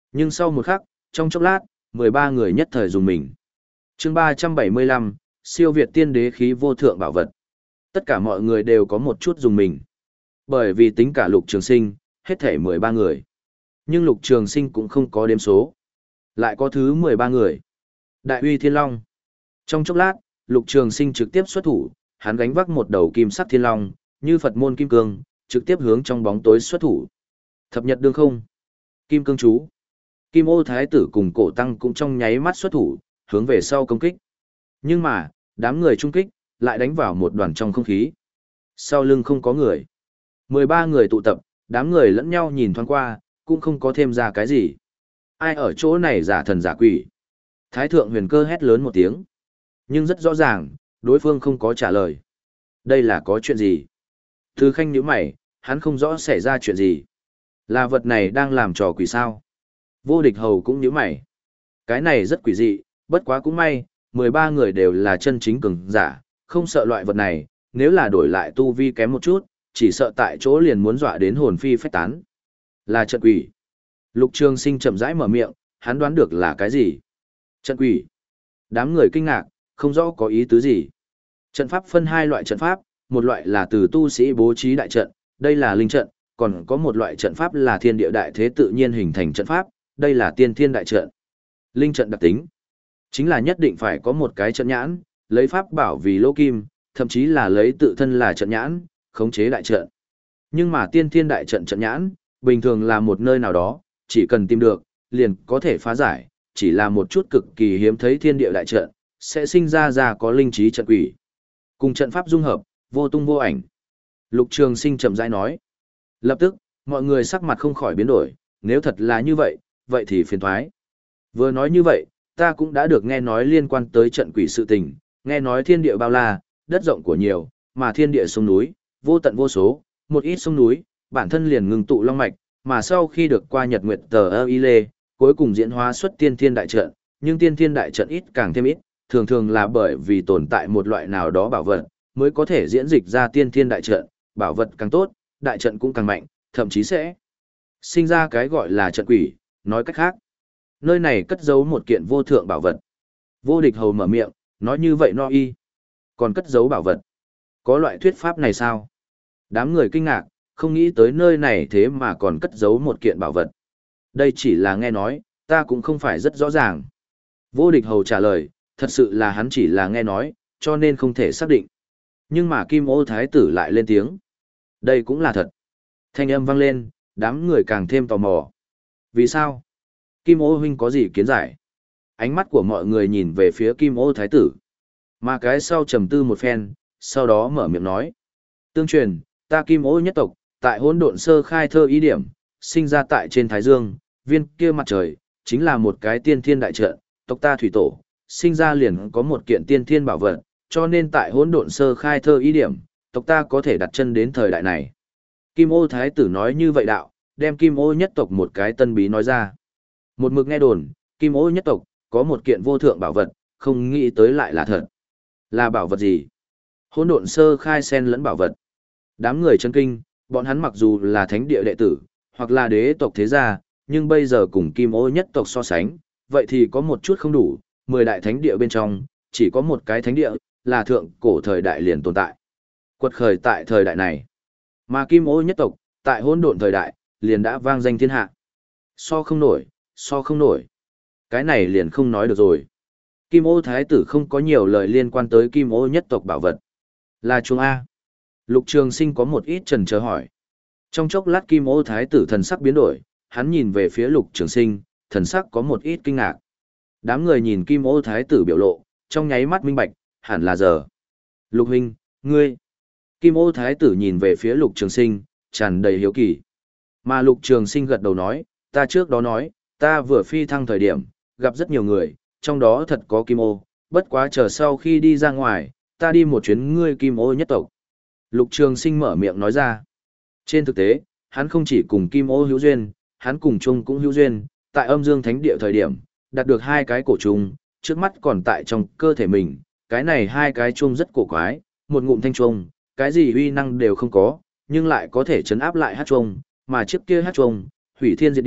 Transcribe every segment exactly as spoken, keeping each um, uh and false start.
Nhưng sau một khắc, trong chốc lát, mười ba người nhất thời dùng mình. Chương ba trăm bảy mươi lăm, siêu việt tiên đế khí vô thượng bảo vật. Tất cả mọi người đều có một chút dùng mình. Bởi vì tính cả Lục Trường Sinh, hết thể mười ba người. Nhưng Lục Trường Sinh cũng không có đếm số. Lại có thứ mười ba người. Đại uy Thiên Long. Trong chốc lát, Lục Trường Sinh trực tiếp xuất thủ, hắn gánh vác một đầu kim sắc thiên long, như Phật môn kim cương, trực tiếp hướng trong bóng tối xuất thủ. Thập nhật đương không. Kim cương chú. Kim Ô Thái tử cùng Cổ Tăng cũng trong nháy mắt xuất thủ, hướng về sau công kích. Nhưng mà, đám người trung kích, lại đánh vào một đoàn trong không khí. Sau lưng không có người. mười ba người tụ tập, đám người lẫn nhau nhìn thoáng qua, cũng không có thêm ra cái gì. Ai ở chỗ này giả thần giả quỷ? Thái thượng huyền cơ hét lớn một tiếng. Nhưng rất rõ ràng, đối phương không có trả lời. Đây là có chuyện gì? Từ Khanh nhíu mày, hắn không rõ xảy ra chuyện gì. Là vật này đang làm trò quỷ sao? Vô Địch Hầu cũng nhíu mày. Cái này rất quỷ dị, bất quá cũng may, mười ba người đều là chân chính cường giả, không sợ loại vật này, nếu là đổi lại tu vi kém một chút, chỉ sợ tại chỗ liền muốn dọa đến hồn phi phách tán. Là trận quỷ. Lục Trường Sinh chậm rãi mở miệng, hắn đoán được là cái gì? Trận quỷ. Đám người kinh ngạc, không rõ có ý tứ gì. Trận pháp phân hai loại trận pháp, một loại là từ tu sĩ bố trí đại trận, đây là linh trận, còn có một loại trận pháp là thiên địa đại thế tự nhiên hình thành trận pháp, đây là tiên thiên đại trận. Linh trận đặc tính, chính là nhất định phải có một cái trận nhãn, lấy pháp bảo vì lỗ kim, thậm chí là lấy tự thân là trận nhãn, khống chế đại trận. Nhưng mà tiên thiên đại trận trận nhãn, bình thường là một nơi nào đó, chỉ cần tìm được, liền có thể phá giải, chỉ là một chút cực kỳ hiếm thấy thiên địa đại trận, sẽ sinh ra ra có linh trí trận quỷ. Cùng trận pháp dung hợp, vô tung vô ảnh. Lục Trường Sinh chậm rãi nói. Lập tức, mọi người sắc mặt không khỏi biến đổi, nếu thật là như vậy, vậy thì phiền toái. Vừa nói như vậy, ta cũng đã được nghe nói liên quan tới trận quỷ sự tình, nghe nói thiên địa bao la, đất rộng của nhiều, mà thiên địa sông núi, vô tận vô số, một ít sông núi, bản thân liền ngừng tụ long mạch, mà sau khi được qua nhật nguyệt tờ ơ y lê, cuối cùng diễn hóa xuất tiên thiên đại trận, nhưng tiên thiên đại trận ít càng thêm ít, thường thường là bởi vì tồn tại một loại nào đó bảo vật, mới có thể diễn dịch ra tiên thiên đại trận, bảo vật càng tốt, đại trận cũng càng mạnh, thậm chí sẽ sinh ra cái gọi là trận quỷ, nói cách khác. Nơi này cất giấu một kiện vô thượng bảo vật. Vô Địch Hầu mở miệng, nói như vậy no y. Còn cất giấu bảo vật. Có loại thuyết pháp này sao? Đám người kinh ngạc, không nghĩ tới nơi này thế mà còn cất giấu một kiện bảo vật. Đây chỉ là nghe nói, ta cũng không phải rất rõ ràng. Vô Địch Hầu trả lời, thật sự là hắn chỉ là nghe nói, cho nên không thể xác định. Nhưng mà Kim Ô Thái tử lại lên tiếng. Đây cũng là thật. Thanh âm vang lên, đám người càng thêm tò mò. Vì sao? Kim Ô huynh có gì kiến giải? Ánh mắt của mọi người nhìn về phía Kim Ô Thái tử. Mà cái sau trầm tư một phen, sau đó mở miệng nói. Tương truyền, ta Kim Ô nhất tộc, tại hỗn độn sơ khai thơ ý điểm, sinh ra tại trên Thái Dương, viên kia mặt trời, chính là một cái tiên thiên đại trận, tộc ta thủy tổ, sinh ra liền có một kiện tiên thiên bảo vật, cho nên tại hỗn độn sơ khai thơ ý điểm, tộc ta có thể đặt chân đến thời đại này. Kim Ô Thái tử nói như vậy đạo, đem Kim Ô nhất tộc một cái tân bí nói ra. Một mực nghe đồn, Kim Ô nhất tộc, có một kiện vô thượng bảo vật, không nghĩ tới lại là thật. Là bảo vật gì? Hỗn độn sơ khai sen lẫn bảo vật. Đám người chấn kinh, bọn hắn mặc dù là thánh địa đệ tử, hoặc là đế tộc thế gia, nhưng bây giờ cùng Kim Ô nhất tộc so sánh, vậy thì có một chút không đủ, mười đại thánh địa bên trong, chỉ có một cái thánh địa, là thượng cổ thời đại liền tồn tại. Quật khởi tại thời đại này. Mà Kim Ô nhất tộc, tại hỗn độn thời đại, liền đã vang danh thiên hạ. So không nổi, so không nổi. Cái này liền không nói được rồi. Kim Ô Thái tử không có nhiều lời liên quan tới Kim Ô nhất tộc bảo vật. Là chuông A. Lục Trường Sinh có một ít chần chờ hỏi. Trong chốc lát Kim Ô Thái tử thần sắc biến đổi, hắn nhìn về phía Lục Trường Sinh, thần sắc có một ít kinh ngạc. Đám người nhìn Kim Ô Thái tử biểu lộ, trong nháy mắt minh bạch, hẳn là giờ. Lục huynh, ngươi. Kim Ô Thái tử nhìn về phía Lục Trường Sinh, tràn đầy hiếu kỳ. Mà Lục Trường Sinh gật đầu nói, ta trước đó nói, ta vừa phi thăng thời điểm, gặp rất nhiều người, trong đó thật có Kim Ô, bất quá chờ sau khi đi ra ngoài, ta đi một chuyến ngươi Kim Ô nhất tộc. Lục Trường Sinh mở miệng nói ra. Trên thực tế, hắn không chỉ cùng Kim Ô hữu duyên, hắn cùng Trung cũng hữu duyên, tại âm dương thánh địa thời điểm, đạt được hai cái cổ trùng, trước mắt còn tại trong cơ thể mình, cái này hai cái chuông rất cổ quái, một ngụm thanh chuông, cái gì uy năng đều không có, nhưng lại có thể chấn áp lại hát chuông, mà trước kia hát chuông, hủy thiên diệt địa,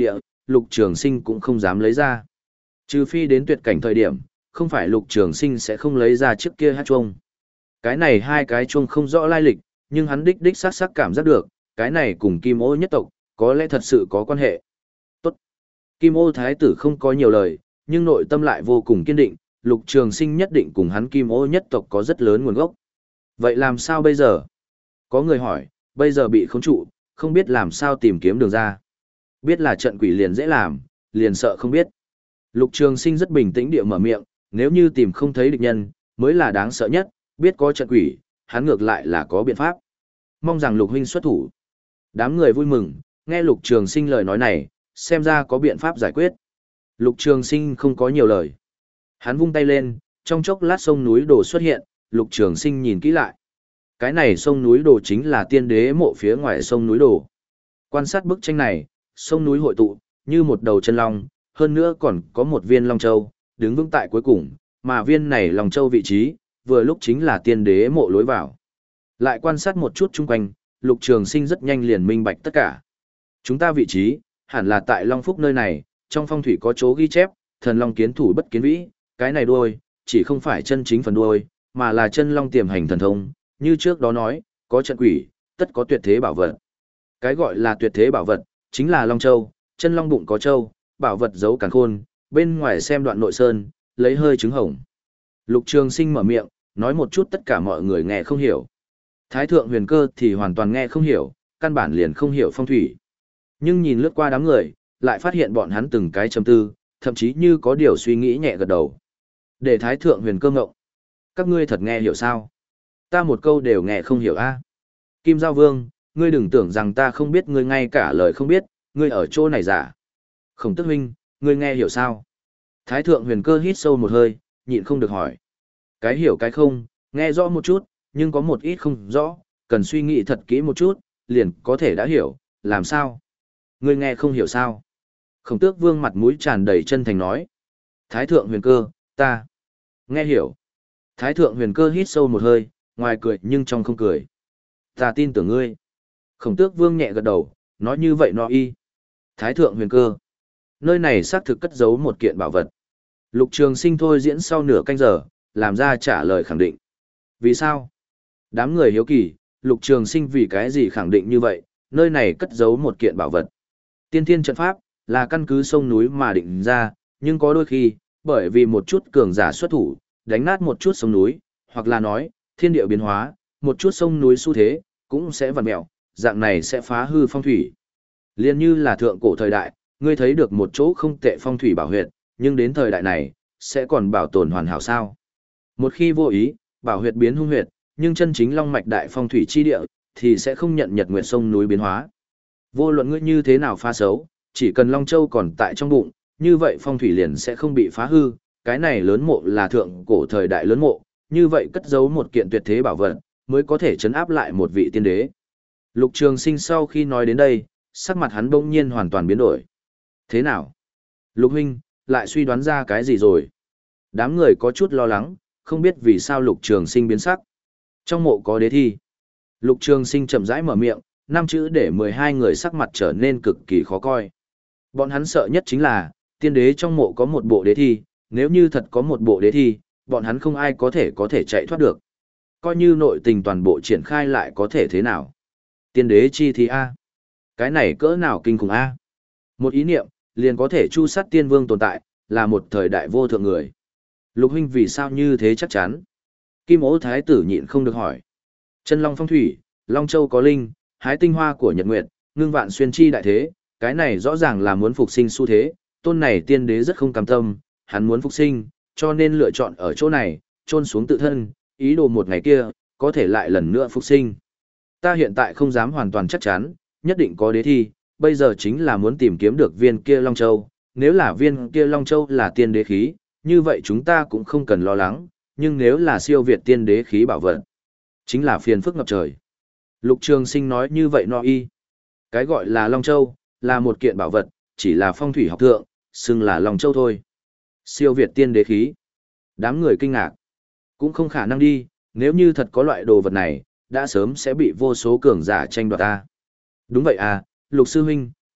Lục Trường Sinh cũng không dám lấy ra. Trừ phi đến tuyệt cảnh thời điểm, không phải Lục Trường Sinh sẽ không lấy ra chiếc kia hát chuông. Cái này hai cái chuông không rõ lai lịch, nhưng hắn đích đích xác xác cảm giác được, cái này cùng Kim Ô nhất tộc, có lẽ thật sự có quan hệ. Tốt. Kim Ô Thái tử không có nhiều lời, nhưng nội tâm lại vô cùng kiên định, Lục Trường Sinh nhất định cùng hắn Kim Ô nhất tộc có rất lớn nguồn gốc. Vậy làm sao bây giờ? Có người hỏi, bây giờ bị khống trụ, không biết làm sao tìm kiếm đường ra. Biết là trận quỷ liền dễ làm, liền sợ không biết. Lục Trường Sinh rất bình tĩnh địa mở miệng, nếu như tìm không thấy địch nhân, mới là đáng sợ nhất, biết có trận quỷ, hắn ngược lại là có biện pháp. Mong rằng Lục huynh xuất thủ. Đám người vui mừng, nghe Lục Trường Sinh lời nói này, xem ra có biện pháp giải quyết. Lục Trường Sinh không có nhiều lời. Hắn vung tay lên, trong chốc lát sông núi đồ xuất hiện, Lục Trường Sinh nhìn kỹ lại. Cái này sông núi đồ chính là tiên đế mộ phía ngoài sông núi đồ. Quan sát bức tranh này, sông núi hội tụ, như một đầu chân long, hơn nữa còn có một viên long châu, đứng vững tại cuối cùng, mà viên này long châu vị trí, vừa lúc chính là tiên đế mộ lối vào. Lại quan sát một chút chung quanh, Lục Trường Sinh rất nhanh liền minh bạch tất cả. Chúng ta vị trí, hẳn là tại Long Phúc nơi này, trong phong thủy có chỗ ghi chép, thần long kiến thủ bất kiến vĩ, cái này đuôi, chỉ không phải chân chính phần đuôi, mà là chân long tiềm hành thần thông, như trước đó nói, có trận quỷ, tất có tuyệt thế bảo vật. Cái gọi là tuyệt thế bảo vật, chính là Long Châu, chân long bụng có châu, bảo vật giấu càn khôn, bên ngoài xem đoạn nội sơn, lấy hơi trứng hồng. Lục Trường Sinh mở miệng, nói một chút tất cả mọi người nghe không hiểu. Thái thượng huyền cơ thì hoàn toàn nghe không hiểu, căn bản liền không hiểu phong thủy. Nhưng nhìn lướt qua đám người, lại phát hiện bọn hắn từng cái trầm tư, thậm chí như có điều suy nghĩ nhẹ gật đầu. Để Thái thượng huyền cơ ngộng. Các ngươi thật nghe hiểu sao? Ta một câu đều nghe không hiểu a. Kim Giao Vương, ngươi đừng tưởng rằng ta không biết, ngươi ngay cả lời không biết, ngươi ở chỗ này giả. Khổng Tước huynh, ngươi nghe hiểu sao? Thái thượng huyền cơ hít sâu một hơi, nhịn không được hỏi. Cái hiểu cái không, nghe rõ một chút, nhưng có một ít không rõ, cần suy nghĩ thật kỹ một chút, liền có thể đã hiểu, làm sao? Ngươi nghe không hiểu sao? Khổng Tước Vương mặt mũi tràn đầy chân thành nói. Thái thượng huyền cơ, ta nghe hiểu. Thái thượng huyền cơ hít sâu một hơi, ngoài cười nhưng trong không cười. Ta tin tưởng ngươi. Khổng Tước Vương nhẹ gật đầu, nói như vậy nó y. Thái thượng huyền cơ. Nơi này xác thực cất giấu một kiện bảo vật. Lục Trường Sinh thôi diễn sau nửa canh giờ, làm ra trả lời khẳng định. Vì sao? Đám người hiếu kỳ, Lục Trường Sinh vì cái gì khẳng định như vậy, nơi này cất giấu một kiện bảo vật. Tiên thiên trận pháp, là căn cứ sông núi mà định ra, nhưng có đôi khi, bởi vì một chút cường giả xuất thủ, đánh nát một chút sông núi, hoặc là nói, thiên địa biến hóa, một chút sông núi xu thế, cũng sẽ vặn mẹo, dạng này sẽ phá hư phong thủy. Liên như là thượng cổ thời đại, ngươi thấy được một chỗ không tệ phong thủy bảo huyệt, nhưng đến thời đại này, sẽ còn bảo tồn hoàn hảo sao. Một khi vô ý, bảo huyệt biến hung huyệt, nhưng chân chính long mạch đại phong thủy chi địa, thì sẽ không nhận nhật nguyệt sông núi biến hóa. Vô luận ngươi như thế nào phá xấu, chỉ cần Long Châu còn tại trong bụng, như vậy phong thủy liền sẽ không bị phá hư, cái này lớn mộ là thượng cổ thời đại lớn mộ, như vậy cất giấu một kiện tuyệt thế bảo vật, mới có thể chấn áp lại một vị tiên đế. Lục Trường Sinh sau khi nói đến đây, sắc mặt hắn bỗng nhiên hoàn toàn biến đổi. Thế nào? Lục huynh, lại suy đoán ra cái gì rồi? Đám người có chút lo lắng, không biết vì sao Lục Trường Sinh biến sắc. Trong mộ có đế thi. Lục Trường Sinh chậm rãi mở miệng, năm chữ để mười hai người sắc mặt trở nên cực kỳ khó coi. Bọn hắn sợ nhất chính là, tiên đế trong mộ có một bộ đế thi, nếu như thật có một bộ đế thi, bọn hắn không ai có thể có thể chạy thoát được. Coi như nội tình toàn bộ triển khai lại có thể thế nào? Tiên đế chi thi A. Cái này cỡ nào kinh khủng A. Một ý niệm, liền có thể chu sát tiên vương tồn tại, là một thời đại vô thượng người. Lục huynh vì sao như thế chắc chắn? Kim Ố Thái tử nhịn không được hỏi. Chân Long phong thủy, Long Châu có linh, hái tinh hoa của Nhật Nguyệt, ngưng vạn xuyên chi đại thế, cái này rõ ràng là muốn phục sinh xu thế, tôn này tiên đế rất không cam tâm, hắn muốn phục sinh, cho nên lựa chọn ở chỗ này, chôn xuống tự thân, ý đồ một ngày kia, có thể lại lần nữa phục sinh. Ta hiện tại không dám hoàn toàn chắc chắn, nhất định có đế thi, bây giờ chính là muốn tìm kiếm được viên kia Long Châu, nếu là viên kia Long Châu là tiên đế khí, như vậy chúng ta cũng không cần lo lắng, nhưng nếu là siêu việt tiên đế khí bảo vật, chính là phiền phức ngập trời. Lục Trường Sinh nói như vậy no y. Cái gọi là Long Châu, là một kiện bảo vật, chỉ là phong thủy học thượng, xưng là Long Châu thôi. Siêu việt tiên đế khí. Đám người kinh ngạc. Cũng không khả năng đi, nếu như thật có loại đồ vật này, đã sớm sẽ bị vô số cường giả tranh đoạt ta. Đúng vậy à, Lục Sư Huynh,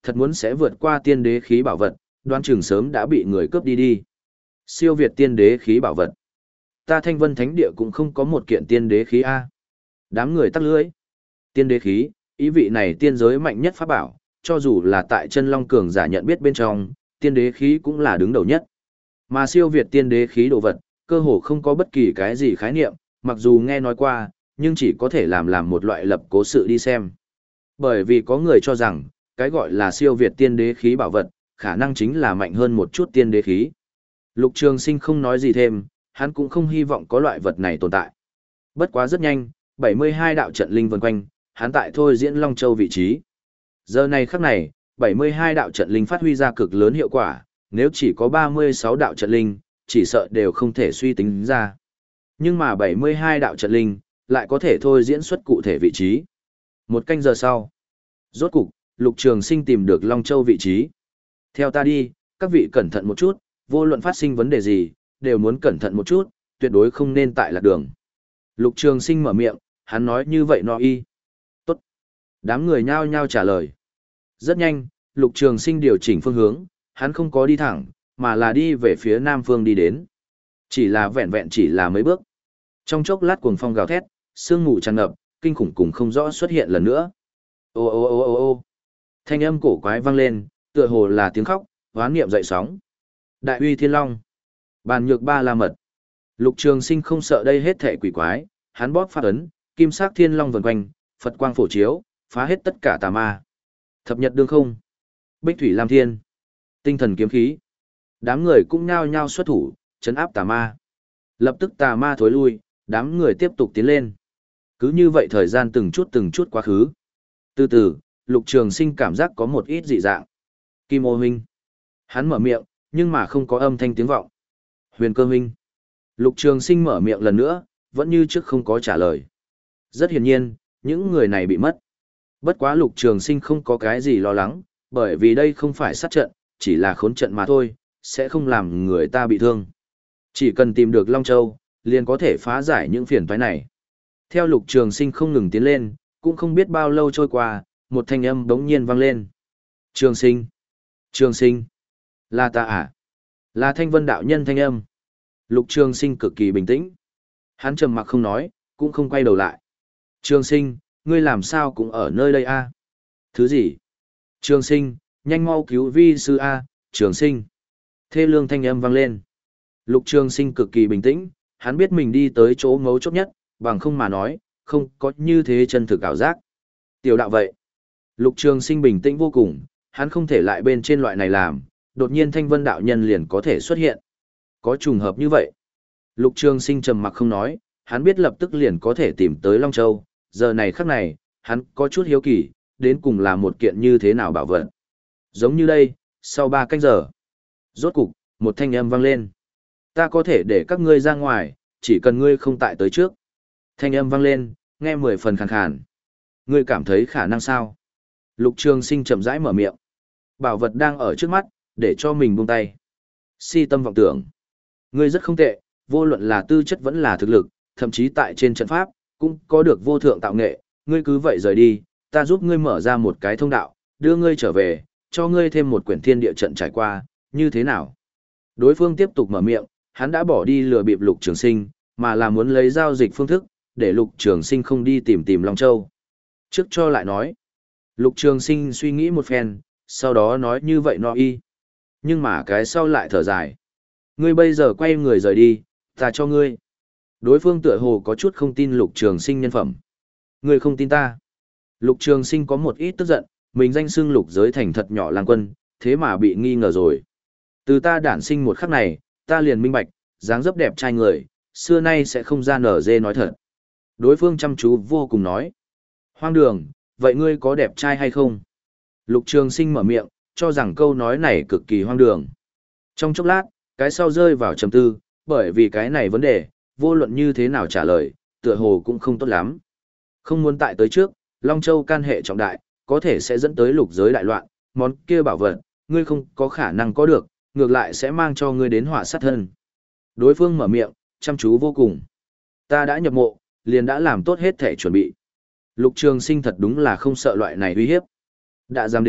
Thật muốn sẽ vượt qua tiên đế khí bảo vật, đoán chừng sớm đã bị người cướp đi đi. Siêu việt tiên đế khí bảo vật. Ta Thanh Vân Thánh Địa cũng không có một kiện tiên đế khí A. Đám người tắc lưỡi. Tiên đế khí, ý vị này tiên giới mạnh nhất pháp bảo, cho dù là tại chân long cường giả nhận biết bên trong, tiên đế khí cũng là đứng đầu nhất. Mà siêu việt tiên đế khí đồ vật, cơ hồ không có bất kỳ cái gì khái niệm, mặc dù nghe nói qua, nhưng chỉ có thể làm làm một loại lập cố sự đi xem. Bởi vì có người cho rằng, cái gọi là siêu việt tiên đế khí bảo vật, khả năng chính là mạnh hơn một chút tiên đế khí. Lục Trường Sinh không nói gì thêm, hắn cũng không hy vọng có loại vật này tồn tại. Bất quá rất nhanh, bảy mươi hai đạo trận linh vần quanh, hắn tại thôi diễn Long Châu vị trí. Giờ này khắc này, bảy mươi hai đạo trận linh phát huy ra cực lớn hiệu quả, nếu chỉ có ba mươi sáu đạo trận linh, chỉ sợ đều không thể suy tính ra. Nhưng mà bảy mươi hai đạo trận linh, lại có thể thôi diễn xuất cụ thể vị trí. Một canh giờ sau, rốt cục, Lục Trường Sinh tìm được Long Châu vị trí. Theo ta đi, các vị cẩn thận một chút, vô luận phát sinh vấn đề gì, đều muốn cẩn thận một chút, tuyệt đối không nên tại lạc đường. Lục Trường Sinh mở miệng, hắn nói như vậy no y. Tốt. Đám người nhao nhao trả lời. Rất nhanh, Lục Trường Sinh điều chỉnh phương hướng, hắn không có đi thẳng, mà là đi về phía nam phương đi đến. Chỉ là vẹn vẹn chỉ là mấy bước. Trong chốc lát cuồng phong gào thét, sương mù tràn ngập, kinh khủng cùng không rõ xuất hiện lần nữa. Ô ô ô ô ô thanh âm cổ quái vang lên, tựa hồ là tiếng khóc, hoán niệm dậy sóng. Đại uy thiên long, bàn nhược ba la mật. Lục Trường Sinh không sợ đây hết thảy quỷ quái, hắn bóp phát ấn, kim sắc thiên long vần quanh, Phật quang phổ chiếu, phá hết tất cả tà ma. Thập nhật đương không, bích thủy lam thiên, tinh thần kiếm khí. Đám người cũng nhao nhao xuất thủ, trấn áp tà ma. Lập tức tà ma thối lui, đám người tiếp tục tiến lên. Cứ như vậy thời gian từng chút từng chút quá khứ. Từ từ, Lục Trường Sinh cảm giác có một ít dị dạng. Kim Ô huynh. Hắn mở miệng, nhưng mà không có âm thanh tiếng vọng. Huyền Cơ huynh. Lục Trường Sinh mở miệng lần nữa, vẫn như trước không có trả lời. Rất hiển nhiên, những người này bị mất. Bất quá Lục Trường Sinh không có cái gì lo lắng, bởi vì đây không phải sát trận, chỉ là khốn trận mà thôi, sẽ không làm người ta bị thương. Chỉ cần tìm được Long Châu, liền có thể phá giải những phiền toái này. Theo Lục Trường Sinh không ngừng tiến lên, cũng không biết bao lâu trôi qua, một thanh âm bỗng nhiên vang lên. Trường Sinh! Trường Sinh! Là ta à? Là Thanh Vân đạo nhân thanh âm. Lục Trường Sinh cực kỳ bình tĩnh. Hắn trầm mặc không nói, cũng không quay đầu lại. Trường Sinh, ngươi làm sao cũng ở nơi đây a? Thứ gì? Trường Sinh, nhanh mau cứu vi sư a, Trường Sinh. Thê lương thanh âm vang lên. Lục Trường Sinh cực kỳ bình tĩnh, hắn biết mình đi tới chỗ ngấu chốt nhất, bằng không mà nói, không có như thế chân thực ảo giác. Tiểu đạo vậy. Lục Trường Sinh bình tĩnh vô cùng, hắn không thể lại bên trên loại này làm, đột nhiên Thanh Vân đạo nhân liền có thể xuất hiện. Có trùng hợp như vậy. Lục Trường Sinh trầm mặc không nói, hắn biết lập tức liền có thể tìm tới Long Châu, giờ này khắc này, hắn có chút hiếu kỳ, đến cùng là một kiện như thế nào bảo vật. Giống như đây, sau ba canh giờ. Rốt cục, một thanh âm vang lên. Ta có thể để các ngươi ra ngoài, chỉ cần ngươi không tại tới trước. Thanh âm vang lên, nghe mười phần khàn khàn. Ngươi cảm thấy khả năng sao? Lục Trường Sinh chậm rãi mở miệng. Bảo vật đang ở trước mắt, để cho mình buông tay. Si tâm vọng tưởng. Ngươi rất không tệ, vô luận là tư chất vẫn là thực lực, thậm chí tại trên trận pháp, cũng có được vô thượng tạo nghệ. Ngươi cứ vậy rời đi, ta giúp ngươi mở ra một cái thông đạo, đưa ngươi trở về, cho ngươi thêm một quyển thiên địa trận trải qua, như thế nào? Đối phương tiếp tục mở miệng, hắn đã bỏ đi lừa bịp Lục Trường Sinh, mà là muốn lấy giao dịch phương thức, để Lục Trường Sinh không đi tìm tìm Long Châu. Trước cho lại nói. Lục Trường Sinh suy nghĩ một phen, sau đó nói như vậy no y. Nhưng mà cái sau lại thở dài. Ngươi bây giờ quay người rời đi, ta cho ngươi. Đối phương tựa hồ có chút không tin Lục Trường Sinh nhân phẩm. Ngươi không tin ta. Lục Trường Sinh có một ít tức giận, mình danh xưng lục giới thành thật nhỏ lang quân, thế mà bị nghi ngờ rồi. Từ ta đản sinh một khắc này, ta liền minh bạch, dáng dấp đẹp trai người, xưa nay sẽ không ra nở dê nói thật. Đối phương chăm chú vô cùng nói. Hoang đường, vậy ngươi có đẹp trai hay không? Lục Trường Sinh mở miệng, cho rằng câu nói này cực kỳ hoang đường. Trong chốc lát, cái sau rơi vào trầm tư, bởi vì cái này vấn đề, vô luận như thế nào trả lời, tựa hồ cũng không tốt lắm. Không muốn tại tới trước, Long Châu can hệ trọng đại, có thể sẽ dẫn tới lục giới đại loạn, món kia bảo vật, ngươi không có khả năng có được, ngược lại sẽ mang cho ngươi đến họa sát thân. Đối phương mở miệng, chăm chú vô cùng. Ta đã nhập mộ, liền đã làm tốt hết thể chuẩn bị. Lục Trường Sinh thật đúng là không sợ loại này uy hiếp. Đã dám đến,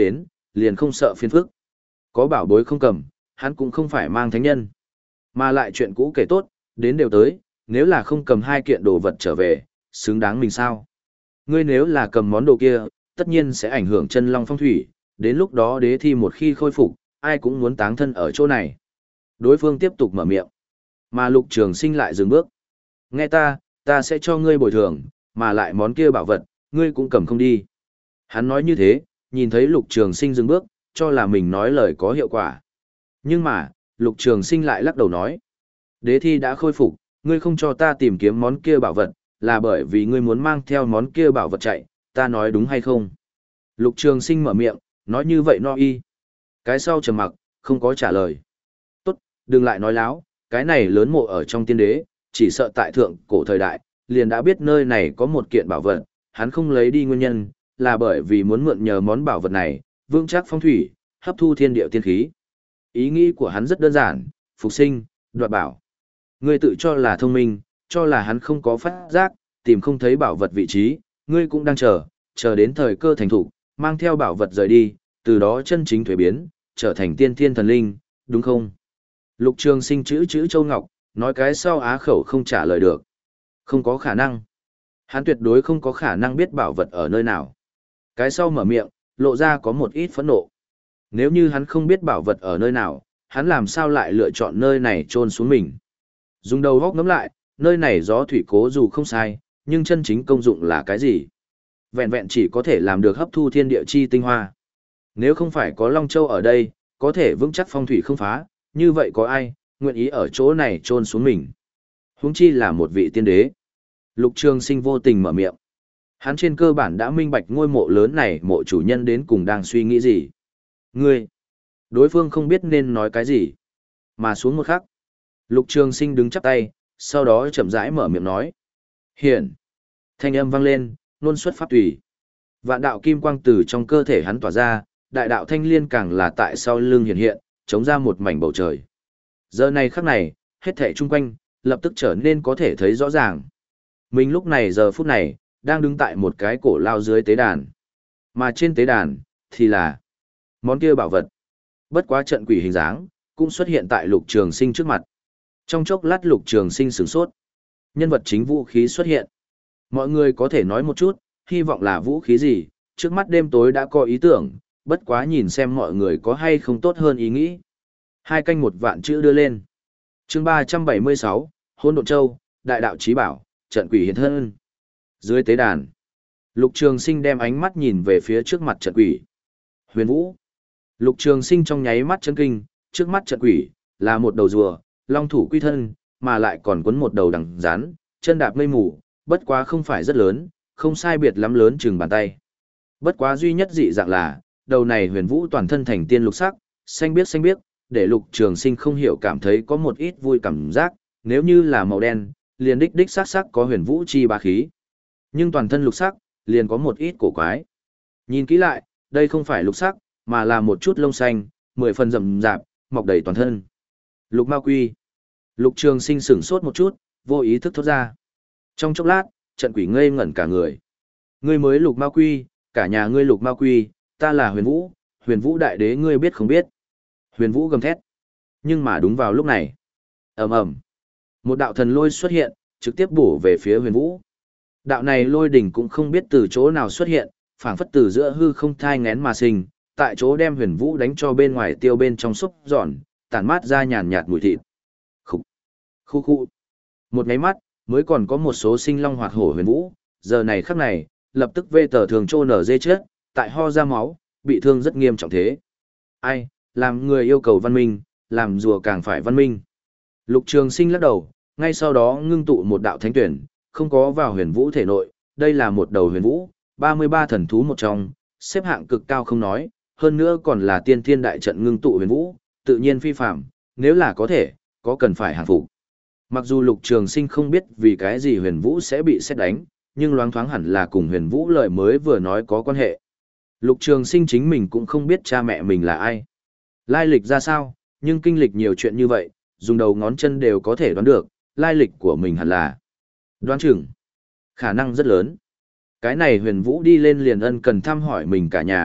liền không sợ phiền phức. Có bảo bối không cầm, hắn cũng không phải mang thánh nhân. Mà lại chuyện cũ kể tốt, đến đều tới, nếu là không cầm hai kiện đồ vật trở về, xứng đáng mình sao? Ngươi nếu là cầm món đồ kia, tất nhiên sẽ ảnh hưởng chân long phong thủy, đến lúc đó đế thi một khi khôi phục, ai cũng muốn táng thân ở chỗ này. Đối phương tiếp tục mở miệng, mà Lục Trường Sinh lại dừng bước. Nghe ta, ta sẽ cho ngươi bồi thường, mà lại món kia bảo vật, ngươi cũng cầm không đi. Hắn nói như thế, nhìn thấy Lục Trường Sinh dừng bước, cho là mình nói lời có hiệu quả. Nhưng mà, Lục Trường Sinh lại lắc đầu nói, đế thi đã khôi phục, ngươi không cho ta tìm kiếm món kia bảo vật, là bởi vì ngươi muốn mang theo món kia bảo vật chạy, ta nói đúng hay không? Lục Trường Sinh mở miệng, nói như vậy no y. Cái sau trầm mặc, không có trả lời. Tốt, đừng lại nói láo, cái này lớn mộ ở trong tiên đế, chỉ sợ tại thượng cổ thời đại, liền đã biết nơi này có một kiện bảo vật, hắn không lấy đi nguyên nhân, là bởi vì muốn mượn nhờ món bảo vật này, vững chắc phong thủy, hấp thu thiên địa tiên khí. Ý nghĩ của hắn rất đơn giản, phục sinh, đoạt bảo. Ngươi tự cho là thông minh, cho là hắn không có phát giác, tìm không thấy bảo vật vị trí, ngươi cũng đang chờ, chờ đến thời cơ thành thủ, mang theo bảo vật rời đi, từ đó chân chính thuế biến, trở thành tiên thiên thần linh, đúng không? Lục Trường Sinh chữ chữ châu ngọc, nói cái sau á khẩu không trả lời được. Không có khả năng. Hắn tuyệt đối không có khả năng biết bảo vật ở nơi nào. Cái sau mở miệng, lộ ra có một ít phẫn nộ. Nếu như hắn không biết bảo vật ở nơi nào, hắn làm sao lại lựa chọn nơi này chôn xuống mình. Dùng đầu góc ngắm lại, nơi này gió thủy cố dù không sai, nhưng chân chính công dụng là cái gì? Vẹn vẹn chỉ có thể làm được hấp thu thiên địa chi tinh hoa. Nếu không phải có Long Châu ở đây, có thể vững chắc phong thủy không phá, như vậy có ai nguyện ý ở chỗ này chôn xuống mình? Huống chi là một vị tiên đế. Lục Trường Sinh vô tình mở miệng. Hắn trên cơ bản đã minh bạch ngôi mộ lớn này mộ chủ nhân đến cùng đang suy nghĩ gì. Ngươi! Đối phương không biết nên nói cái gì. Mà xuống một khắc. Lục Trường Sinh đứng chắp tay, sau đó chậm rãi mở miệng nói. Hiện! Thanh âm vang lên, nôn xuất pháp tùy. Vạn đạo kim quang từ trong cơ thể hắn tỏa ra, đại đạo thanh liên càng là tại sau lưng hiện hiện, chống ra một mảnh bầu trời. Giờ này khắc này, hết thảy chung quanh, lập tức trở nên có thể thấy rõ ràng. Mình lúc này giờ phút này, đang đứng tại một cái cổ lao dưới tế đàn. Mà trên tế đàn, thì là món kia bảo vật. Bất quá trận quỷ hình dáng, cũng xuất hiện tại Lục Trường Sinh trước mặt. Trong chốc lát Lục Trường Sinh sửng sốt. Nhân vật chính vũ khí xuất hiện. Mọi người có thể nói một chút, hy vọng là vũ khí gì, trước mắt đêm tối đã có ý tưởng, bất quá nhìn xem mọi người có hay không tốt hơn ý nghĩ. Hai canh một vạn chữ đưa lên. Chương ba trăm bảy mươi sáu, Hỗn Độn Châu, Đại đạo chí bảo, trận quỷ hiện thân. Dưới tế đàn, Lục Trường Sinh đem ánh mắt nhìn về phía trước mặt trận quỷ. Huyền Vũ. Lục Trường Sinh trong nháy mắt chấn kinh, trước mắt trận quỷ là một đầu rùa, long thủ quy thân, mà lại còn quấn một đầu đằng rắn, chân đạp mây mù, bất quá không phải rất lớn, không sai biệt lắm lớn chừng bàn tay. Bất quá duy nhất dị dạng là, đầu này Huyền Vũ toàn thân thành tiên lục sắc, xanh biếc xanh biếc, để Lục Trường Sinh không hiểu cảm thấy có một ít vui cảm giác, nếu như là màu đen, liền đích đích sắc sắc có Huyền Vũ chi bá khí. Nhưng toàn thân lục sắc, liền có một ít cổ quái. Nhìn kỹ lại, đây không phải lục sắc, mà là một chút lông xanh, mười phần rậm rạp, mọc đầy toàn thân. Lục ma quy. Lục Trường Sinh sửng sốt một chút, vô ý thức thốt ra. Trong chốc lát, trận quỷ ngây ngẩn cả người. Ngươi mới lục ma quy, cả nhà ngươi lục ma quy, ta là Huyền Vũ, Huyền Vũ đại đế ngươi biết không biết. Huyền Vũ gầm thét. Nhưng mà đúng vào lúc này. Ầm ầm. Một đạo thần lôi xuất hiện, trực tiếp bổ về phía Huyền Vũ. Đạo này lôi đỉnh cũng không biết từ chỗ nào xuất hiện, phảng phất từ giữa hư không thai ngén mà sinh, tại chỗ đem Huyền Vũ đánh cho bên ngoài tiêu bên trong xúc giòn, tản mát ra nhàn nhạt mùi thịt. Khục, khu khu. Một nháy mắt, mới còn có một số sinh long hoạt hổ Huyền Vũ, giờ này khắc này, lập tức vê tờ thường trô nở dê chết, tại ho ra máu, bị thương rất nghiêm trọng thế. Ai, làm người yêu cầu văn minh, làm rùa càng phải văn minh. Lục Trường Sinh lắc đầu, ngay sau đó ngưng tụ một đạo thánh tuyển, không có vào Huyền Vũ thể nội, đây là một đầu Huyền Vũ, ba mươi ba thần thú một trong, xếp hạng cực cao không nói, hơn nữa còn là tiên thiên đại trận ngưng tụ Huyền Vũ, tự nhiên phi phàm, nếu là có thể, có cần phải hàng phục. Mặc dù Lục Trường Sinh không biết vì cái gì Huyền Vũ sẽ bị xét đánh, nhưng loáng thoáng hẳn là cùng Huyền Vũ lời mới vừa nói có quan hệ. Lục Trường Sinh chính mình cũng không biết cha mẹ mình là ai, lai lịch ra sao, nhưng kinh lịch nhiều chuyện như vậy, dùng đầu ngón chân đều có thể đoán được, lai lịch của mình hẳn là. Đoán chừng, khả năng rất lớn. Cái này Huyền Vũ đi lên liền ân cần thăm hỏi mình cả nhà,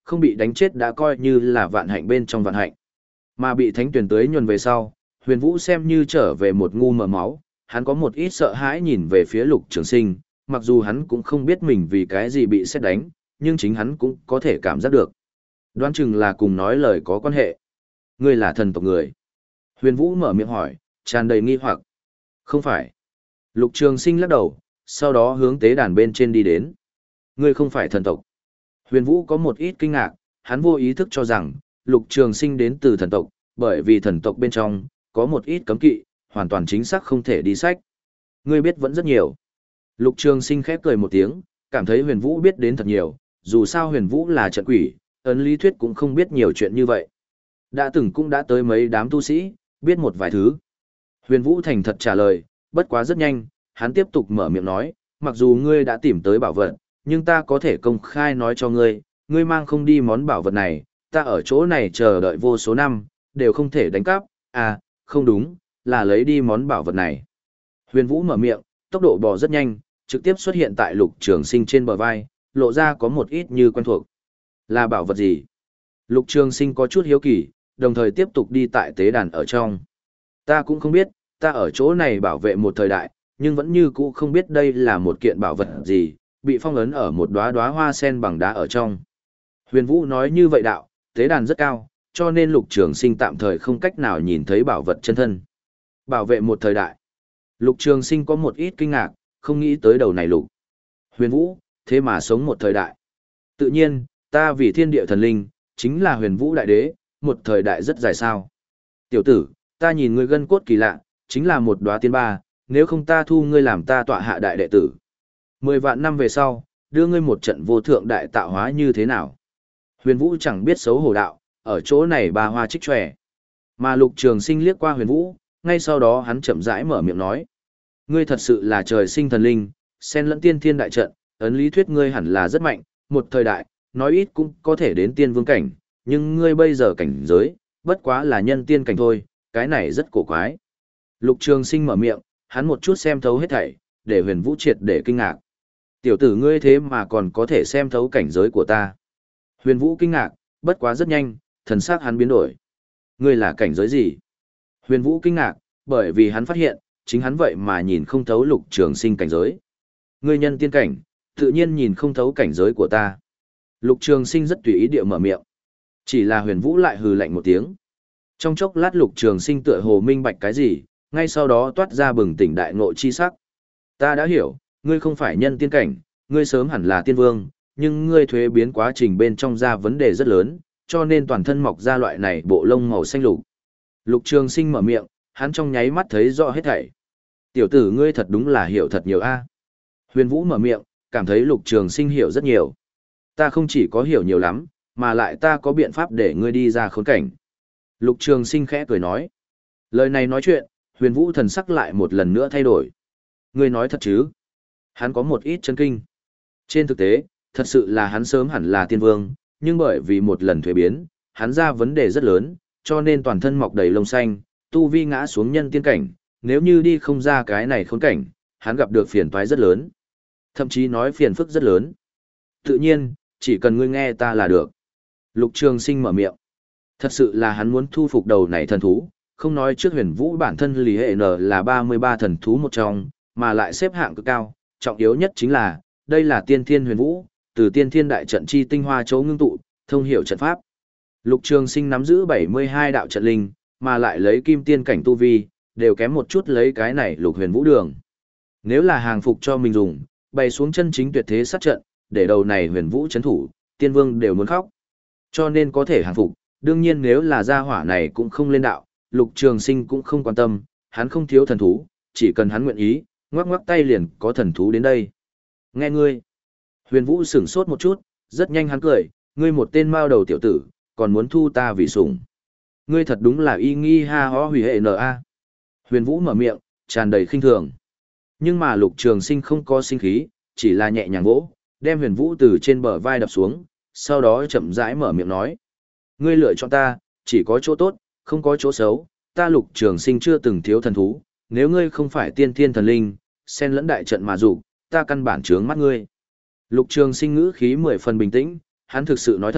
không bị đánh chết đã coi như là vạn hạnh bên trong vạn hạnh. Mà bị thánh tuyển tưới nhuần về sau, Huyền Vũ xem như trở về một ngu mờ máu, hắn có một ít sợ hãi nhìn về phía Lục Trường Sinh, mặc dù hắn cũng không biết mình vì cái gì bị sét đánh, nhưng chính hắn cũng có thể cảm giác được. Đoán chừng là cùng nói lời có quan hệ. Ngươi là thần tộc người. Huyền Vũ mở miệng hỏi, tràn đầy nghi hoặc. Không phải. Lục Trường Sinh lắc đầu, sau đó hướng tế đàn bên trên đi đến. Ngươi không phải thần tộc. Huyền Vũ có một ít kinh ngạc, hắn vô ý thức cho rằng, Lục Trường Sinh đến từ thần tộc, bởi vì thần tộc bên trong, có một ít cấm kỵ, hoàn toàn chính xác không thể đi sách. Ngươi biết vẫn rất nhiều. Lục Trường Sinh khép cười một tiếng, cảm thấy Huyền Vũ biết đến thật nhiều, dù sao Huyền Vũ là trận quỷ, ấn lý thuyết cũng không biết nhiều chuyện như vậy. Đã từng cũng đã tới mấy đám tu sĩ, biết một vài thứ. Huyền Vũ thành thật trả lời, bất quá rất nhanh, hắn tiếp tục mở miệng nói, mặc dù ngươi đã tìm tới bảo vật, nhưng ta có thể công khai nói cho ngươi, ngươi mang không đi món bảo vật này, ta ở chỗ này chờ đợi vô số năm, đều không thể đánh cắp, à, không đúng, là lấy đi món bảo vật này. Huyền Vũ mở miệng, tốc độ bò rất nhanh, trực tiếp xuất hiện tại Lục Trường Sinh trên bờ vai, lộ ra có một ít như quen thuộc. Là bảo vật gì? Lục Trường Sinh có chút hiếu kỳ, đồng thời tiếp tục đi tại tế đàn ở trong. Ta cũng không biết, ta ở chỗ này bảo vệ một thời đại, nhưng vẫn như cũ không biết đây là một kiện bảo vật gì, bị phong ấn ở một đóa đóa hoa sen bằng đá ở trong. Huyền Vũ nói như vậy đạo, tế đàn rất cao, cho nên Lục Trường Sinh tạm thời không cách nào nhìn thấy bảo vật chân thân. Bảo vệ một thời đại. Lục Trường Sinh có một ít kinh ngạc, không nghĩ tới đầu này Lục Huyền Vũ, thế mà sống một thời đại. Tự nhiên, ta vì thiên địa thần linh, chính là Huyền Vũ đại đế, một thời đại rất dài sao. Tiểu tử, ta nhìn ngươi gân cốt kỳ lạ, chính là một đóa tiên ba, nếu không ta thu ngươi làm ta tọa hạ đại đệ tử. Mười vạn năm về sau, đưa ngươi một trận vô thượng đại tạo hóa như thế nào? Huyền Vũ chẳng biết xấu hổ đạo, ở chỗ này ba hoa trích tròe. Mà Lục Trường Sinh liếc qua Huyền Vũ, ngay sau đó hắn chậm rãi mở miệng nói. Ngươi thật sự là trời sinh thần linh, xen lẫn tiên thiên đại trận, ấn lý thuyết ngươi hẳn là rất mạnh, một thời đại, nói ít cũng có thể đến tiên vương cảnh, nhưng ngươi bây giờ cảnh giới, bất quá là nhân tiên cảnh thôi, cái này rất cổ quái. Lục Trường Sinh mở miệng, hắn một chút xem thấu hết thảy, để Huyền Vũ triệt để kinh ngạc. Tiểu tử ngươi thế mà còn có thể xem thấu cảnh giới của ta. Huyền Vũ kinh ngạc, bất quá rất nhanh, thần sắc hắn biến đổi. Ngươi là cảnh giới gì? Huyền Vũ kinh ngạc, bởi vì hắn phát hiện, chính hắn vậy mà nhìn không thấu Lục Trường Sinh cảnh giới. Ngươi nhân tiên cảnh, tự nhiên nhìn không thấu cảnh giới của ta. Lục Trường Sinh rất tùy ý địa mở miệng. Chỉ là Huyền Vũ lại hừ lạnh một tiếng. Trong chốc lát Lục Trường Sinh tựa hồ minh bạch cái gì, ngay sau đó toát ra bừng tỉnh đại ngộ chi sắc. Ta đã hiểu, ngươi không phải nhân tiên cảnh, ngươi sớm hẳn là tiên vương, nhưng ngươi thuế biến quá trình bên trong ra vấn đề rất lớn, cho nên toàn thân mọc ra loại này bộ lông màu xanh lục. Lục Trường Sinh mở miệng, hắn trong nháy mắt thấy rõ hết thảy. Tiểu tử ngươi thật đúng là hiểu thật nhiều a. Huyền Vũ mở miệng, cảm thấy Lục Trường Sinh hiểu rất nhiều. Ta không chỉ có hiểu nhiều lắm, mà lại ta có biện pháp để ngươi đi ra khốn cảnh. Lục Trường Sinh khẽ cười nói. Lời này nói chuyện, Huyền Vũ thần sắc lại một lần nữa thay đổi. Ngươi nói thật chứ? Hắn có một ít chấn kinh. Trên thực tế, thật sự là hắn sớm hẳn là tiên vương, nhưng bởi vì một lần thuế biến, hắn ra vấn đề rất lớn, cho nên toàn thân mọc đầy lông xanh, tu vi ngã xuống nhân tiên cảnh, nếu như đi không ra cái này khốn cảnh, hắn gặp được phiền toái rất lớn. Thậm chí nói phiền phức rất lớn. Tự nhiên, chỉ cần ngươi nghe ta là được. Lục Trường Sinh mở miệng. Thật sự là hắn muốn thu phục đầu này thần thú, không nói trước Huyền Vũ bản thân Lý Hệ N là ba mươi ba thần thú một trong, mà lại xếp hạng cực cao, trọng yếu nhất chính là, đây là tiên thiên Huyền Vũ, từ tiên thiên đại trận chi tinh hoa chấu ngưng tụ, thông hiểu trận pháp. Lục Trường Sinh nắm giữ bảy mươi hai đạo trận linh, mà lại lấy kim tiên cảnh tu vi, đều kém một chút lấy cái này Lục Huyền Vũ đường. Nếu là hàng phục cho mình dùng, bày xuống chân chính tuyệt thế sát trận, để đầu này Huyền Vũ chấn thủ, tiên vương đều muốn khóc. Cho nên có thể hàng phục, đương nhiên nếu là gia hỏa này cũng không lên đạo, Lục Trường Sinh cũng không quan tâm, hắn không thiếu thần thú, chỉ cần hắn nguyện ý, ngoắc ngoắc tay liền có thần thú đến đây. Nghe ngươi. Huyền Vũ sửng sốt một chút, rất nhanh hắn cười, ngươi một tên mao đầu tiểu tử, còn muốn thu ta vì sủng. Ngươi thật đúng là y nghi ha ho hủy hệ na. Huyền Vũ mở miệng, tràn đầy khinh thường. Nhưng mà Lục Trường Sinh không có sinh khí, chỉ là nhẹ nhàng vỗ, đem Huyền Vũ từ trên bờ vai đập xuống, sau đó chậm rãi mở miệng nói. Ngươi lựa chọn ta, chỉ có chỗ tốt, không có chỗ xấu, ta Lục Trường Sinh chưa từng thiếu thần thú, nếu ngươi không phải tiên thiên thần linh, xen lẫn đại trận mà dục, ta căn bản chướng mắt ngươi. Lục Trường Sinh ngữ khí mười phần bình tĩnh, hắn thực sự nói thật,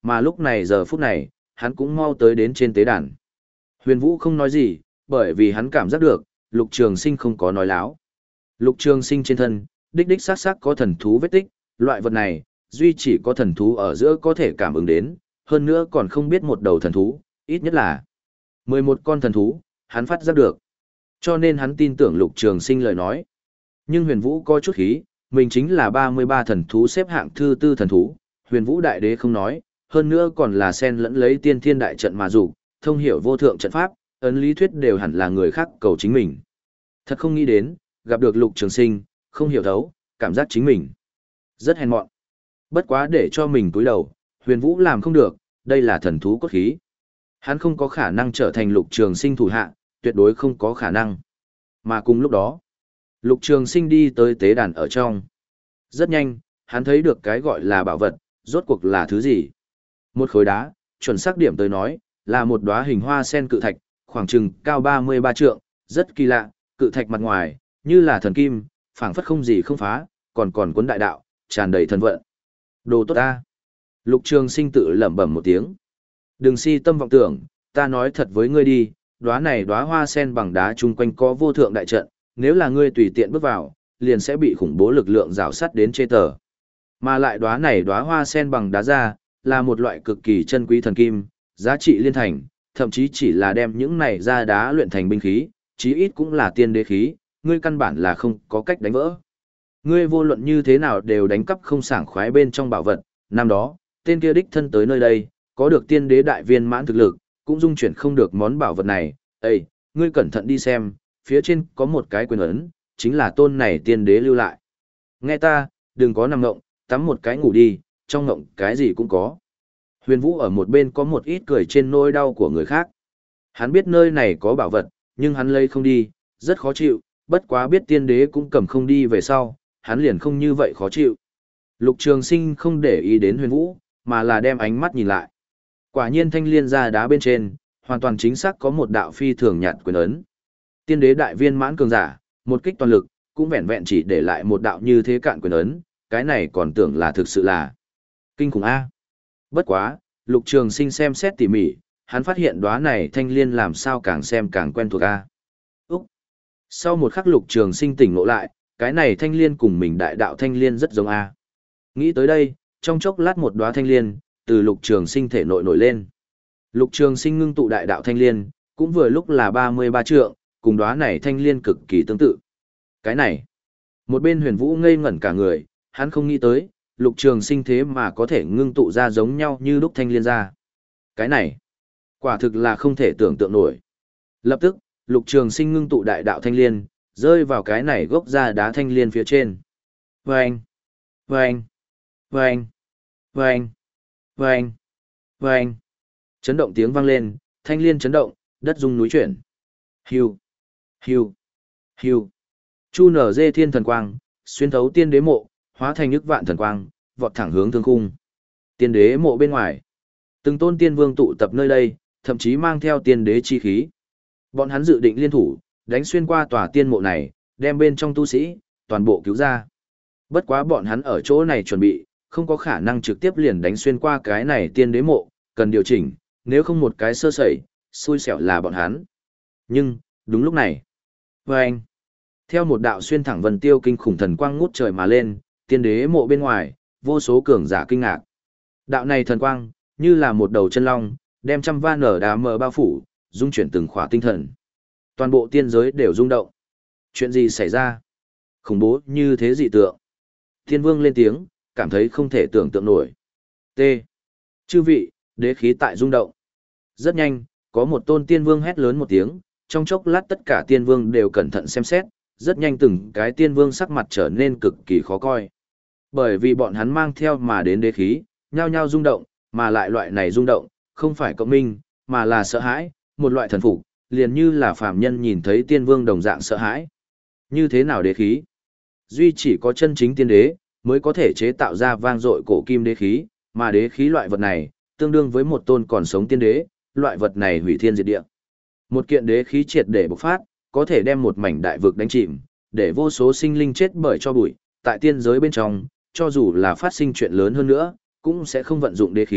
Mà lúc này giờ phút này, hắn cũng mau tới đến trên tế đàn. Huyền Vũ không nói gì, bởi vì hắn cảm giác được, Lục Trường Sinh không có nói láo. Lục Trường Sinh trên thân, đích đích xác xác có thần thú vết tích, loại vật này, duy chỉ có thần thú ở giữa có thể cảm ứng đến, hơn nữa còn không biết một đầu thần thú, ít nhất là mười một con thần thú, hắn phát giác được. Cho nên hắn tin tưởng Lục Trường Sinh lời nói. Nhưng Huyền Vũ có chút khí, mình chính là ba mươi ba thần thú xếp hạng thứ tư thần thú, Huyền Vũ đại đế không nói, hơn nữa còn là xen lẫn lấy tiên thiên đại trận mà dục, thông hiểu vô thượng trận pháp, ấn lý thuyết đều hẳn là người khác cầu chính mình. Thật không nghĩ đến, gặp được Lục Trường Sinh, không hiểu thấu, cảm giác chính mình rất hèn mọn. Bất quá để cho mình cúi đầu, Huyền Vũ làm không được, đây là thần thú cốt khí. Hắn không có khả năng trở thành Lục Trường Sinh thủ hạ, tuyệt đối không có khả năng. Mà cùng lúc đó, Lục Trường Sinh đi tới tế đàn ở trong. Rất nhanh, hắn thấy được cái gọi là bảo vật, rốt cuộc là thứ gì? Một khối đá, chuẩn xác điểm tới nói, là một đóa hình hoa sen cự thạch, khoảng chừng cao ba mươi ba trượng, rất kỳ lạ, cự thạch mặt ngoài, như là thần kim, phảng phất không gì không phá, còn còn cuốn đại đạo, tràn đầy thần vận. Đồ tốt ta. Lục Trường Sinh tự lẩm bẩm một tiếng. Đừng si tâm vọng tưởng, ta nói thật với ngươi đi, đóa này đóa hoa sen bằng đá chung quanh có vô thượng đại trận, nếu là ngươi tùy tiện bước vào, liền sẽ bị khủng bố lực lượng rào sắt đến chê tờ. Mà lại đóa này đóa hoa sen bằng đá ra, là một loại cực kỳ chân quý thần kim, giá trị liên thành, thậm chí chỉ là đem những này ra đá luyện thành binh khí, chí ít cũng là tiên đế khí, ngươi căn bản là không có cách đánh vỡ. Ngươi vô luận như thế nào đều đánh cắp không sảng khoái bên trong bảo vật, năm đó, tên kia đích thân tới nơi đây, có được tiên đế đại viên mãn thực lực, cũng dung chuyển không được món bảo vật này. Ê, ngươi cẩn thận đi xem, phía trên có một cái quyền ấn, chính là tôn này tiên đế lưu lại. Nghe ta, đừng có nằm ngộng, tắm một cái ngủ đi, trong ngộng cái gì cũng có. Huyền Vũ ở một bên có một ít cười trên nỗi đau của người khác. Hắn biết nơi này có bảo vật, nhưng hắn lấy không đi, rất khó chịu, bất quá biết tiên đế cũng cầm không đi về sau, hắn liền không như vậy khó chịu. Lục Trường Sinh không để ý đến Huyền Vũ, mà là đem ánh mắt nhìn lại. Quả nhiên thanh liên ra đá bên trên, hoàn toàn chính xác có một đạo phi thường nhạt quyền ấn. Tiên đế đại viên mãn cường giả, một kích toàn lực, cũng vẹn vẹn chỉ để lại một đạo như thế cạn quyền ấn, cái này còn tưởng là thực sự là kinh khủng a. Bất quá, Lục Trường Sinh xem xét tỉ mỉ, hắn phát hiện đóa này thanh liên làm sao càng xem càng quen thuộc a. Úc. Sau một khắc Lục Trường Sinh tỉnh ngộ lại, cái này thanh liên cùng mình đại đạo thanh liên rất giống a. Nghĩ tới đây, trong chốc lát một đóa thanh liên từ Lục Trường Sinh thể nội nổi lên. Lục Trường Sinh ngưng tụ đại đạo thanh liên, cũng vừa lúc là ba mươi ba trượng, cùng đóa này thanh liên cực kỳ tương tự. Cái này, một bên Huyền Vũ ngây ngẩn cả người, hắn không nghĩ tới, Lục Trường Sinh thế mà có thể ngưng tụ ra giống nhau như đúc thanh liên ra. Cái này, quả thực là không thể tưởng tượng nổi. Lập tức, Lục Trường Sinh ngưng tụ đại đạo thanh liên, rơi vào cái này gốc ra đá thanh liên phía trên. Vâng! Vâng! Vâng! Vâng! Vâng! Vâng! Chấn động tiếng vang lên, thanh liên chấn động, đất rung núi chuyển. Hiu! Hiu! Hiu! Chu nở dê thiên thần quang, xuyên thấu tiên đế mộ, hóa thành nhức vạn thần quang, vọt thẳng hướng thương khung. Tiên đế mộ bên ngoài, từng tôn tiên vương tụ tập nơi đây, thậm chí mang theo tiên đế chi khí. Bọn hắn dự định liên thủ, đánh xuyên qua tòa tiên mộ này, đem bên trong tu sĩ, toàn bộ cứu ra. Bất quá bọn hắn ở chỗ này chuẩn bị, không có khả năng trực tiếp liền đánh xuyên qua cái này tiên đế mộ, cần điều chỉnh, nếu không một cái sơ sẩy, xui xẻo là bọn hắn. Nhưng, đúng lúc này, vâng, theo một đạo xuyên thẳng vần tiêu kinh khủng thần quang ngút trời mà lên, tiên đế mộ bên ngoài, vô số cường giả kinh ngạc. Đạo này thần quang, như là một đầu chân long, đem trăm van nở đá mờ bao phủ, dung chuyển từng khỏa tinh thần. Toàn bộ tiên giới đều rung động. Chuyện gì xảy ra? Khủng bố như thế dị tượng. Thiên vương lên tiếng, cảm thấy không thể tưởng tượng nổi. T. Chư vị, đế khí tại rung động. Rất nhanh, có một tôn tiên vương hét lớn một tiếng, trong chốc lát tất cả tiên vương đều cẩn thận xem xét, rất nhanh từng cái tiên vương sắc mặt trở nên cực kỳ khó coi. Bởi vì bọn hắn mang theo mà đến đế khí, nhao nhao rung động, mà lại loại này rung động, không phải cộng minh, mà là sợ hãi, một loại thần phục, liền như là phàm nhân nhìn thấy tiên vương đồng dạng sợ hãi. Như thế nào đế khí? Duy chỉ có chân chính tiên đế, mới có thể chế tạo ra vang dội cổ kim đế khí, mà đế khí loại vật này, tương đương với một tôn còn sống tiên đế, loại vật này hủy thiên diệt địa. Một kiện đế khí triệt để bộc phát, có thể đem một mảnh đại vực đánh chìm, để vô số sinh linh chết bởi cho bụi, tại tiên giới bên trong, cho dù là phát sinh chuyện lớn hơn nữa, cũng sẽ không vận dụng đế khí,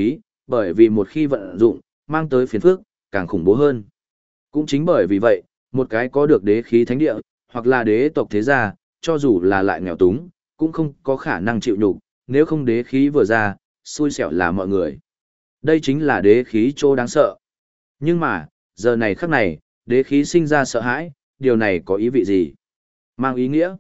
Bởi vì một khi vận dụng, mang tới phiền phức, càng khủng bố hơn. Cũng chính bởi vì vậy, một cái có được đế khí thánh địa, hoặc là đế tộc thế gia, cho dù là lại nghèo túng, cũng không có khả năng chịu nhục, nếu không đế khí vừa ra, xui xẻo là mọi người. Đây chính là đế khí chỗ đáng sợ. Nhưng mà, giờ này khắc này, đế khí sinh ra sợ hãi, điều này có ý vị gì? Mang ý nghĩa,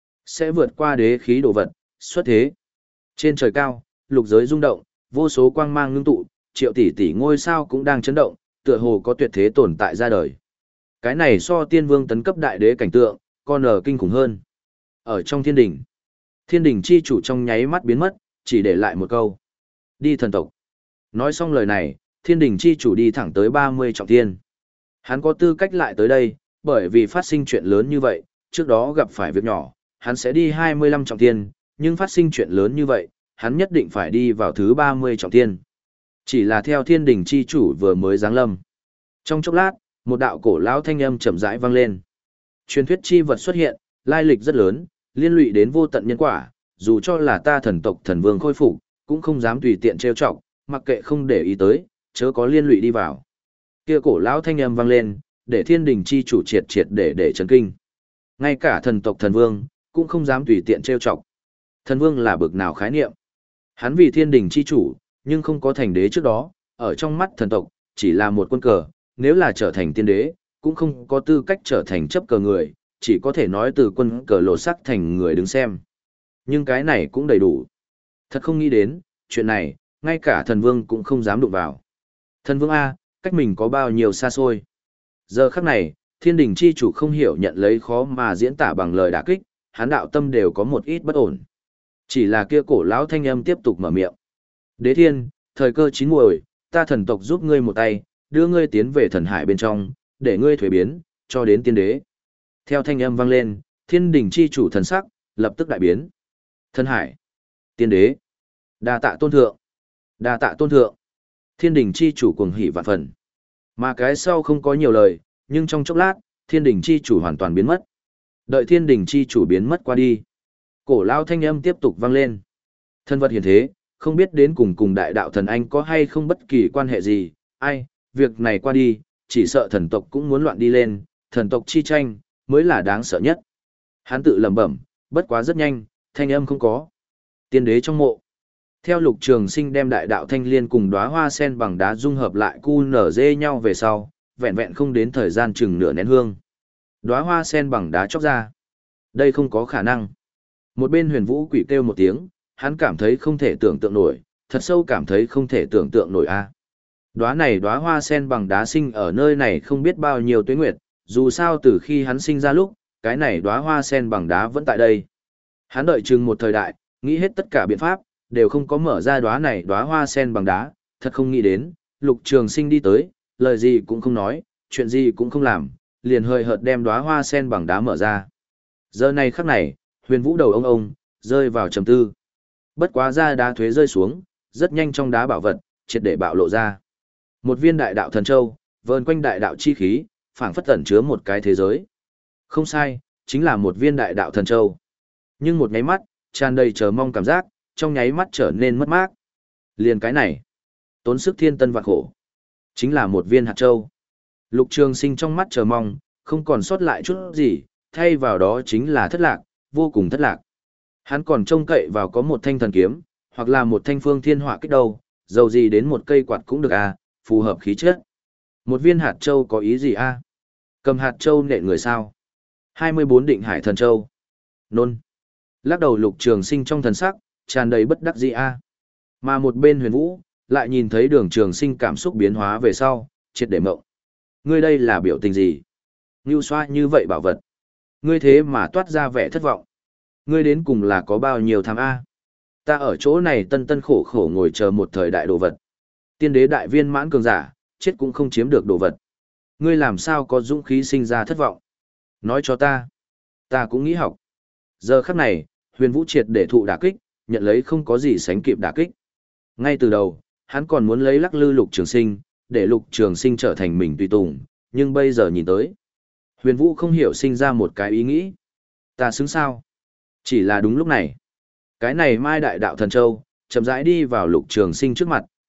sẽ vượt qua đế khí đồ vật, xuất thế. Trên trời cao, lục giới rung động, vô số quang mang ngưng tụ, triệu tỷ tỷ ngôi sao cũng đang chấn động, tựa hồ có tuyệt thế tồn tại ra đời. Cái này so tiên vương tấn cấp đại đế cảnh tượng, còn ở kinh khủng hơn. Ở trong thiên đỉnh, thiên đỉnh chi chủ trong nháy mắt biến mất, chỉ để lại một câu. Đi thần tộc. Nói xong lời này, thiên đỉnh chi chủ đi thẳng tới ba mươi trọng thiên. Hắn có tư cách lại tới đây, bởi vì phát sinh chuyện lớn như vậy, trước đó gặp phải việc nhỏ, hắn sẽ đi hai mươi lăm trọng thiên, nhưng phát sinh chuyện lớn như vậy, hắn nhất định phải đi vào thứ ba mươi trọng thiên. Chỉ là theo thiên đỉnh chi chủ vừa mới giáng lâm. Trong chốc lát, một đạo cổ lão thanh âm chậm rãi vang lên. Truyền thuyết chi vật xuất hiện, lai lịch rất lớn, liên lụy đến vô tận nhân quả, dù cho là ta thần tộc thần vương khôi phục, cũng không dám tùy tiện trêu chọc, mặc kệ không để ý tới, chớ có liên lụy đi vào. Kia cổ lão thanh âm vang lên, để thiên đình chi chủ triệt triệt để để chấn kinh. Ngay cả thần tộc thần vương, cũng không dám tùy tiện trêu chọc. Thần vương là bực nào khái niệm? Hắn vì thiên đình chi chủ, nhưng không có thành đế trước đó, ở trong mắt thần tộc, chỉ là một quân cờ, nếu là trở thành tiên đế, cũng không có tư cách trở thành chấp cờ người, chỉ có thể nói từ quân cờ lộ sắc thành người đứng xem. Nhưng cái này cũng đầy đủ. Thật không nghĩ đến, chuyện này, ngay cả thần vương cũng không dám đụng vào. Thần vương A, cách mình có bao nhiêu xa xôi. Giờ khắc này, thiên đình chi chủ không hiểu nhận lấy khó mà diễn tả bằng lời đả kích, hắn đạo tâm đều có một ít bất ổn. Chỉ là kia cổ lão thanh âm tiếp tục mở miệng. Đế thiên, thời cơ chín muồi, ta thần tộc giúp ngươi một tay, đưa ngươi tiến về thần hải bên trong, để ngươi thuế biến, cho đến tiên đế. Theo thanh âm vang lên, thiên đình chi chủ thần sắc, lập tức đại biến. Thần hải, tiên đế, đa tạ tôn thượng, đa tạ tôn thượng. Thiên đình chi chủ cuồng hỉ vạn phần. Mà cái sau không có nhiều lời, nhưng trong chốc lát, thiên đình chi chủ hoàn toàn biến mất. Đợi thiên đình chi chủ biến mất qua đi. Cổ lao thanh âm tiếp tục vang lên. Thân vật hiển thế, không biết đến cùng cùng đại đạo thần anh có hay không bất kỳ quan hệ gì, ai, việc này qua đi, chỉ sợ thần tộc cũng muốn loạn đi lên, thần tộc chi tranh, mới là đáng sợ nhất. Hắn tự lẩm bẩm, bất quá rất nhanh, thanh âm không có. Tiên đế trong mộ. Theo Lục Trường Sinh đem đại đạo thanh liên cùng đóa hoa sen bằng đá dung hợp lại cu nở dê nhau về sau, vẹn vẹn không đến thời gian chừng nửa nén hương. Đóa hoa sen bằng đá chóc ra. Đây không có khả năng. Một bên Huyền Vũ quỷ kêu một tiếng, hắn cảm thấy không thể tưởng tượng nổi, thật sâu cảm thấy không thể tưởng tượng nổi a. Đóa này đóa hoa sen bằng đá sinh ở nơi này không biết bao nhiêu tuế nguyệt, dù sao từ khi hắn sinh ra lúc, cái này đóa hoa sen bằng đá vẫn tại đây. Hắn đợi chừng một thời đại, nghĩ hết tất cả biện pháp, đều không có mở ra đóa này đóa hoa sen bằng đá, thật không nghĩ đến, Lục Trường Sinh đi tới, lời gì cũng không nói, chuyện gì cũng không làm, liền hơi hợt đem đóa hoa sen bằng đá mở ra. Giờ này khắc này, Huyền Vũ đầu ông ông, rơi vào trầm tư. Bất quá ra đá thuế rơi xuống, rất nhanh trong đá bảo vật, triệt để bạo lộ ra. Một viên đại đạo thần châu, vờn quanh đại đạo chi khí, phảng phất ẩn chứa một cái thế giới. Không sai, chính là một viên đại đạo thần châu. Nhưng một nháy mắt, tràn đầy chờ mong cảm giác, trong nháy mắt trở nên mất mát. Liền cái này, tốn sức thiên tân vạn khổ, chính là một viên hạt châu. Lục Trường Sinh trong mắt chờ mong, không còn sót lại chút gì, thay vào đó chính là thất lạc, vô cùng thất lạc. Hắn còn trông cậy vào có một thanh thần kiếm, hoặc là một thanh phương thiên họa kích đâu, dầu gì đến một cây quạt cũng được à, phù hợp khí chất. Một viên hạt châu có ý gì a? À? Cầm hạt châu nện người sao? hai mươi bốn định hải thần châu. Nôn. Lắc đầu Lục Trường Sinh trong thần sắc, tràn đầy bất đắc dĩ a. À? Mà một bên Huyền Vũ, lại nhìn thấy Đường Trường Sinh cảm xúc biến hóa về sau, triệt để mộng. Ngươi đây là biểu tình gì? Ngưu xoa như vậy bảo vật. Ngươi thế mà toát ra vẻ thất vọng. Ngươi đến cùng là có bao nhiêu tham a? Ta ở chỗ này tân tân khổ khổ ngồi chờ một thời đại đồ vật. Tiên đế đại viên mãn cường giả, chết cũng không chiếm được đồ vật. Ngươi làm sao có dũng khí sinh ra thất vọng? Nói cho ta. Ta cũng nghĩ học. Giờ khắc này, Huyền Vũ triệt để thụ đả kích, nhận lấy không có gì sánh kịp đả kích. Ngay từ đầu, hắn còn muốn lấy lắc lư Lục Trường Sinh, để Lục Trường Sinh trở thành mình tùy tùng, nhưng bây giờ nhìn tới, Huyền Vũ không hiểu sinh ra một cái ý nghĩ. Ta xứng sao? Chỉ là đúng lúc này, cái này Mai Đại Đạo Thần Châu chậm rãi đi vào Lục Trường Sinh trước mặt,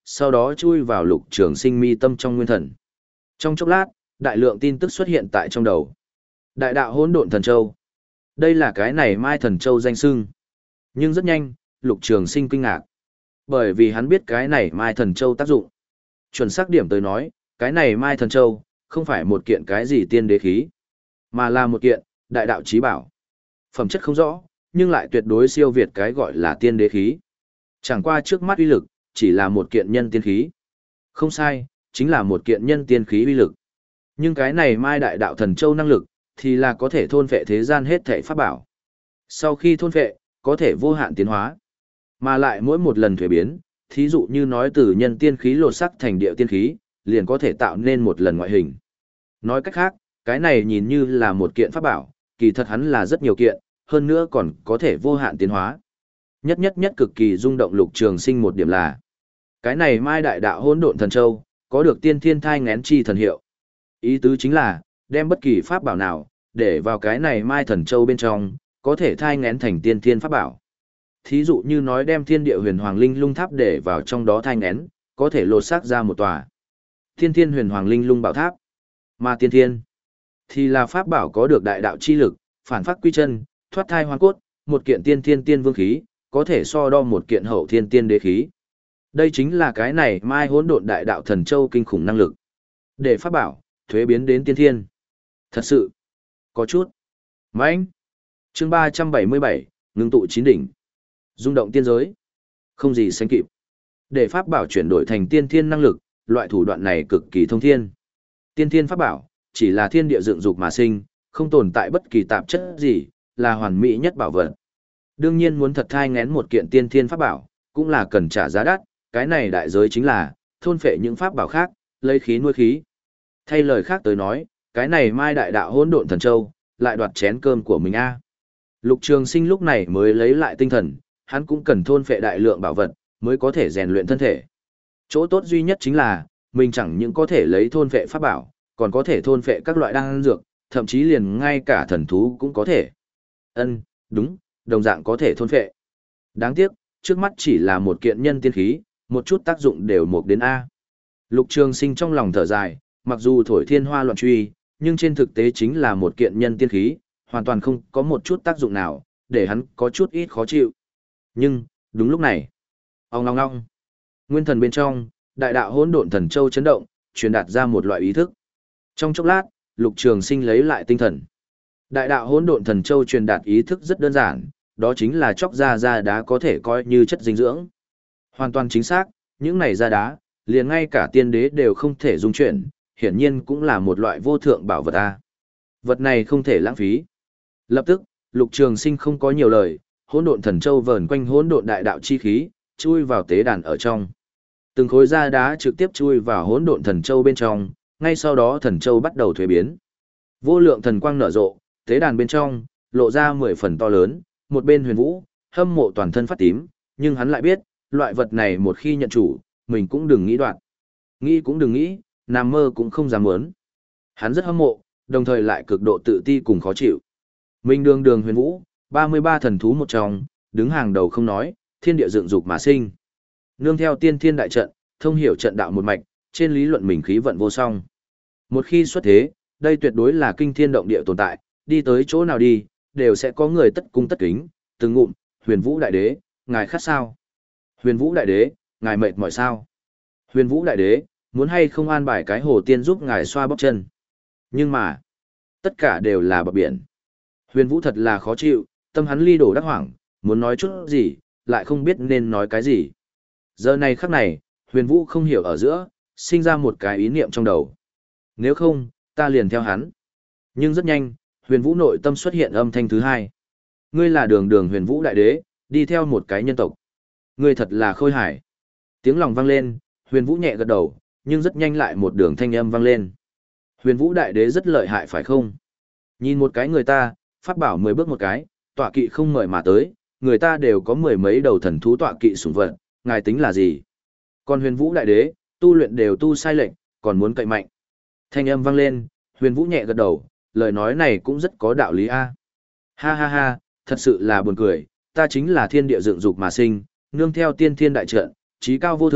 sau đó chui vào Lục Trường Sinh mi tâm trong nguyên thần. Trong chốc lát, đại lượng tin tức xuất hiện tại trong đầu. Đại đạo hỗn độn thần châu. Đây là cái này Mai thần châu danh xưng. Nhưng rất nhanh, Lục Trường Sinh kinh ngạc. Bởi vì hắn biết cái này Mai thần châu tác dụng. Chuẩn xác điểm tới nói, cái này Mai thần châu không phải một kiện cái gì tiên đế khí, mà là một kiện đại đạo chí bảo. Phẩm chất không rõ, nhưng lại tuyệt đối siêu việt cái gọi là tiên đế khí. Chẳng qua trước mắt uy lực, chỉ là một kiện nhân tiên khí. Không sai, chính là một kiện nhân tiên khí uy lực. Nhưng cái này Mai đại đạo thần châu năng lực, thì là có thể thôn phệ thế gian hết thảy pháp bảo. Sau khi thôn phệ, có thể vô hạn tiến hóa. Mà lại mỗi một lần thuế biến, thí dụ như nói từ nhân tiên khí lột sắc thành địa tiên khí, liền có thể tạo nên một lần ngoại hình. Nói cách khác, cái này nhìn như là một kiện pháp bảo, kỳ thật hắn là rất nhiều kiện, hơn nữa còn có thể vô hạn tiến hóa. Nhất nhất nhất cực kỳ rung động Lục Trường Sinh một điểm là, cái này Mai đại đạo hỗn độn thần châu, có được tiên thiên thai ngén chi thần hiệu. Ý tứ chính là, đem bất kỳ pháp bảo nào, để vào cái này Mai thần châu bên trong, có thể thai ngén thành tiên thiên pháp bảo. Thí dụ như nói đem thiên địa huyền hoàng linh lung tháp để vào trong đó thai ngén, có thể lột xác ra một tòa thiên thiên huyền hoàng linh lung bảo tháp. Mà tiên thiên, thì là pháp bảo có được đại đạo chi lực, phản phát quy chân, thoát thai hoàn cốt, một kiện tiên thiên tiên vương khí, có thể so đo một kiện hậu thiên tiên đế khí. Đây chính là cái này Mai hỗn độn đại đạo thần châu kinh khủng năng lực. Để pháp bảo, thuế biến đến tiên thiên. Thật sự, có chút mạnh. Chương ba trăm bảy mươi bảy, ngưng tụ chín đỉnh. Rung động tiên giới. Không gì sánh kịp. Để pháp bảo chuyển đổi thành tiên thiên năng lực, loại thủ đoạn này cực kỳ thông thiên. Tiên thiên pháp bảo, chỉ là thiên địa dựng dục mà sinh, không tồn tại bất kỳ tạp chất gì, là hoàn mỹ nhất bảo vật. Đương nhiên muốn thật thai ngén một kiện tiên thiên pháp bảo, cũng là cần trả giá đắt, cái này đại giới chính là thôn phệ những pháp bảo khác, lấy khí nuôi khí. Thay lời khác tới nói, cái này Mai đại đạo hỗn độn thần châu, lại đoạt chén cơm của mình a. Lục Trường Sinh lúc này mới lấy lại tinh thần, hắn cũng cần thôn phệ đại lượng bảo vật, mới có thể rèn luyện thân thể. Chỗ tốt duy nhất chính là, mình chẳng những có thể lấy thôn phệ pháp bảo, còn có thể thôn phệ các loại đan dược, thậm chí liền ngay cả thần thú cũng có thể. Ân, đúng, đồng dạng có thể thôn phệ. Đáng tiếc, trước mắt chỉ là một kiện nhân tiên khí, một chút tác dụng đều một đến A. Lục Trường Sinh trong lòng thở dài, mặc dù thổi thiên hoa loạn truy, nhưng trên thực tế chính là một kiện nhân tiên khí, hoàn toàn không có một chút tác dụng nào, để hắn có chút ít khó chịu. Nhưng, đúng lúc này, ong ong ong, nguyên thần bên trong, đại đạo hỗn độn thần châu chấn động, truyền đạt ra một loại ý thức. Trong chốc lát, Lục Trường Sinh lấy lại tinh thần. Đại đạo hỗn độn thần châu truyền đạt ý thức rất đơn giản, đó chính là chóc ra ra đá có thể coi như chất dinh dưỡng. Hoàn toàn chính xác, những này ra đá, liền ngay cả tiên đế đều không thể dung chuyển, hiển nhiên cũng là một loại vô thượng bảo vật a. Vật này không thể lãng phí. Lập tức, Lục Trường Sinh không có nhiều lời, hỗn độn thần châu vờn quanh hỗn độn đại đạo chi khí, chui vào tế đàn ở trong. Từng khối da đá trực tiếp chui vào hỗn độn thần châu bên trong, ngay sau đó thần châu bắt đầu thuế biến. Vô lượng thần quang nở rộ, tế đàn bên trong lộ ra mười phần to lớn, một bên Huyền Vũ hâm mộ toàn thân phát tím, nhưng hắn lại biết, loại vật này một khi nhận chủ, mình cũng đừng nghĩ đoạn. Nghĩ cũng đừng nghĩ, nằm mơ cũng không dám muốn. Hắn rất hâm mộ, đồng thời lại cực độ tự ti cùng khó chịu. Mình đường đường Huyền Vũ, ba mươi ba thần thú một trong, đứng hàng đầu không nói, thiên địa dựng dục mà sinh. Nương theo tiên thiên đại trận, thông hiểu trận đạo một mạch, trên lý luận mình khí vận vô song. Một khi xuất thế, đây tuyệt đối là kinh thiên động địa tồn tại, đi tới chỗ nào đi, đều sẽ có người tất cung tất kính, từng ngụm, Huyền Vũ đại đế, ngài khát sao? Huyền Vũ đại đế, ngài mệt mỏi sao? Huyền Vũ đại đế, muốn hay không an bài cái hồ tiên giúp ngài xoa bóp chân? Nhưng mà, tất cả đều là bờ biển. Huyền Vũ thật là khó chịu, tâm hắn ly đổ đắc hoảng, muốn nói chút gì, lại không biết nên nói cái gì. Giờ này khắc này, Huyền Vũ không hiểu ở giữa, sinh ra một cái ý niệm trong đầu. Nếu không, ta liền theo hắn. Nhưng rất nhanh, Huyền Vũ nội tâm xuất hiện âm thanh thứ hai. Ngươi là đường đường Huyền Vũ đại đế, đi theo một cái nhân tộc. Ngươi thật là khôi hài. Tiếng lòng vang lên, Huyền Vũ nhẹ gật đầu, nhưng rất nhanh lại một đường thanh âm vang lên. Huyền Vũ đại đế rất lợi hại phải không? Nhìn một cái người ta, phát bảo mười bước một cái, tọa kỵ không mời mà tới, người ta đều có mười mấy đầu thần thú tọa kỵ sủng vật, ngài tính là gì? Còn Huyền Vũ đại đế, tu luyện đều tu sai lệch, còn muốn cậy mạnh. Thanh âm vang lên, Huyền Vũ nhẹ gật đầu, lời nói này cũng rất có đạo lý a. Ha ha ha, thật sự là buồn cười, ta chính là thiên địa dựng dục mà sinh, nương theo tiên thiên đại trận, trí cao vô thượng,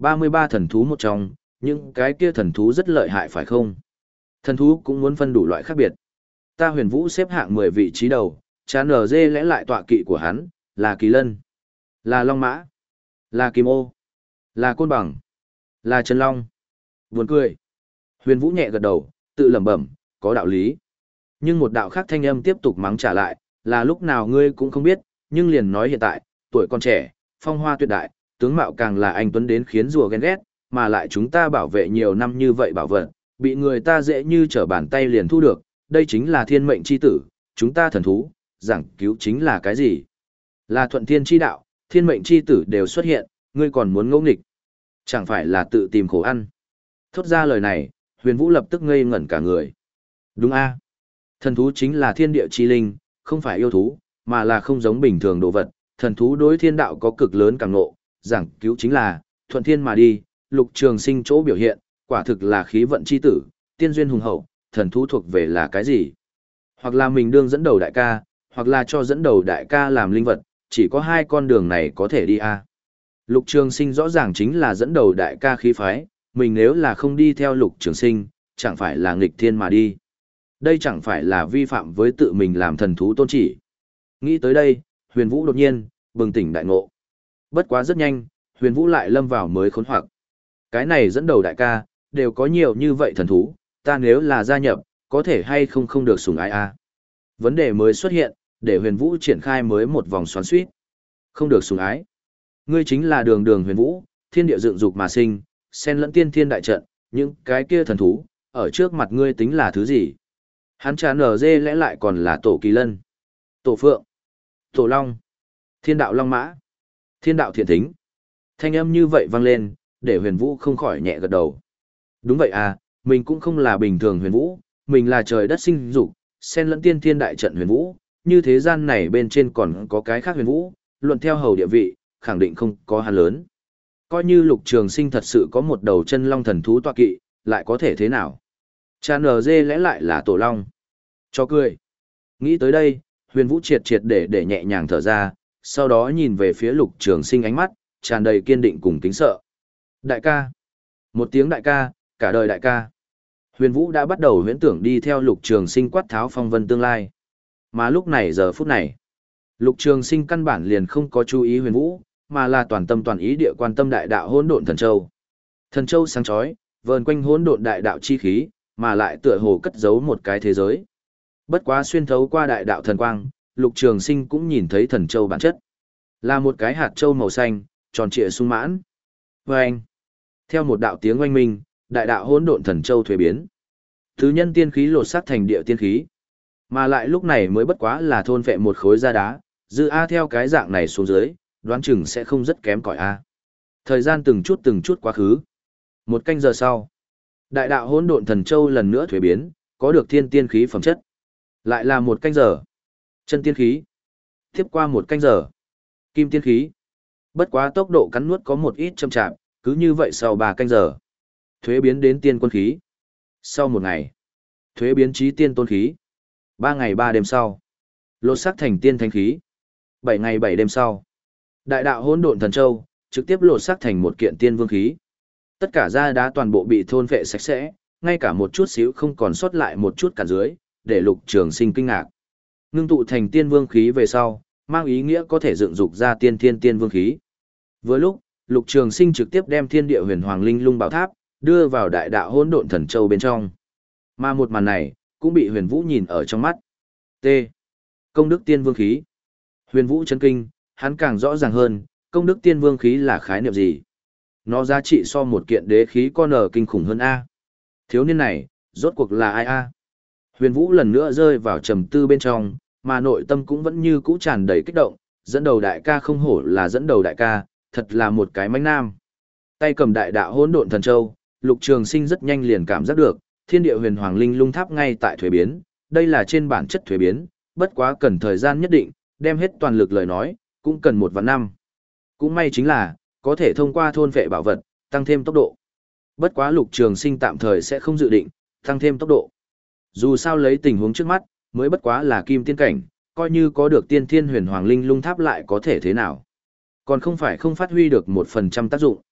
ba mươi ba thần thú một trong, những cái kia thần thú rất lợi hại phải không? Thần thú cũng muốn phân đủ loại khác biệt. Ta Huyền Vũ xếp hạng mười vị trí đầu, chán ở dê lẽ lại tọa kỵ của hắn, là Kỳ Lân, là Long Mã, là Kim Ô, là Côn Bằng, là Trần Long. Buồn cười. Huyền Vũ nhẹ gật đầu, tự lẩm bẩm, có đạo lý. Nhưng một đạo khác thanh âm tiếp tục mắng trả lại, là lúc nào ngươi cũng không biết, nhưng liền nói hiện tại, tuổi còn trẻ, phong hoa tuyệt đại, tướng mạo càng là anh tuấn đến khiến rùa ghen ghét, mà lại chúng ta bảo vệ nhiều năm như vậy bảo vật, bị người ta dễ như trở bàn tay liền thu được, đây chính là thiên mệnh chi tử, chúng ta thần thú, giảng cứu chính là cái gì? Là thuận thiên chi đạo, thiên mệnh chi tử đều xuất hiện, ngươi còn muốn ngỗ nghịch. Chẳng phải là tự tìm khổ ăn. Thốt ra lời này, Huyền Vũ lập tức ngây ngẩn cả người. Đúng a, thần thú chính là thiên địa chi linh, không phải yêu thú, mà là không giống bình thường đồ vật. Thần thú đối thiên đạo có cực lớn càng ngộ, giảng cứu chính là thuận thiên mà đi. Lục Trường Sinh chỗ biểu hiện, quả thực là khí vận chi tử, tiên duyên hùng hậu. Thần thú thuộc về là cái gì? Hoặc là mình đương dẫn đầu đại ca, hoặc là cho dẫn đầu đại ca làm linh vật, chỉ có hai con đường này có thể đi a. Lục Trường Sinh rõ ràng chính là dẫn đầu đại ca khí phái, mình nếu là không đi theo Lục Trường Sinh, chẳng phải là nghịch thiên mà đi. Đây chẳng phải là vi phạm với tự mình làm thần thú tôn chỉ. Nghĩ tới đây, Huyền Vũ đột nhiên bừng tỉnh đại ngộ. Bất quá rất nhanh, Huyền Vũ lại lâm vào mới khốn hoặc. Cái này dẫn đầu đại ca, đều có nhiều như vậy thần thú, ta nếu là gia nhập, có thể hay không không được sủng ái a. Vấn đề mới xuất hiện, để Huyền Vũ triển khai mới một vòng xoắn xuýt. Không được sủng ái. Ngươi chính là đường đường Huyền Vũ, thiên địa dựng dục mà sinh, xen lẫn tiên thiên đại trận, những cái kia thần thú, ở trước mặt ngươi tính là thứ gì? Hắn chán ở dê lẽ lại còn là tổ Kỳ Lân, tổ Phượng, tổ Long, thiên đạo Long Mã, thiên đạo Thiện Thính. Thanh âm như vậy vang lên, để Huyền Vũ không khỏi nhẹ gật đầu. Đúng vậy à, mình cũng không là bình thường Huyền Vũ, mình là trời đất sinh dục, xen lẫn tiên thiên đại trận Huyền Vũ, như thế gian này bên trên còn có cái khác Huyền Vũ, luận theo hầu địa vị, khẳng định không có hắn lớn. Coi như Lục Trường Sinh thật sự có một đầu chân long thần thú tọa kỵ, lại có thể thế nào? Chán ở dê lẽ lại là tổ long. Cho cười. Nghĩ tới đây, Huyền Vũ triệt triệt để để nhẹ nhàng thở ra, sau đó nhìn về phía Lục Trường Sinh ánh mắt, tràn đầy kiên định cùng kính sợ. Đại ca. Một tiếng đại ca, cả đời đại ca. Huyền Vũ đã bắt đầu huyễn tưởng đi theo Lục Trường Sinh quát tháo phong vân tương lai. Mà lúc này giờ phút này, Lục Trường Sinh căn bản liền không có chú ý Huyền Vũ, mà là toàn tâm toàn ý địa quan tâm đại đạo hỗn độn thần châu. Thần châu sáng chói, vờn quanh hỗn độn đại đạo chi khí, mà lại tựa hồ cất giấu một cái thế giới. Bất quá xuyên thấu qua đại đạo thần quang, Lục Trường Sinh cũng nhìn thấy thần châu bản chất. Là một cái hạt châu màu xanh, tròn trịa sung mãn. Oeng! Theo một đạo tiếng oanh minh, đại đạo hỗn độn thần châu thuế biến. Thứ nhân tiên khí lột xác thành địa tiên khí. Mà lại lúc này mới bất quá là thôn phệ một khối da đá, dư A theo cái dạng này xuống dưới, đoán chừng sẽ không rất kém cỏi A. Thời gian từng chút từng chút quá khứ. Một canh giờ sau, đại đạo hỗn độn thần châu lần nữa thuế biến, có được thiên tiên khí phẩm chất. Lại là một canh giờ. Chân tiên khí. Tiếp qua một canh giờ. Kim tiên khí. Bất quá tốc độ cắn nuốt có một ít chậm chạp, cứ như vậy sau ba canh giờ. Thuế biến đến tiên quân khí. Sau một ngày. Thuế biến chí tiên tôn khí. Ba ngày ba đêm sau. Lột xác thành tiên thánh khí. Bảy ngày bảy đêm sau. Đại đạo hỗn độn thần châu, trực tiếp lột xác thành một kiện tiên vương khí. Tất cả da đá toàn bộ bị thôn phệ sạch sẽ, ngay cả một chút xíu không còn sót lại một chút cả dưới, để Lục Trường Sinh kinh ngạc. Ngưng tụ thành tiên vương khí về sau, mang ý nghĩa có thể dựng dục ra tiên thiên tiên vương khí. Vừa lúc, Lục Trường Sinh trực tiếp đem Thiên Địa Huyền Hoàng Linh Lung Bảo Tháp đưa vào đại đạo hỗn độn thần châu bên trong. Mà một màn này cũng bị Huyền Vũ nhìn ở trong mắt. T. Công đức tiên vương khí. Huyền Vũ chấn kinh, hắn càng rõ ràng hơn, công đức tiên vương khí là khái niệm gì. Nó giá trị so một kiện đế khí con ở kinh khủng hơn A. Thiếu niên này, rốt cuộc là ai A? Huyền Vũ lần nữa rơi vào trầm tư bên trong, mà nội tâm cũng vẫn như cũ tràn đầy kích động, dẫn đầu đại ca không hổ là dẫn đầu đại ca, thật là một cái mãnh nam. Tay cầm đại đạo hỗn độn thần châu, Lục Trường Sinh rất nhanh liền cảm giác được, Thiên Địa Huyền Hoàng Linh Lung Tháp ngay tại thuế biến, đây là trên bản chất thuế biến, bất quá cần thời gian nhất định, đem hết toàn lực lời nói, cũng cần một vạn năm. Cũng may chính là, có thể thông qua thôn vệ bảo vật, tăng thêm tốc độ. Bất quá Lục Trường Sinh tạm thời sẽ không dự định, tăng thêm tốc độ. Dù sao lấy tình huống trước mắt, mới bất quá là kim tiên cảnh, coi như có được tiên thiên huyền hoàng linh lung tháp lại có thể thế nào. Còn không phải không phát huy được một phần trăm tác dụng.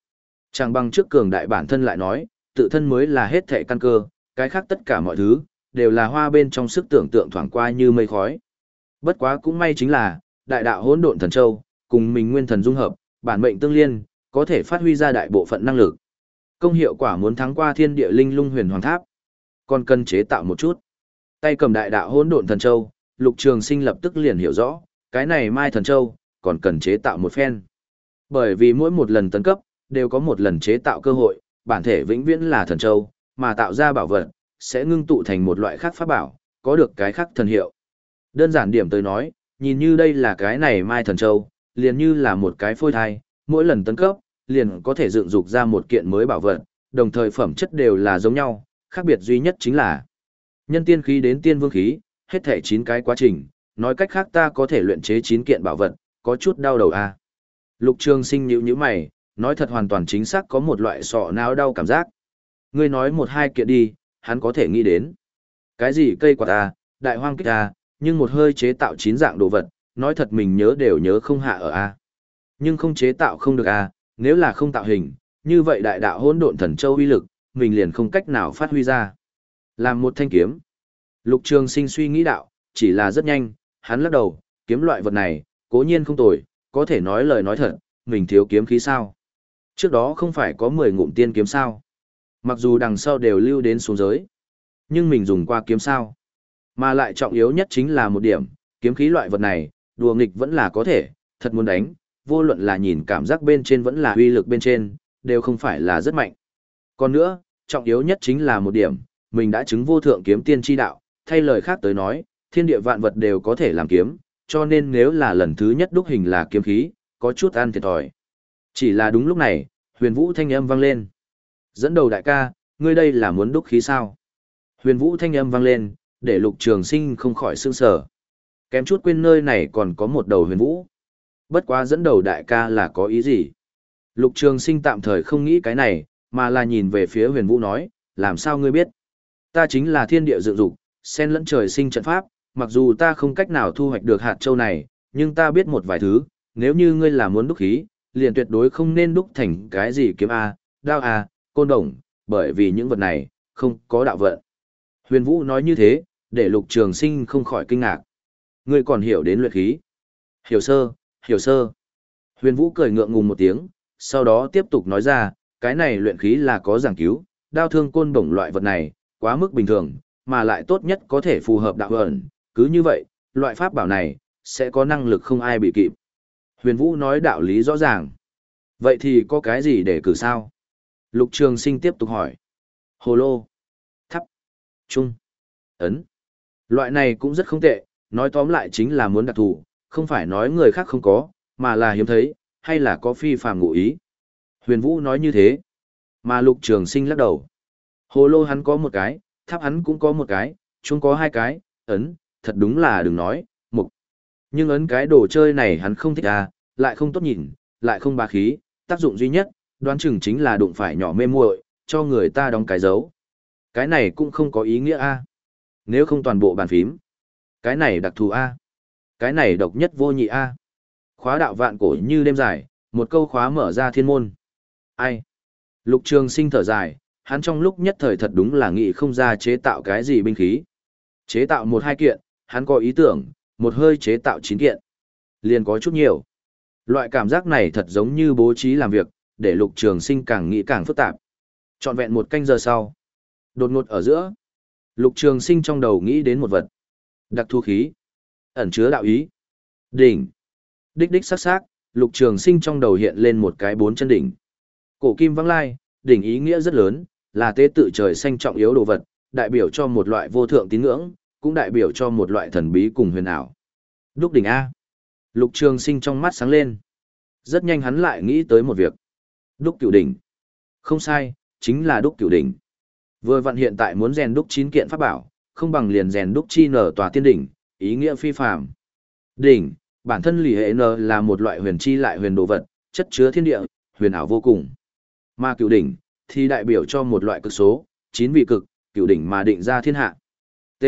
Chẳng bằng trước cường đại bản thân lại nói, tự thân mới là hết thệ căn cơ, cái khác tất cả mọi thứ, đều là hoa bên trong sức tưởng tượng thoảng qua như mây khói. Bất quá cũng may chính là, đại đạo hỗn độn thần châu, cùng mình nguyên thần dung hợp, bản mệnh tương liên, có thể phát huy ra đại bộ phận năng lực. Công hiệu quả muốn thắng qua thiên địa linh lung huyền hoàng tháp, còn cần chế tạo một chút. Tay cầm đại đạo hỗn độn thần châu, Lục Trường Sinh lập tức liền hiểu rõ, cái này Mai thần châu, còn cần chế tạo một phen. Bởi vì mỗi một lần tấn cấp, đều có một lần chế tạo cơ hội, bản thể vĩnh viễn là thần châu, mà tạo ra bảo vật, sẽ ngưng tụ thành một loại khác pháp bảo, có được cái khác thần hiệu. Đơn giản điểm tới nói, nhìn như đây là cái này Mai thần châu, liền như là một cái phôi thai, mỗi lần tấn cấp, liền có thể dựng dục ra một kiện mới bảo vật, đồng thời phẩm chất đều là giống nhau, khác biệt duy nhất chính là nhân tiên khí đến tiên vương khí, hết thể chín cái quá trình, nói cách khác ta có thể luyện chế chín kiện bảo vật, có chút đau đầu a. À. Lục Trường Sinh nhíu nhíu mày, nói thật hoàn toàn chính xác có một loại sọ não đau cảm giác. Ngươi nói một hai kiện đi, hắn có thể nghĩ đến. Cái gì cây quạt a, đại hoang kích a, nhưng một hơi chế tạo chín dạng đồ vật, nói thật mình nhớ đều nhớ không hạ ở a. Nhưng không chế tạo không được a, nếu là không tạo hình, như vậy đại đạo hỗn độn thần châu uy lực, mình liền không cách nào phát huy ra. Làm một thanh kiếm. Lục Trường Sinh suy nghĩ đạo, chỉ là rất nhanh, hắn lắc đầu, kiếm loại vật này, cố nhiên không tồi, có thể nói lời nói thật, mình thiếu kiếm khí sao. Trước đó không phải có mười ngụm tiên kiếm sao. Mặc dù đằng sau đều lưu đến xuống giới, nhưng mình dùng qua kiếm sao. Mà lại trọng yếu nhất chính là một điểm, kiếm khí loại vật này, đùa nghịch vẫn là có thể, thật muốn đánh, vô luận là nhìn cảm giác bên trên vẫn là uy lực bên trên, đều không phải là rất mạnh. Còn nữa, trọng yếu nhất chính là một điểm, mình đã chứng vô thượng kiếm tiên tri đạo, thay lời khác tới nói, thiên địa vạn vật đều có thể làm kiếm, cho nên nếu là lần thứ nhất đúc hình là kiếm khí, có chút ăn thiệt thòi. Chỉ là đúng lúc này, Huyền Vũ thanh âm vang lên. Dẫn đầu đại ca, ngươi đây là muốn đúc khí sao? Huyền Vũ thanh âm vang lên, để Lục Trường Sinh không khỏi sương sở. Kém chút quên nơi này còn có một đầu Huyền Vũ. Bất quá dẫn đầu đại ca là có ý gì? Lục Trường Sinh tạm thời không nghĩ cái này, mà là nhìn về phía Huyền Vũ nói, làm sao ngươi biết? Ta chính là thiên địa dựng dục, sen lẫn trời sinh trận pháp, mặc dù ta không cách nào thu hoạch được hạt châu này, nhưng ta biết một vài thứ, nếu như ngươi là muốn đúc khí, liền tuyệt đối không nên đúc thành cái gì kiếm A, đao A, côn đồng, bởi vì những vật này, không có đạo vận. Huyền Vũ nói như thế, để Lục Trường Sinh không khỏi kinh ngạc. Ngươi còn hiểu đến luyện khí? Hiểu sơ, hiểu sơ. Huyền Vũ cười ngượng ngùng một tiếng, sau đó tiếp tục nói ra, cái này luyện khí là có giảng cứu, đao thương côn bổng loại vật này, quá mức bình thường, mà lại tốt nhất có thể phù hợp đạo ẩn, cứ như vậy, loại pháp bảo này, sẽ có năng lực không ai bị kịp. Huyền Vũ nói đạo lý rõ ràng. Vậy thì có cái gì để cử sao? Lục Trường Sinh tiếp tục hỏi. Hồ lô, thắp, trung, ấn. Loại này cũng rất không tệ, nói tóm lại chính là muốn đặc thù, không phải nói người khác không có, mà là hiếm thấy, hay là có phi phàm ngụ ý. Huyền Vũ nói như thế, mà Lục Trường Sinh lắc đầu. Hồ lô hắn có một cái, tháp hắn cũng có một cái, chung có hai cái, ấn, thật đúng là đừng nói, mục. Nhưng ấn cái đồ chơi này hắn không thích à, lại không tốt nhìn, lại không bá khí, tác dụng duy nhất, đoán chừng chính là đụng phải nhỏ mê muội, cho người ta đóng cái dấu. Cái này cũng không có ý nghĩa a. À. Nếu không toàn bộ bàn phím, cái này đặc thù a. À. Cái này độc nhất vô nhị a. À. Khóa đạo vạn cổ như đêm dài, một câu khóa mở ra thiên môn. Ai? Lục Trường Sinh thở dài, hắn trong lúc nhất thời thật đúng là nghĩ không ra chế tạo cái gì binh khí. Chế tạo một hai kiện, hắn có ý tưởng, một hơi chế tạo chín kiện. Liền có chút nhiều. Loại cảm giác này thật giống như bố trí làm việc, để Lục Trường Sinh càng nghĩ càng phức tạp. Trọn vẹn một canh giờ sau. Đột ngột ở giữa. Lục Trường Sinh trong đầu nghĩ đến một vật. Đặc thu khí. Ẩn chứa đạo ý. Đỉnh. Đích đích sắc sắc, Lục Trường Sinh trong đầu hiện lên một cái bốn chân đỉnh. Cổ kim vắng lai, đỉnh ý nghĩa rất lớn, là tế tự trời xanh trọng yếu đồ vật, đại biểu cho một loại vô thượng tín ngưỡng, cũng đại biểu cho một loại thần bí cùng huyền ảo. Đúc đỉnh A. Lục Trường Sinh trong mắt sáng lên. Rất nhanh hắn lại nghĩ tới một việc. Đúc cửu đỉnh. Không sai, chính là đúc cửu đỉnh. Vừa vặn hiện tại muốn rèn đúc chín kiện pháp bảo, không bằng liền rèn đúc chi nở tòa tiên đỉnh, ý nghĩa phi phàm. Đỉnh, bản thân lì hệ n là một loại huyền chi lại huyền đồ vật, chất chứa thiên địa, huyền ảo vô cùng. Mà cửu đỉnh thì đại biểu cho một loại cực số, chín vị cực, cửu đỉnh mà định ra thiên hạ. T.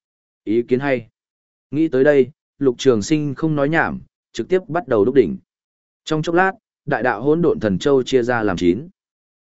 Ý kiến hay. Nghĩ tới đây, Lục Trường Sinh không nói nhảm, trực tiếp bắt đầu đúc đỉnh. Trong chốc lát, đại đạo hỗn độn thần châu chia ra làm chín.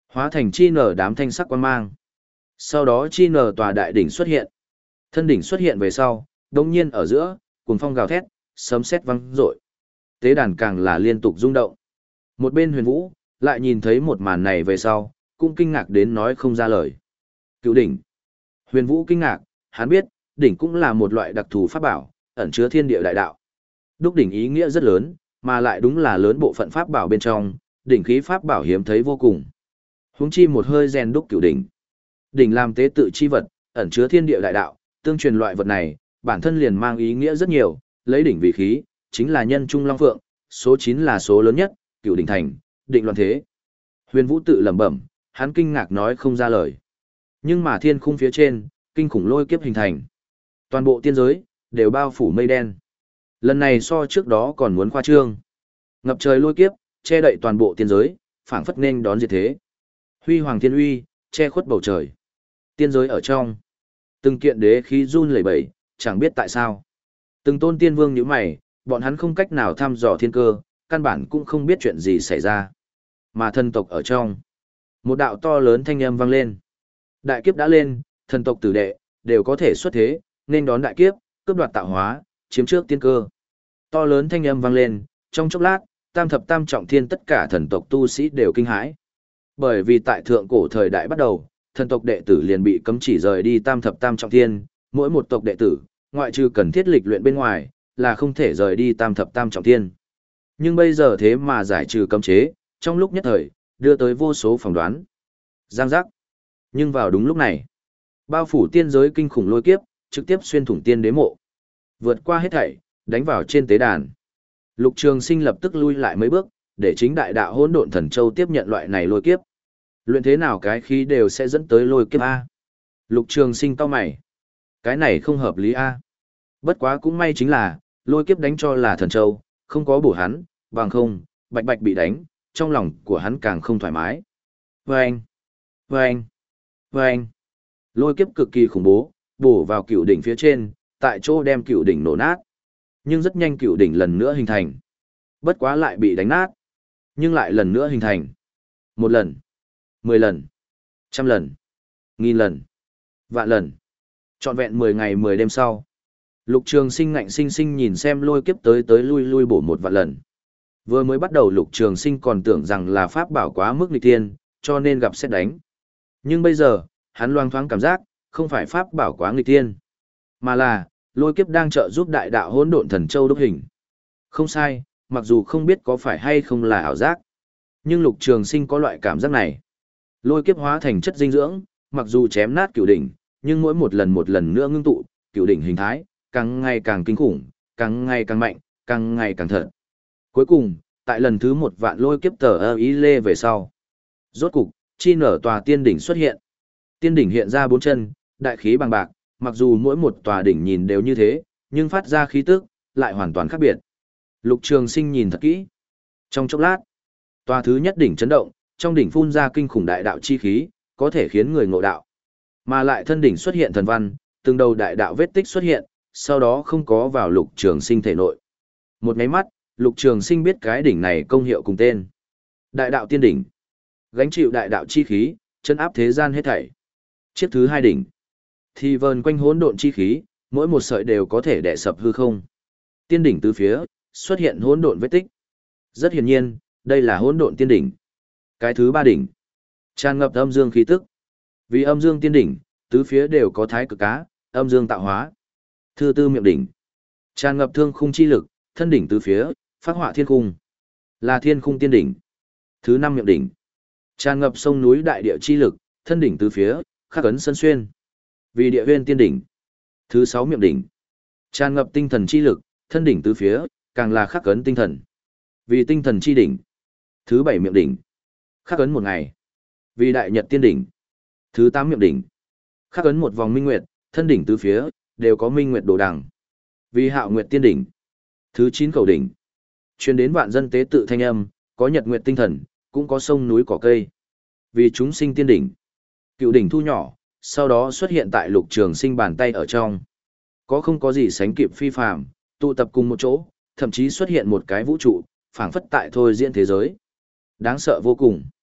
Hóa thành chi nở đám thanh sắc quang mang. Sau đó chi nở tòa đại đỉnh xuất hiện. Thân đỉnh xuất hiện về sau, đồng nhiên ở giữa, cuồng phong gào thét, sấm sét vang rội. Tế đàn càng là liên tục rung động. Một bên Huyền Vũ, lại nhìn thấy một màn này về sau, cũng kinh ngạc đến nói không ra lời. Cựu đỉnh. Huyền Vũ kinh ngạc, hắn biết, đỉnh cũng là một loại đặc thù pháp bảo, ẩn chứa thiên địa đại đạo. Đúc đỉnh ý nghĩa rất lớn, mà lại đúng là lớn bộ phận pháp bảo bên trong, đỉnh khí pháp bảo hiếm thấy vô cùng. Huống chi một hơi rèn đúc cựu đỉnh. Đỉnh làm tế tự chi vật, ẩn chứa thiên địa đại đạo, tương truyền loại vật này, bản thân liền mang ý nghĩa rất nhiều, lấy đỉnh vì khí, chính là nhân trung long phượng, số chín là số lớn nhất, cựu đỉnh thành, định loạn thế. Huyền Vũ tự lẩm bẩm, hắn kinh ngạc nói không ra lời. Nhưng mà thiên khung phía trên, kinh khủng lôi kiếp hình thành. Toàn bộ tiên giới, đều bao phủ mây đen. Lần này so trước đó còn muốn khoa trương. Ngập trời lôi kiếp, che đậy toàn bộ tiên giới, phảng phất nên đón diệt thế. Huy hoàng thiên uy, che khuất bầu trời. Tiên giới ở trong. Từng kiện đế khí run lẩy bẩy, chẳng biết tại sao. Từng tôn tiên vương nhíu mày, bọn hắn không cách nào thăm dò thiên cơ, căn bản cũng không biết chuyện gì xảy ra. Mà thần tộc ở trong. Một đạo to lớn thanh âm vang lên. Đại kiếp đã lên, thần tộc tử đệ, đều có thể xuất thế, nên đón đại kiếp, cướp đoạt tạo hóa, chiếm trước tiên cơ. To lớn thanh âm vang lên, trong chốc lát, tam thập tam trọng thiên tất cả thần tộc tu sĩ đều kinh hãi. Bởi vì tại thượng cổ thời đại bắt đầu, thần tộc đệ tử liền bị cấm chỉ rời đi tam thập tam trọng thiên, mỗi một tộc đệ tử, ngoại trừ cần thiết lịch luyện bên ngoài, là không thể rời đi tam thập tam trọng thiên. Nhưng bây giờ thế mà giải trừ cấm chế, trong lúc nhất thời, đưa tới vô số phỏng đoán. Giang giác. Nhưng vào đúng lúc này, bao phủ tiên giới kinh khủng lôi kiếp, trực tiếp xuyên thủng tiên đế mộ. Vượt qua hết thảy, đánh vào trên tế đàn. Lục Trường Sinh lập tức lui lại mấy bước, để chính đại đạo hỗn độn thần châu tiếp nhận loại này lôi kiếp. Luyện thế nào cái khí đều sẽ dẫn tới lôi kiếp a. Lục Trường Sinh cau mày. Cái này không hợp lý a. Bất quá cũng may chính là, lôi kiếp đánh cho là thần châu, không có bổ hắn, bằng không, bạch bạch bị đánh, trong lòng của hắn càng không thoải mái. Vâng! Vâng! Vâng! Lôi kiếp cực kỳ khủng bố, bổ vào cựu đỉnh phía trên, tại chỗ đem cựu đỉnh nổ nát. Nhưng rất nhanh cựu đỉnh lần nữa hình thành. Bất quá lại bị đánh nát, nhưng lại lần nữa hình thành. Một lần, mười lần, trăm lần, nghìn lần, vạn lần. Trọn vẹn mười ngày mười đêm sau. Lục Trường Sinh ngạnh sinh sinh nhìn xem lôi kiếp tới tới lui lui bổ một vạn lần. Vừa mới bắt đầu Lục Trường Sinh còn tưởng rằng là pháp bảo quá mức nghịch thiên, cho nên gặp sét đánh. Nhưng bây giờ, hắn loang thoáng cảm giác, không phải pháp bảo quá nghịch thiên, mà là lôi kiếp đang trợ giúp đại đạo hỗn độn thần châu đúc hình. Không sai, mặc dù không biết có phải hay không là ảo giác, nhưng Lục Trường Sinh có loại cảm giác này. Lôi kiếp hóa thành chất dinh dưỡng, mặc dù chém nát cửu đỉnh, nhưng mỗi một lần một lần nữa ngưng tụ, cửu đỉnh hình thái càng ngày càng kinh khủng, càng ngày càng mạnh, càng ngày càng thật. Cuối cùng, tại lần thứ một vạn lôi kiếp tờ ơ ý lê về sau, rốt cục, chi nở tòa tiên đỉnh xuất hiện. Tiên đỉnh hiện ra bốn chân, đại khí bằng bạc, mặc dù mỗi một tòa đỉnh nhìn đều như thế, nhưng phát ra khí tức lại hoàn toàn khác biệt. Lục Trường Sinh nhìn thật kỹ. Trong chốc lát, tòa thứ nhất đỉnh chấn động, trong đỉnh phun ra kinh khủng đại đạo chi khí, có thể khiến người ngộ đạo. Mà lại thân đỉnh xuất hiện thần văn, từng đầu đại đạo vết tích xuất hiện, sau đó không có vào Lục Trường Sinh thể nội. Một cái mắt, Lục Trường Sinh biết cái đỉnh này công hiệu cùng tên. Đại đạo tiên đỉnh. Gánh chịu đại đạo chi khí, chân áp thế gian hết thảy. Chiếc thứ hai đỉnh thì vờn quanh hỗn độn chi khí, mỗi một sợi đều có thể đè sập hư không. Tiên đỉnh tứ phía xuất hiện hỗn độn vết tích. Rất hiển nhiên, đây là hỗn độn tiên đỉnh. Cái thứ ba đỉnh tràn ngập âm dương khí tức. Vì âm dương tiên đỉnh, tứ phía đều có thái cực cá, âm dương tạo hóa. Thứ tư miệng đỉnh tràn ngập thương khung chi lực, thân đỉnh tứ phía phác họa thiên khung, là thiên khung tiên đỉnh. Thứ năm miệng đỉnh tràn ngập sông núi đại địa chi lực, thân đỉnh tứ phía khắc ấn sân xuyên, vì địa huyên tiên đỉnh. Thứ sáu miệng đỉnh tràn ngập tinh thần chi lực, thân đỉnh tứ phía càng là khắc ấn tinh thần, vì tinh thần chi đỉnh. Thứ bảy miệng đỉnh khắc ấn một ngày, vì đại nhật tiên đỉnh. Thứ tám miệng đỉnh khắc ấn một vòng minh nguyệt, thân đỉnh tứ phía đều có minh nguyệt đồ đằng, vì hạo nguyệt tiên đỉnh. Thứ chín khẩu đỉnh truyền đến vạn dân tế tự thanh âm, có nhật nguyệt tinh thần, cũng có sông núi cỏ cây, vì chúng sinh tiên đỉnh. Cựu đỉnh thu nhỏ, sau đó xuất hiện tại Lục Trường Sinh bàn tay ở trong. Có không có gì sánh kịp phi phàm, tụ tập cùng một chỗ, thậm chí xuất hiện một cái vũ trụ, phảng phất tại thôi diễn thế giới. Đáng sợ vô cùng.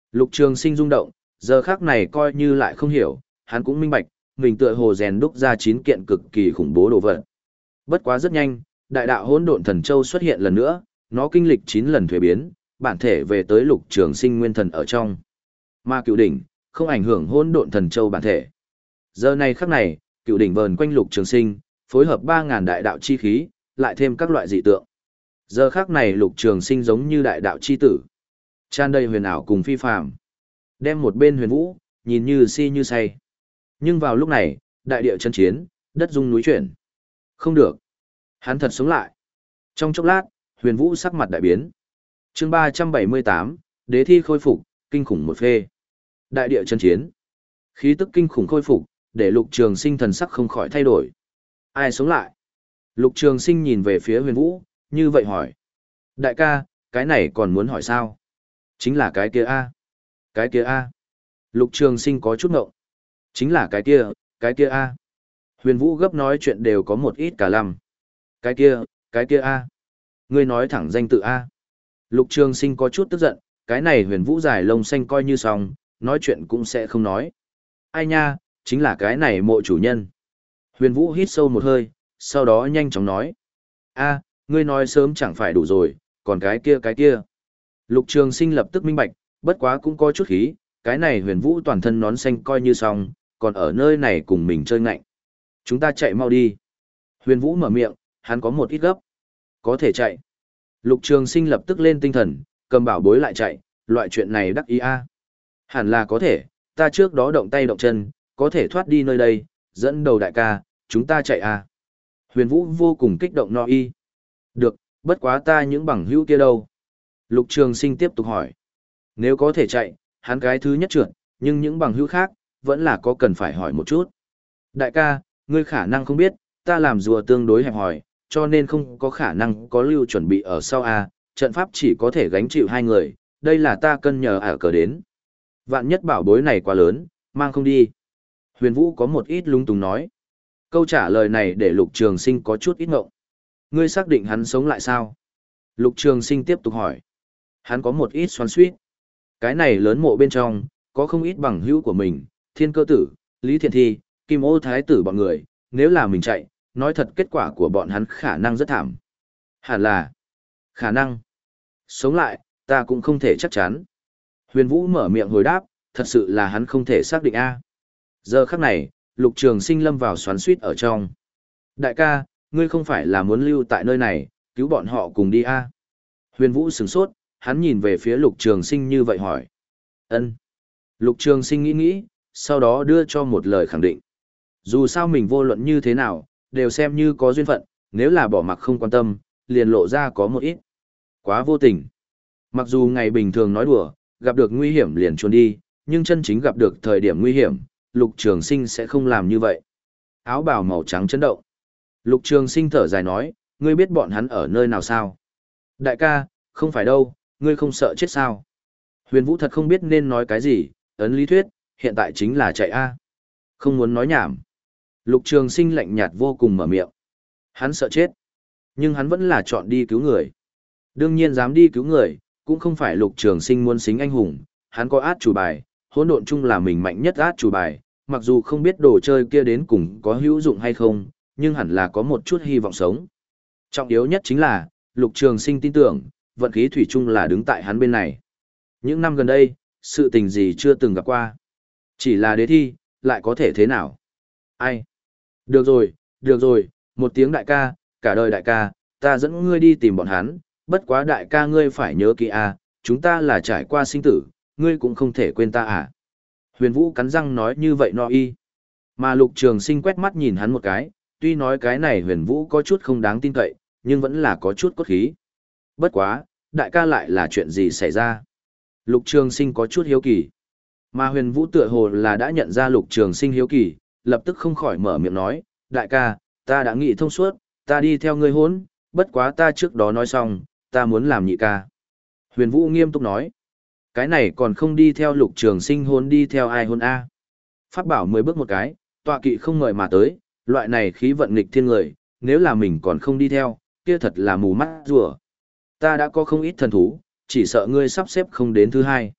Lục Trường Sinh rung động, giờ khắc này coi như lại không hiểu, hắn cũng minh bạch, mình tựa hồ rèn đúc ra chín kiện cực kỳ khủng bố đồ vật. Bất quá rất nhanh, đại đạo hỗn độn thần châu xuất hiện lần nữa, nó kinh lịch chín lần thuế biến, bản thể về tới Lục Trường Sinh nguyên thần ở trong. Mà cựu đỉnh không ảnh hưởng hỗn độn thần châu bản thể. Giờ này khắc này, cựu đỉnh vờn quanh Lục Trường Sinh, phối hợp ba ngàn đại đạo chi khí, lại thêm các loại dị tượng. Giờ khắc này Lục Trường Sinh giống như đại đạo chi tử, tràn đầy huyền ảo cùng phi phàm. Đem một bên Huyền Vũ, nhìn như si như say. Nhưng vào lúc này, đại địa chấn chiến, đất rung núi chuyển. Không được. Hắn thật sống lại. Trong chốc lát, Huyền Vũ sắc mặt đại biến. Chương ba trăm bảy mươi tám, Đế thi khôi phục, kinh khủng một phê. Đại địa chấn chiến. Khí tức kinh khủng khôi phục, để Lục Trường Sinh thần sắc không khỏi thay đổi. Ai sống lại? Lục Trường Sinh nhìn về phía Huyền Vũ, như vậy hỏi. Đại ca, cái này còn muốn hỏi sao? Chính là cái kia a. Cái kia a. Lục Trường Sinh có chút ngộng. Chính là cái kia, cái kia a. Huyền Vũ gấp nói chuyện đều có một ít cả lăm. Cái kia, cái kia a. Ngươi nói thẳng danh tự a. Lục Trường Sinh có chút tức giận, cái này Huyền Vũ dài lông xanh coi như xong, nói chuyện cũng sẽ không nói. Ai nha, chính là cái này mộ chủ nhân. Huyền Vũ hít sâu một hơi, sau đó nhanh chóng nói. A, ngươi nói sớm chẳng phải đủ rồi, còn cái kia cái kia. Lục Trường Sinh lập tức minh bạch, bất quá cũng có chút khí, cái này Huyền Vũ toàn thân nón xanh coi như xong, còn ở nơi này cùng mình chơi ngạnh. Chúng ta chạy mau đi. Huyền Vũ mở miệng, hắn có một ít gấp. Có thể chạy. Lục Trường Sinh lập tức lên tinh thần, cầm bảo bối lại chạy, loại chuyện này đắc ý a. Hẳn là có thể, ta trước đó động tay động chân, có thể thoát đi nơi đây, dẫn đầu đại ca, chúng ta chạy a. Huyền Vũ vô cùng kích động no y. Được, bất quá ta những bằng hữu kia đâu? Lục Trường Sinh tiếp tục hỏi. Nếu có thể chạy, hắn cái thứ nhất trượt, nhưng những bằng hữu khác, vẫn là có cần phải hỏi một chút. Đại ca, ngươi khả năng không biết, ta làm rùa tương đối hẹp hòi, cho nên không có khả năng có lưu chuẩn bị ở sau a, trận pháp chỉ có thể gánh chịu hai người, đây là ta cân nhờ ở cờ đến. Vạn nhất bảo bối này quá lớn, mang không đi. Huyền Vũ có một ít lung túng nói. Câu trả lời này để Lục Trường Sinh có chút ít ngộng. Ngươi xác định hắn sống lại sao? Lục Trường Sinh tiếp tục hỏi. Hắn có một ít xoắn xuýt. Cái này lớn mộ bên trong, có không ít bằng hữu của mình, Thiên Cơ Tử, Lý Thiện Thi, Kim Ô Thái Tử bọn người, nếu là mình chạy, nói thật kết quả của bọn hắn khả năng rất thảm. Hẳn là, khả năng. Sống lại, ta cũng không thể chắc chắn. Huyền Vũ mở miệng hồi đáp, thật sự là hắn không thể xác định a. Giờ khắc này, Lục Trường Sinh lâm vào xoắn xuýt ở trong. Đại ca, ngươi không phải là muốn lưu tại nơi này, cứu bọn họ cùng đi a? Huyền Vũ sửng sốt, hắn nhìn về phía Lục Trường Sinh như vậy hỏi. Ân. Lục Trường Sinh nghĩ nghĩ, sau đó đưa cho một lời khẳng định. Dù sao mình vô luận như thế nào, đều xem như có duyên phận, nếu là bỏ mặc không quan tâm, liền lộ ra có một ít. Quá vô tình. Mặc dù ngày bình thường nói đùa, gặp được nguy hiểm liền trốn đi, nhưng chân chính gặp được thời điểm nguy hiểm, Lục Trường Sinh sẽ không làm như vậy. Áo bào màu trắng chấn động. Lục Trường Sinh thở dài nói, ngươi biết bọn hắn ở nơi nào sao? Đại ca, không phải đâu, ngươi không sợ chết sao? Huyền Vũ thật không biết nên nói cái gì, ấn lý thuyết, hiện tại chính là chạy a. Không muốn nói nhảm. Lục Trường Sinh lạnh nhạt vô cùng mở miệng. Hắn sợ chết, nhưng hắn vẫn là chọn đi cứu người. Đương nhiên dám đi cứu người, cũng không phải Lục Trường Sinh muốn xính anh hùng, hắn có át chủ bài, hỗn độn chung là mình mạnh nhất át chủ bài, mặc dù không biết đồ chơi kia đến cùng có hữu dụng hay không, nhưng hẳn là có một chút hy vọng sống. Trọng yếu nhất chính là, Lục Trường Sinh tin tưởng, vận khí thủy chung là đứng tại hắn bên này. Những năm gần đây, sự tình gì chưa từng gặp qua. Chỉ là đế thi, lại có thể thế nào? Ai? Được rồi, được rồi, một tiếng đại ca, cả đời đại ca, ta dẫn ngươi đi tìm bọn hắn, bất quá đại ca ngươi phải nhớ kỹ a, chúng ta là trải qua sinh tử, ngươi cũng không thể quên ta à. Huyền Vũ cắn răng nói như vậy no y. Mà Lục Trường Sinh quét mắt nhìn hắn một cái, tuy nói cái này Huyền Vũ có chút không đáng tin cậy, nhưng vẫn là có chút cốt khí. Bất quá, đại ca lại là chuyện gì xảy ra? Lục Trường Sinh có chút hiếu kỳ. Mà Huyền Vũ tựa hồ là đã nhận ra Lục Trường Sinh hiếu kỳ, lập tức không khỏi mở miệng nói, đại ca, ta đã nghĩ thông suốt, ta đi theo ngươi hôn, bất quá ta trước đó nói xong, ta muốn làm nhị ca. Huyền Vũ nghiêm túc nói, cái này còn không đi theo Lục Trường Sinh hôn đi theo ai hôn a? Pháp bảo mới bước một cái, tọa kỵ không ngợi mà tới, loại này khí vận nghịch thiên người, nếu là mình còn không đi theo, kia thật là mù mắt rùa. Ta đã có không ít thần thú, chỉ sợ ngươi sắp xếp không đến thứ hai.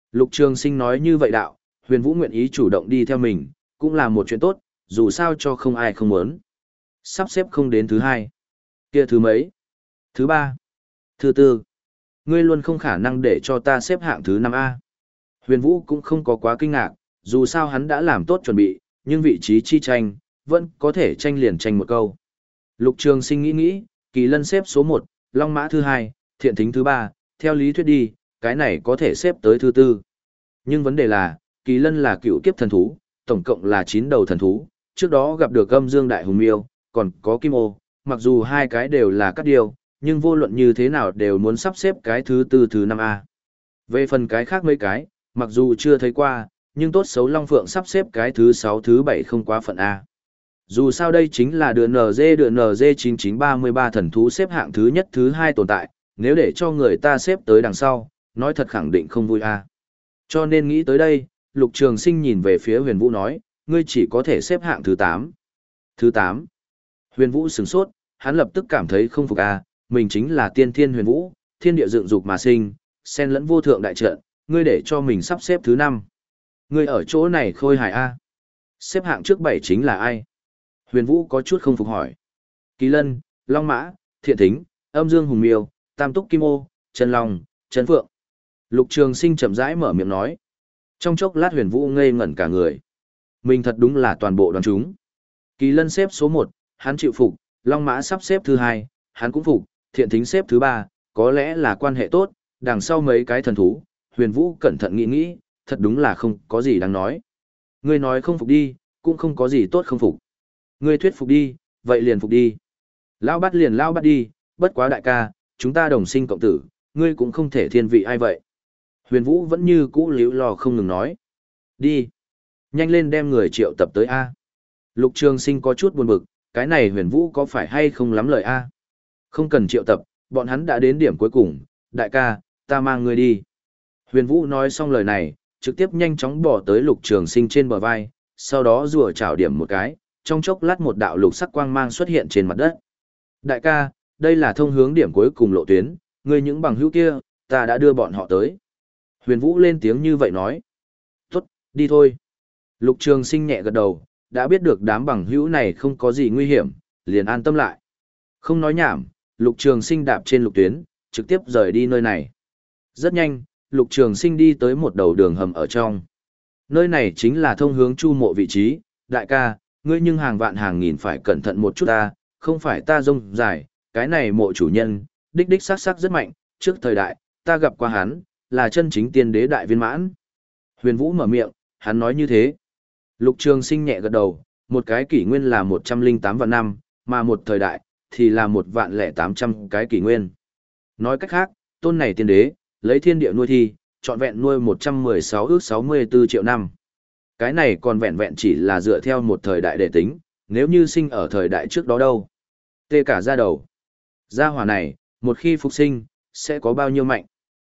Lục Trường Sinh nói như vậy đạo, Huyền Vũ nguyện ý chủ động đi theo mình, cũng là một chuyện tốt, dù sao cho không ai không muốn. Sắp xếp không đến thứ hai. Kia thứ mấy? Thứ ba. Thứ tư. Ngươi luôn không khả năng để cho ta xếp hạng thứ năm A. Huyền Vũ cũng không có quá kinh ngạc, dù sao hắn đã làm tốt chuẩn bị, nhưng vị trí chi tranh, vẫn có thể tranh liền tranh một câu. Lục Trường Sinh nghĩ nghĩ, Kỳ Lân xếp số một, Long Mã thứ hai, Thiện Thính thứ ba, theo lý thuyết đi, cái này có thể xếp tới thứ tư. Nhưng vấn đề là, Kỳ Lân là cựu kiếp thần thú, tổng cộng là chín đầu thần thú, trước đó gặp được Âm Dương Đại Hùng Miêu, còn có Kim Ô, mặc dù hai cái đều là các điều, nhưng vô luận như thế nào đều muốn sắp xếp cái thứ tư thứ năm A. Về phần cái khác mấy cái, mặc dù chưa thấy qua, nhưng tốt xấu Long Phượng sắp xếp cái thứ sáu thứ bảy không quá phận A. Dù sao đây chính là đựa en giê đựa en giê chín chín ba ba thần thú xếp hạng thứ nhất thứ hai tồn tại, nếu để cho người ta xếp tới đằng sau, nói thật khẳng định không vui A. Cho nên nghĩ tới đây, Lục Trường Sinh nhìn về phía Huyền Vũ nói, ngươi chỉ có thể xếp hạng thứ tám. Thứ tám. Huyền Vũ sửng sốt, hắn lập tức cảm thấy không phục A, mình chính là tiên thiên huyền vũ, thiên địa dựng dục mà sinh, xen lẫn vô thượng đại trận, ngươi để cho mình sắp xếp thứ năm. Ngươi ở chỗ này khôi hài A. Xếp hạng trước bảy chính là ai? Huyền Vũ có chút không phục hỏi. Kỳ Lân, Long Mã, Thiện Thính, Âm Dương Hùng Miêu, Tam Túc Kim Ô, Chân Long, Chân Phượng. Lục Trường Sinh chậm rãi mở miệng nói. Trong chốc lát Huyền Vũ ngây ngẩn cả người. Mình thật đúng là toàn bộ đoàn chúng. Kỳ Lân xếp số một, hắn chịu phục, Long Mã sắp xếp thứ hai, hắn cũng phục, Thiện Thính xếp thứ ba, có lẽ là quan hệ tốt, đằng sau mấy cái thần thú, Huyền Vũ cẩn thận nghĩ nghĩ, thật đúng là không có gì đáng nói. Ngươi nói không phục đi, cũng không có gì tốt không phục. Ngươi thuyết phục đi, vậy liền phục đi. Lao bắt liền lao bắt đi, bất quá đại ca, chúng ta đồng sinh cộng tử, ngươi cũng không thể thiên vị ai vậy. Huyền Vũ vẫn như cũ liễu lò không ngừng nói. Đi. Nhanh lên đem người triệu tập tới A. Lục Trường Sinh có chút buồn bực, cái này Huyền Vũ có phải hay không lắm lời A. Không cần triệu tập, bọn hắn đã đến điểm cuối cùng, đại ca, ta mang ngươi đi. Huyền Vũ nói xong lời này, trực tiếp nhanh chóng bỏ tới Lục Trường Sinh trên bờ vai, sau đó rùa chảo điểm một cái, trong chốc lát một đạo lục sắc quang mang xuất hiện trên mặt đất. Đại ca, đây là thông hướng điểm cuối cùng lộ tuyến, ngươi những bằng hữu kia, ta đã đưa bọn họ tới. Huyền Vũ lên tiếng như vậy nói. Tốt, đi thôi. Lục Trường Sinh nhẹ gật đầu, đã biết được đám bằng hữu này không có gì nguy hiểm, liền an tâm lại. Không nói nhảm, Lục Trường Sinh đạp trên lục tuyến, trực tiếp rời đi nơi này. Rất nhanh, Lục Trường Sinh đi tới một đầu đường hầm ở trong. Nơi này chính là thông hướng Chu Mộ vị trí, đại ca, ngươi nhưng hàng vạn hàng nghìn phải cẩn thận một chút ta, không phải ta rông dài, cái này mộ chủ nhân, đích đích sắc sắc rất mạnh, trước thời đại, ta gặp qua hắn, là chân chính tiên đế đại viên mãn. Huyền Vũ mở miệng, hắn nói như thế. Lục Trường Sinh nhẹ gật đầu, một cái kỷ nguyên là một trăm linh tám vạn năm, mà một thời đại, thì là một vạn lẻ tám trăm cái kỷ nguyên. Nói cách khác, tôn này tiên đế, lấy thiên địa nuôi thi, trọn vẹn nuôi một trăm mười sáu ước sáu mươi tư triệu năm. Cái này còn vẹn vẹn chỉ là dựa theo một thời đại để tính, nếu như sinh ở thời đại trước đó đâu. Tê cả ra đầu. Gia hỏa này, một khi phục sinh, sẽ có bao nhiêu mạnh?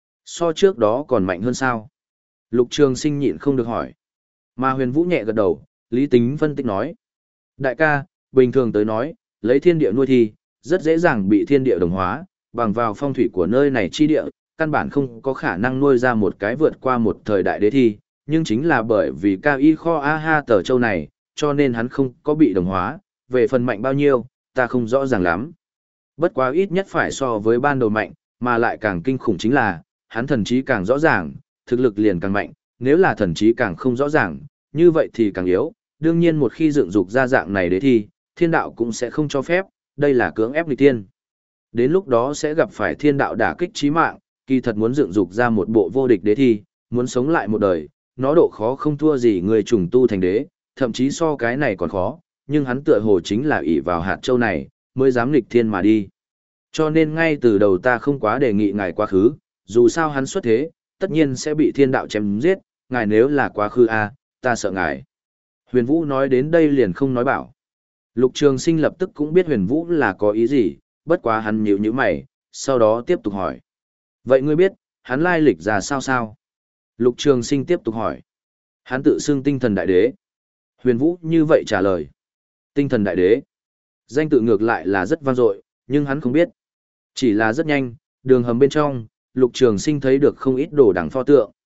So trước đó còn mạnh hơn sao? Lục Trường Sinh nhịn không được hỏi. Mà Huyền Vũ nhẹ gật đầu, lý tính phân tích nói. Đại ca, bình thường tới nói, lấy thiên địa nuôi thi, rất dễ dàng bị thiên địa đồng hóa, bằng vào phong thủy của nơi này chi địa, căn bản không có khả năng nuôi ra một cái vượt qua một thời đại đế thi, nhưng chính là bởi vì cao y kho a ha tờ châu này, cho nên hắn không có bị đồng hóa, về phần mạnh bao nhiêu, ta không rõ ràng lắm. Bất quá ít nhất phải so với ban đầu mạnh, mà lại càng kinh khủng chính là, hắn thần trí càng rõ ràng, thực lực liền càng mạnh, nếu là thần trí càng không rõ ràng, như vậy thì càng yếu, đương nhiên một khi dựng dục ra dạng này đế thi, thiên đạo cũng sẽ không cho phép, đây là cưỡng ép nghịch thiên. Đến lúc đó sẽ gặp phải thiên đạo đả kích chí mạng, kỳ thật muốn dựng dục ra một bộ vô địch đế thi, muốn sống lại một đời, nó độ khó không thua gì người trùng tu thành đế, thậm chí so cái này còn khó, nhưng hắn tựa hồ chính là ỷ vào hạt châu này, mới dám nghịch thiên mà đi. Cho nên ngay từ đầu ta không quá đề nghị ngài quá khứ, dù sao hắn xuất thế, tất nhiên sẽ bị thiên đạo chém giết, ngài nếu là quá khứ a, ta sợ ngài. Huyền Vũ nói đến đây liền không nói bảo. Lục Trường Sinh lập tức cũng biết Huyền Vũ là có ý gì, bất quá hắn nhíu nhíu mày, sau đó tiếp tục hỏi. Vậy ngươi biết, hắn lai lịch ra sao sao? Lục Trường Sinh tiếp tục hỏi. Hắn tự xưng tinh thần đại đế. Huyền Vũ như vậy trả lời. Tinh thần đại đế. Danh tự ngược lại là rất vang dội, nhưng hắn không biết. Chỉ là rất nhanh, đường hầm bên trong, Lục Trường Sinh thấy được không ít đồ đằng pho tượng.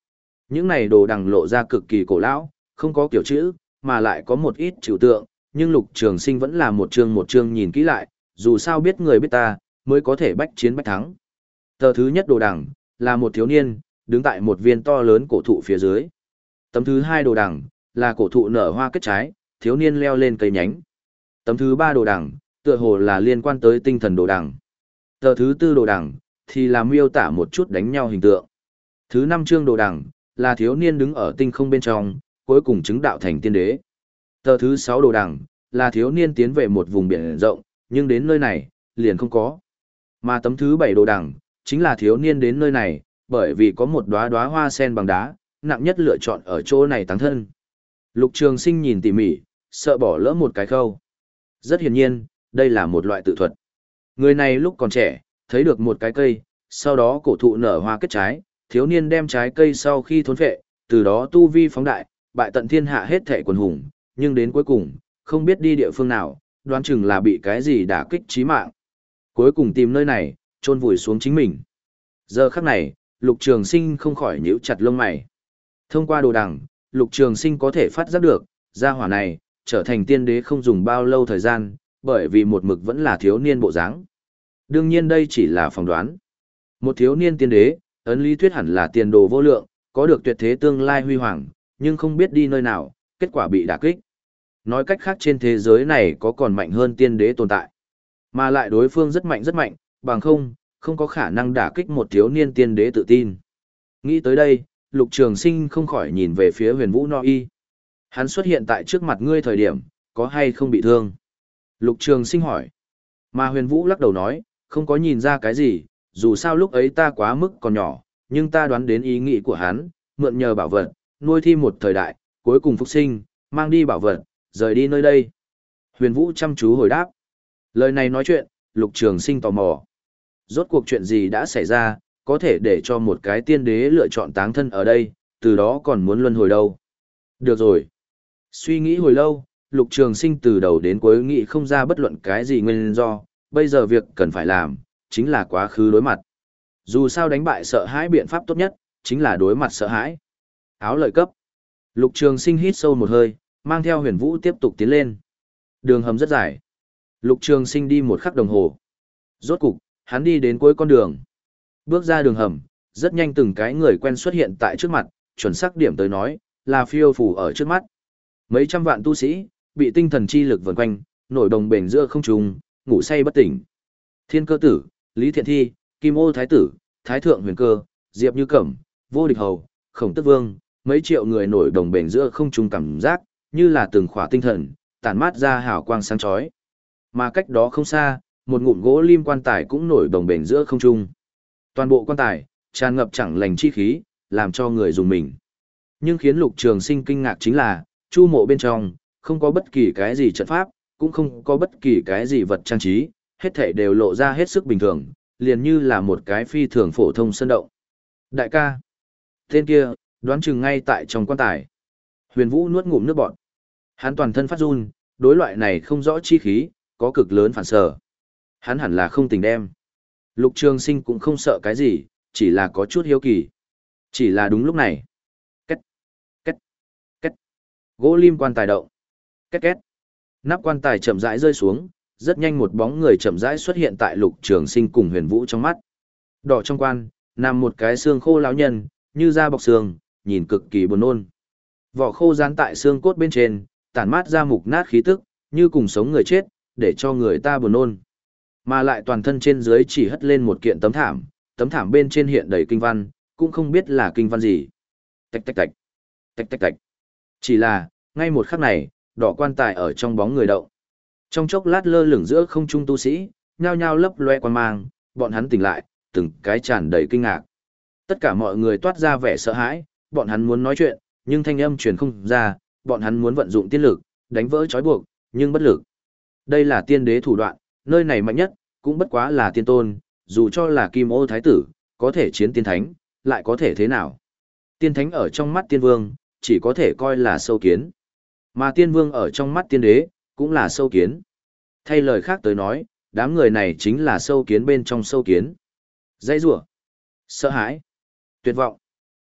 Những này đồ đằng lộ ra cực kỳ cổ lão, không có kiểu chữ, mà lại có một ít trừu tượng, nhưng Lục Trường Sinh vẫn là một chương một chương nhìn kỹ lại, dù sao biết người biết ta, mới có thể bách chiến bách thắng. Tờ thứ nhất đồ đằng, là một thiếu niên, đứng tại một viên to lớn cổ thụ phía dưới. Tấm thứ hai đồ đằng, là cổ thụ nở hoa kết trái, thiếu niên leo lên cây nhánh. Tấm thứ ba đồ đằng, tựa hồ là liên quan tới tinh thần đồ đằng. Tờ thứ tư đồ đằng, thì là miêu tả một chút đánh nhau hình tượng. Thứ năm chương đồ đằng, là thiếu niên đứng ở tinh không bên trong, cuối cùng chứng đạo thành tiên đế. Tờ thứ sáu đồ đằng, là thiếu niên tiến về một vùng biển rộng, nhưng đến nơi này, liền không có. Mà tấm thứ bảy đồ đằng, chính là thiếu niên đến nơi này, bởi vì có một đóa đóa hoa sen bằng đá, nặng nhất lựa chọn ở chỗ này táng thân. Lục Trường Sinh nhìn tỉ mỉ, sợ bỏ lỡ một cái khâu. Rất hiển nhiên, đây là một loại tự thuật. Người này lúc còn trẻ, thấy được một cái cây, sau đó cổ thụ nở hoa kết trái, thiếu niên đem trái cây sau khi thốn phệ, từ đó tu vi phóng đại, bại tận thiên hạ hết thảy quần hùng, nhưng đến cuối cùng, không biết đi địa phương nào, đoán chừng là bị cái gì đả kích chí mạng. Cuối cùng tìm nơi này, chôn vùi xuống chính mình. Giờ khắc này, Lục Trường Sinh không khỏi nhíu chặt lông mày. Thông qua đồ đằng, Lục Trường Sinh có thể phát giác được, gia hỏa này, trở thành tiên đế không dùng bao lâu thời gian, bởi vì một mực vẫn là thiếu niên bộ dáng. Đương nhiên đây chỉ là phỏng đoán. Một thiếu niên tiên đế, ấn lý thuyết hẳn là tiền đồ vô lượng, có được tuyệt thế tương lai huy hoàng, nhưng không biết đi nơi nào, kết quả bị đả kích. Nói cách khác trên thế giới này có còn mạnh hơn tiên đế tồn tại. Mà lại đối phương rất mạnh rất mạnh, bằng không, không có khả năng đả kích một thiếu niên tiên đế tự tin. Nghĩ tới đây, Lục Trường Sinh không khỏi nhìn về phía Huyền Vũ No Y. Hắn xuất hiện tại trước mặt ngươi thời điểm, có hay không bị thương? Lục Trường Sinh hỏi. Mà Huyền Vũ lắc đầu nói, không có nhìn ra cái gì, dù sao lúc ấy ta quá mức còn nhỏ, nhưng ta đoán đến ý nghĩ của hắn, mượn nhờ bảo vật, nuôi thi một thời đại, cuối cùng phục sinh, mang đi bảo vật, rời đi nơi đây. Huyền Vũ chăm chú hồi đáp. Lời này nói chuyện, Lục Trường Sinh tò mò. Rốt cuộc chuyện gì đã xảy ra, có thể để cho một cái tiên đế lựa chọn táng thân ở đây, từ đó còn muốn luân hồi đâu. Được rồi. Suy nghĩ hồi lâu, Lục Trường Sinh từ đầu đến cuối nghĩ không ra bất luận cái gì nguyên do, bây giờ việc cần phải làm, chính là quá khứ đối mặt. Dù sao đánh bại sợ hãi biện pháp tốt nhất, chính là đối mặt sợ hãi. Áo lợi cấp. Lục Trường Sinh hít sâu một hơi, mang theo Huyền Vũ tiếp tục tiến lên. Đường hầm rất dài. Lục Trường Sinh đi một khắc đồng hồ. Rốt cục, hắn đi đến cuối con đường. Bước ra đường hầm, rất nhanh từng cái người quen xuất hiện tại trước mặt, chuẩn xác điểm tới nói, là phiêu phù ở trước mắt. Mấy trăm vạn tu sĩ, bị tinh thần chi lực vần quanh, nổi đồng bền giữa không trung, ngủ say bất tỉnh. Thiên Cơ Tử, Lý Thiện Thi, Kim Ô Thái Tử, Thái Thượng Huyền Cơ, Diệp Như Cẩm, Vô Địch Hầu, Khổng Tước Vương, mấy triệu người nổi đồng bền giữa không trung cảm giác, như là từng khỏa tinh thần, tản mát ra hào quang sáng chói. Mà cách đó không xa, một ngụm gỗ lim quan tài cũng nổi đồng bền giữa không trung. Toàn bộ quan tài tràn ngập chẳng lành chi khí, làm cho người dùng mình. Nhưng khiến Lục Trường Sinh kinh ngạc chính là, chu mộ bên trong không có bất kỳ cái gì trận pháp, cũng không có bất kỳ cái gì vật trang trí, hết thảy đều lộ ra hết sức bình thường, liền như là một cái phi thường phổ thông sơn động. Đại ca, tên kia, đoán chừng ngay tại trong quan tài. Huyền Vũ nuốt ngụm nước bọt. Hắn toàn thân phát run, đối loại này không rõ chi khí, có cực lớn phản sở. Hắn hẳn là không tình đem. Lục Trường Sinh cũng không sợ cái gì, chỉ là có chút hiếu kỳ. Chỉ là đúng lúc này. Két, két, két. Gỗ lim quan tài động. Két két. Nắp quan tài chậm rãi rơi xuống, rất nhanh một bóng người chậm rãi xuất hiện tại Lục Trường Sinh cùng Huyền Vũ trong mắt. Đỏ trong quan, nằm một cái xương khô lão nhân, như da bọc xương, nhìn cực kỳ buồn nôn. Vỏ khô dán tại xương cốt bên trên, tản mát ra mục nát khí tức, như cùng sống người chết, để cho người ta buồn nôn. Mà lại toàn thân trên dưới chỉ hất lên một kiện tấm thảm, tấm thảm bên trên hiện đầy kinh văn, cũng không biết là kinh văn gì. Tạch tạch tạch, tạch tạch tạch. Chỉ là, ngay một khắc này, đỏ quan tài ở trong bóng người động. Trong chốc lát lơ lửng giữa không trung tu sĩ, nhao nhao lấp loe quan mang, bọn hắn tỉnh lại, từng cái tràn đầy kinh ngạc. Tất cả mọi người toát ra vẻ sợ hãi, bọn hắn muốn nói chuyện, nhưng thanh âm truyền không ra, bọn hắn muốn vận dụng tiên lực, đánh vỡ trói buộc, nhưng bất lực. Đây là tiên đế thủ đoạn, nơi này mạnh nhất, cũng bất quá là tiên tôn, dù cho là Kim Ô Thái Tử, có thể chiến tiên thánh, lại có thể thế nào? Tiên thánh ở trong mắt tiên vương, chỉ có thể coi là sâu kiến. Mà tiên vương ở trong mắt tiên đế, cũng là sâu kiến. Thay lời khác tới nói, đám người này chính là sâu kiến bên trong sâu kiến. Dãy rủa, sợ hãi, tuyệt vọng.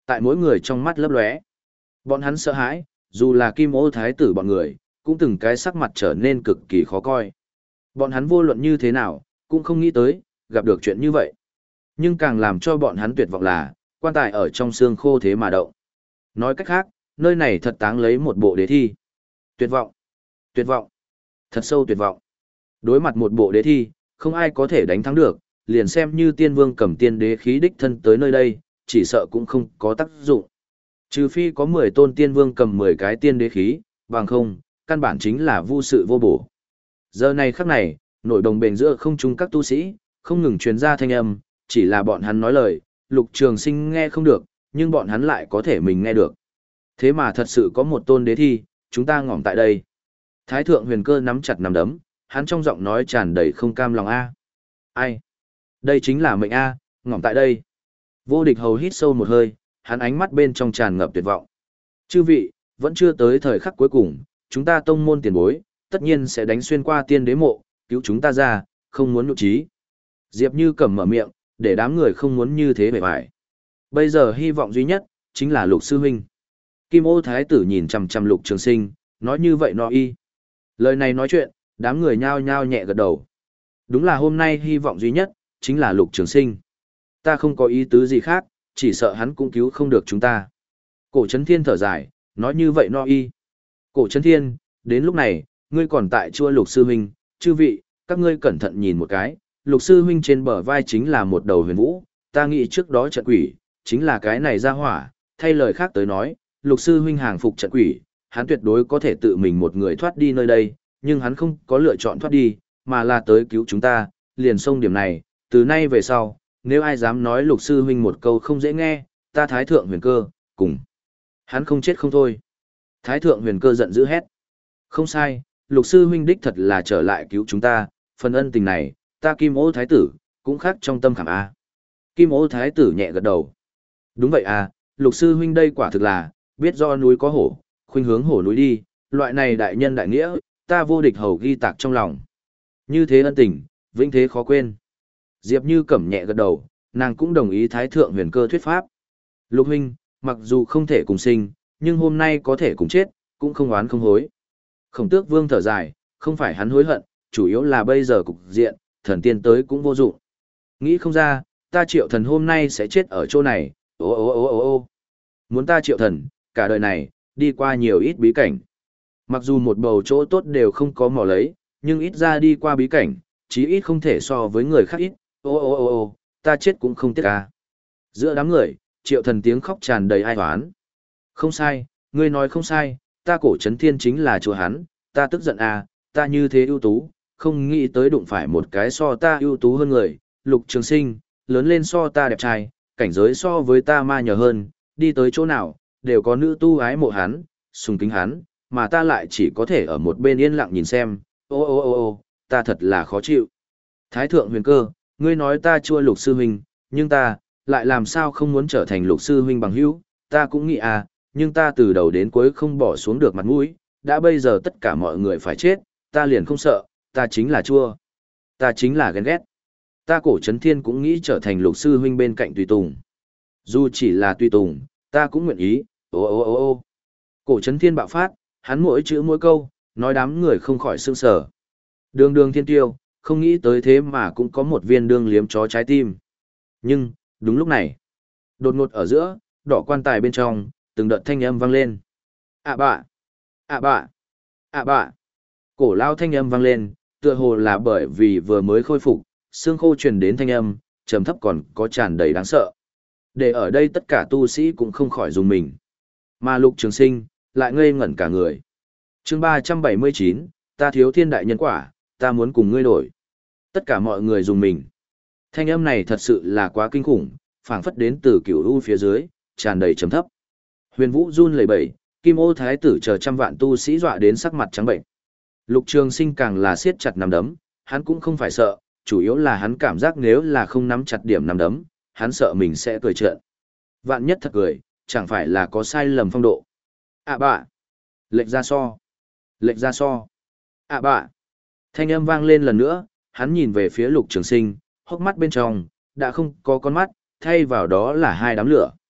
tại mỗi người trong mắt lấp lóe. Bọn hắn sợ hãi, dù là Kim Ô Thái tử bọn người, cũng từng cái sắc mặt trở nên cực kỳ khó coi. Bọn hắn vô luận như thế nào, cũng không nghĩ tới, gặp được chuyện như vậy. Nhưng càng làm cho bọn hắn tuyệt vọng là, quan tài ở trong xương khô thế mà động. Nói cách khác, nơi này thật táng lấy một bộ đế thi. Tuyệt vọng, tuyệt vọng, thật sâu tuyệt vọng. Đối mặt một bộ đế thi, không ai có thể đánh thắng được, liền xem như tiên vương cầm tiên đế khí đích thân tới nơi đây, chỉ sợ cũng không có tác dụng. Trừ phi có mười tôn tiên vương cầm mười cái tiên đế khí, bằng không, căn bản chính là vô sự vô bổ. Giờ này khắc này, nổi đồng bền giữa không trung các tu sĩ, không ngừng truyền ra thanh âm, chỉ là bọn hắn nói lời, Lục Trường Sinh nghe không được, nhưng bọn hắn lại có thể mình nghe được. Thế mà thật sự có một tôn đế thi, chúng ta ngỏm tại đây. Thái thượng huyền cơ nắm chặt nắm đấm, hắn trong giọng nói tràn đầy không cam lòng a. Ai? Đây chính là mệnh a, ngỏm tại đây. Vô Địch Hầu hít sâu một hơi, hắn ánh mắt bên trong tràn ngập tuyệt vọng. Chư vị, vẫn chưa tới thời khắc cuối cùng, chúng ta tông môn tiền bối, tất nhiên sẽ đánh xuyên qua tiên đế mộ, cứu chúng ta ra, không muốn nhục trí. Diệp Như Cẩm mở miệng, để đám người không muốn như thế bề bại. Bây giờ hy vọng duy nhất, chính là Lục Sư Huynh. Kim Ô Thái tử nhìn chằm chằm Lục Trường Sinh, nói như vậy nó y. Lời này nói chuyện, đám người nhao nhao nhẹ gật đầu. Đúng là hôm nay hy vọng duy nhất, chính là Lục Trường Sinh. Ta không có ý tứ gì khác, chỉ sợ hắn cũng cứu không được chúng ta. Cổ Trấn Thiên thở dài, nói như vậy no y. Cổ Trấn Thiên, đến lúc này, ngươi còn tại chua Lục Sư Huynh, chư vị, các ngươi cẩn thận nhìn một cái, Lục Sư Huynh trên bờ vai chính là một đầu huyền vũ, ta nghĩ trước đó trận quỷ, chính là cái này ra hỏa, thay lời khác tới nói, Lục Sư Huynh hàng phục trận quỷ, hắn tuyệt đối có thể tự mình một người thoát đi nơi đây, nhưng hắn không có lựa chọn thoát đi, mà là tới cứu chúng ta, liền xông điểm này, từ nay về sau, nếu ai dám nói Lục Sư Huynh một câu không dễ nghe, ta Thái Thượng Huyền Cơ, cùng. Hắn không chết không thôi. Thái Thượng Huyền Cơ giận dữ hét. Không sai, Lục Sư Huynh đích thật là trở lại cứu chúng ta, phần ân tình này, ta Kim Ô Thái Tử, cũng khác trong tâm khảm A. Kim Ô Thái Tử nhẹ gật đầu. Đúng vậy à, Lục Sư Huynh đây quả thực là, biết do núi có hổ, khuynh hướng hổ núi đi, loại này đại nhân đại nghĩa, ta Vô Địch Hầu ghi tạc trong lòng. Như thế ân tình, vĩnh thế khó quên. Diệp Như Cẩm nhẹ gật đầu, nàng cũng đồng ý Thái Thượng Huyền Cơ thuyết pháp. Lục Huynh, mặc dù không thể cùng sinh, nhưng hôm nay có thể cùng chết, cũng không oán không hối. Khổng Tước Vương thở dài, không phải hắn hối hận, chủ yếu là bây giờ cục diện, thần tiên tới cũng vô dụng. Nghĩ không ra, ta Triệu Thần hôm nay sẽ chết ở chỗ này, ô ô ô ô ô. Muốn ta Triệu Thần, cả đời này, đi qua nhiều ít bí cảnh. Mặc dù một bầu chỗ tốt đều không có mò lấy, nhưng ít ra đi qua bí cảnh, chí ít không thể so với người khác ít, ô ô ô ô, ta chết cũng không tiếc ca. Giữa đám người, Triệu Thần tiếng khóc tràn đầy ai hoán. Không sai, ngươi nói không sai, ta Cổ Trấn Thiên chính là chúa hắn, ta tức giận à, ta như thế ưu tú, không nghĩ tới đụng phải một cái so ta ưu tú hơn người, Lục Trường Sinh, lớn lên so ta đẹp trai, cảnh giới so với ta ma nhờ hơn, đi tới chỗ nào, đều có nữ tu ái mộ hắn, sùng kính hắn, mà ta lại chỉ có thể ở một bên yên lặng nhìn xem, ô ô ô ô, ta thật là khó chịu. Thái Thượng Huyền Cơ, ngươi nói ta chua Lục Sư Huynh, nhưng ta, lại làm sao không muốn trở thành Lục Sư Huynh bằng hữu, ta cũng nghĩ à, nhưng ta từ đầu đến cuối không bỏ xuống được mặt mũi, đã bây giờ tất cả mọi người phải chết, ta liền không sợ, ta chính là chua. Ta chính là ghen ghét. Ta Cổ Trấn Thiên cũng nghĩ trở thành Lục Sư Huynh bên cạnh tùy tùng. Dù chỉ là tùy tùng, ta cũng nguyện ý, ô ô ô ô. Cổ Trấn Thiên bạo phát, hắn mỗi chữ mỗi câu, nói đám người không khỏi sương sở. Đường đường thiên tiêu, không nghĩ tới thế mà cũng có một viên đương liếm chó trái tim. Nhưng, đúng lúc này, đột ngột ở giữa, đỏ quan tài bên trong, từng đợt thanh âm vang lên. À bạ, à bạ, à bạ. Cổ lao thanh âm vang lên, tựa hồ là bởi vì vừa mới khôi phục, xương khô truyền đến thanh âm, trầm thấp còn có tràn đầy đáng sợ. Để ở đây tất cả tu sĩ cũng không khỏi dùng mình. Mà Lục Trường Sinh, lại ngây ngẩn cả người. Chương ba trăm bảy mươi chín, ta thiếu thiên đại nhân quả, ta muốn cùng ngươi đổi. Tất cả mọi người dùng mình. Thanh âm này thật sự là quá kinh khủng, phảng phất đến từ cửu u phía dưới, tràn đầy trầm thấp. Huyền Vũ run lẩy bẩy, Kim Ô Thái tử chờ trăm vạn tu sĩ dọa đến sắc mặt trắng bệnh. Lục Trường Sinh càng là siết chặt nắm đấm, hắn cũng không phải sợ, chủ yếu là hắn cảm giác nếu là không nắm chặt điểm nắm đấm, hắn sợ mình sẽ cười trợn. Vạn nhất thật cười, chẳng phải là có sai lầm phong độ. À bạ, lệch ra so, lệch ra so. À bạ. Thanh âm vang lên lần nữa, hắn nhìn về phía Lục Trường Sinh, hốc mắt bên trong đã không có con mắt, thay vào đó là hai đám lửa.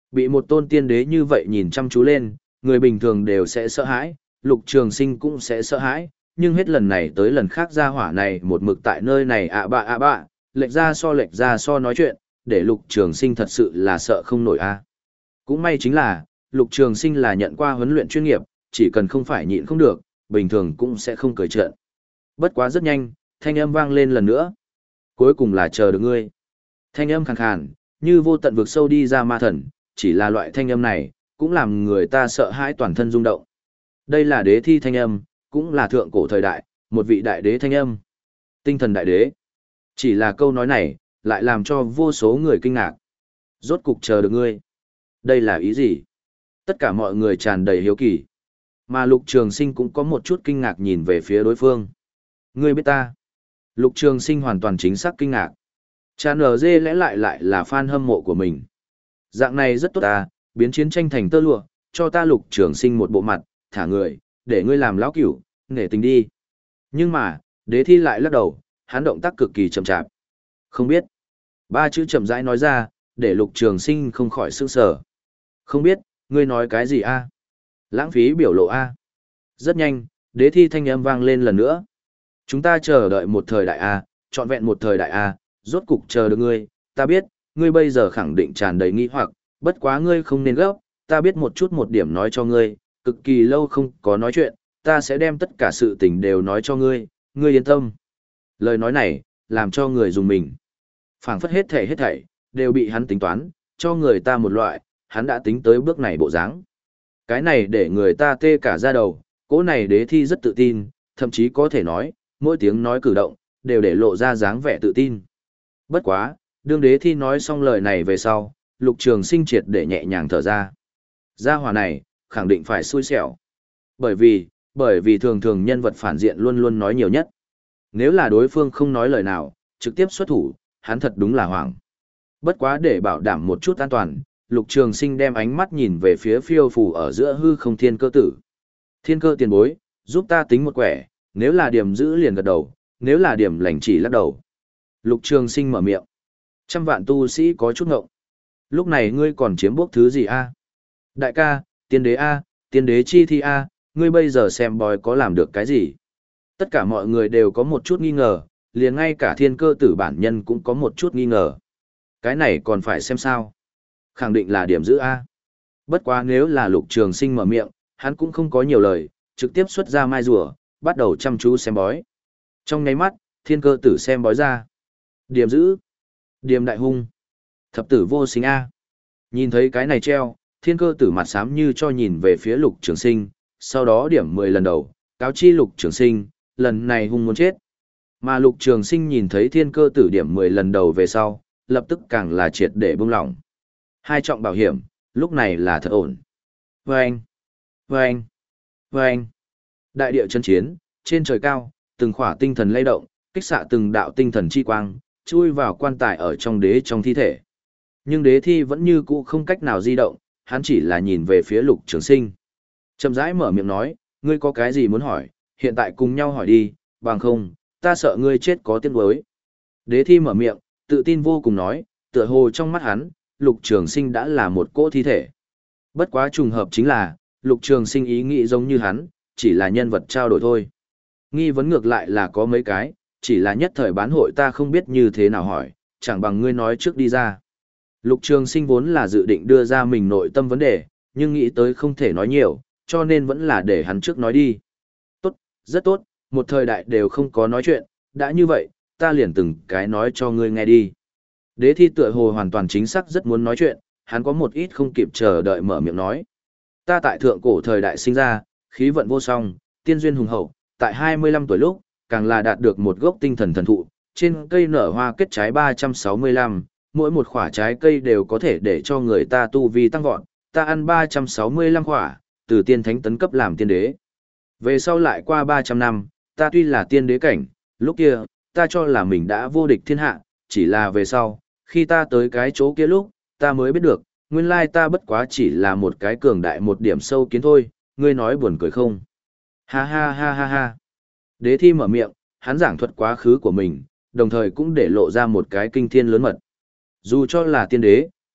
Bị một tôn tiên đế như vậy nhìn chăm chú lên, người bình thường đều sẽ sợ hãi, Lục Trường Sinh cũng sẽ sợ hãi, nhưng hết lần này tới lần khác ra hỏa này một mực tại nơi này ạ bạ ạ bạ, lệch ra so lệch ra so nói chuyện, để Lục Trường Sinh thật sự là sợ không nổi a. Cũng may chính là, Lục Trường Sinh là nhận qua huấn luyện chuyên nghiệp, chỉ cần không phải nhịn không được, bình thường cũng sẽ không cười trợn. Bất quá rất nhanh, thanh âm vang lên lần nữa. Cuối cùng là chờ được ngươi. Thanh âm khàn khàn, như vô tận vực sâu đi ra ma thần, chỉ là loại thanh âm này, cũng làm người ta sợ hãi toàn thân rung động. Đây là đế thi thanh âm, cũng là thượng cổ thời đại, một vị đại đế thanh âm. Tinh thần đại đế. Chỉ là câu nói này, lại làm cho vô số người kinh ngạc. Rốt cục chờ được ngươi. Đây là ý gì? Tất cả mọi người tràn đầy hiếu kỳ. Mà Lục Trường Sinh cũng có một chút kinh ngạc nhìn về phía đối phương. Ngươi biết ta. Lục Trường Sinh hoàn toàn chính xác kinh ngạc. Chàn ở dê lẽ lại lại là fan hâm mộ của mình. Dạng này rất tốt ta, biến chiến tranh thành tơ lụa, cho ta Lục Trường Sinh một bộ mặt, thả người, để ngươi làm lão cửu, nể tình đi. Nhưng mà, đế thi lại lắc đầu, hắn động tác cực kỳ chậm chạp. Không biết. Ba chữ chậm rãi nói ra, để Lục Trường Sinh không khỏi sửng sở. Không biết, ngươi nói cái gì a? Lãng phí biểu lộ a. Rất nhanh, đế thi thanh âm vang lên lần nữa. Chúng ta chờ đợi một thời đại a, trọn vẹn một thời đại a, rốt cục chờ được ngươi, ta biết, ngươi bây giờ khẳng định tràn đầy nghi hoặc, bất quá ngươi không nên gấp, ta biết một chút một điểm nói cho ngươi, cực kỳ lâu không có nói chuyện, ta sẽ đem tất cả sự tình đều nói cho ngươi, ngươi yên tâm. Lời nói này, làm cho người dùng mình. Phảng phất hết thảy hết thảy, đều bị hắn tính toán, cho người ta một loại, hắn đã tính tới bước này bộ dáng. Cái này để người ta tê cả da đầu, cỗ này đế thi rất tự tin, thậm chí có thể nói, mỗi tiếng nói cử động, đều để lộ ra dáng vẻ tự tin. Bất quá, đương đế thi nói xong lời này về sau, Lục Trường Sinh triệt để nhẹ nhàng thở ra. Gia hỏa này, khẳng định phải xui xẻo. Bởi vì, bởi vì thường thường nhân vật phản diện luôn luôn nói nhiều nhất. Nếu là đối phương không nói lời nào, trực tiếp xuất thủ, hắn thật đúng là hoảng. Bất quá để bảo đảm một chút an toàn, Lục Trường Sinh đem ánh mắt nhìn về phía phiêu phù ở giữa hư không thiên cơ tử. Thiên cơ tiền bối, giúp ta tính một quẻ, nếu là điểm giữ liền gật đầu, nếu là điểm lành chỉ lắc đầu. Lục Trường Sinh mở miệng. Trăm vạn tu sĩ có chút ngộng. Lúc này ngươi còn chiếm bốc thứ gì a? Đại ca, tiên đế a, tiên đế chi thi a, ngươi bây giờ xem bói có làm được cái gì? Tất cả mọi người đều có một chút nghi ngờ, liền ngay cả thiên cơ tử bản nhân cũng có một chút nghi ngờ. Cái này còn phải xem sao? Khẳng định là điểm giữ a. Bất quá nếu là Lục Trường Sinh mở miệng, hắn cũng không có nhiều lời, trực tiếp xuất ra mai rùa, bắt đầu chăm chú xem bói. Trong nháy mắt, thiên cơ tử xem bói ra. Điểm giữ. Điểm đại hung. Thập tử vô sinh a. Nhìn thấy cái này treo, thiên cơ tử mặt xám như cho nhìn về phía Lục Trường Sinh, sau đó điểm mười lần đầu, cáo chi Lục Trường Sinh, lần này hung muốn chết. Mà Lục Trường Sinh nhìn thấy thiên cơ tử điểm mười lần đầu về sau, lập tức càng là triệt để buông lỏng. Hai trọng bảo hiểm, lúc này là thật ổn. Vâng! Vâng! Vâng! Đại địa chân chiến, trên trời cao, từng khỏa tinh thần lay động, kích xạ từng đạo tinh thần chi quang, chui vào quan tài ở trong đế trong thi thể. Nhưng đế thi vẫn như cũ không cách nào di động, hắn chỉ là nhìn về phía Lục Trường Sinh. Chậm rãi mở miệng nói, ngươi có cái gì muốn hỏi, hiện tại cùng nhau hỏi đi, bằng không, ta sợ ngươi chết có tiếc nuối. Đế thi mở miệng, tự tin vô cùng nói, tựa hồ trong mắt hắn, Lục Trường Sinh đã là một cỗ thi thể. Bất quá trùng hợp chính là, Lục Trường Sinh ý nghĩ giống như hắn, chỉ là nhân vật trao đổi thôi. Nghi vấn ngược lại là có mấy cái, chỉ là nhất thời bán hội ta không biết như thế nào hỏi, chẳng bằng ngươi nói trước đi ra. Lục Trường Sinh vốn là dự định đưa ra mình nội tâm vấn đề, nhưng nghĩ tới không thể nói nhiều, cho nên vẫn là để hắn trước nói đi. Tốt, rất tốt, một thời đại đều không có nói chuyện, đã như vậy, ta liền từng cái nói cho ngươi nghe đi. Đế thi tựa hồ hoàn toàn chính xác rất muốn nói chuyện, hắn có một ít không kịp chờ đợi mở miệng nói. Ta tại thượng cổ thời đại sinh ra, khí vận vô song, tiên duyên hùng hậu, tại hai mươi lăm tuổi lúc, càng là đạt được một gốc tinh thần thần thụ, trên cây nở hoa kết trái ba trăm sáu mươi lăm, mỗi một quả trái cây đều có thể để cho người ta tu vi tăng vọt, ta ăn ba trăm sáu mươi lăm quả, từ tiên thánh tấn cấp làm tiên đế. Về sau lại qua ba trăm năm, ta tuy là tiên đế cảnh, lúc kia, ta cho là mình đã vô địch thiên hạ, chỉ là về sau, khi ta tới cái chỗ kia lúc, ta mới biết được, nguyên lai ta bất quá chỉ là một cái cường đại một điểm sâu kiến thôi, ngươi nói buồn cười không? Ha ha ha ha ha. Đế thi mở miệng, hắn giảng thuật quá khứ của mình, đồng thời cũng để lộ ra một cái kinh thiên lớn mật. Dù cho là tiên đế,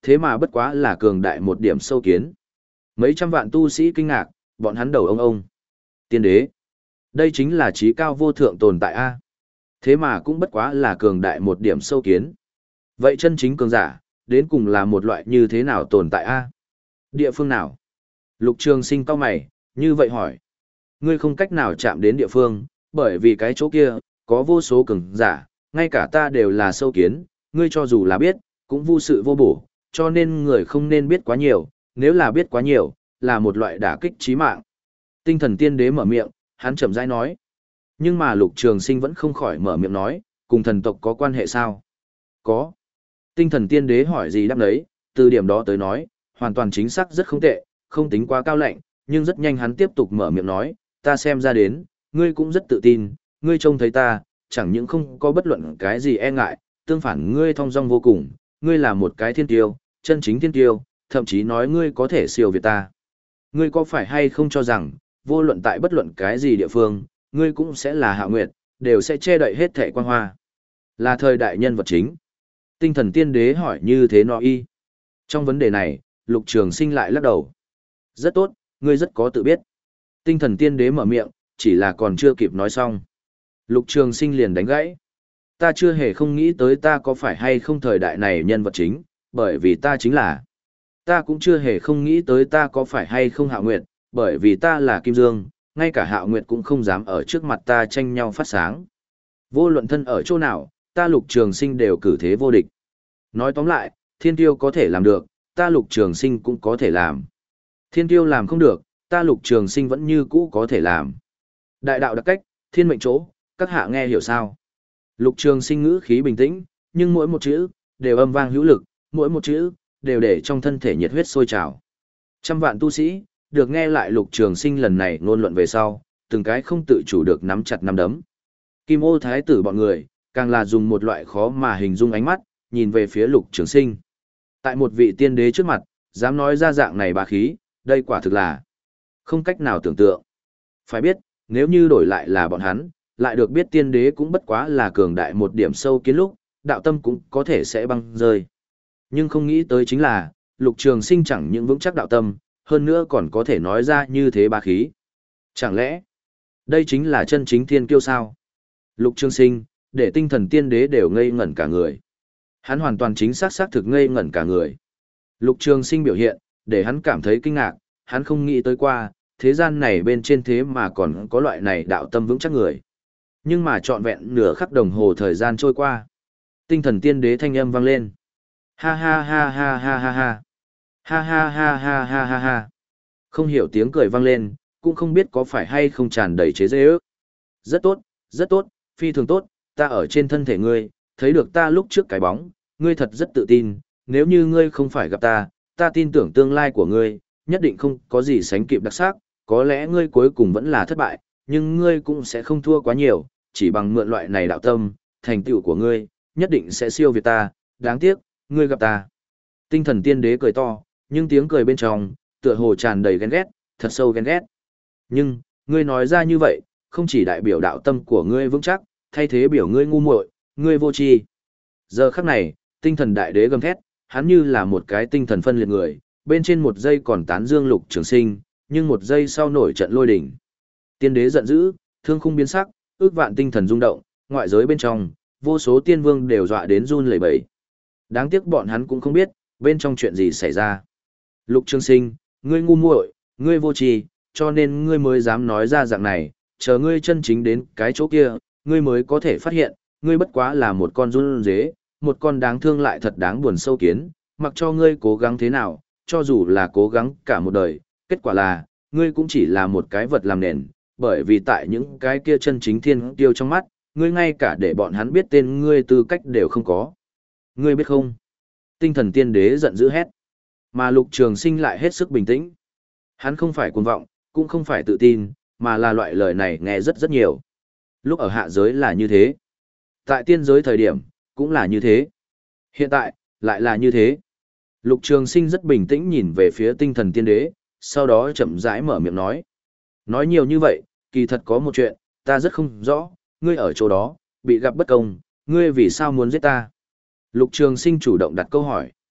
thế mà bất quá là cường đại một điểm sâu kiến. Mấy trăm vạn tu sĩ kinh ngạc, bọn hắn đầu ông ông. Tiên đế. Đây chính là trí cao vô thượng tồn tại A. Thế mà cũng bất quá là cường đại một điểm sâu kiến. Vậy chân chính cường giả, đến cùng là một loại như thế nào tồn tại A? Địa phương nào? Lục Trường Sinh cau mày, như vậy hỏi. Ngươi không cách nào chạm đến địa phương, bởi vì cái chỗ kia, có vô số cường giả, ngay cả ta đều là sâu kiến, ngươi cho dù là biết, cũng vô sự vô bổ, cho nên người không nên biết quá nhiều, nếu là biết quá nhiều, là một loại đả kích chí mạng. Tinh thần tiên đế mở miệng, hắn chậm rãi nói. Nhưng mà Lục Trường Sinh vẫn không khỏi mở miệng nói, cùng thần tộc có quan hệ sao? Có. Tinh thần tiên đế hỏi gì đáp đấy, từ điểm đó tới nói, hoàn toàn chính xác rất không tệ, không tính quá cao lạnh, nhưng rất nhanh hắn tiếp tục mở miệng nói, ta xem ra đến, ngươi cũng rất tự tin, ngươi trông thấy ta, chẳng những không có bất luận cái gì e ngại, tương phản ngươi thong dong vô cùng, ngươi là một cái thiên tiêu, chân chính thiên tiêu, thậm chí nói ngươi có thể siêu việt ta. Ngươi có phải hay không cho rằng, vô luận tại bất luận cái gì địa phương, ngươi cũng sẽ là Hạo Nguyệt, đều sẽ che đậy hết thảy quang hoa. Là thời đại nhân vật chính. Tinh thần tiên đế hỏi như thế nó y. Trong vấn đề này, Lục Trường Sinh lại lắc đầu. Rất tốt, ngươi rất có tự biết. Tinh thần tiên đế mở miệng, chỉ là còn chưa kịp nói xong. Lục Trường Sinh liền đánh gãy. Ta chưa hề không nghĩ tới ta có phải hay không thời đại này nhân vật chính, bởi vì ta chính là. Ta cũng chưa hề không nghĩ tới ta có phải hay không Hạo Nguyệt, bởi vì ta là Kim Dương, ngay cả Hạo Nguyệt cũng không dám ở trước mặt ta tranh nhau phát sáng. Vô luận thân ở chỗ nào, ta Lục Trường Sinh đều cử thế vô địch. Nói tóm lại, thiên tiêu có thể làm được, ta Lục Trường Sinh cũng có thể làm. Thiên tiêu làm không được, ta Lục Trường Sinh vẫn như cũ có thể làm. Đại đạo đặc cách, thiên mệnh chỗ, các hạ nghe hiểu sao? Lục Trường Sinh ngữ khí bình tĩnh, nhưng mỗi một chữ đều âm vang hữu lực, mỗi một chữ đều để trong thân thể nhiệt huyết sôi trào. Trăm vạn tu sĩ được nghe lại Lục Trường Sinh lần này ngôn luận về sau, từng cái không tự chủ được nắm chặt nắm đấm. Kim Ô thái tử bọn người, càng là dùng một loại khó mà hình dung ánh mắt, nhìn về phía Lục Trường Sinh. Tại một vị tiên đế trước mặt, dám nói ra dạng này bá khí, đây quả thực là không cách nào tưởng tượng. Phải biết, nếu như đổi lại là bọn hắn, lại được biết tiên đế cũng bất quá là cường đại một điểm sâu kiến lúc, đạo tâm cũng có thể sẽ băng rơi. Nhưng không nghĩ tới chính là, Lục Trường Sinh chẳng những vững chắc đạo tâm, hơn nữa còn có thể nói ra như thế bá khí. Chẳng lẽ, đây chính là chân chính thiên kiêu sao? Lục Trường Sinh, để tinh thần tiên đế đều ngây ngẩn cả người. Hắn hoàn toàn chính xác xác thực ngây ngẩn cả người. Lục Trường Sinh biểu hiện, để hắn cảm thấy kinh ngạc, hắn không nghĩ tới qua, thế gian này bên trên thế mà còn có loại này đạo tâm vững chắc người. Nhưng mà trọn vẹn nửa khắc đồng hồ thời gian trôi qua. Tinh thần tiên đế thanh âm vang lên. Ha ha ha ha ha ha ha. Ha ha ha ha ha ha ha. Không hiểu tiếng cười vang lên, cũng không biết có phải hay không tràn đầy chế giễu. Rất tốt, rất tốt, phi thường tốt, ta ở trên thân thể ngươi, thấy được ta lúc trước cái bóng, ngươi thật rất tự tin, nếu như ngươi không phải gặp ta, ta tin tưởng tương lai của ngươi, nhất định không có gì sánh kịp đặc sắc, có lẽ ngươi cuối cùng vẫn là thất bại, nhưng ngươi cũng sẽ không thua quá nhiều, chỉ bằng mượn loại này đạo tâm, thành tựu của ngươi, nhất định sẽ siêu việt ta, đáng tiếc, ngươi gặp ta. Tinh thần tiên đế cười to, nhưng tiếng cười bên trong, tựa hồ tràn đầy ghen ghét, thật sâu ghen ghét. Nhưng, ngươi nói ra như vậy, không chỉ đại biểu đạo tâm của ngươi vững chắc, thay thế biểu ngươi ngu muội, ngươi vô tri. Giờ khắc này, tinh thần đại đế gầm thét, hắn như là một cái tinh thần phân liệt người, bên trên một giây còn tán dương Lục Trường Sinh, nhưng một giây sau nổi trận lôi đỉnh. Tiên đế giận dữ, thương khung biến sắc, ước vạn tinh thần rung động, ngoại giới bên trong, vô số tiên vương đều dọa đến run lẩy bẩy. Đáng tiếc bọn hắn cũng không biết, bên trong chuyện gì xảy ra. Lục Trường Sinh, ngươi ngu muội, ngươi vô tri, cho nên ngươi mới dám nói ra dạng này, chờ ngươi chân chính đến cái chỗ kia, ngươi mới có thể phát hiện, ngươi bất quá là một con run dế, một con đáng thương lại thật đáng buồn sâu kiến, mặc cho ngươi cố gắng thế nào, cho dù là cố gắng cả một đời, kết quả là, ngươi cũng chỉ là một cái vật làm nền, bởi vì tại những cái kia chân chính thiên tiêu trong mắt, ngươi ngay cả để bọn hắn biết tên ngươi tư cách đều không có. Ngươi biết không? Tinh thần tiên đế giận dữ hét. Mà Lục Trường Sinh lại hết sức bình tĩnh. Hắn không phải cuồng vọng, cũng không phải tự tin, mà là loại lời này nghe rất rất nhiều. Lúc ở hạ giới là như thế. Tại tiên giới thời điểm, cũng là như thế. Hiện tại, lại là như thế. Lục Trường Sinh rất bình tĩnh nhìn về phía tinh thần tiên đế, sau đó chậm rãi mở miệng nói. Nói nhiều như vậy, kỳ thật có một chuyện, ta rất không rõ, ngươi ở chỗ đó, bị gặp bất công, ngươi vì sao muốn giết ta? Lục Trường Sinh chủ động đặt câu hỏi.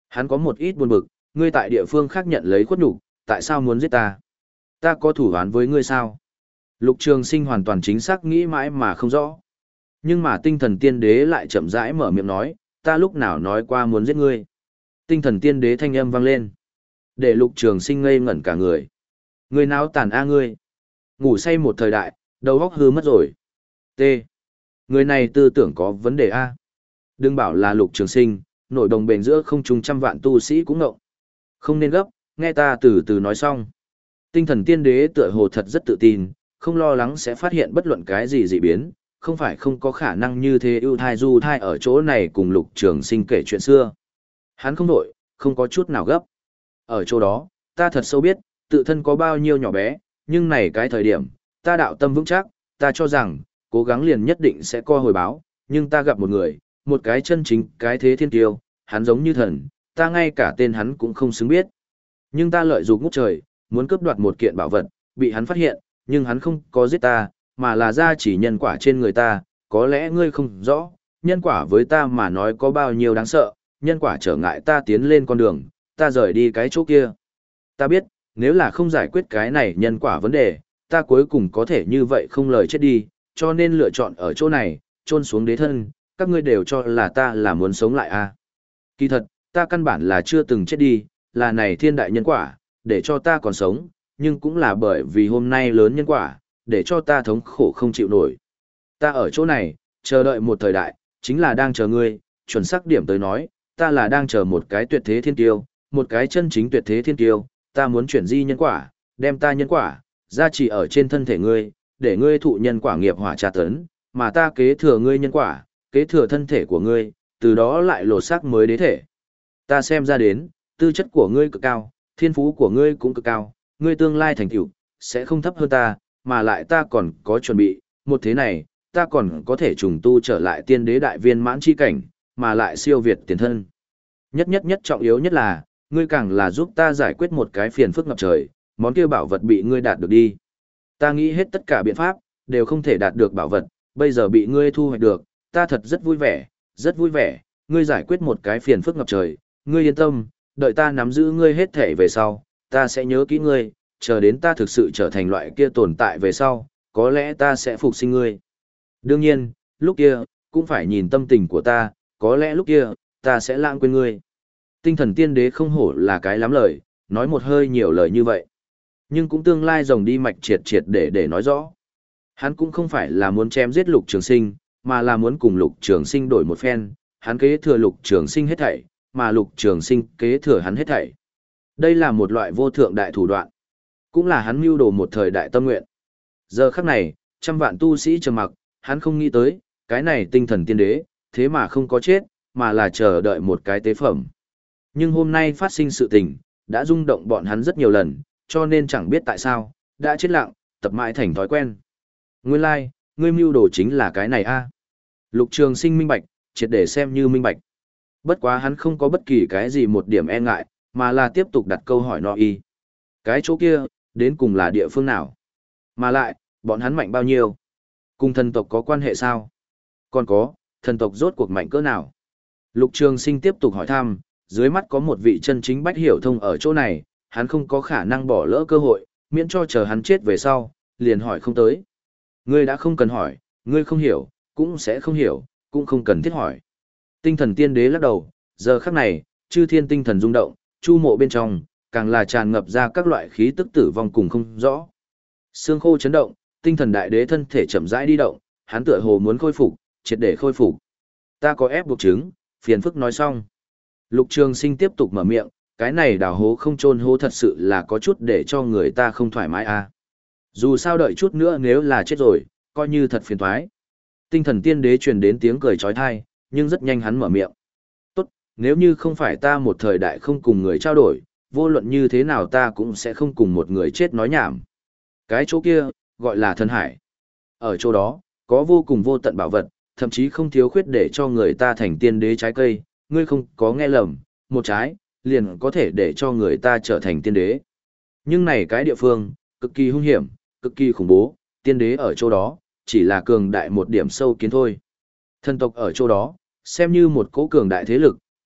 Hắn có một ít buồn bực, ngươi tại địa phương khác nhận lấy khuất nhục, tại sao muốn giết ta? Ta có thủ án với ngươi sao? Lục Trường Sinh hoàn toàn chính xác nghĩ mãi mà không rõ. Nhưng mà tinh thần tiên đế lại chậm rãi mở miệng nói, ta lúc nào nói qua muốn giết ngươi. Tinh thần tiên đế thanh âm vang lên. Để Lục Trường Sinh ngây ngẩn cả người. Ngươi nào tàn a ngươi? Ngủ say một thời đại, đầu óc hư mất rồi. T. Người này tư tưởng có vấn đề a. Đừng bảo là Lục Trường Sinh, nổi đồng bền giữa không trung trăm vạn tu sĩ cũng ngộng. Không nên gấp, nghe ta từ từ nói xong. Tinh thần tiên đế tựa hồ thật rất tự tin, không lo lắng sẽ phát hiện bất luận cái gì dị biến, không phải không có khả năng như thế ưu thai du thai ở chỗ này cùng Lục Trường Sinh kể chuyện xưa. Hắn không đổi, không có chút nào gấp. Ở chỗ đó, ta thật sâu biết, tự thân có bao nhiêu nhỏ bé, nhưng này cái thời điểm, ta đạo tâm vững chắc, ta cho rằng, cố gắng liền nhất định sẽ co hồi báo, nhưng ta gặp một người, một cái chân chính, cái thế thiên tiêu, hắn giống như thần, ta ngay cả tên hắn cũng không xứng biết. Nhưng ta lợi dụng ngút trời, muốn cướp đoạt một kiện bảo vật, bị hắn phát hiện, nhưng hắn không có giết ta, mà là ra chỉ nhân quả trên người ta, có lẽ ngươi không rõ, nhân quả với ta mà nói có bao nhiêu đáng sợ, nhân quả trở ngại ta tiến lên con đường, ta rời đi cái chỗ kia. Ta biết, nếu là không giải quyết cái này nhân quả vấn đề, ta cuối cùng có thể như vậy không lời chết đi, cho nên lựa chọn ở chỗ này, chôn xuống đế thân, các ngươi đều cho là ta là muốn sống lại à. Kỳ thật, ta căn bản là chưa từng chết đi, là này thiên đại nhân quả, để cho ta còn sống, nhưng cũng là bởi vì hôm nay lớn nhân quả, để cho ta thống khổ không chịu nổi. Ta ở chỗ này, chờ đợi một thời đại, chính là đang chờ ngươi, chuẩn xác điểm tới nói, ta là đang chờ một cái tuyệt thế thiên tiêu, một cái chân chính tuyệt thế thiên tiêu, ta muốn chuyển di nhân quả, đem ta nhân quả, gia trì ở trên thân thể ngươi, để ngươi thụ nhân quả nghiệp hỏa tra tấn, mà ta kế thừa ngươi nhân quả, kế thừa thân thể của ngươi, từ đó lại lột xác mới đế thể. Ta xem ra đến, tư chất của ngươi cực cao, thiên phú của ngươi cũng cực cao, ngươi tương lai thành tựu sẽ không thấp hơn ta, mà lại ta còn có chuẩn bị, một thế này, ta còn có thể trùng tu trở lại tiên đế đại viên mãn chi cảnh, mà lại siêu việt tiền thân. Nhất nhất nhất trọng yếu nhất là, ngươi càng là giúp ta giải quyết một cái phiền phức ngập trời, món kia bảo vật bị ngươi đạt được đi. Ta nghĩ hết tất cả biện pháp, đều không thể đạt được bảo vật, bây giờ bị ngươi thu hoạch được, ta thật rất vui vẻ, rất vui vẻ, ngươi giải quyết một cái phiền phức ngập trời, ngươi yên tâm, đợi ta nắm giữ ngươi hết thể về sau, ta sẽ nhớ kỹ ngươi, chờ đến ta thực sự trở thành loại kia tồn tại về sau, có lẽ ta sẽ phục sinh ngươi. Đương nhiên, lúc kia, cũng phải nhìn tâm tình của ta, có lẽ lúc kia, ta sẽ lãng quên ngươi. Tinh thần tiên đế không hổ là cái lắm lời, nói một hơi nhiều lời như vậy. Nhưng cũng tương lai rồng đi mạch triệt triệt để để nói rõ. Hắn cũng không phải là muốn chém giết Lục Trường Sinh, mà là muốn cùng Lục Trường Sinh đổi một phen, hắn kế thừa Lục Trường Sinh hết thảy, mà Lục Trường Sinh kế thừa hắn hết thảy. Đây là một loại vô thượng đại thủ đoạn, cũng là hắn mưu đồ một thời đại tâm nguyện. Giờ khắc này, trăm vạn tu sĩ trầm mặc, hắn không nghĩ tới, cái này tinh thần tiên đế, thế mà không có chết, mà là chờ đợi một cái tế phẩm. Nhưng hôm nay phát sinh sự tình, đã rung động bọn hắn rất nhiều lần, cho nên chẳng biết tại sao, đã chết lặng, tập mãi thành thói quen. Nguyên lai, like, ngươi mưu đồ chính là cái này a. Lục Trường Sinh minh bạch, triệt để xem như minh bạch. Bất quá hắn không có bất kỳ cái gì một điểm e ngại, mà là tiếp tục đặt câu hỏi nó y. Cái chỗ kia, đến cùng là địa phương nào? Mà lại, bọn hắn mạnh bao nhiêu? Cùng thần tộc có quan hệ sao? Còn có, thần tộc rốt cuộc mạnh cỡ nào? Lục Trường Sinh tiếp tục hỏi thăm, dưới mắt có một vị chân chính bách hiểu thông ở chỗ này, hắn không có khả năng bỏ lỡ cơ hội, miễn cho chờ hắn chết về sau, liền hỏi không tới. Ngươi đã không cần hỏi, ngươi không hiểu, cũng sẽ không hiểu, cũng không cần thiết hỏi. Tinh thần tiên đế lắc đầu, giờ khắc này, chư thiên tinh thần rung động, chu mộ bên trong, càng là tràn ngập ra các loại khí tức tử vong cùng không rõ. Xương khô chấn động, tinh thần đại đế thân thể chậm rãi đi động, hắn tựa hồ muốn khôi phục, triệt để khôi phục. Ta có ép buộc chứng, phiền phức nói xong. Lục Trường Sinh tiếp tục mở miệng, cái này đào hố không chôn hố thật sự là có chút để cho người ta không thoải mái à. Dù sao đợi chút nữa nếu là chết rồi, coi như thật phiền toái. Tinh thần tiên đế truyền đến tiếng cười trói thai, nhưng rất nhanh hắn mở miệng. Tốt, nếu như không phải ta một thời đại không cùng người trao đổi, vô luận như thế nào ta cũng sẽ không cùng một người chết nói nhảm. Cái chỗ kia, gọi là thần hải. Ở chỗ đó, có vô cùng vô tận bảo vật, thậm chí không thiếu khuyết để cho người ta thành tiên đế trái cây, ngươi không có nghe lầm, một trái, liền có thể để cho người ta trở thành tiên đế. Nhưng này cái địa phương, cực kỳ hung hiểm, cực kỳ khủng bố, tiên đế ở chỗ đó, chỉ là cường đại một điểm sâu kiến thôi. Thần tộc ở chỗ đó, xem như một cỗ cường đại thế lực,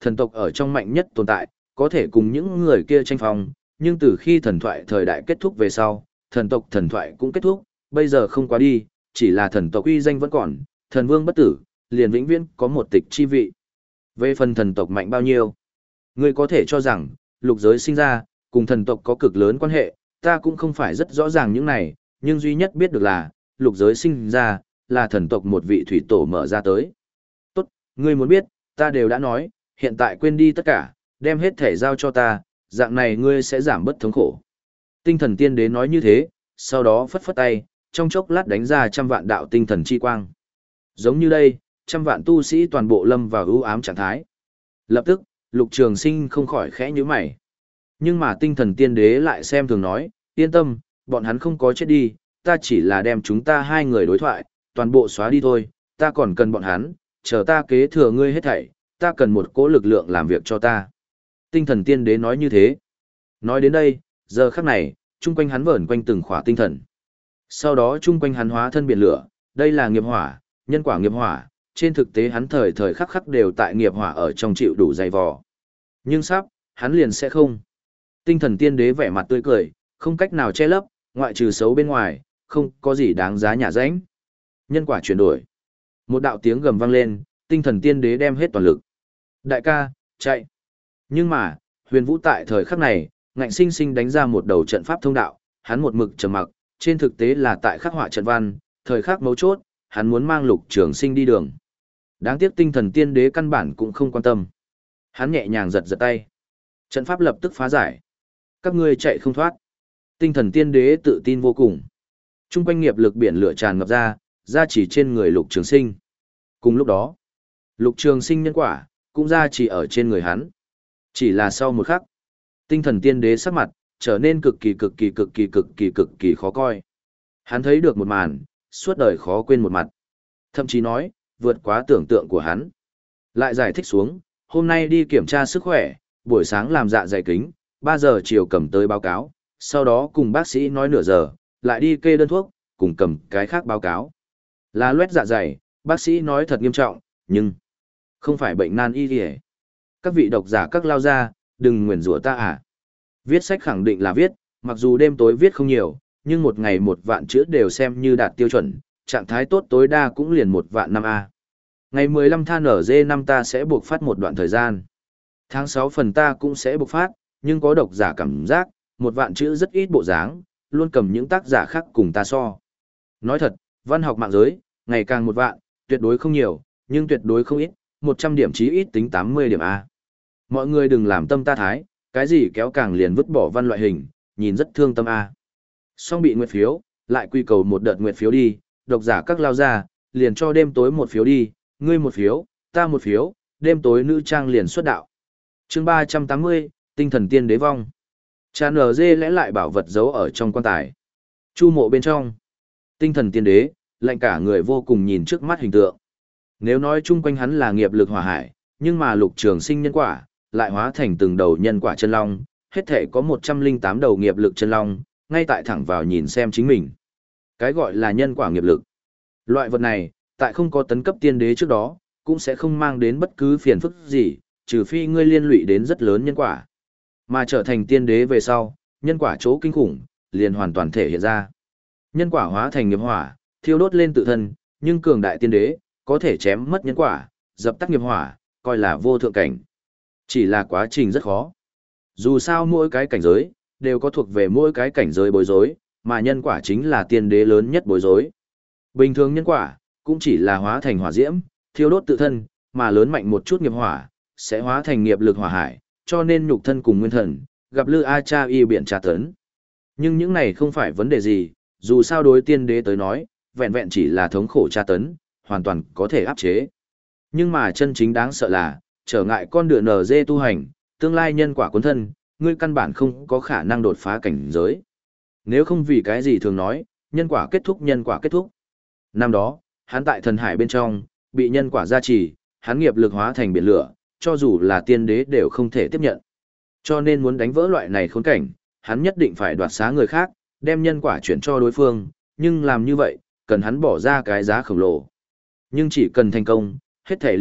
thần tộc ở trong mạnh nhất tồn tại, có thể cùng những người kia tranh phong, nhưng từ khi thần thoại thời đại kết thúc về sau, thần tộc thần thoại cũng kết thúc, bây giờ không quá đi, chỉ là thần tộc uy danh vẫn còn, thần vương bất tử, liền vĩnh viễn có một tịch chi vị. Về phần thần tộc mạnh bao nhiêu, ngươi có thể cho rằng, lục giới sinh ra, cùng thần tộc có cực lớn quan hệ, ta cũng không phải rất rõ ràng những này, nhưng duy nhất biết được là, lục giới sinh ra, là thần tộc một vị thủy tổ mở ra tới. Tốt, ngươi muốn biết, ta đều đã nói, hiện tại quên đi tất cả, đem hết thể giao cho ta, dạng này ngươi sẽ giảm bớt thống khổ. Tinh thần tiên đế nói như thế, sau đó phất phất tay, trong chốc lát đánh ra trăm vạn đạo tinh thần chi quang. Giống như đây, trăm vạn tu sĩ toàn bộ lâm vào ưu ám trạng thái. Lập tức, Lục Trường Sinh không khỏi khẽ nhíu mày. Nhưng mà tinh thần tiên đế lại xem thường nói, yên tâm, bọn hắn không có chết đi, ta chỉ là đem chúng ta hai người đối thoại, toàn bộ xóa đi thôi, ta còn cần bọn hắn, chờ ta kế thừa ngươi hết thảy, ta cần một cỗ lực lượng làm việc cho ta. Tinh thần tiên đế nói như thế. Nói đến đây, giờ khắc này, chung quanh hắn vờn quanh từng khỏa tinh thần. Sau đó chung quanh hắn hóa thân biển lửa, đây là nghiệp hỏa, nhân quả nghiệp hỏa, trên thực tế hắn thời thời khắc khắc đều tại nghiệp hỏa ở trong chịu đủ dày vò. Nhưng sắp, hắn liền sẽ không. Tinh thần tiên đế vẻ mặt tươi cười, không cách nào che lấp, ngoại trừ xấu bên ngoài, không có gì đáng giá nhả rãnh. Nhân quả chuyển đổi. Một đạo tiếng gầm vang lên, tinh thần tiên đế đem hết toàn lực. Đại ca, chạy. Nhưng mà, huyền vũ tại thời khắc này, ngạnh sinh sinh đánh ra một đầu trận pháp thông đạo, hắn một mực trầm mặc, trên thực tế là tại khắc họa trận văn, thời khắc mấu chốt, hắn muốn mang Lục Trường Sinh đi đường. Đáng tiếc tinh thần tiên đế căn bản cũng không quan tâm. Hắn nhẹ nhàng giật giật tay. Trận pháp lập tức phá giải. Các ngươi chạy không thoát. Tinh thần tiên đế tự tin vô cùng. Trung quanh nghiệp lực biển lửa tràn ngập ra, ra chỉ trên người Lục Trường Sinh. Cùng lúc đó, Lục Trường Sinh nhân quả, cũng ra chỉ ở trên người hắn. Chỉ là sau một khắc, tinh thần tiên đế sắc mặt, trở nên cực kỳ cực kỳ cực kỳ cực kỳ cực kỳ khó coi. Hắn thấy được một màn, suốt đời khó quên một mặt. Thậm chí nói, vượt quá tưởng tượng của hắn. Lại giải thích xuống, hôm nay đi kiểm tra sức khỏe, buổi sáng làm dạ dày kính, ba giờ chiều cầm tới báo cáo, sau đó cùng bác sĩ nói nửa giờ, lại đi kê đơn thuốc, cùng cầm cái khác báo cáo. Là loét dạ dày, bác sĩ nói thật nghiêm trọng, nhưng không phải bệnh nan y gì. Các vị độc giả các lao ra, đừng nguyền rủa ta à. Viết sách khẳng định là viết, mặc dù đêm tối viết không nhiều, nhưng một ngày một vạn chữ đều xem như đạt tiêu chuẩn, trạng thái tốt tối đa cũng liền một vạn năm A. Ngày mười lăm than ở dê năm ta sẽ buộc phát một đoạn thời gian. Tháng sáu phần ta cũng sẽ buộc phát, nhưng có độc giả cảm giác, một vạn chữ rất ít bộ dáng, luôn cầm những tác giả khác cùng ta so. Nói thật, văn học mạng giới, ngày càng một vạn, tuyệt đối không nhiều, nhưng tuyệt đối không ít, một trăm điểm chí ít tính tám mươi điểm A. Mọi người đừng làm tâm ta thái, cái gì kéo càng liền vứt bỏ văn loại hình, nhìn rất thương tâm A. Xong bị nguyệt phiếu, lại quy cầu một đợt nguyệt phiếu đi, độc giả các lao ra, liền cho đêm tối một phiếu đi, ngươi một phiếu, ta một phiếu, đêm tối nữ trang liền xuất đạo. Chương ba trăm tám mươi, tinh thần tiên đế vong. Cha nở dê lẽ lại bảo vật giấu ở trong quan tài. Chu mộ bên trong. Tinh thần tiên đế, lạnh cả người vô cùng nhìn trước mắt hình tượng. Nếu nói chung quanh hắn là nghiệp lực hỏa hải, nhưng mà Lục Trường Sinh nhân quả, lại hóa thành từng đầu nhân quả chân long, hết thể có một trăm linh tám đầu nghiệp lực chân long, ngay tại thẳng vào nhìn xem chính mình. Cái gọi là nhân quả nghiệp lực. Loại vật này, tại không có tấn cấp tiên đế trước đó, cũng sẽ không mang đến bất cứ phiền phức gì, trừ phi ngươi liên lụy đến rất lớn nhân quả. Mà trở thành tiên đế về sau, nhân quả chỗ kinh khủng, liền hoàn toàn thể hiện ra. Nhân quả hóa thành nghiệp hỏa, thiêu đốt lên tự thân, nhưng cường đại tiên đế, có thể chém mất nhân quả, dập tắt nghiệp hỏa, coi là vô thượng cảnh. Chỉ là quá trình rất khó. Dù sao mỗi cái cảnh giới, đều có thuộc về mỗi cái cảnh giới bối rối, mà nhân quả chính là tiên đế lớn nhất bối rối. Bình thường nhân quả, cũng chỉ là hóa thành hỏa diễm, thiêu đốt tự thân, mà lớn mạnh một chút nghiệp hỏa, sẽ hóa thành nghiệp lực hỏa hải, cho nên nhục thân cùng nguyên thần, gặp lư A cha y biển tra tấn. Nhưng những này không phải vấn đề gì, dù sao đối tiên đế tới nói, vẹn vẹn chỉ là thống khổ tra tấn, hoàn toàn có thể áp chế. Nhưng mà chân chính đáng sợ là, trở ngại con đường en giê tu hành, tương lai nhân quả cuốn thân, ngươi căn bản không có khả năng đột phá cảnh giới. Nếu không vì cái gì thường nói, nhân quả kết thúc nhân quả kết thúc. Năm đó, hắn tại thần hải bên trong, bị nhân quả gia trì, hắn nghiệp lực hóa thành biển lửa, cho dù là tiên đế đều không thể tiếp nhận. Cho nên muốn đánh vỡ loại này khốn cảnh, hắn nhất định phải đoạt xá người khác, đem nhân quả chuyển cho đối phương, nhưng làm như vậy, cần hắn bỏ ra cái giá khổng lồ. Nhưng chỉ cần thành công, hết thể liền tốt,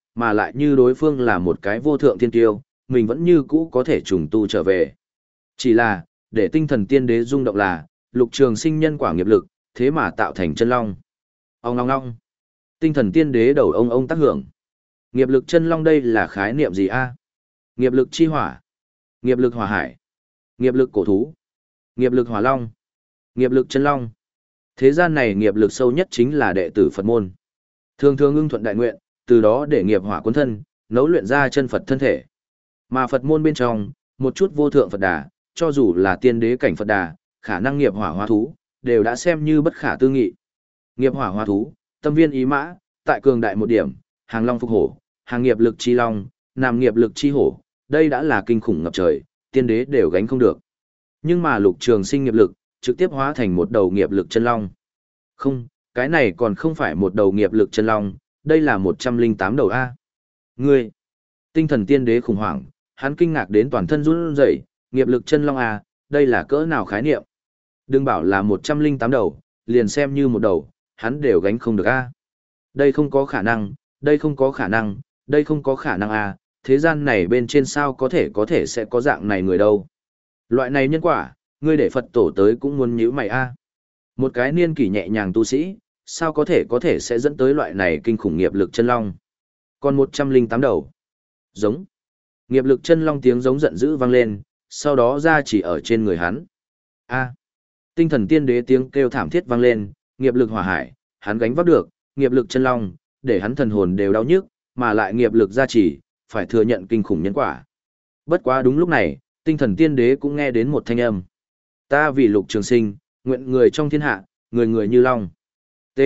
mà lại như đối phương là một cái vô thượng thiên tiêu, mình vẫn như cũ có thể trùng tu trở về. Chỉ là, để tinh thần tiên đế rung động là, Lục Trường Sinh nhân quả nghiệp lực, thế mà tạo thành chân long. Ông ngong ngong. Tinh thần tiên đế đầu ông ông tác hưởng. Nghiệp lực chân long đây là khái niệm gì a? Nghiệp lực chi hỏa, nghiệp lực hỏa hải, nghiệp lực cổ thú, nghiệp lực hỏa long, nghiệp lực chân long. Thế gian này nghiệp lực sâu nhất chính là đệ tử Phật môn. Thường thường ưng thuận đại nguyện, từ đó để nghiệp hỏa cuốn thân, nấu luyện ra chân Phật thân thể. Mà Phật môn bên trong, một chút vô thượng Phật đà, cho dù là tiên đế cảnh Phật đà, khả năng nghiệp hỏa hóa thú, đều đã xem như bất khả tư nghị. Nghiệp hỏa hóa thú, tâm viên ý mã, tại cường đại một điểm, hàng long phục hổ, hàng nghiệp lực chi long, nam nghiệp lực chi hổ, đây đã là kinh khủng ngập trời, tiên đế đều gánh không được. Nhưng mà Lục Trường Sinh nghiệp lực, trực tiếp hóa thành một đầu nghiệp lực chân long. Không, cái này còn không phải một đầu nghiệp lực chân long, đây là một trăm linh tám đầu A. Ngươi, tinh thần tiên đế khủng hoảng, hắn kinh ngạc đến toàn thân run rẩy, nghiệp lực chân long A, đây là cỡ nào khái niệm. Đừng bảo là một trăm linh tám đầu, liền xem như một đầu, hắn đều gánh không được A. Đây không có khả năng, đây không có khả năng, đây không có khả năng A, thế gian này bên trên sao có thể có thể sẽ có dạng này người đâu. Loại này nhân quả, ngươi để Phật tổ tới cũng muốn nhíu mày A. Một cái niên kỷ nhẹ nhàng tu sĩ, sao có thể có thể sẽ dẫn tới loại này kinh khủng nghiệp lực chân long. Còn một trăm linh tám đầu. Giống. Nghiệp lực chân long tiếng giống giận dữ vang lên, sau đó ra chỉ ở trên người hắn. A. Tinh thần tiên đế tiếng kêu thảm thiết vang lên, nghiệp lực hỏa hải, hắn gánh vác được, nghiệp lực chân long, để hắn thần hồn đều đau nhức, mà lại nghiệp lực gia trì, phải thừa nhận kinh khủng nhân quả. Bất quá đúng lúc này, tinh thần tiên đế cũng nghe đến một thanh âm. Ta vì Lục Trường Sinh, nguyện người trong thiên hạ, người người như long. T.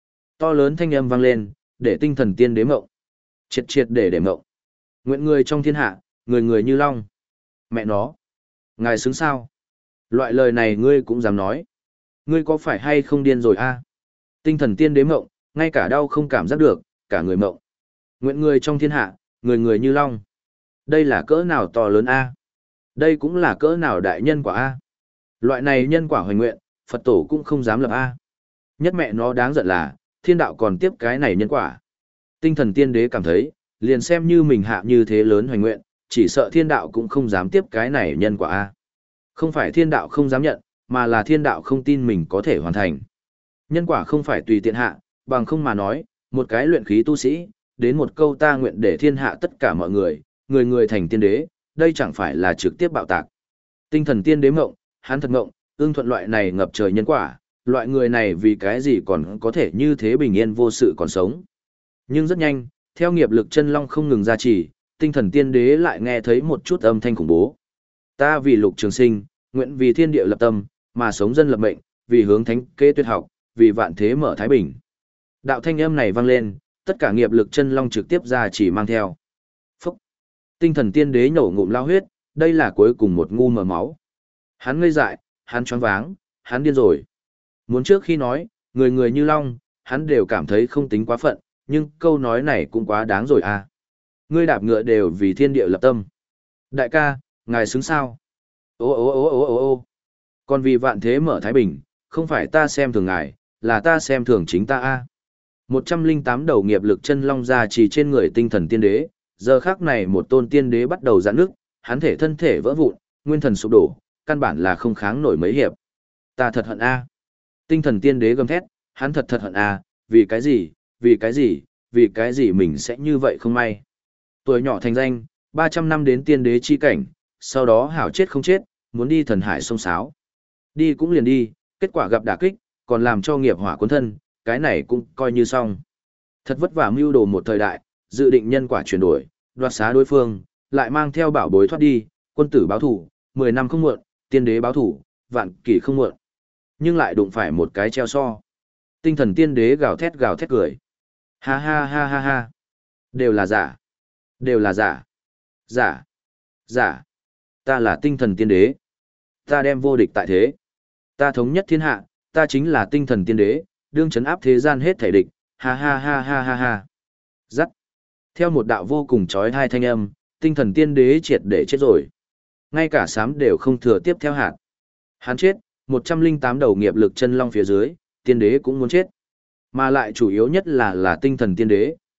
To lớn thanh âm vang lên, để tinh thần tiên đế mộng. Triệt triệt để để mộng. Nguyện người trong thiên hạ, người người như long. Mẹ nó. Ngài xứng sao? Loại lời này ngươi cũng dám nói. Ngươi có phải hay không điên rồi a? Tinh thần tiên đế mộng, ngay cả đau không cảm giác được, cả người mộng. Nguyện người trong thiên hạ, người người như long. Đây là cỡ nào to lớn a? Đây cũng là cỡ nào đại nhân quả a? Loại này nhân quả hoành nguyện, Phật tổ cũng không dám lập a. Nhất mẹ nó đáng giận là, thiên đạo còn tiếp cái này nhân quả. Tinh thần tiên đế cảm thấy, liền xem như mình hạ như thế lớn hoành nguyện, chỉ sợ thiên đạo cũng không dám tiếp cái này nhân quả a. Không phải thiên đạo không dám nhận, mà là thiên đạo không tin mình có thể hoàn thành. Nhân quả không phải tùy tiện hạ, bằng không mà nói, một cái luyện khí tu sĩ, đến một câu ta nguyện để thiên hạ tất cả mọi người, người người thành tiên đế, đây chẳng phải là trực tiếp bạo tạc. Tinh thần tiên đế mộng, hắn thật mộng, ương thuận loại này ngập trời nhân quả, loại người này vì cái gì còn có thể như thế bình yên vô sự còn sống. Nhưng rất nhanh, theo nghiệp lực chân long không ngừng gia trì, tinh thần tiên đế lại nghe thấy một chút âm thanh khủng bố. Ta vì Lục Trường Sinh, nguyện vì thiên địa lập tâm, mà sống dân lập mệnh, vì hướng thánh kế tuyệt học, vì vạn thế mở thái bình. Đạo thanh âm này vang lên, tất cả nghiệp lực chân long trực tiếp ra chỉ mang theo. Phúc! Tinh thần tiên đế nhổ ngụm lao huyết, đây là cuối cùng một ngu mờ máu. Hắn ngây dại, hắn choáng váng, hắn điên rồi. Muốn trước khi nói, người người như long, hắn đều cảm thấy không tính quá phận, nhưng câu nói này cũng quá đáng rồi à. Ngươi đạp ngựa đều vì thiên địa lập tâm. Đại ca, ngài xứng sao? Ô ô ô ô ô ô còn vì vạn thế mở thái bình, không phải ta xem thường ngài, là ta xem thường chính ta a. một trăm linh tám đầu nghiệp lực chân long ra chỉ trên người tinh thần tiên đế, giờ khắc này một tôn tiên đế bắt đầu giãn nước, hắn thể thân thể vỡ vụn, nguyên thần sụp đổ, căn bản là không kháng nổi mấy hiệp. Ta thật hận a. Tinh thần tiên đế gầm thét, hắn thật thật hận a, vì cái gì, vì cái gì, vì cái gì mình sẽ như vậy không may. Tuổi nhỏ thành danh, ba trăm năm đến tiên đế chi cảnh, sau đó hảo chết không chết, muốn đi thần hải sông sáo. Đi cũng liền đi, kết quả gặp đả kích, còn làm cho nghiệp hỏa cuốn thân, cái này cũng coi như xong. Thật vất vả mưu đồ một thời đại, dự định nhân quả chuyển đổi, đoạt xá đối phương, lại mang theo bảo bối thoát đi, quân tử báo thủ, mười năm không muộn, tiên đế báo thủ, vạn kỷ không muộn. Nhưng lại đụng phải một cái treo so. Tinh thần tiên đế gào thét gào thét cười. Ha ha ha ha ha. Đều là giả. Đều là giả. Giả. Giả. Ta là tinh thần tiên đế. Ta đem vô địch tại thế. Ta thống nhất thiên hạ, ta chính là tinh thần tiên đế, đương chấn áp thế gian hết thể địch. Ha ha ha ha ha ha. Dắt. Theo một đạo vô cùng trói hai thanh âm, tinh thần tiên đế triệt để chết rồi. Ngay cả sám đều không thừa tiếp theo hạt. Hắn chết, một trăm linh tám đầu nghiệp lực chân long phía dưới, tiên đế cũng muốn chết. Mà lại chủ yếu nhất là là tinh thần tiên đế,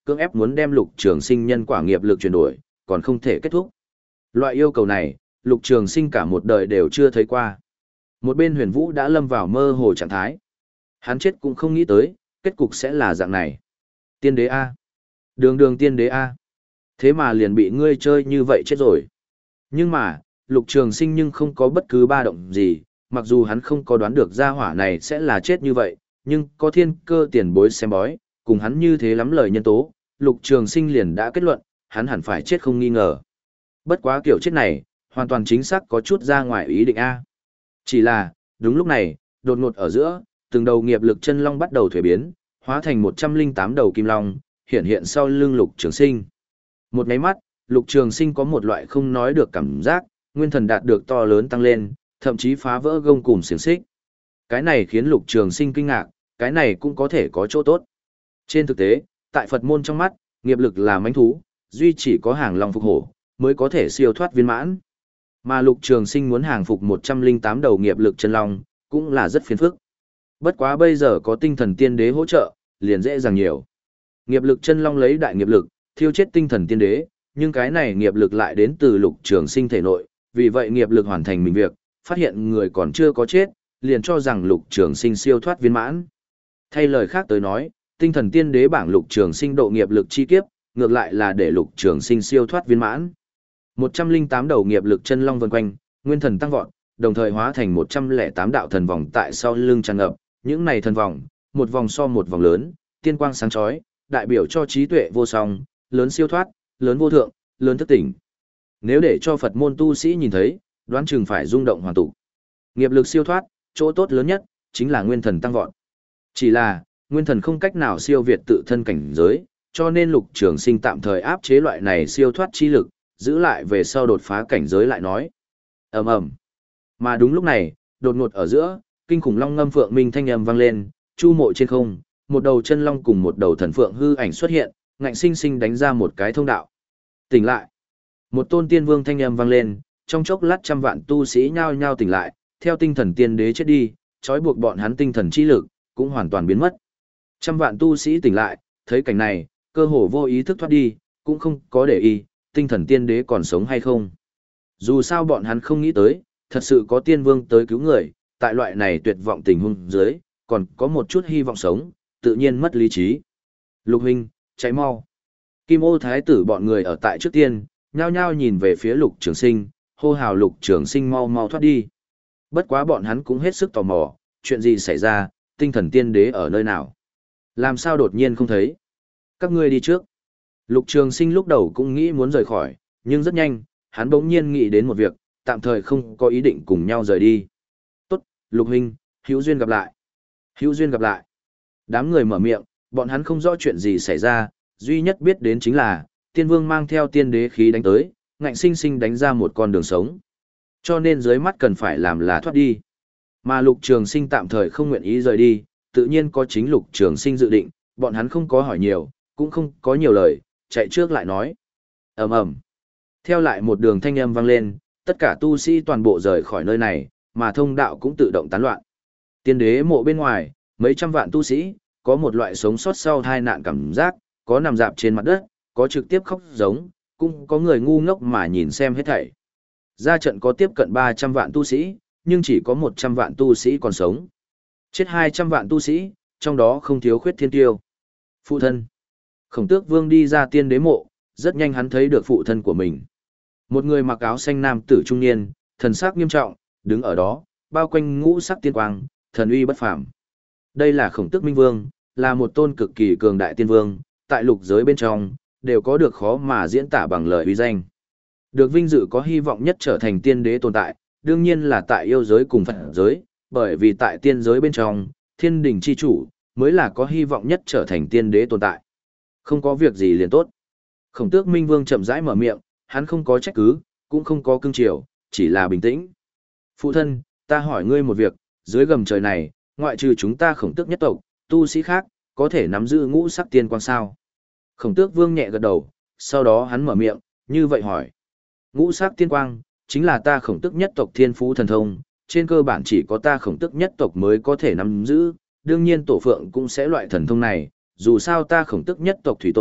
cưỡng ép muốn đem Lục Trường Sinh nhân quả nghiệp lực chuyển đổi, còn không thể kết thúc. Loại yêu cầu này, Lục Trường Sinh cả một đời đều chưa thấy qua. Một bên Huyền Vũ đã lâm vào mơ hồ trạng thái. Hắn chết cũng không nghĩ tới, kết cục sẽ là dạng này. Tiên đế A. Đường đường tiên đế A. Thế mà liền bị ngươi chơi như vậy chết rồi. Nhưng mà, Lục Trường Sinh nhưng không có bất cứ ba động gì, mặc dù hắn không có đoán được gia hỏa này sẽ là chết như vậy, nhưng có thiên cơ tiền bối xem bói, cùng hắn như thế lắm lời nhân tố, Lục Trường Sinh liền đã kết luận, hắn hẳn phải chết không nghi ngờ. Bất quá kiểu chết này, hoàn toàn chính xác có chút ra ngoài ý định A. Chỉ là, đúng lúc này, đột ngột ở giữa, từng đầu nghiệp lực chân long bắt đầu thuế biến, hóa thành một trăm linh tám đầu kim long, hiện hiện sau lưng Lục Trường Sinh. Một cái mắt, Lục Trường Sinh có một loại không nói được cảm giác, nguyên thần đạt được to lớn tăng lên, thậm chí phá vỡ gông cùm xiềng xích. Cái này khiến Lục Trường Sinh kinh ngạc, cái này cũng có thể có chỗ tốt. Trên thực tế, tại Phật môn trong mắt, nghiệp lực là mãnh thú, duy chỉ có hàng long phục hổ, mới có thể siêu thoát viên mãn. Mà Lục Trường Sinh muốn hàng phục một trăm linh tám đầu nghiệp lực chân long, cũng là rất phiền phức. Bất quá bây giờ có tinh thần tiên đế hỗ trợ, liền dễ dàng nhiều. Nghiệp lực chân long lấy đại nghiệp lực, thiêu chết tinh thần tiên đế, nhưng cái này nghiệp lực lại đến từ Lục Trường Sinh thể nội, vì vậy nghiệp lực hoàn thành mình việc, phát hiện người còn chưa có chết, liền cho rằng Lục Trường Sinh siêu thoát viên mãn. Thay lời khác tới nói, tinh thần tiên đế bảng Lục Trường Sinh độ nghiệp lực chi kiếp, ngược lại là để Lục Trường Sinh siêu thoát viên mãn. một trăm linh tám đầu nghiệp lực chân long vần quanh, nguyên thần tăng vọt, đồng thời hóa thành một trăm lẻ tám đạo thần vòng tại sau lưng tràn ngập, những này thần vòng, một vòng so một vòng lớn, tiên quang sáng chói, đại biểu cho trí tuệ vô song, lớn siêu thoát, lớn vô thượng, lớn thức tỉnh. Nếu để cho Phật môn tu sĩ nhìn thấy, đoán chừng phải rung động hoàn tụ. Nghiệp lực siêu thoát, chỗ tốt lớn nhất chính là nguyên thần tăng vọt. Chỉ là, nguyên thần không cách nào siêu việt tự thân cảnh giới, cho nên Lục Trường Sinh tạm thời áp chế loại này siêu thoát chi lực, giữ lại về sau đột phá cảnh giới lại nói. Ầm ầm. Mà đúng lúc này, đột ngột ở giữa, kinh khủng long ngâm phượng minh thanh âm vang lên, chu mộ trên không, một đầu chân long cùng một đầu thần phượng hư ảnh xuất hiện, ngạnh sinh sinh đánh ra một cái thông đạo. Tỉnh lại. Một tôn tiên vương thanh âm vang lên, trong chốc lát trăm vạn tu sĩ nhao nhao tỉnh lại, theo tinh thần tiên đế chết đi, trói buộc bọn hắn tinh thần chi lực cũng hoàn toàn biến mất. Trăm vạn tu sĩ tỉnh lại, thấy cảnh này, cơ hồ vô ý thức thoát đi, cũng không có để ý, tinh thần tiên đế còn sống hay không. Dù sao bọn hắn không nghĩ tới, thật sự có tiên vương tới cứu người, tại loại này tuyệt vọng tình huống dưới, còn có một chút hy vọng sống, tự nhiên mất lý trí. Lục huynh, cháy mau. Kim Ô Thái tử bọn người ở tại trước tiên, nhao nhao nhìn về phía Lục Trường Sinh, hô hào Lục Trường Sinh mau mau thoát đi. Bất quá bọn hắn cũng hết sức tò mò, chuyện gì xảy ra, tinh thần tiên đế ở nơi nào? Làm sao đột nhiên không thấy? Các ngươi đi trước. Lục Trường Sinh lúc đầu cũng nghĩ muốn rời khỏi, nhưng rất nhanh, hắn bỗng nhiên nghĩ đến một việc, tạm thời không có ý định cùng nhau rời đi. Tốt, Lục huynh, hữu duyên gặp lại. Hữu duyên gặp lại. Đám người mở miệng, bọn hắn không rõ chuyện gì xảy ra, duy nhất biết đến chính là, tiên vương mang theo tiên đế khí đánh tới, ngạnh sinh sinh đánh ra một con đường sống. Cho nên dưới mắt cần phải làm là thoát đi. Mà Lục Trường Sinh tạm thời không nguyện ý rời đi, tự nhiên có chính Lục Trường Sinh dự định, bọn hắn không có hỏi nhiều, cũng không có nhiều lời, chạy trước lại nói. Ầm ầm. Theo lại một đường thanh âm vang lên, tất cả tu sĩ toàn bộ rời khỏi nơi này, mà thông đạo cũng tự động tán loạn. Tiên đế mộ bên ngoài, mấy trăm vạn tu sĩ, có một loại sống sót sau tai nạn cảm giác, có nằm dạp trên mặt đất, có trực tiếp khóc giống, cũng có người ngu ngốc mà nhìn xem hết thảy. Ra trận có tiếp cận ba trăm vạn tu sĩ, nhưng chỉ có một trăm vạn tu sĩ còn sống. Chết hai trăm vạn tu sĩ, trong đó không thiếu khuyết thiên tiêu. Phụ thân. Khổng Tước Vương đi ra tiên đế mộ, rất nhanh hắn thấy được phụ thân của mình. Một người mặc áo xanh nam tử trung niên, thần sắc nghiêm trọng, đứng ở đó, bao quanh ngũ sắc tiên quang, thần uy bất phàm. Đây là Khổng Tước Minh Vương, là một tôn cực kỳ cường đại tiên vương, tại lục giới bên trong, đều có được khó mà diễn tả bằng lời uy danh. Được vinh dự có hy vọng nhất trở thành tiên đế tồn tại, đương nhiên là tại yêu giới cùng Phật giới, bởi vì tại tiên giới bên trong, thiên đình chi chủ, mới là có hy vọng nhất trở thành tiên đế tồn tại. Không có việc gì liền tốt. Khổng Tước Minh Vương chậm rãi mở miệng, hắn không có trách cứ, cũng không có cương triều, chỉ là bình tĩnh. Phụ thân, ta hỏi ngươi một việc, dưới gầm trời này, ngoại trừ chúng ta Khổng Tước nhất tộc, tu sĩ khác, có thể nắm giữ ngũ sắc tiên quang sao? Khổng Tước Vương nhẹ gật đầu, sau đó hắn mở miệng, như vậy hỏi. Ngũ sắc tiên quang, chính là ta Khổng Tước nhất tộc thiên phú thần thông, trên cơ bản chỉ có ta Khổng Tước nhất tộc mới có thể nắm giữ, đương nhiên tổ phượng cũng sẽ loại thần thông này, dù sao ta Khổng Tước nhất tộc thủy tổ,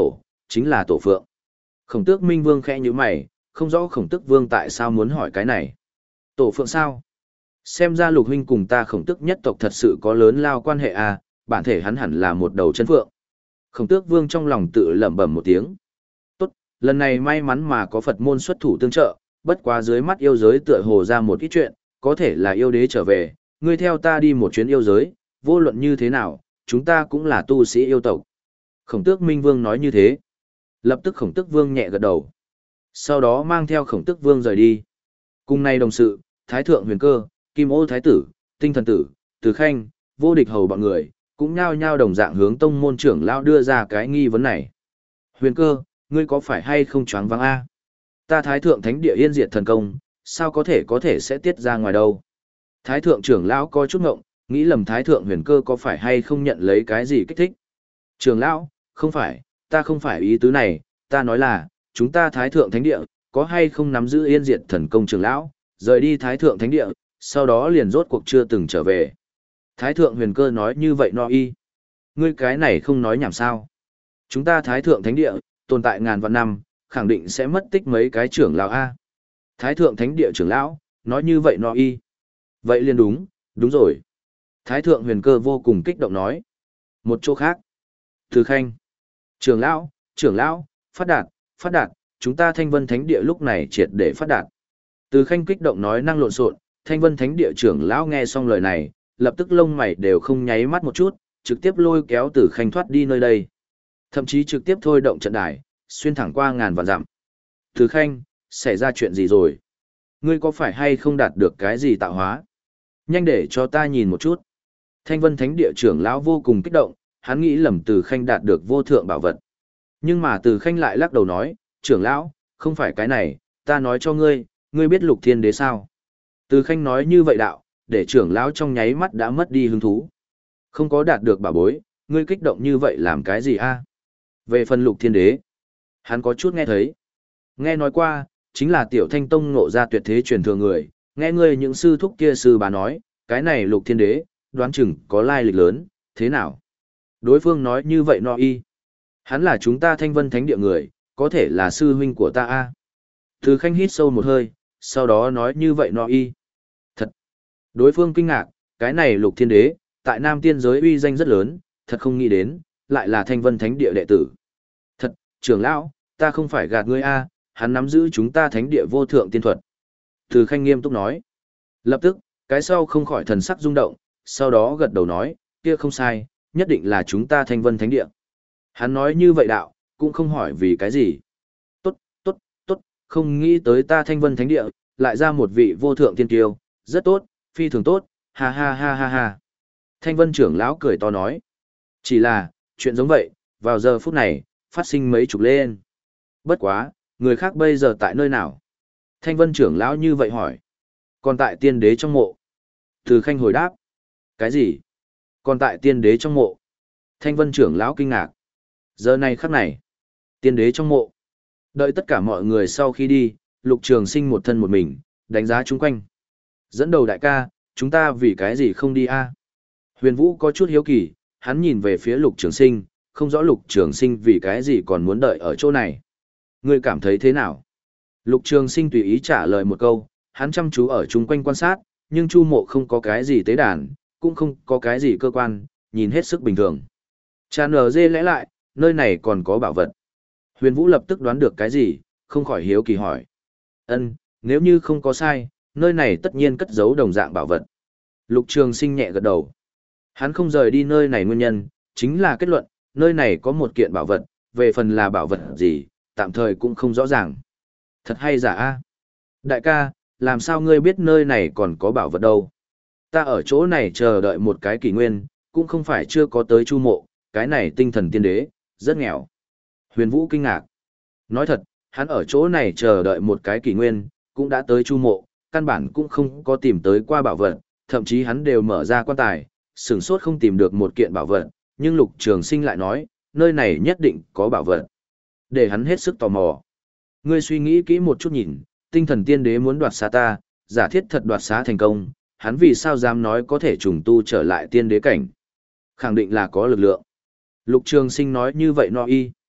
chính là tổ phượng. Khổng tước Minh Vương khẽ như mày, không rõ khổng tước Vương tại sao muốn hỏi cái này. Tổ phượng sao? Xem ra Lục huynh cùng ta khổng tước nhất tộc thật sự có lớn lao quan hệ à, bản thể hắn hẳn là một đầu chân phượng. Khổng tước Vương trong lòng tự lẩm bẩm một tiếng. Tốt, lần này may mắn mà có Phật môn xuất thủ tương trợ, bất quá dưới mắt yêu giới tựa hồ ra một ít chuyện, có thể là yêu đế trở về, ngươi theo ta đi một chuyến yêu giới, vô luận như thế nào, chúng ta cũng là tu sĩ yêu tộc. Khổng tước Minh Vương nói như thế. Lập tức khổng tước Vương nhẹ gật đầu. Sau đó mang theo khổng tước Vương rời đi. Cùng nay đồng sự, Thái Thượng Huyền Cơ, Kim Ô Thái Tử, Tinh Thần Tử, Từ Khanh, Vô Địch Hầu bọn người, cũng nhao nhao đồng dạng hướng tông môn trưởng lão đưa ra cái nghi vấn này. Huyền Cơ, ngươi có phải hay không choáng váng a? Ta Thái Thượng Thánh Địa yên diệt thần công, sao có thể có thể sẽ tiết ra ngoài đâu? Thái Thượng trưởng lão có chút ngộng, nghĩ lầm Thái Thượng Huyền Cơ có phải hay không nhận lấy cái gì kích thích. Trưởng lão, không phải, ta không phải ý tứ này, ta nói là, chúng ta Thái Thượng Thánh Địa, có hay không nắm giữ yên diệt thần công trưởng lão, rời đi Thái Thượng Thánh Địa, sau đó liền rốt cuộc chưa từng trở về. Thái Thượng Huyền Cơ nói như vậy no y. Ngươi cái này không nói nhảm sao. Chúng ta Thái Thượng Thánh Địa, tồn tại ngàn vạn năm, khẳng định sẽ mất tích mấy cái trưởng lão A. Thái Thượng Thánh Địa trưởng lão, nói như vậy no y. Vậy liền đúng, đúng rồi. Thái Thượng Huyền Cơ vô cùng kích động nói. Một chỗ khác. Từ Khanh. Trưởng lão, trưởng lão, phát đạt, phát đạt, chúng ta Thanh Vân Thánh Địa lúc này triệt để phát đạt. Từ Khanh kích động nói năng lộn xộn, Thanh Vân Thánh Địa trưởng lão nghe xong lời này, lập tức lông mày đều không nháy mắt một chút, trực tiếp lôi kéo Từ Khanh thoát đi nơi đây. Thậm chí trực tiếp thôi động trận đài, xuyên thẳng qua ngàn vạn dặm. Từ Khanh, xảy ra chuyện gì rồi? Ngươi có phải hay không đạt được cái gì tạo hóa? Nhanh để cho ta nhìn một chút. Thanh Vân Thánh Địa trưởng lão vô cùng kích động, hắn nghĩ lầm Từ Khanh đạt được vô thượng bảo vật. Nhưng mà Từ Khanh lại lắc đầu nói, trưởng lão, không phải cái này, ta nói cho ngươi, ngươi biết Lục Thiên Đế sao? Từ Khanh nói như vậy đạo, để trưởng lão trong nháy mắt đã mất đi hứng thú. Không có đạt được bảo bối, ngươi kích động như vậy làm cái gì a? Về phần Lục Thiên Đế, hắn có chút nghe thấy. Nghe nói qua, chính là Tiểu Thanh Tông ngộ ra tuyệt thế truyền thừa người, nghe ngươi những sư thúc kia sư bà nói, cái này Lục Thiên Đế, đoán chừng có lai lịch lớn, thế nào? Đối phương nói như vậy no y. Hắn là chúng ta Thanh Vân Thánh Địa người, có thể là sư huynh của ta a. Từ Khanh hít sâu một hơi, sau đó nói như vậy no y. Thật. Đối phương kinh ngạc, cái này Lục Thiên Đế, tại Nam Tiên giới uy danh rất lớn, thật không nghĩ đến, lại là Thanh Vân Thánh Địa đệ tử. Thật, trưởng lão, ta không phải gạt ngươi a, hắn nắm giữ chúng ta Thánh Địa vô thượng tiên thuật. Từ Khanh nghiêm túc nói. Lập tức, cái sau không khỏi thần sắc rung động, sau đó gật đầu nói, kia không sai, nhất định là chúng ta Thanh Vân Thánh Địa. Hắn nói như vậy đạo, cũng không hỏi vì cái gì. Tốt, tốt, tốt, không nghĩ tới ta Thanh Vân Thánh Địa, lại ra một vị vô thượng tiên kiêu, rất tốt, phi thường tốt, ha ha ha ha ha. Thanh Vân trưởng lão cười to nói. Chỉ là, chuyện giống vậy, vào giờ phút này, phát sinh mấy chục lên. Bất quá, người khác bây giờ tại nơi nào? Thanh Vân trưởng lão như vậy hỏi. Còn tại tiên đế trong mộ. Từ Khanh hồi đáp. Cái gì? Còn tại tiên đế trong mộ. Thanh Vân trưởng lão kinh ngạc. Giờ này khắc này. Tiên đế trong mộ. Đợi tất cả mọi người sau khi đi, Lục Trường Sinh một thân một mình, đánh giá chung quanh. Dẫn đầu đại ca, chúng ta vì cái gì không đi a? Huyền Vũ có chút hiếu kỳ, hắn nhìn về phía Lục Trường Sinh, không rõ Lục Trường Sinh vì cái gì còn muốn đợi ở chỗ này. Ngươi cảm thấy thế nào? Lục Trường Sinh tùy ý trả lời một câu, hắn chăm chú ở chung quanh quan sát, nhưng Chu Mộ không có cái gì tế đàn, cũng không có cái gì cơ quan, nhìn hết sức bình thường. Cha nở dê lẽ lại, nơi này còn có bảo vật. Huyền Vũ lập tức đoán được cái gì, không khỏi hiếu kỳ hỏi. Ân, nếu như không có sai, nơi này tất nhiên cất giấu đồng dạng bảo vật. Lục Trường Sinh nhẹ gật đầu. Hắn không rời đi nơi này nguyên nhân, chính là kết luận, nơi này có một kiện bảo vật, về phần là bảo vật gì, tạm thời cũng không rõ ràng. Thật hay giả a? Đại ca, làm sao ngươi biết nơi này còn có bảo vật đâu? Ta ở chỗ này chờ đợi một cái kỷ nguyên, cũng không phải chưa có tới Chu Mộ, cái này tinh thần tiên đế, rất nghèo. Huyền Vũ kinh ngạc. Nói thật, hắn ở chỗ này chờ đợi một cái kỷ nguyên, cũng đã tới Chu Mộ, căn bản cũng không có tìm tới qua bảo vật, thậm chí hắn đều mở ra quan tài, sửng sốt không tìm được một kiện bảo vật, nhưng Lục Trường Sinh lại nói, nơi này nhất định có bảo vật. Để hắn hết sức tò mò. Ngươi suy nghĩ kỹ một chút nhìn, tinh thần tiên đế muốn đoạt xá ta, giả thiết thật đoạt xá thành công, hắn vì sao dám nói có thể trùng tu trở lại tiên đế cảnh? Khẳng định là có lực lượng. Lục Trường Sinh nói như vậy no y.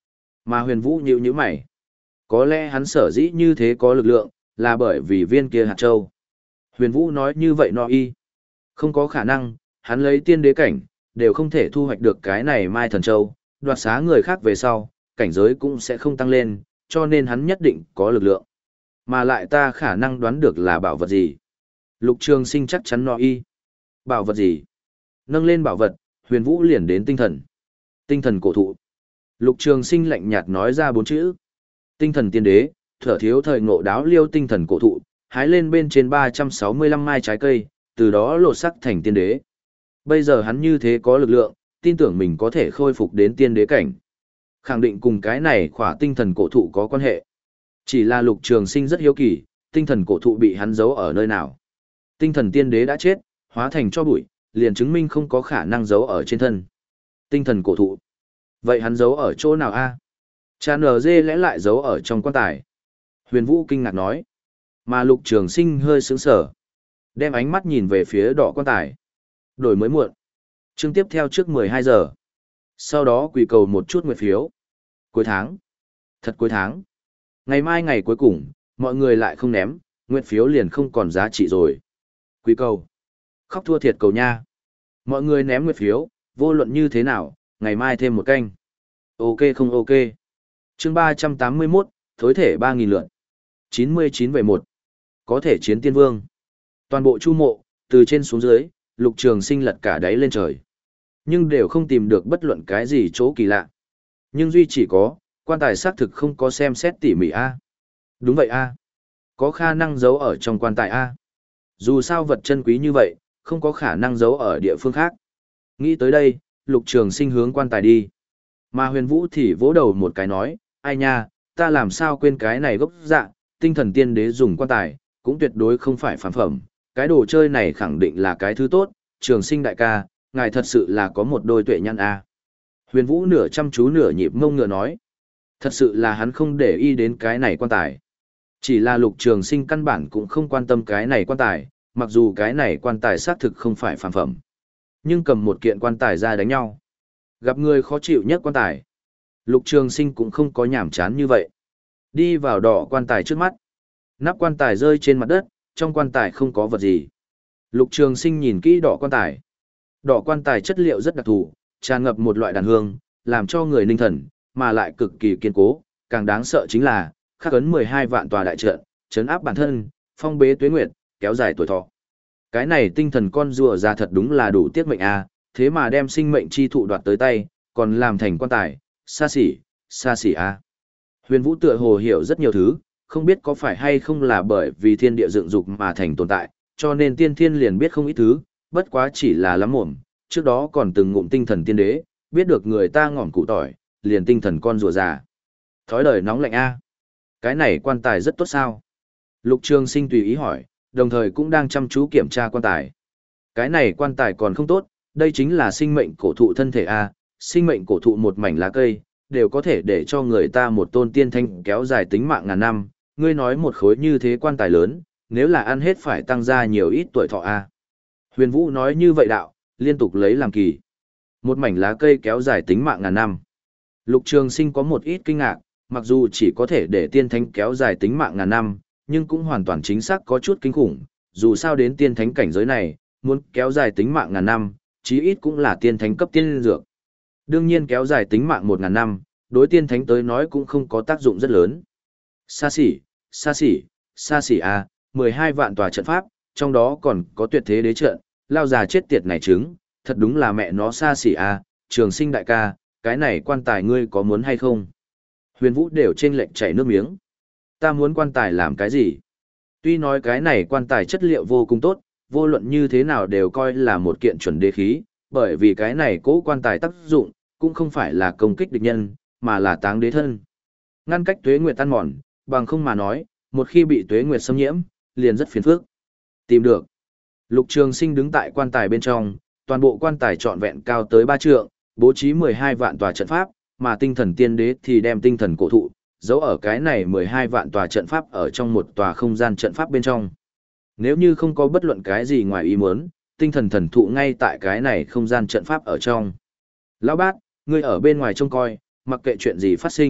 Mà huyền vũ nhíu nhíu mày. Có lẽ hắn sở dĩ như thế có lực lượng, là bởi vì viên kia hạt châu. Huyền vũ nói như vậy no y. Không có khả năng, hắn lấy tiên đế cảnh, đều không thể thu hoạch được cái này mai thần châu, đoạt xá người khác về sau, cảnh giới cũng sẽ không tăng lên, cho nên hắn nhất định có lực lượng. Mà lại ta khả năng đoán được là bảo vật gì. Lục Trường Sinh chắc chắn no y. Bảo vật gì? Nâng lên bảo vật, huyền vũ liền đến tinh thần. Tinh thần cổ thụ. Lục Trường Sinh lạnh nhạt nói ra bốn chữ. Tinh thần tiên đế, thở thiếu thời ngộ đáo liêu tinh thần cổ thụ, hái lên bên trên ba trăm sáu mươi lăm mai trái cây, từ đó lột sắc thành tiên đế. Bây giờ hắn như thế có lực lượng, tin tưởng mình có thể khôi phục đến tiên đế cảnh. Khẳng định cùng cái này khỏa tinh thần cổ thụ có quan hệ. Chỉ là Lục Trường Sinh rất hiếu kỳ, tinh thần cổ thụ bị hắn giấu ở nơi nào. Tinh thần tiên đế đã chết, hóa thành cho bụi, liền chứng minh không có khả năng giấu ở trên thân. Tinh thần cổ thụ. Vậy hắn giấu ở chỗ nào a? Cha nờ dê lẽ lại giấu ở trong quan tài. Huyền Vũ kinh ngạc nói. Mà Lục Trường Sinh hơi sững sờ, đem ánh mắt nhìn về phía đỏ quan tài. Đổi mới muộn. Chương tiếp theo trước mười hai giờ. Sau đó quỳ cầu một chút nguyệt phiếu. Cuối tháng. Thật cuối tháng. Ngày mai ngày cuối cùng, mọi người lại không ném, nguyệt phiếu liền không còn giá trị rồi. Quỳ cầu. Khóc thua thiệt cầu nha. Mọi người ném nguyệt phiếu, vô luận như thế nào, ngày mai thêm một canh. Ok không ok. Chương ba trăm tám mươi mốt, thối thể ba nghìn lượt. chín mươi chín về một. Có thể chiến tiên vương. Toàn bộ chu mộ, từ trên xuống dưới, Lục Trường Sinh lật cả đáy lên trời. Nhưng đều không tìm được bất luận cái gì chỗ kỳ lạ. Nhưng duy chỉ có, quan tài xác thực không có xem xét tỉ mỉ a. Đúng vậy a. Có khả năng giấu ở trong quan tài a. Dù sao vật chân quý như vậy, không có khả năng giấu ở địa phương khác. Nghĩ tới đây, Lục Trường Sinh hướng quan tài đi. Mà Huyền Vũ thì vỗ đầu một cái nói, ai nha, ta làm sao quên cái này gốc dạ, tinh thần tiên đế dùng quan tài, cũng tuyệt đối không phải phản phẩm, cái đồ chơi này khẳng định là cái thứ tốt, Trường Sinh đại ca, ngài thật sự là có một đôi tuệ nhãn a. Huyền Vũ nửa chăm chú nửa nhịp mông ngựa nói, thật sự là hắn không để ý đến cái này quan tài. Chỉ là Lục Trường Sinh căn bản cũng không quan tâm cái này quan tài, mặc dù cái này quan tài xác thực không phải phản phẩm. Nhưng cầm một kiện quan tài ra đánh nhau. Gặp người khó chịu nhất quan tài. Lục Trường Sinh cũng không có nhảm chán như vậy. Đi vào đỏ quan tài trước mắt. Nắp quan tài rơi trên mặt đất, trong quan tài không có vật gì. Lục Trường Sinh nhìn kỹ đỏ quan tài. Đỏ quan tài chất liệu rất đặc thù, tràn ngập một loại đàn hương, làm cho người ninh thần, mà lại cực kỳ kiên cố. Càng đáng sợ chính là, khắc ấn mười hai vạn tòa đại trận, trấn áp bản thân, phong bế tuế nguyệt, kéo dài tuổi thọ. Cái này tinh thần con rùa ra thật đúng là đủ tiếc mệnh a, thế mà đem sinh mệnh chi thụ đoạt tới tay, còn làm thành quan tài, xa xỉ, xa xỉ a. Huyền Vũ tựa hồ hiểu rất nhiều thứ, không biết có phải hay không là bởi vì thiên địa dựng dục mà thành tồn tại, cho nên tiên thiên liền biết không ít thứ, bất quá chỉ là lắm mồm, trước đó còn từng ngụm tinh thần tiên đế, biết được người ta ngỏm cụ tỏi, liền tinh thần con rùa già. Thói đời nóng lạnh a. Cái này quan tài rất tốt sao? Lục Trường Sinh tùy ý hỏi, đồng thời cũng đang chăm chú kiểm tra quan tài. Cái này quan tài còn không tốt, đây chính là sinh mệnh cổ thụ thân thể a, sinh mệnh cổ thụ một mảnh lá cây, đều có thể để cho người ta một tôn tiên thanh kéo dài tính mạng ngàn năm, ngươi nói một khối như thế quan tài lớn, nếu là ăn hết phải tăng ra nhiều ít tuổi thọ a. Huyền Vũ nói như vậy đạo, liên tục lấy làm kỳ. Một mảnh lá cây kéo dài tính mạng ngàn năm. Lục Trường Sinh có một ít kinh ngạc, mặc dù chỉ có thể để tiên thánh kéo dài tính mạng ngàn năm, nhưng cũng hoàn toàn chính xác có chút kinh khủng, dù sao đến tiên thánh cảnh giới này, muốn kéo dài tính mạng ngàn năm, chí ít cũng là tiên thánh cấp tiên dược. Đương nhiên kéo dài tính mạng một ngàn năm, đối tiên thánh tới nói cũng không có tác dụng rất lớn. Xa xỉ, xa xỉ, xa xỉ à, mười hai vạn tòa trận pháp, trong đó còn có tuyệt thế đế trận, lao già chết tiệt này trứng, thật đúng là mẹ nó xa xỉ à, Trường Sinh đại ca, cái này quan tài ngươi có muốn hay không? Huyền Vũ đều trên lệnh chảy nước miếng. Ta muốn quan tài làm cái gì? Tuy nói cái này quan tài chất liệu vô cùng tốt, vô luận như thế nào đều coi là một kiện chuẩn đế khí, bởi vì cái này cố quan tài tác dụng, cũng không phải là công kích địch nhân, mà là táng đế thân. Ngăn cách tuế nguyệt tan mòn, bằng không mà nói, một khi bị tuế nguyệt xâm nhiễm, liền rất phiền phức. Tìm được. Lục Trường Sinh đứng tại quan tài bên trong, toàn bộ quan tài trọn vẹn cao tới ba trượng, bố trí mười hai vạn tòa trận pháp, mà tinh thần tiên đế thì đem tinh thần cổ thụ, giấu ở cái này mười hai vạn tòa trận pháp ở trong một tòa không gian trận pháp bên trong. Nếu như không có bất luận cái gì ngoài ý muốn, tinh thần thần thụ ngay tại cái này không gian trận pháp ở trong. Lão bát, ngươi ở bên ngoài trông coi, mặc kệ chuyện gì phát sinh,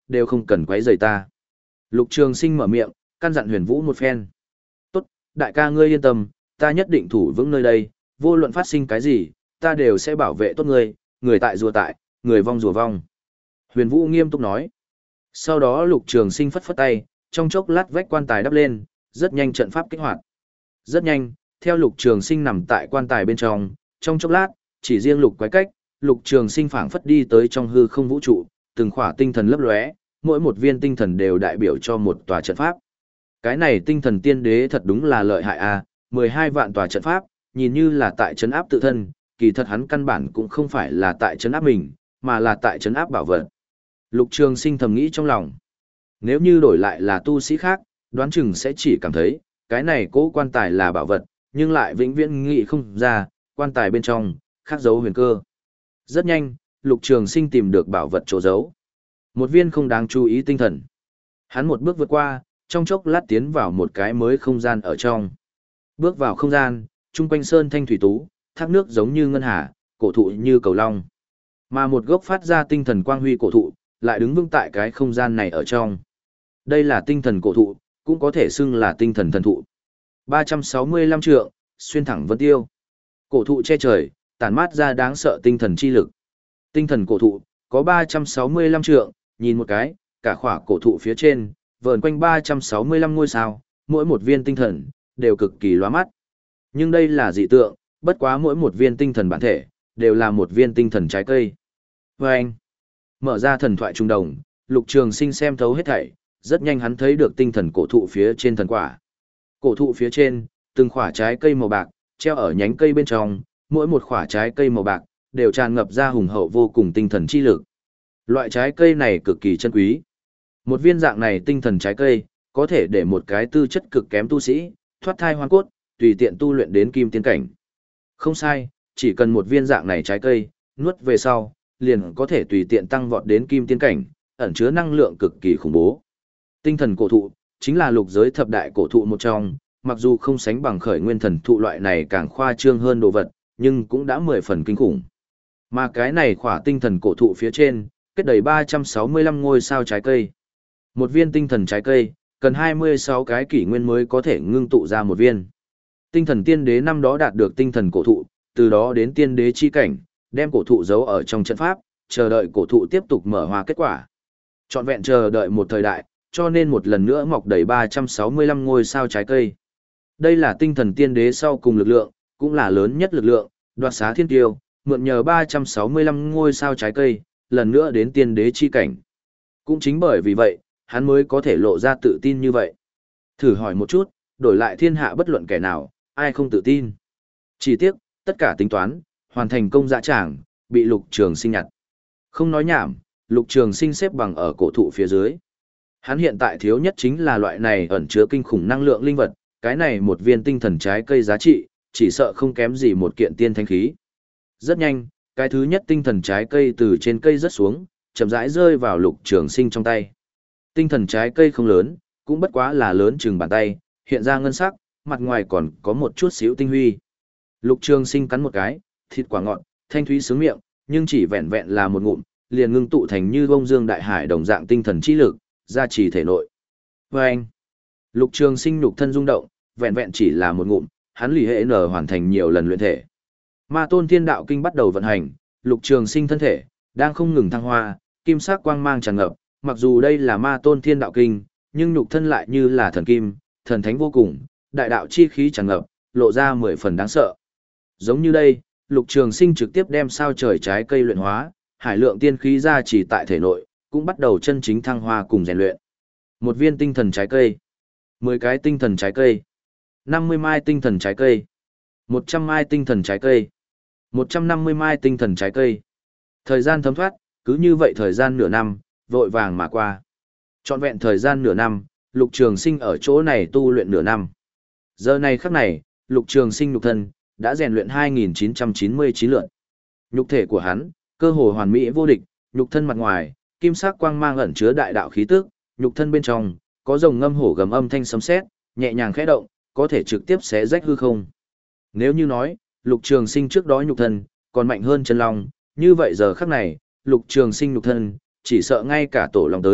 đều không cần quấy rầy ta. Lục Trường Sinh mở miệng, căn dặn Huyền Vũ một phen. Tốt, đại ca ngươi yên tâm, ta nhất định thủ vững nơi đây, vô luận phát sinh cái gì, ta đều sẽ bảo vệ tốt ngươi, người tại rùa tại, người vong rùa vong. Huyền Vũ nghiêm túc nói. Sau đó Lục Trường Sinh phất phất tay, trong chốc lát vách quan tài đắp lên, rất nhanh trận pháp kích hoạt. Rất nhanh, theo Lục Trường Sinh nằm tại quan tài bên trong, trong chốc lát, chỉ riêng Lục Quái Cách, Lục Trường Sinh phảng phất đi tới trong hư không vũ trụ, từng khỏa tinh thần lấp lóe, mỗi một viên tinh thần đều đại biểu cho một tòa trận pháp. Cái này tinh thần tiên đế thật đúng là lợi hại a, mười hai vạn tòa trận pháp, nhìn như là tại trấn áp tự thân, kỳ thật hắn căn bản cũng không phải là tại trấn áp mình, mà là tại trấn áp bảo vật. Lục Trường Sinh thầm nghĩ trong lòng, nếu như đổi lại là tu sĩ khác, đoán chừng sẽ chỉ cảm thấy, cái này cố quan tài là bảo vật, nhưng lại vĩnh viễn nghĩ không ra, quan tài bên trong, khắc dấu huyền cơ. Rất nhanh, Lục Trường Sinh tìm được bảo vật chỗ giấu. Một viên không đáng chú ý tinh thần. Hắn một bước vượt qua, trong chốc lát tiến vào một cái mới không gian ở trong. Bước vào không gian, chung quanh sơn thanh thủy tú, thác nước giống như ngân hà, cổ thụ như cầu long. Mà một gốc phát ra tinh thần quang huy cổ thụ, lại đứng vững tại cái không gian này ở trong. Đây là tinh thần cổ thụ, cũng có thể xưng là tinh thần thần thụ. ba trăm sáu mươi lăm trượng, xuyên thẳng vân tiêu. Cổ thụ che trời, tản mát ra đáng sợ tinh thần chi lực. Tinh thần cổ thụ, có ba trăm sáu mươi lăm trượng, nhìn một cái, cả khỏa cổ thụ phía trên, vờn quanh ba trăm sáu mươi lăm ngôi sao, mỗi một viên tinh thần, đều cực kỳ lóa mắt. Nhưng đây là dị tượng, bất quá mỗi một viên tinh thần bản thể, đều là một viên tinh thần trái cây. Và anh, mở ra thần thoại trung đồng, Lục Trường Sinh xem thấu hết thảy, rất nhanh hắn thấy được tinh thần cổ thụ phía trên thần quả. Cổ thụ phía trên, từng khỏa trái cây màu bạc, treo ở nhánh cây bên trong, mỗi một khỏa trái cây màu bạc, đều tràn ngập ra hùng hậu vô cùng tinh thần chi lực. Loại trái cây này cực kỳ chân quý. Một viên dạng này tinh thần trái cây, có thể để một cái tư chất cực kém tu sĩ, thoát thai hoang cốt, tùy tiện tu luyện đến kim tiên cảnh. Không sai, chỉ cần một viên dạng này trái cây, nuốt về sau, liền có thể tùy tiện tăng vọt đến kim tiên cảnh, ẩn chứa năng lượng cực kỳ khủng bố. Tinh thần cổ thụ, chính là lục giới thập đại cổ thụ một trong, mặc dù không sánh bằng khởi nguyên thần thụ loại này càng khoa trương hơn đồ vật, nhưng cũng đã mười phần kinh khủng. Mà cái này khỏa tinh thần cổ thụ phía trên, kết đầy ba trăm sáu mươi lăm ngôi sao trái cây. Một viên tinh thần trái cây, cần hai mươi sáu cái kỷ nguyên mới có thể ngưng tụ ra một viên. Tinh thần tiên đế năm đó đạt được tinh thần cổ thụ, từ đó đến tiên đế chi cảnh, đem cổ thụ giấu ở trong trận pháp, chờ đợi cổ thụ tiếp tục mở hoa kết quả. Trọn vẹn chờ đợi một thời đại, cho nên một lần nữa mọc đầy ba trăm sáu mươi lăm ngôi sao trái cây. Đây là tinh thần tiên đế sau cùng lực lượng, cũng là lớn nhất lực lượng, đoạt xá thiên tiêu, mượn nhờ ba trăm sáu mươi lăm ngôi sao trái cây, lần nữa đến tiên đế chi cảnh. Cũng chính bởi vì vậy, hắn mới có thể lộ ra tự tin như vậy. Thử hỏi một chút, đổi lại thiên hạ bất luận kẻ nào, ai không tự tin. Chỉ tiếc, tất cả tính toán, hoàn thành công dạ tràng, bị Lục Trường Sinh nhặt. Không nói nhảm, Lục Trường Sinh xếp bằng ở cổ thụ phía dưới. Hắn hiện tại thiếu nhất chính là loại này ẩn chứa kinh khủng năng lượng linh vật, cái này một viên tinh thần trái cây giá trị, chỉ sợ không kém gì một kiện tiên thánh khí. Rất nhanh, cái thứ nhất tinh thần trái cây từ trên cây rớt xuống, chậm rãi rơi vào Lục Trường Sinh trong tay. Tinh thần trái cây không lớn, cũng bất quá là lớn chừng bàn tay, hiện ra ngân sắc, mặt ngoài còn có một chút xíu tinh huy. Lục Trường Sinh cắn một cái, thịt quả ngọt, thanh thúy sướng miệng, nhưng chỉ vẹn vẹn là một ngụm, liền ngưng tụ thành như bông dương đại hải đồng dạng tinh thần chi lực, gia trì thể nội. Và anh, Lục Trường Sinh nhục thân rung động, vẹn vẹn chỉ là một ngụm, hắn lì hệ nở hoàn thành nhiều lần luyện thể. Ma Tôn Thiên Đạo Kinh bắt đầu vận hành, Lục Trường Sinh thân thể đang không ngừng thăng hoa, kim sắc quang mang tràn ngập, mặc dù đây là Ma Tôn Thiên Đạo Kinh, nhưng nhục thân lại như là thần kim, thần thánh vô cùng, đại đạo chi khí tràn ngập, lộ ra mười phần đáng sợ. Giống như đây, Lục Trường Sinh trực tiếp đem sao trời trái cây luyện hóa, hải lượng tiên khí ra chỉ tại thể nội, cũng bắt đầu chân chính thăng hoa cùng rèn luyện. Một viên tinh thần trái cây, mười cái tinh thần trái cây, năm mươi mai tinh thần trái cây, một trăm mai tinh thần trái cây, một trăm năm mươi mai tinh thần trái cây. Thời gian thấm thoát, cứ như vậy thời gian nửa năm, vội vàng mà qua. Trọn vẹn thời gian nửa năm, Lục Trường Sinh ở chỗ này tu luyện nửa năm. Giờ này khắc này, Lục Trường Sinh nhục thân đã rèn luyện hai nghìn chín trăm chín mươi chín lượt. Nhục thể của hắn, cơ hồ hoàn mỹ vô địch, nhục thân mặt ngoài, kim sắc quang mang ẩn chứa đại đạo khí tức, nhục thân bên trong có rồng ngâm hổ gầm âm thanh sấm sét, nhẹ nhàng khẽ động, có thể trực tiếp xé rách hư không. Nếu như nói, Lục Trường Sinh trước đó nhục thân còn mạnh hơn chân long, như vậy giờ khắc này, Lục Trường Sinh nhục thân chỉ sợ ngay cả tổ long tới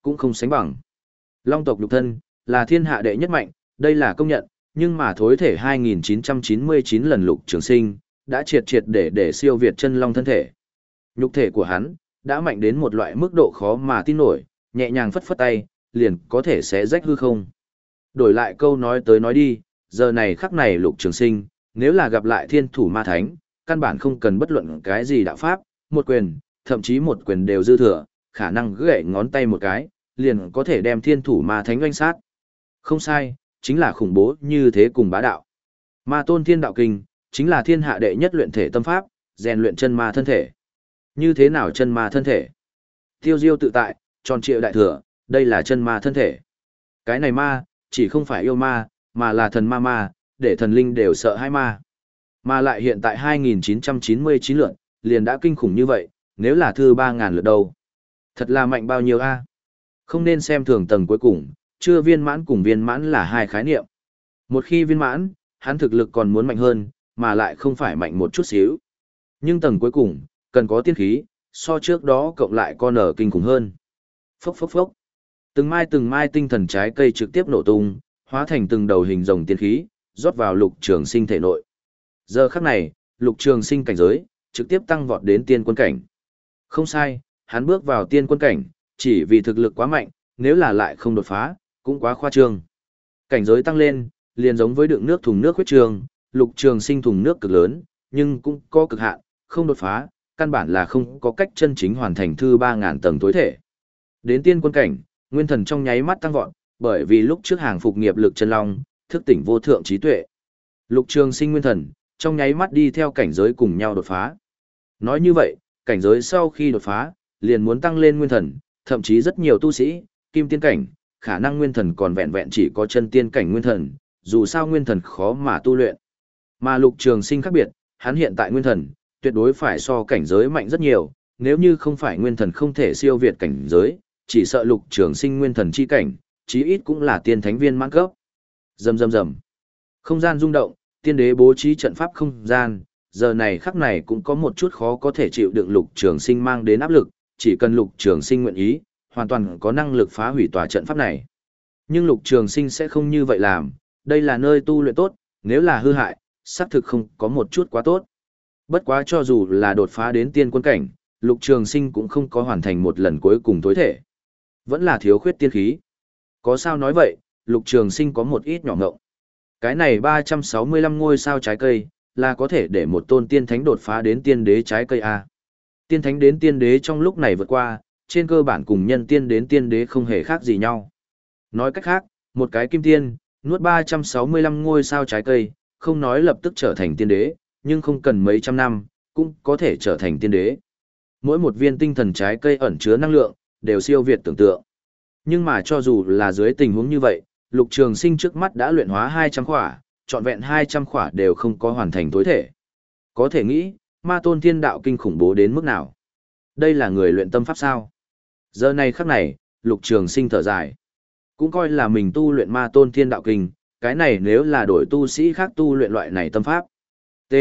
cũng không sánh bằng. Long tộc nhục thân, là thiên hạ đệ nhất mạnh, đây là công nhận, nhưng mà thối thể hai nghìn chín trăm chín mươi chín lần Lục Trường Sinh, đã triệt triệt để để siêu việt chân long thân thể. Nhục thể của hắn, đã mạnh đến một loại mức độ khó mà tin nổi, nhẹ nhàng phất phất tay, liền có thể xé rách hư không. Đổi lại câu nói tới nói đi, giờ này khắc này Lục Trường Sinh, nếu là gặp lại thiên thủ ma thánh, căn bản không cần bất luận cái gì đạo pháp, một quyền, thậm chí một quyền đều dư thừa, khả năng gãy ngón tay một cái, liền có thể đem thiên thủ ma thánh oanh sát. Không sai, chính là khủng bố như thế cùng bá đạo. Ma tôn thiên đạo kinh, chính là thiên hạ đệ nhất luyện thể tâm pháp, rèn luyện chân ma thân thể. Như thế nào chân ma thân thể? Tiêu diêu tự tại, tròn trịa đại thừa, đây là chân ma thân thể. Cái này ma, chỉ không phải yêu ma, mà là thần ma ma, để thần linh đều sợ hai ma. Mà lại hiện tại hai nghìn chín trăm chín mươi chín lượt, liền đã kinh khủng như vậy, nếu là thư ba nghìn lượt đâu. Thật là mạnh bao nhiêu a? Không nên xem thường tầng cuối cùng, chưa viên mãn cùng viên mãn là hai khái niệm. Một khi viên mãn, hắn thực lực còn muốn mạnh hơn, mà lại không phải mạnh một chút xíu. Nhưng tầng cuối cùng, cần có tiên khí, so trước đó cộng lại con ở kinh khủng hơn. Phốc phốc phốc. Từng mai từng mai tinh thần trái cây trực tiếp nổ tung, hóa thành từng đầu hình rồng tiên khí, rót vào Lục Trường Sinh thể nội. Giờ khắc này, Lục Trường Sinh cảnh giới, trực tiếp tăng vọt đến tiên quân cảnh. Không sai, hắn bước vào tiên quân cảnh, chỉ vì thực lực quá mạnh, nếu là lại không đột phá, cũng quá khoa trương. Cảnh giới tăng lên, liền giống với đựng nước thùng nước huyết trường, Lục Trường Sinh thùng nước cực lớn, nhưng cũng có cực hạn, không đột phá, căn bản là không có cách chân chính hoàn thành thư ba nghìn tầng tối thể. Đến tiên quân cảnh, nguyên thần trong nháy mắt tăng vọt, bởi vì lúc trước hàng phục nghiệp lực chân long, thức tỉnh vô thượng trí tuệ. Lục Trường Sinh nguyên thần, trong nháy mắt đi theo cảnh giới cùng nhau đột phá. Nói như vậy, cảnh giới sau khi đột phá, liền muốn tăng lên nguyên thần, thậm chí rất nhiều tu sĩ, kim tiên cảnh, khả năng nguyên thần còn vẹn vẹn chỉ có chân tiên cảnh nguyên thần, dù sao nguyên thần khó mà tu luyện. Mà Lục Trường Sinh khác biệt, hắn hiện tại nguyên thần, tuyệt đối phải so cảnh giới mạnh rất nhiều, nếu như không phải nguyên thần không thể siêu việt cảnh giới, chỉ sợ Lục Trường Sinh nguyên thần chi cảnh, chí ít cũng là tiên thánh viên mãn cấp. Rầm rầm rầm. Không gian rung động, tiên đế bố trí trận pháp không gian, giờ này khắc này cũng có một chút khó có thể chịu đựng Lục Trường Sinh mang đến áp lực, chỉ cần Lục Trường Sinh nguyện ý, hoàn toàn có năng lực phá hủy tòa trận pháp này. Nhưng Lục Trường Sinh sẽ không như vậy làm, đây là nơi tu luyện tốt, nếu là hư hại, xác thực không có một chút quá tốt. Bất quá cho dù là đột phá đến tiên quân cảnh, Lục Trường Sinh cũng không có hoàn thành một lần cuối cùng tối thể. Vẫn là thiếu khuyết tiên khí. Có sao nói vậy, Lục Trường Sinh có một ít nhỏ ngộng. Cái này ba trăm sáu mươi lăm ngôi sao trái cây, là có thể để một tôn tiên thánh đột phá đến tiên đế trái cây A. Tiên thánh đến tiên đế trong lúc này vượt qua, trên cơ bản cùng nhân tiên đến tiên đế không hề khác gì nhau. Nói cách khác, một cái kim tiên, nuốt ba trăm sáu mươi lăm ngôi sao trái cây, không nói lập tức trở thành tiên đế, nhưng không cần mấy trăm năm, cũng có thể trở thành tiên đế. Mỗi một viên tinh thần trái cây ẩn chứa năng lượng, đều siêu việt tưởng tượng. Nhưng mà cho dù là dưới tình huống như vậy, Lục Trường Sinh trước mắt đã luyện hóa hai trăm khỏa, trọn vẹn hai trăm khỏa đều không có hoàn thành tối thể. Có thể nghĩ, ma tôn thiên đạo kinh khủng bố đến mức nào. Đây là người luyện tâm pháp sao? Giờ này khắc này, Lục Trường Sinh thở dài. Cũng coi là mình tu luyện ma tôn thiên đạo kinh, cái này nếu là đổi tu sĩ khác tu luyện loại này tâm pháp. T.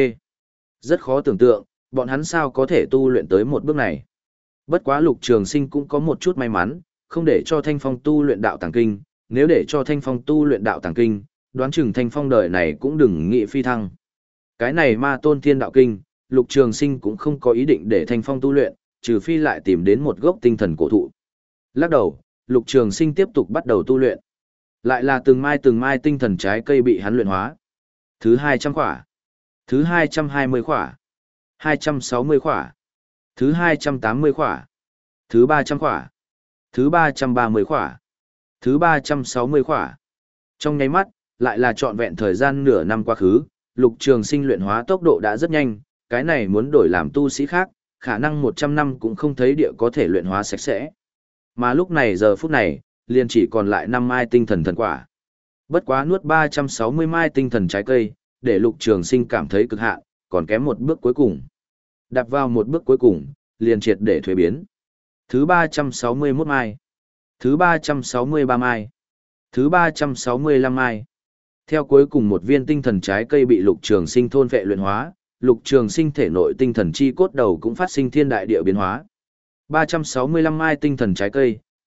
Rất khó tưởng tượng, bọn hắn sao có thể tu luyện tới một bước này. Bất quá Lục Trường Sinh cũng có một chút may mắn, không để cho Thanh Phong tu luyện đạo tàng kinh, nếu để cho Thanh Phong tu luyện đạo tàng kinh, đoán chừng Thanh Phong đời này cũng đừng nghĩ phi thăng. Cái này ma tôn thiên đạo kinh, Lục Trường Sinh cũng không có ý định để Thanh Phong tu luyện, trừ phi lại tìm đến một gốc tinh thần cổ thụ. Lắc đầu, Lục Trường Sinh tiếp tục bắt đầu tu luyện. Lại là từng mai từng mai tinh thần trái cây bị hắn luyện hóa. Thứ hai trăm khỏa. Thứ hai trăm hai mươi khỏa. hai trăm sáu mươi khỏa. Thứ hai trăm tám mươi khỏa. Thứ ba trăm khỏa. Thứ ba trăm ba mươi khỏa. Thứ ba trăm sáu mươi khỏa. Trong nháy mắt, lại là trọn vẹn thời gian nửa năm quá khứ, Lục Trường Sinh luyện hóa tốc độ đã rất nhanh, cái này muốn đổi làm tu sĩ khác, khả năng một trăm năm cũng không thấy địa có thể luyện hóa sạch sẽ. Mà lúc này giờ phút này, liền chỉ còn lại năm mai tinh thần thần quả. Bất quá nuốt ba trăm sáu mươi mai tinh thần trái cây, để Lục Trường Sinh cảm thấy cực hạn, còn kém một bước cuối cùng. Đạp vào một bước cuối cùng, liền triệt để thuế biến. Thứ ba trăm sáu mươi mốt mai. Thứ ba trăm sáu mươi ba mai. Thứ ba trăm sáu mươi lăm mai. Theo cuối cùng một viên tinh thần trái cây bị Lục Trường Sinh thôn vệ luyện hóa, Lục Trường Sinh thể nội tinh thần chi cốt đầu cũng phát sinh thiên đại địa biến hóa. ba trăm sáu mươi lăm mai tinh thần trái cây,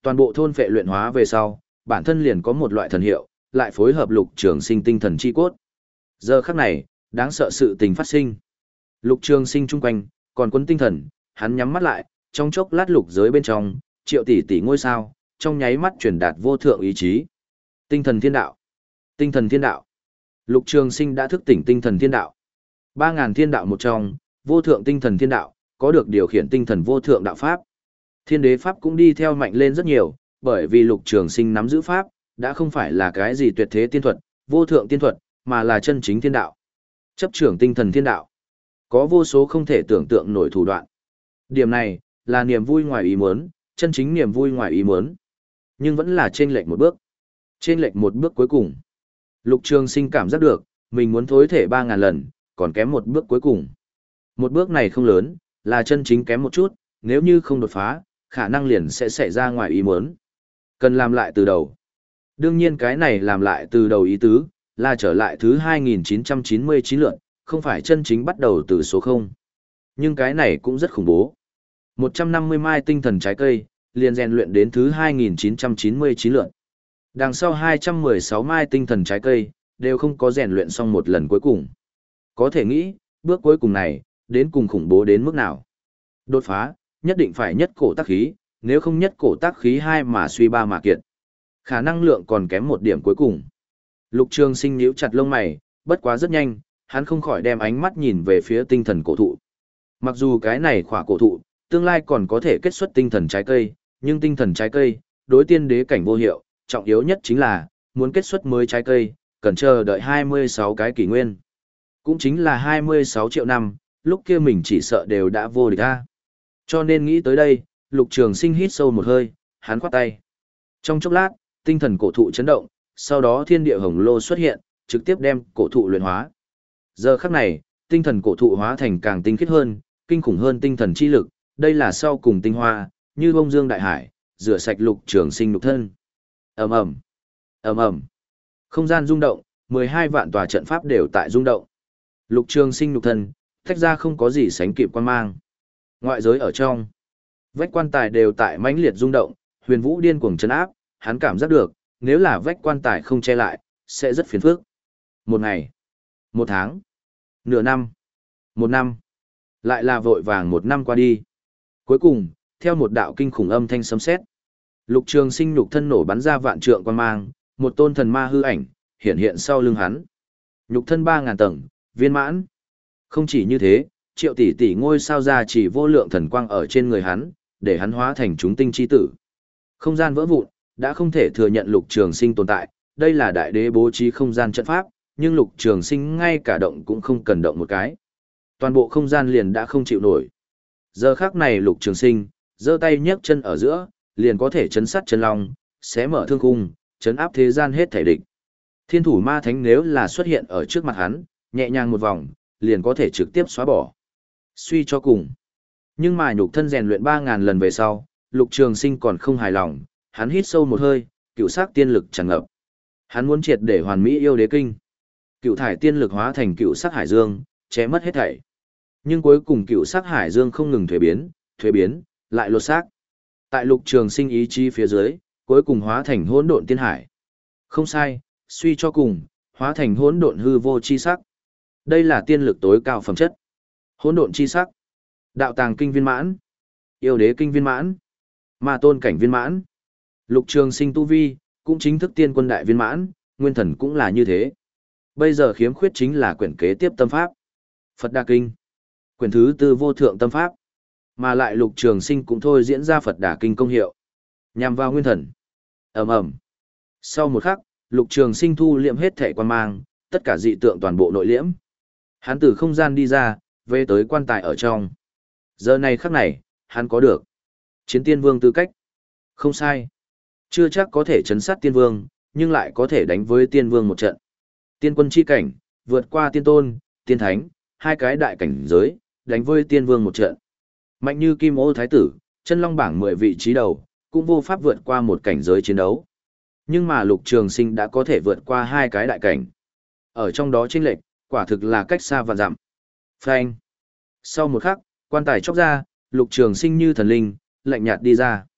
Toàn bộ thôn phệ luyện hóa về sau, bản thân liền có một loại thần hiệu, lại phối hợp Lục Trường Sinh tinh thần chi cốt. Giờ khắc này, đáng sợ sự tình phát sinh. Lục Trường Sinh chung quanh, còn quấn tinh thần, hắn nhắm mắt lại, trong chốc lát lục giới bên trong, triệu tỷ tỷ ngôi sao, trong nháy mắt truyền đạt vô thượng ý chí. Tinh thần thiên đạo. Tinh thần thiên đạo. Lục Trường Sinh đã thức tỉnh tinh thần thiên đạo. Ba ngàn thiên đạo một trong, vô thượng tinh thần thiên đạo, có được điều khiển tinh thần vô thượng đạo pháp. Thiên đế pháp cũng đi theo mạnh lên rất nhiều, bởi vì Lục Trường Sinh nắm giữ pháp, đã không phải là cái gì tuyệt thế tiên thuật, vô thượng tiên thuật, mà là chân chính thiên đạo. Chấp trưởng tinh thần thiên đạo. Có vô số không thể tưởng tượng nổi thủ đoạn. Điểm này, là niềm vui ngoài ý muốn, chân chính niềm vui ngoài ý muốn. Nhưng vẫn là trên lệch một bước. Trên lệch một bước cuối cùng. Lục Trường Sinh cảm giác được, mình muốn thối thể ba ngàn lần, còn kém một bước cuối cùng. Một bước này không lớn, là chân chính kém một chút, nếu như không đột phá, khả năng liền sẽ xảy ra ngoài ý muốn. Cần làm lại từ đầu. Đương nhiên cái này làm lại từ đầu ý tứ, là trở lại thứ hai nghìn chín trăm chín mươi chín lượt, không phải chân chính bắt đầu từ số không. Nhưng cái này cũng rất khủng bố. một trăm năm mươi mai tinh thần trái cây, liền rèn luyện đến thứ hai nghìn chín trăm chín mươi chín lượt. Đằng sau hai trăm mười sáu mai tinh thần trái cây, đều không có rèn luyện xong một lần cuối cùng. Có thể nghĩ, bước cuối cùng này, đến cùng khủng bố đến mức nào. Đột phá, nhất định phải nhất cổ tác khí, nếu không nhất cổ tác khí hai mà suy ba mà kiệt. Khả năng lượng còn kém một điểm cuối cùng. Lục Trường Sinh nhíu chặt lông mày, bất quá rất nhanh, hắn không khỏi đem ánh mắt nhìn về phía tinh thần cổ thụ. Mặc dù cái này khỏa cổ thụ, tương lai còn có thể kết xuất tinh thần trái cây, nhưng tinh thần trái cây, đối tiên đế cảnh vô hiệu, trọng yếu nhất chính là, muốn kết xuất mới trái cây, cần chờ đợi hai mươi sáu cái kỷ nguyên. Cũng chính là hai mươi sáu triệu năm, lúc kia mình chỉ sợ đều đã vô địch ra. Cho nên nghĩ tới đây, Lục Trường Sinh hít sâu một hơi, hắn khoát tay. Trong chốc lát, tinh thần cổ thụ chấn động, sau đó thiên địa hồng lô xuất hiện, trực tiếp đem cổ thụ luyện hóa. Giờ khắc này, tinh thần cổ thụ hóa thành càng tinh khiết hơn, kinh khủng hơn tinh thần chi lực, đây là sau cùng tinh hoa, như bông dương đại hải, rửa sạch Lục Trường Sinh nhục thân. Ầm ầm, ầm ầm. Không gian rung động, mười hai vạn tòa trận pháp đều tại rung động. Lục Trường Sinh nhục thân, tách ra không có gì sánh kịp quan mang. Ngoại giới ở trong, vách quan tài đều tại mãnh liệt rung động, Huyền Vũ điên cuồng trấn áp, hắn cảm giác được, nếu là vách quan tài không che lại, sẽ rất phiền phức. Một ngày, một tháng, nửa năm, một năm, lại là vội vàng một năm qua đi. Cuối cùng, theo một đạo kinh khủng âm thanh sấm sét, Lục Trường Sinh nhục thân nổ bắn ra vạn trượng quang mang, một tôn thần ma hư ảnh hiện hiện sau lưng hắn. Nhục thân ba ngàn tầng, viên mãn. Không chỉ như thế, triệu tỷ tỷ ngôi sao ra chỉ vô lượng thần quang ở trên người hắn, để hắn hóa thành chúng tinh chi tử. Không gian vỡ vụn, đã không thể thừa nhận Lục Trường Sinh tồn tại, đây là đại đế bố trí không gian trận pháp, nhưng Lục Trường Sinh ngay cả động cũng không cần động một cái. Toàn bộ không gian liền đã không chịu nổi. Giờ khắc này Lục Trường Sinh, giơ tay nhấc chân ở giữa, liền có thể chấn sát chân long, xé mở thương khung, chấn áp thế gian hết thể địch. Thiên thủ ma thánh nếu là xuất hiện ở trước mặt hắn, nhẹ nhàng một vòng, liền có thể trực tiếp xóa bỏ. Suy cho cùng. Nhưng mà nhục thân rèn luyện ba ngàn lần về sau, Lục Trường Sinh còn không hài lòng, hắn hít sâu một hơi, cựu sắc tiên lực tràn ngập. Hắn muốn triệt để hoàn mỹ yêu đế kinh. Cựu thải tiên lực hóa thành cựu sắc hải dương, che mất hết thảy. Nhưng cuối cùng cựu sắc hải dương không ngừng thuế biến, thuế biến, lại lột xác. Tại Lục Trường Sinh ý chí phía dưới, cuối cùng hóa thành hỗn độn tiên hải. Không sai, suy cho cùng, hóa thành hỗn độn hư vô chi sắc. Đây là tiên lực tối cao phẩm chất. Hỗn độn chi sắc, đạo tàng kinh viên mãn, yêu đế kinh viên mãn, ma tôn cảnh viên mãn. Lục Trường Sinh tu vi, cũng chính thức tiên quân đại viên mãn, nguyên thần cũng là như thế. Bây giờ khiếm khuyết chính là quyển kế tiếp tâm pháp. Phật Đà Kinh. Quyển thứ tư vô thượng tâm pháp. Mà lại Lục Trường Sinh cũng thôi diễn ra Phật Đà Kinh công hiệu. Nhằm vào nguyên thần. Ầm ầm. Sau một khắc, Lục Trường Sinh thu liệm hết thể quan mang, tất cả dị tượng toàn bộ nội liễm. Hắn từ không gian đi ra, về tới quan tài ở trong. Giờ này khắc này, hắn có được chiến tiên vương tư cách. Không sai. Chưa chắc có thể chấn sát tiên vương, nhưng lại có thể đánh với tiên vương một trận. Tiên quân chi cảnh, vượt qua tiên tôn, tiên thánh, hai cái đại cảnh giới, đánh với tiên vương một trận. Mạnh như Kim Ô Thái Tử, chân long bảng mười vị trí đầu, cũng vô pháp vượt qua một cảnh giới chiến đấu. Nhưng mà Lục Trường Sinh đã có thể vượt qua hai cái đại cảnh. Ở trong đó chênh lệch, quả thực là cách xa vạn dặm. Phanh. Sau một khắc, quan tài chóc ra, Lục Trường Sinh như thần linh, lạnh nhạt đi ra.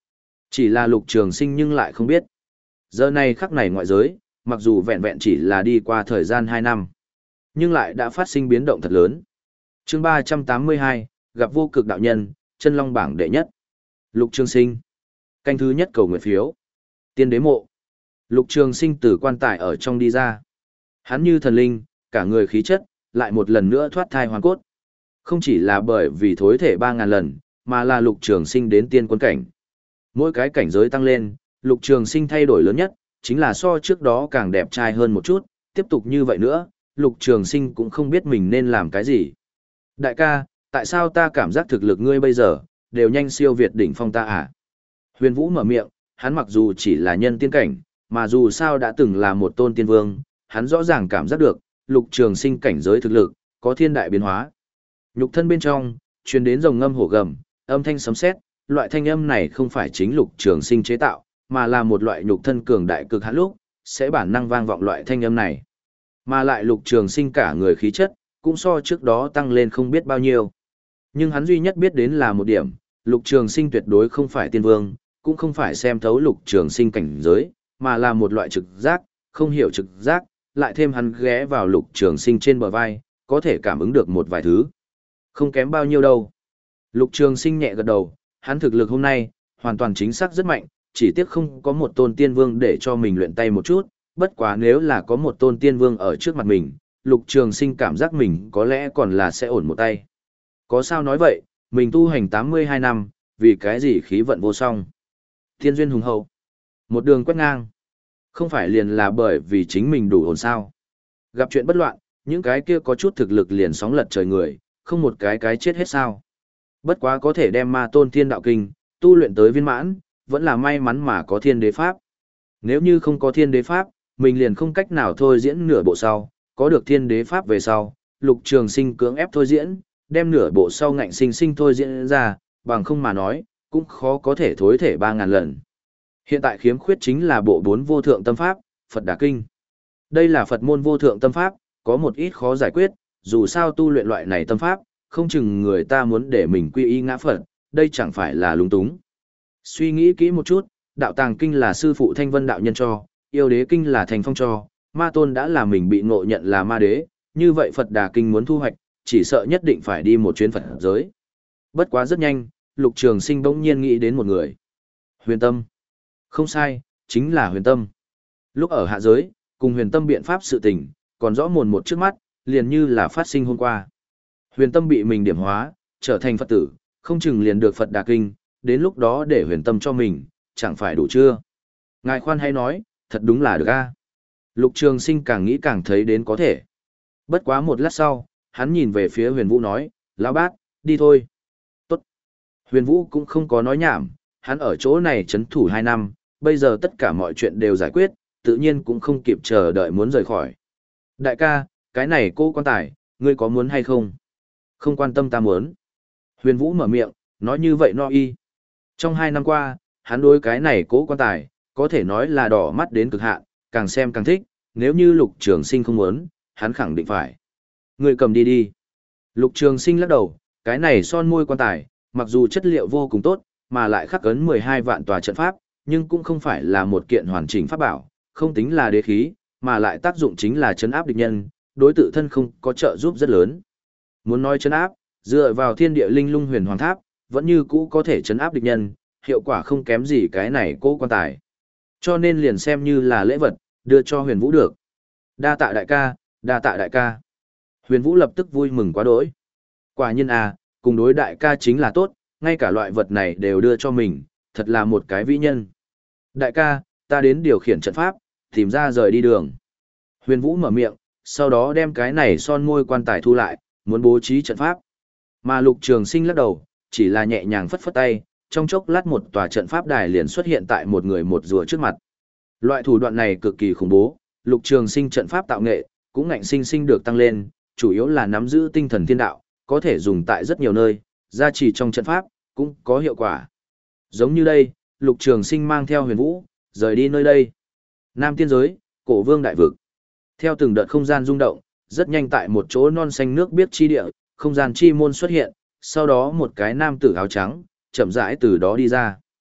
Chỉ là Lục Trường Sinh nhưng lại không biết. Giờ này khắc này ngoại giới, mặc dù vẹn vẹn chỉ là đi qua thời gian hai năm, nhưng lại đã phát sinh biến động thật lớn. Chương ba trăm tám mươi hai, gặp vô cực đạo nhân, chân long bảng đệ nhất. Lục Trường Sinh. Canh thứ nhất cầu nguyện phiếu. Tiên đế mộ. Lục Trường Sinh từ quan tài ở trong đi ra. Hắn như thần linh, cả người khí chất, lại một lần nữa thoát thai hoàn cốt. Không chỉ là bởi vì thối thể ba ngàn lần, mà là Lục Trường Sinh đến tiên quân cảnh. Mỗi cái cảnh giới tăng lên, Lục Trường Sinh thay đổi lớn nhất, chính là so trước đó càng đẹp trai hơn một chút, tiếp tục như vậy nữa, Lục Trường Sinh cũng không biết mình nên làm cái gì. Đại ca, tại sao ta cảm giác thực lực ngươi bây giờ, đều nhanh siêu việt đỉnh phong ta à? Huyền Vũ mở miệng, hắn mặc dù chỉ là nhân tiên cảnh, mà dù sao đã từng là một tôn tiên vương, hắn rõ ràng cảm giác được, Lục Trường Sinh cảnh giới thực lực, có thiên đại biến hóa. Nhục thân bên trong, truyền đến rồng ngâm hổ gầm, âm thanh sấm sét, loại thanh âm này không phải chính Lục Trường Sinh chế tạo, mà là một loại nhục thân cường đại cực hạn lúc, sẽ bản năng vang vọng loại thanh âm này. Mà lại Lục Trường Sinh cả người khí chất, cũng so trước đó tăng lên không biết bao nhiêu. Nhưng hắn duy nhất biết đến là một điểm, Lục Trường Sinh tuyệt đối không phải tiên vương, cũng không phải xem thấu Lục Trường Sinh cảnh giới, mà là một loại trực giác, không hiểu trực giác, lại thêm hắn ghé vào Lục Trường Sinh trên bờ vai, có thể cảm ứng được một vài thứ. Không kém bao nhiêu đâu. Lục Trường Sinh nhẹ gật đầu, hắn thực lực hôm nay, hoàn toàn chính xác rất mạnh, chỉ tiếc không có một tôn tiên vương để cho mình luyện tay một chút, bất quá nếu là có một tôn tiên vương ở trước mặt mình, Lục Trường Sinh cảm giác mình có lẽ còn là sẽ ổn một tay. Có sao nói vậy, mình tu hành tám mươi hai năm, vì cái gì khí vận vô song. Thiên duyên hùng hậu, một đường quét ngang. Không phải liền là bởi vì chính mình đủ ổn sao. Gặp chuyện bất loạn, những cái kia có chút thực lực liền sóng lật trời người, không một cái cái chết hết sao. Bất quá có thể đem ma tôn thiên đạo kinh, tu luyện tới viên mãn, vẫn là may mắn mà có thiên đế pháp. Nếu như không có thiên đế pháp, mình liền không cách nào thôi diễn nửa bộ sau, có được thiên đế pháp về sau, Lục Trường Sinh cưỡng ép thôi diễn, đem nửa bộ sau ngạnh sinh sinh thôi diễn ra, bằng không mà nói, cũng khó có thể thối thể ba ngàn lần. Hiện tại khiếm khuyết chính là bộ bốn vô thượng tâm pháp, Phật Đà Kinh. Đây là Phật môn vô thượng tâm pháp, có một ít khó giải quyết, dù sao tu luyện loại này tâm pháp, không chừng người ta muốn để mình quy y ngã Phật, đây chẳng phải là lúng túng. Suy nghĩ kỹ một chút, đạo tàng kinh là sư phụ Thanh Vân đạo nhân cho, yêu đế kinh là Thành Phong cho, ma tôn đã là mình bị ngộ nhận là ma đế, như vậy Phật Đà Kinh muốn thu hoạch, chỉ sợ nhất định phải đi một chuyến Phật giới. Bất quá rất nhanh, Lục Trường Sinh bỗng nhiên nghĩ đến một người. Huyền Tâm. Không sai, chính là Huyền Tâm. Lúc ở hạ giới, cùng Huyền Tâm biện pháp sự tình, còn rõ mồn một trước mắt, liền như là phát sinh hôm qua. Huyền Tâm bị mình điểm hóa, trở thành Phật tử, không chừng liền được Phật Đà Kinh, đến lúc đó để Huyền Tâm cho mình, chẳng phải đủ chưa? Ngài khoan hay nói, thật đúng là được a. Lục Trường Sinh càng nghĩ càng thấy đến có thể. Bất quá một lát sau, hắn nhìn về phía Huyền Vũ nói, lão bát, đi thôi. Tốt. Huyền Vũ cũng không có nói nhảm, hắn ở chỗ này trấn thủ hai năm, bây giờ tất cả mọi chuyện đều giải quyết, tự nhiên cũng không kịp chờ đợi muốn rời khỏi. Đại ca, cái này cô quan tài, ngươi có muốn hay không? Không quan tâm ta muốn. Huyền Vũ mở miệng, nói như vậy no y. Trong hai năm qua, hắn đối cái này cố quan tài, có thể nói là đỏ mắt đến cực hạn, càng xem càng thích, nếu như Lục Trường Sinh không muốn, hắn khẳng định phải. Ngươi cầm đi đi. Lục Trường Sinh lắc đầu, cái này son môi quan tài, mặc dù chất liệu vô cùng tốt, mà lại khắc ấn mười hai vạn tòa trận pháp, nhưng cũng không phải là một kiện hoàn chỉnh pháp bảo, không tính là đế khí, mà lại tác dụng chính là trấn áp địch nhân, đối tự thân không có trợ giúp rất lớn. Muốn nói trấn áp, dựa vào thiên địa linh lung huyền hoàng tháp, vẫn như cũ có thể trấn áp địch nhân, hiệu quả không kém gì cái này cố quan tài. Cho nên liền xem như là lễ vật, đưa cho Huyền Vũ được. Đa tạ đại ca, đa tạ đại ca. Huyền Vũ lập tức vui mừng quá đỗi. Quả nhiên à, cùng đối đại ca chính là tốt, ngay cả loại vật này đều đưa cho mình, thật là một cái vĩ nhân. Đại ca, ta đến điều khiển trận pháp, tìm ra rời đi đường. Huyền Vũ mở miệng, sau đó đem cái này son môi quan tài thu lại, muốn bố trí trận pháp. Mà Lục Trường Sinh lắc đầu, chỉ là nhẹ nhàng phất phất tay, trong chốc lát một tòa trận pháp đài liền xuất hiện tại một người một rùa trước mặt. Loại thủ đoạn này cực kỳ khủng bố, Lục Trường Sinh trận pháp tạo nghệ cũng ngạnh sinh sinh được tăng lên, chủ yếu là nắm giữ tinh thần thiên đạo, có thể dùng tại rất nhiều nơi, gia trì trong trận pháp cũng có hiệu quả. Giống như đây, Lục Trường Sinh mang theo Huyền Vũ, rời đi nơi đây. Nam tiên giới, Cổ Vương đại vực. Theo từng đợt không gian rung động, rất nhanh tại một chỗ non xanh nước biếc chi địa, không gian chi môn xuất hiện, sau đó một cái nam tử áo trắng, chậm rãi từ đó đi ra.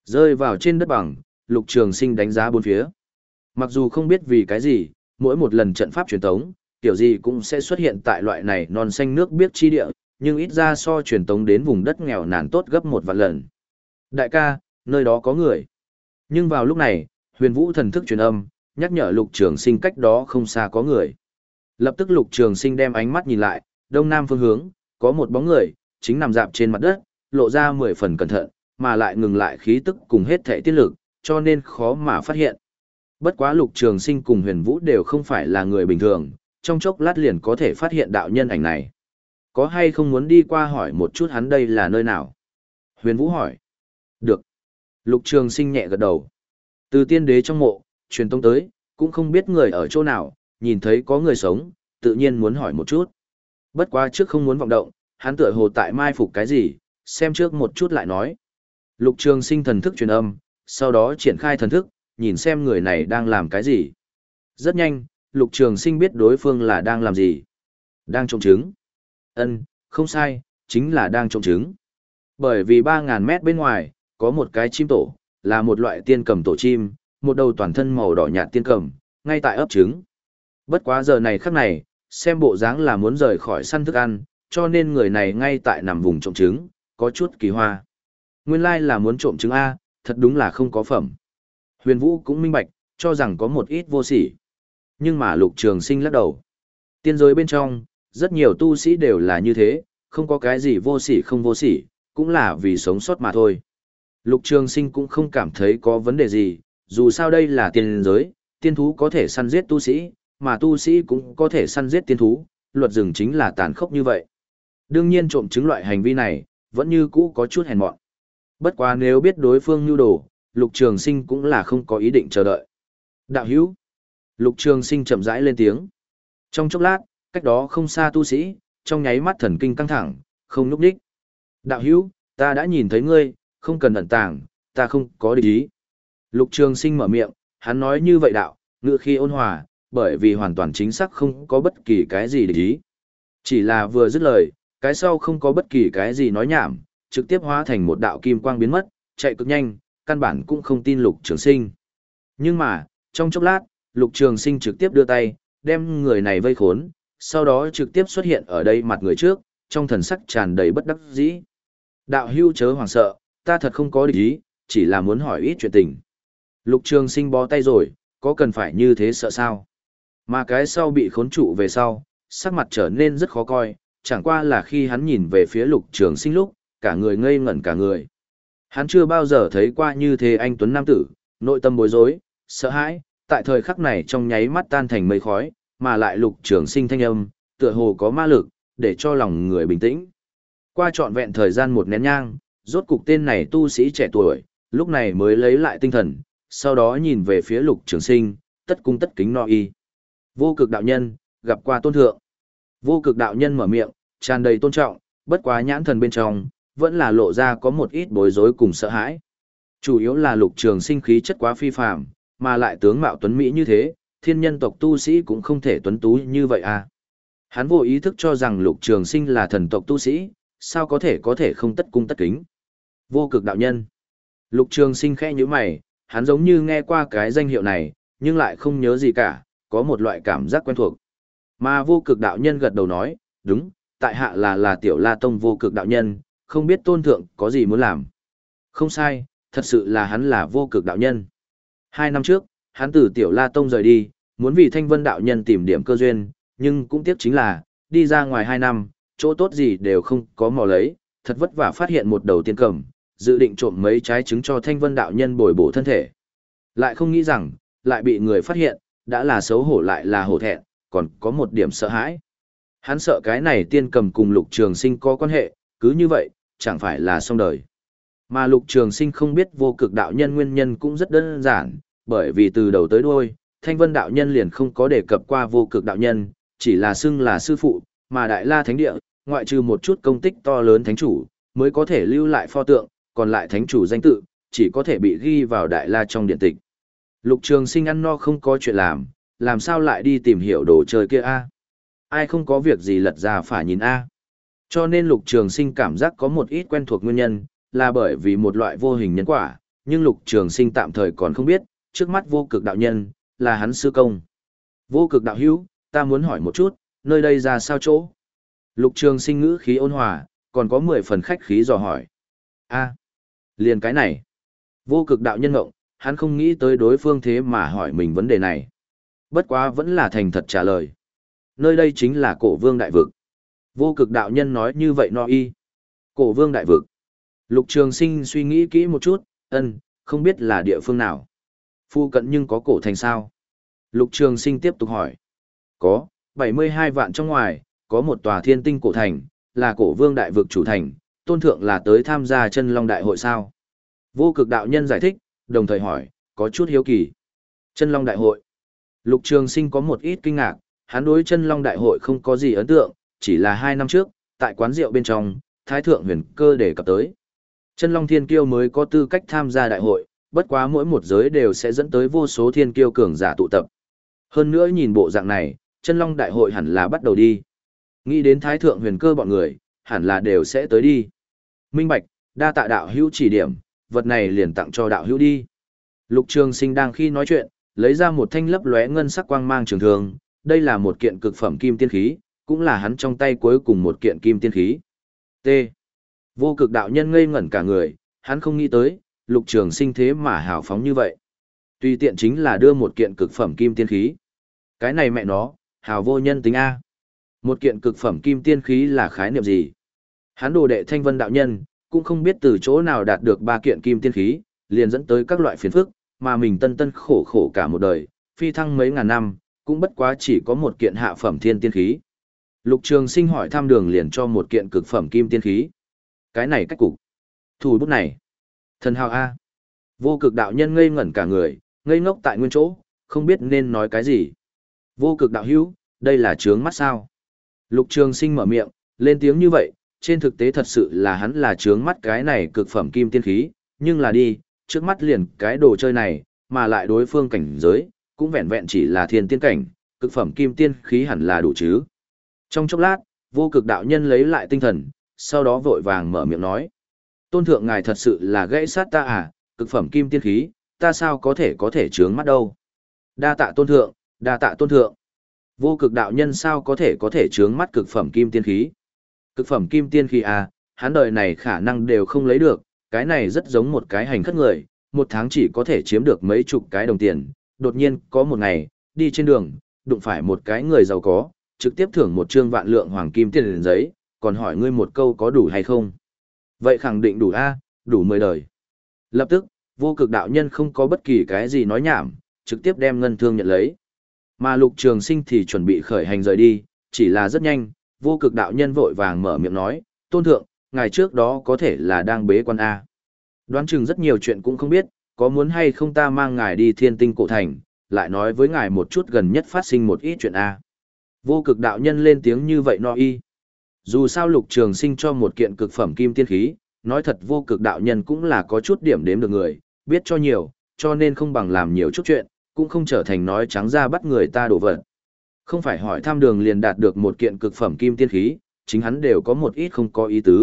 Rơi vào trên đất bằng, Lục Trường Sinh đánh giá bốn phía. Mặc dù không biết vì cái gì, mỗi một lần trận pháp truyền tống, kiểu gì cũng sẽ xuất hiện tại loại này non xanh nước biếc chi địa, nhưng ít ra so truyền tống đến vùng đất nghèo nàn tốt gấp một vạn lần. Đại ca, nơi đó có người. Nhưng vào lúc này, Huyền Vũ thần thức truyền âm, nhắc nhở Lục Trường Sinh cách đó không xa có người. Lập tức Lục Trường Sinh đem ánh mắt nhìn lại, đông nam phương hướng, có một bóng người, chính nằm dạp trên mặt đất, lộ ra mười phần cẩn thận, mà lại ngừng lại khí tức cùng hết thể tiết lực, cho nên khó mà phát hiện. Bất quá Lục Trường Sinh cùng Huyền Vũ đều không phải là người bình thường, trong chốc lát liền có thể phát hiện đạo nhân ảnh này. Có hay không muốn đi qua hỏi một chút hắn đây là nơi nào? Huyền Vũ hỏi. Được. Lục Trường Sinh nhẹ gật đầu. Từ tiên đế trong mộ, truyền tông tới, cũng không biết người ở chỗ nào, nhìn thấy có người sống, tự nhiên muốn hỏi một chút. Bất quá trước không muốn vọng động, hắn tựa hồ tại mai phục cái gì, xem trước một chút lại nói. Lục Trường Sinh thần thức truyền âm, sau đó triển khai thần thức, nhìn xem người này đang làm cái gì. Rất nhanh, Lục Trường Sinh biết đối phương là đang làm gì. Đang trộm trứng. Ân, không sai, chính là đang trộm trứng. Bởi vì ba ngàn mét bên ngoài, có một cái chim tổ, là một loại tiên cầm tổ chim, một đầu toàn thân màu đỏ nhạt tiên cầm, ngay tại ấp trứng. Bất quá giờ này khắc này, xem bộ dáng là muốn rời khỏi săn thức ăn, cho nên người này ngay tại nằm vùng trộm trứng, có chút kỳ hoa. Nguyên lai là muốn trộm trứng A, thật đúng là không có phẩm. Huyền Vũ cũng minh bạch, cho rằng có một ít vô sỉ. Nhưng mà Lục Trường Sinh lắc đầu. Tiên giới bên trong, rất nhiều tu sĩ đều là như thế, không có cái gì vô sỉ không vô sỉ, cũng là vì sống sót mà thôi. Lục Trường Sinh cũng không cảm thấy có vấn đề gì, dù sao đây là tiên giới, tiên thú có thể săn giết tu sĩ, mà tu sĩ cũng có thể săn giết tiên thú, luật rừng chính là tàn khốc như vậy. Đương nhiên trộm trứng loại hành vi này, vẫn như cũ có chút hèn mọn. Bất quá nếu biết đối phương nhu đồ, Lục Trường Sinh cũng là không có ý định chờ đợi. Đạo hữu. Lục Trường Sinh chậm rãi lên tiếng. Trong chốc lát, cách đó không xa tu sĩ, trong nháy mắt thần kinh căng thẳng, không núp đích. Đạo hữu, ta đã nhìn thấy ngươi, không cần ẩn tàng, ta không có địch ý. Lục Trường Sinh mở miệng, hắn nói như vậy đạo, ngữ khi ôn hòa, bởi vì hoàn toàn chính xác không có bất kỳ cái gì địch ý. Chỉ là vừa dứt lời, cái sau không có bất kỳ cái gì nói nhảm, trực tiếp hóa thành một đạo kim quang biến mất, chạy cực nhanh, căn bản cũng không tin Lục Trường Sinh. Nhưng mà, trong chốc lát, Lục Trường Sinh trực tiếp đưa tay, đem người này vây khốn, sau đó trực tiếp xuất hiện ở đây mặt người trước, trong thần sắc tràn đầy bất đắc dĩ. Đạo hưu chớ hoảng sợ, ta thật không có địch ý, chỉ là muốn hỏi ít chuyện tình. Lục Trường Sinh bó tay rồi, có cần phải như thế sợ sao? Mà cái sau bị khốn trụ về sau, sắc mặt trở nên rất khó coi, chẳng qua là khi hắn nhìn về phía Lục Trường Sinh lúc, cả người ngây ngẩn cả người. Hắn chưa bao giờ thấy qua như thế anh tuấn nam tử, nội tâm bối rối, sợ hãi, tại thời khắc này trong nháy mắt tan thành mây khói, mà lại Lục Trường Sinh thanh âm, tựa hồ có ma lực, để cho lòng người bình tĩnh. Qua trọn vẹn thời gian một nén nhang, rốt cục tên này tu sĩ trẻ tuổi, lúc này mới lấy lại tinh thần, sau đó nhìn về phía Lục Trường Sinh, tất cung tất kính no y. Vô Cực đạo nhân, gặp qua tôn thượng. Vô Cực đạo nhân mở miệng, tràn đầy tôn trọng, bất quá nhãn thần bên trong, vẫn là lộ ra có một ít bối rối cùng sợ hãi. Chủ yếu là Lục Trường Sinh khí chất quá phi phàm, mà lại tướng mạo tuấn mỹ như thế, thiên nhân tộc tu sĩ cũng không thể tuấn tú như vậy à. Hắn vô ý thức cho rằng Lục Trường Sinh là thần tộc tu sĩ, sao có thể có thể không tất cung tất kính. Vô Cực đạo nhân. Lục Trường Sinh khẽ nhíu mày, hắn giống như nghe qua cái danh hiệu này, nhưng lại không nhớ gì cả, có một loại cảm giác quen thuộc. Mà Vô Cực đạo nhân gật đầu nói, đúng, tại hạ là là Tiểu La Tông Vô Cực đạo nhân, không biết tôn thượng có gì muốn làm. Không sai, thật sự là hắn là Vô Cực đạo nhân. Hai năm trước, hắn từ Tiểu La Tông rời đi, muốn vì Thanh Vân đạo nhân tìm điểm cơ duyên, nhưng cũng tiếc chính là, đi ra ngoài hai năm, chỗ tốt gì đều không có mò lấy, thật vất vả phát hiện một đầu tiên cầm, dự định trộm mấy trái trứng cho Thanh Vân đạo nhân bồi bổ thân thể. Lại không nghĩ rằng, lại bị người phát hiện, đã là xấu hổ lại là hổ thẹn, còn có một điểm sợ hãi. Hắn sợ cái này tiên cầm cùng Lục Trường Sinh có quan hệ, cứ như vậy, chẳng phải là xong đời. Mà Lục Trường Sinh không biết Vô Cực đạo nhân nguyên nhân cũng rất đơn giản, bởi vì từ đầu tới đuôi, Thanh Vân đạo nhân liền không có đề cập qua Vô Cực đạo nhân, chỉ là xưng là sư phụ, mà Đại La Thánh Địa, ngoại trừ một chút công tích to lớn thánh chủ, mới có thể lưu lại pho tượng, còn lại thánh chủ danh tự, chỉ có thể bị ghi vào Đại La trong điện tịch. Lục Trường Sinh ăn no không có chuyện làm, làm sao lại đi tìm hiểu đồ chơi kia a? Ai không có việc gì lật ra phải nhìn a? Cho nên Lục Trường Sinh cảm giác có một ít quen thuộc nguyên nhân, là bởi vì một loại vô hình nhân quả, nhưng Lục Trường Sinh tạm thời còn không biết, trước mắt vô cực đạo nhân, là hắn sư công. Vô cực đạo hữu, ta muốn hỏi một chút, nơi đây ra sao chỗ? Lục Trường Sinh ngữ khí ôn hòa, còn có mười phần khách khí dò hỏi. A, liền cái này. Vô cực đạo nhân ngộng, hắn không nghĩ tới đối phương thế mà hỏi mình vấn đề này. Bất quá vẫn là thành thật trả lời. Nơi đây chính là cổ vương đại vực. Vô cực đạo nhân nói như vậy no y. Cổ vương đại vực. Lục Trường Sinh suy nghĩ kỹ một chút, ân, không biết là địa phương nào. Phu cận nhưng có cổ thành sao? Lục Trường Sinh tiếp tục hỏi. Có, bảy mươi hai vạn trong ngoài, có một tòa thiên tinh cổ thành, là cổ vương đại vực chủ thành, tôn thượng là tới tham gia chân long đại hội sao? Vô cực đạo nhân giải thích, đồng thời hỏi, có chút hiếu kỳ. Chân long đại hội. Lục Trường Sinh có một ít kinh ngạc, hắn đối chân long đại hội không có gì ấn tượng, chỉ là hai năm trước, tại quán rượu bên trong, Thái Thượng Huyền Cơ đề cập tới. Chân long thiên kiêu mới có tư cách tham gia đại hội, bất quá mỗi một giới đều sẽ dẫn tới vô số thiên kiêu cường giả tụ tập. Hơn nữa nhìn bộ dạng này, chân long đại hội hẳn là bắt đầu đi. Nghĩ đến Thái Thượng Huyền Cơ bọn người, hẳn là đều sẽ tới đi. Minh bạch, đa tạ đạo hữu chỉ điểm, vật này liền tặng cho đạo hữu đi. Lục Trường Sinh đang khi nói chuyện, lấy ra một thanh lấp lóe ngân sắc quang mang trường thương, đây là một kiện cực phẩm kim tiên khí, cũng là hắn trong tay cuối cùng một kiện kim tiên khí. T. Vô cực đạo nhân ngây ngẩn cả người, hắn không nghĩ tới, Lục Trường Sinh thế mà hào phóng như vậy. Tùy tiện chính là đưa một kiện cực phẩm kim tiên khí. Cái này mẹ nó, hào vô nhân tính A. Một kiện cực phẩm kim tiên khí là khái niệm gì? Hắn đồ đệ Thanh Vân đạo nhân, cũng không biết từ chỗ nào đạt được ba kiện kim tiên khí, liền dẫn tới các loại phiền phức, mà mình tân tân khổ khổ cả một đời, phi thăng mấy ngàn năm, cũng bất quá chỉ có một kiện hạ phẩm thiên tiên khí. Lục Trường Sinh hỏi thăm đường liền cho một kiện cực phẩm kim tiên khí. Cái này cách cục. Thủ bút này. Thần hào A. Vô cực đạo nhân ngây ngẩn cả người, ngây ngốc tại nguyên chỗ, không biết nên nói cái gì. Vô cực đạo hữu, đây là trướng mắt sao? Lục Trường Sinh mở miệng, lên tiếng như vậy, trên thực tế thật sự là hắn là trướng mắt cái này cực phẩm kim tiên khí, nhưng là đi, trước mắt liền cái đồ chơi này, mà lại đối phương cảnh giới, cũng vẹn vẹn chỉ là thiên tiên cảnh, cực phẩm kim tiên khí hẳn là đủ chứ. Trong chốc lát, vô cực đạo nhân lấy lại tinh thần, sau đó vội vàng mở miệng nói. Tôn thượng ngài thật sự là gãy sát ta à, cực phẩm kim tiên khí, ta sao có thể có thể trướng mắt đâu. Đa tạ tôn thượng, đa tạ tôn thượng. Vô cực đạo nhân sao có thể có thể trướng mắt cực phẩm kim tiên khí. Cực phẩm kim tiên khí à, hắn đời này khả năng đều không lấy được, cái này rất giống một cái hành khất người, một tháng chỉ có thể chiếm được mấy chục cái đồng tiền, đột nhiên có một ngày, đi trên đường, đụng phải một cái người giàu có, trực tiếp thưởng một trương vạn lượng hoàng kim tiền liền giấy, còn hỏi ngươi một câu có đủ hay không. Vậy khẳng định đủ a, đủ mười đời. Lập tức, vô cực đạo nhân không có bất kỳ cái gì nói nhảm, trực tiếp đem ngân thương nhận lấy. Mà Lục Trường Sinh thì chuẩn bị khởi hành rời đi, chỉ là rất nhanh, vô cực đạo nhân vội vàng mở miệng nói, tôn thượng, ngày trước đó có thể là đang bế quan A. Đoán chừng rất nhiều chuyện cũng không biết, có muốn hay không ta mang ngài đi thiên tinh cổ thành, lại nói với ngài một chút gần nhất phát sinh một ít chuyện A. Vô cực đạo nhân lên tiếng như vậy no y. Dù sao Lục Trường Sinh cho một kiện cực phẩm kim tiên khí, nói thật vô cực đạo nhân cũng là có chút điểm đếm được người, biết cho nhiều, cho nên không bằng làm nhiều chút chuyện, cũng không trở thành nói trắng ra bắt người ta đổ vật. Không phải hỏi thăm đường liền đạt được một kiện cực phẩm kim tiên khí, chính hắn đều có một ít không có ý tứ.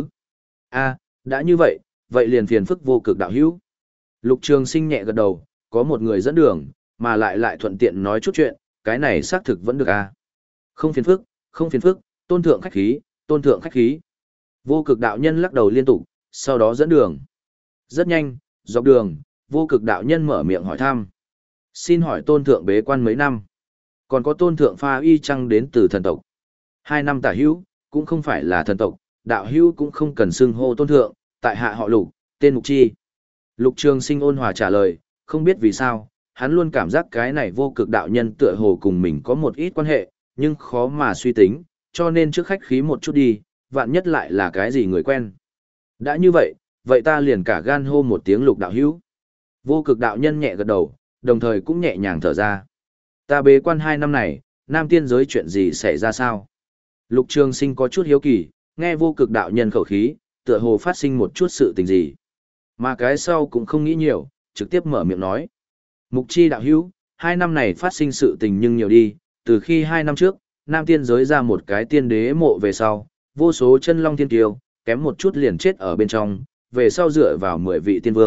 A, đã như vậy, vậy liền phiền phức vô cực đạo hữu. Lục Trường Sinh nhẹ gật đầu, có một người dẫn đường, mà lại lại thuận tiện nói chút chuyện, cái này xác thực vẫn được a. Không phiền phức, không phiền phức, tôn thượng khách khí, tôn thượng khách khí. Vô cực đạo nhân lắc đầu liên tục, sau đó dẫn đường. Rất nhanh, dọc đường, vô cực đạo nhân mở miệng hỏi thăm. Xin hỏi tôn thượng bế quan mấy năm? Còn có tôn thượng pha y chăng đến từ thần tộc? Hai năm tả hữu, cũng không phải là thần tộc, đạo hữu cũng không cần xưng hô tôn thượng, tại hạ họ Lục, tên Mục Chi. Lục Trường Sinh ôn hòa trả lời, không biết vì sao, hắn luôn cảm giác cái này vô cực đạo nhân tựa hồ cùng mình có một ít quan hệ, nhưng khó mà suy tính, cho nên trước khách khí một chút đi, vạn nhất lại là cái gì người quen. Đã như vậy, vậy ta liền cả gan hô một tiếng Lục đạo hữu. Vô cực đạo nhân nhẹ gật đầu, đồng thời cũng nhẹ nhàng thở ra. Ta bế quan hai năm này, nam tiên giới chuyện gì xảy ra sao? Lục Trường Sinh có chút hiếu kỳ, nghe vô cực đạo nhân khẩu khí, tựa hồ phát sinh một chút sự tình gì. Mà cái sau cũng không nghĩ nhiều, trực tiếp mở miệng nói. Mục Chi đạo hữu, hai năm này phát sinh sự tình nhưng nhiều đi, từ khi hai năm trước, nam tiên giới ra một cái tiên đế mộ về sau, vô số chân long thiên kiêu, kém một chút liền chết ở bên trong, về sau dựa vào mười vị tiên vương,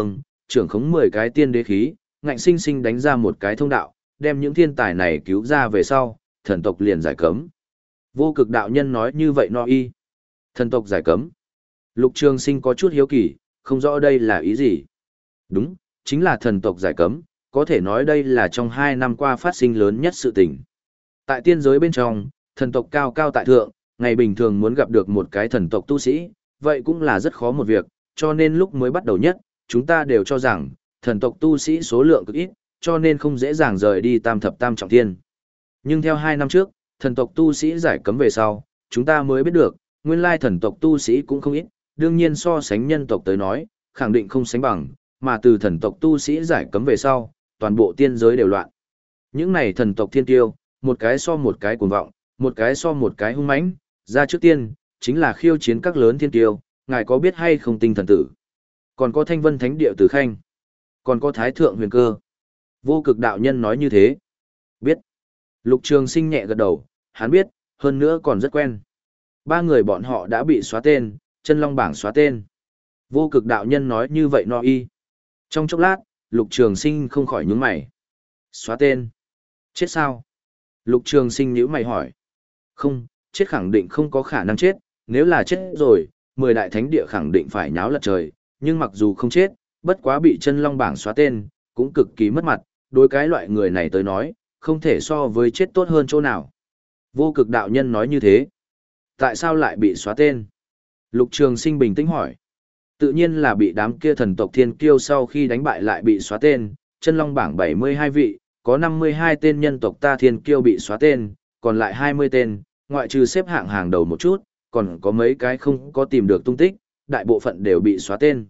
trưởng khống mười cái tiên đế khí, ngạnh sinh sinh đánh ra một cái thông đạo, đem những thiên tài này cứu ra về sau, thần tộc liền giải cấm. Vô cực đạo nhân nói như vậy no y. Thần tộc giải cấm. Lục Trường Sinh có chút hiếu kỳ, không rõ đây là ý gì. Đúng, chính là thần tộc giải cấm, có thể nói đây là trong hai năm qua phát sinh lớn nhất sự tình. Tại tiên giới bên trong, thần tộc cao cao tại thượng, ngày bình thường muốn gặp được một cái thần tộc tu sĩ, vậy cũng là rất khó một việc, cho nên lúc mới bắt đầu nhất, chúng ta đều cho rằng, thần tộc tu sĩ số lượng cực ít, cho nên không dễ dàng rời đi tam thập tam trọng thiên. Nhưng theo hai năm trước, thần tộc tu sĩ giải cấm về sau, chúng ta mới biết được, nguyên lai thần tộc tu sĩ cũng không ít, đương nhiên so sánh nhân tộc tới nói, khẳng định không sánh bằng, mà từ thần tộc tu sĩ giải cấm về sau, toàn bộ tiên giới đều loạn. Những này thần tộc thiên tiêu, một cái so một cái cuồng vọng, một cái so một cái hung mãnh, ra trước tiên, chính là khiêu chiến các lớn thiên tiêu, ngài có biết hay không tinh thần tử. Còn có thanh vân thánh địa tử khanh, còn có thái thượng huyền cơ. Vô cực đạo nhân nói như thế. Biết. Lục Trường Sinh nhẹ gật đầu, hắn biết, hơn nữa còn rất quen. Ba người bọn họ đã bị xóa tên, chân long bảng xóa tên. Vô cực đạo nhân nói như vậy no y. Trong chốc lát, Lục Trường Sinh không khỏi nhướng mày. Xóa tên. Chết sao? Lục Trường Sinh nhíu mày hỏi. Không, chết khẳng định không có khả năng chết, nếu là chết rồi, mười đại thánh địa khẳng định phải nháo lật trời, nhưng mặc dù không chết, bất quá bị chân long bảng xóa tên, cũng cực kỳ mất mặt, đối cái loại người này tới nói, không thể so với chết tốt hơn chỗ nào. Vô cực đạo nhân nói như thế. Tại sao lại bị xóa tên? Lục Trường Sinh bình tĩnh hỏi. Tự nhiên là bị đám kia thần tộc thiên kiêu sau khi đánh bại lại bị xóa tên, chân long bảng bảy mươi hai vị, có năm mươi hai tên nhân tộc ta thiên kiêu bị xóa tên, còn lại hai mươi tên, ngoại trừ xếp hạng hàng đầu một chút, còn có mấy cái không có tìm được tung tích, đại bộ phận đều bị xóa tên.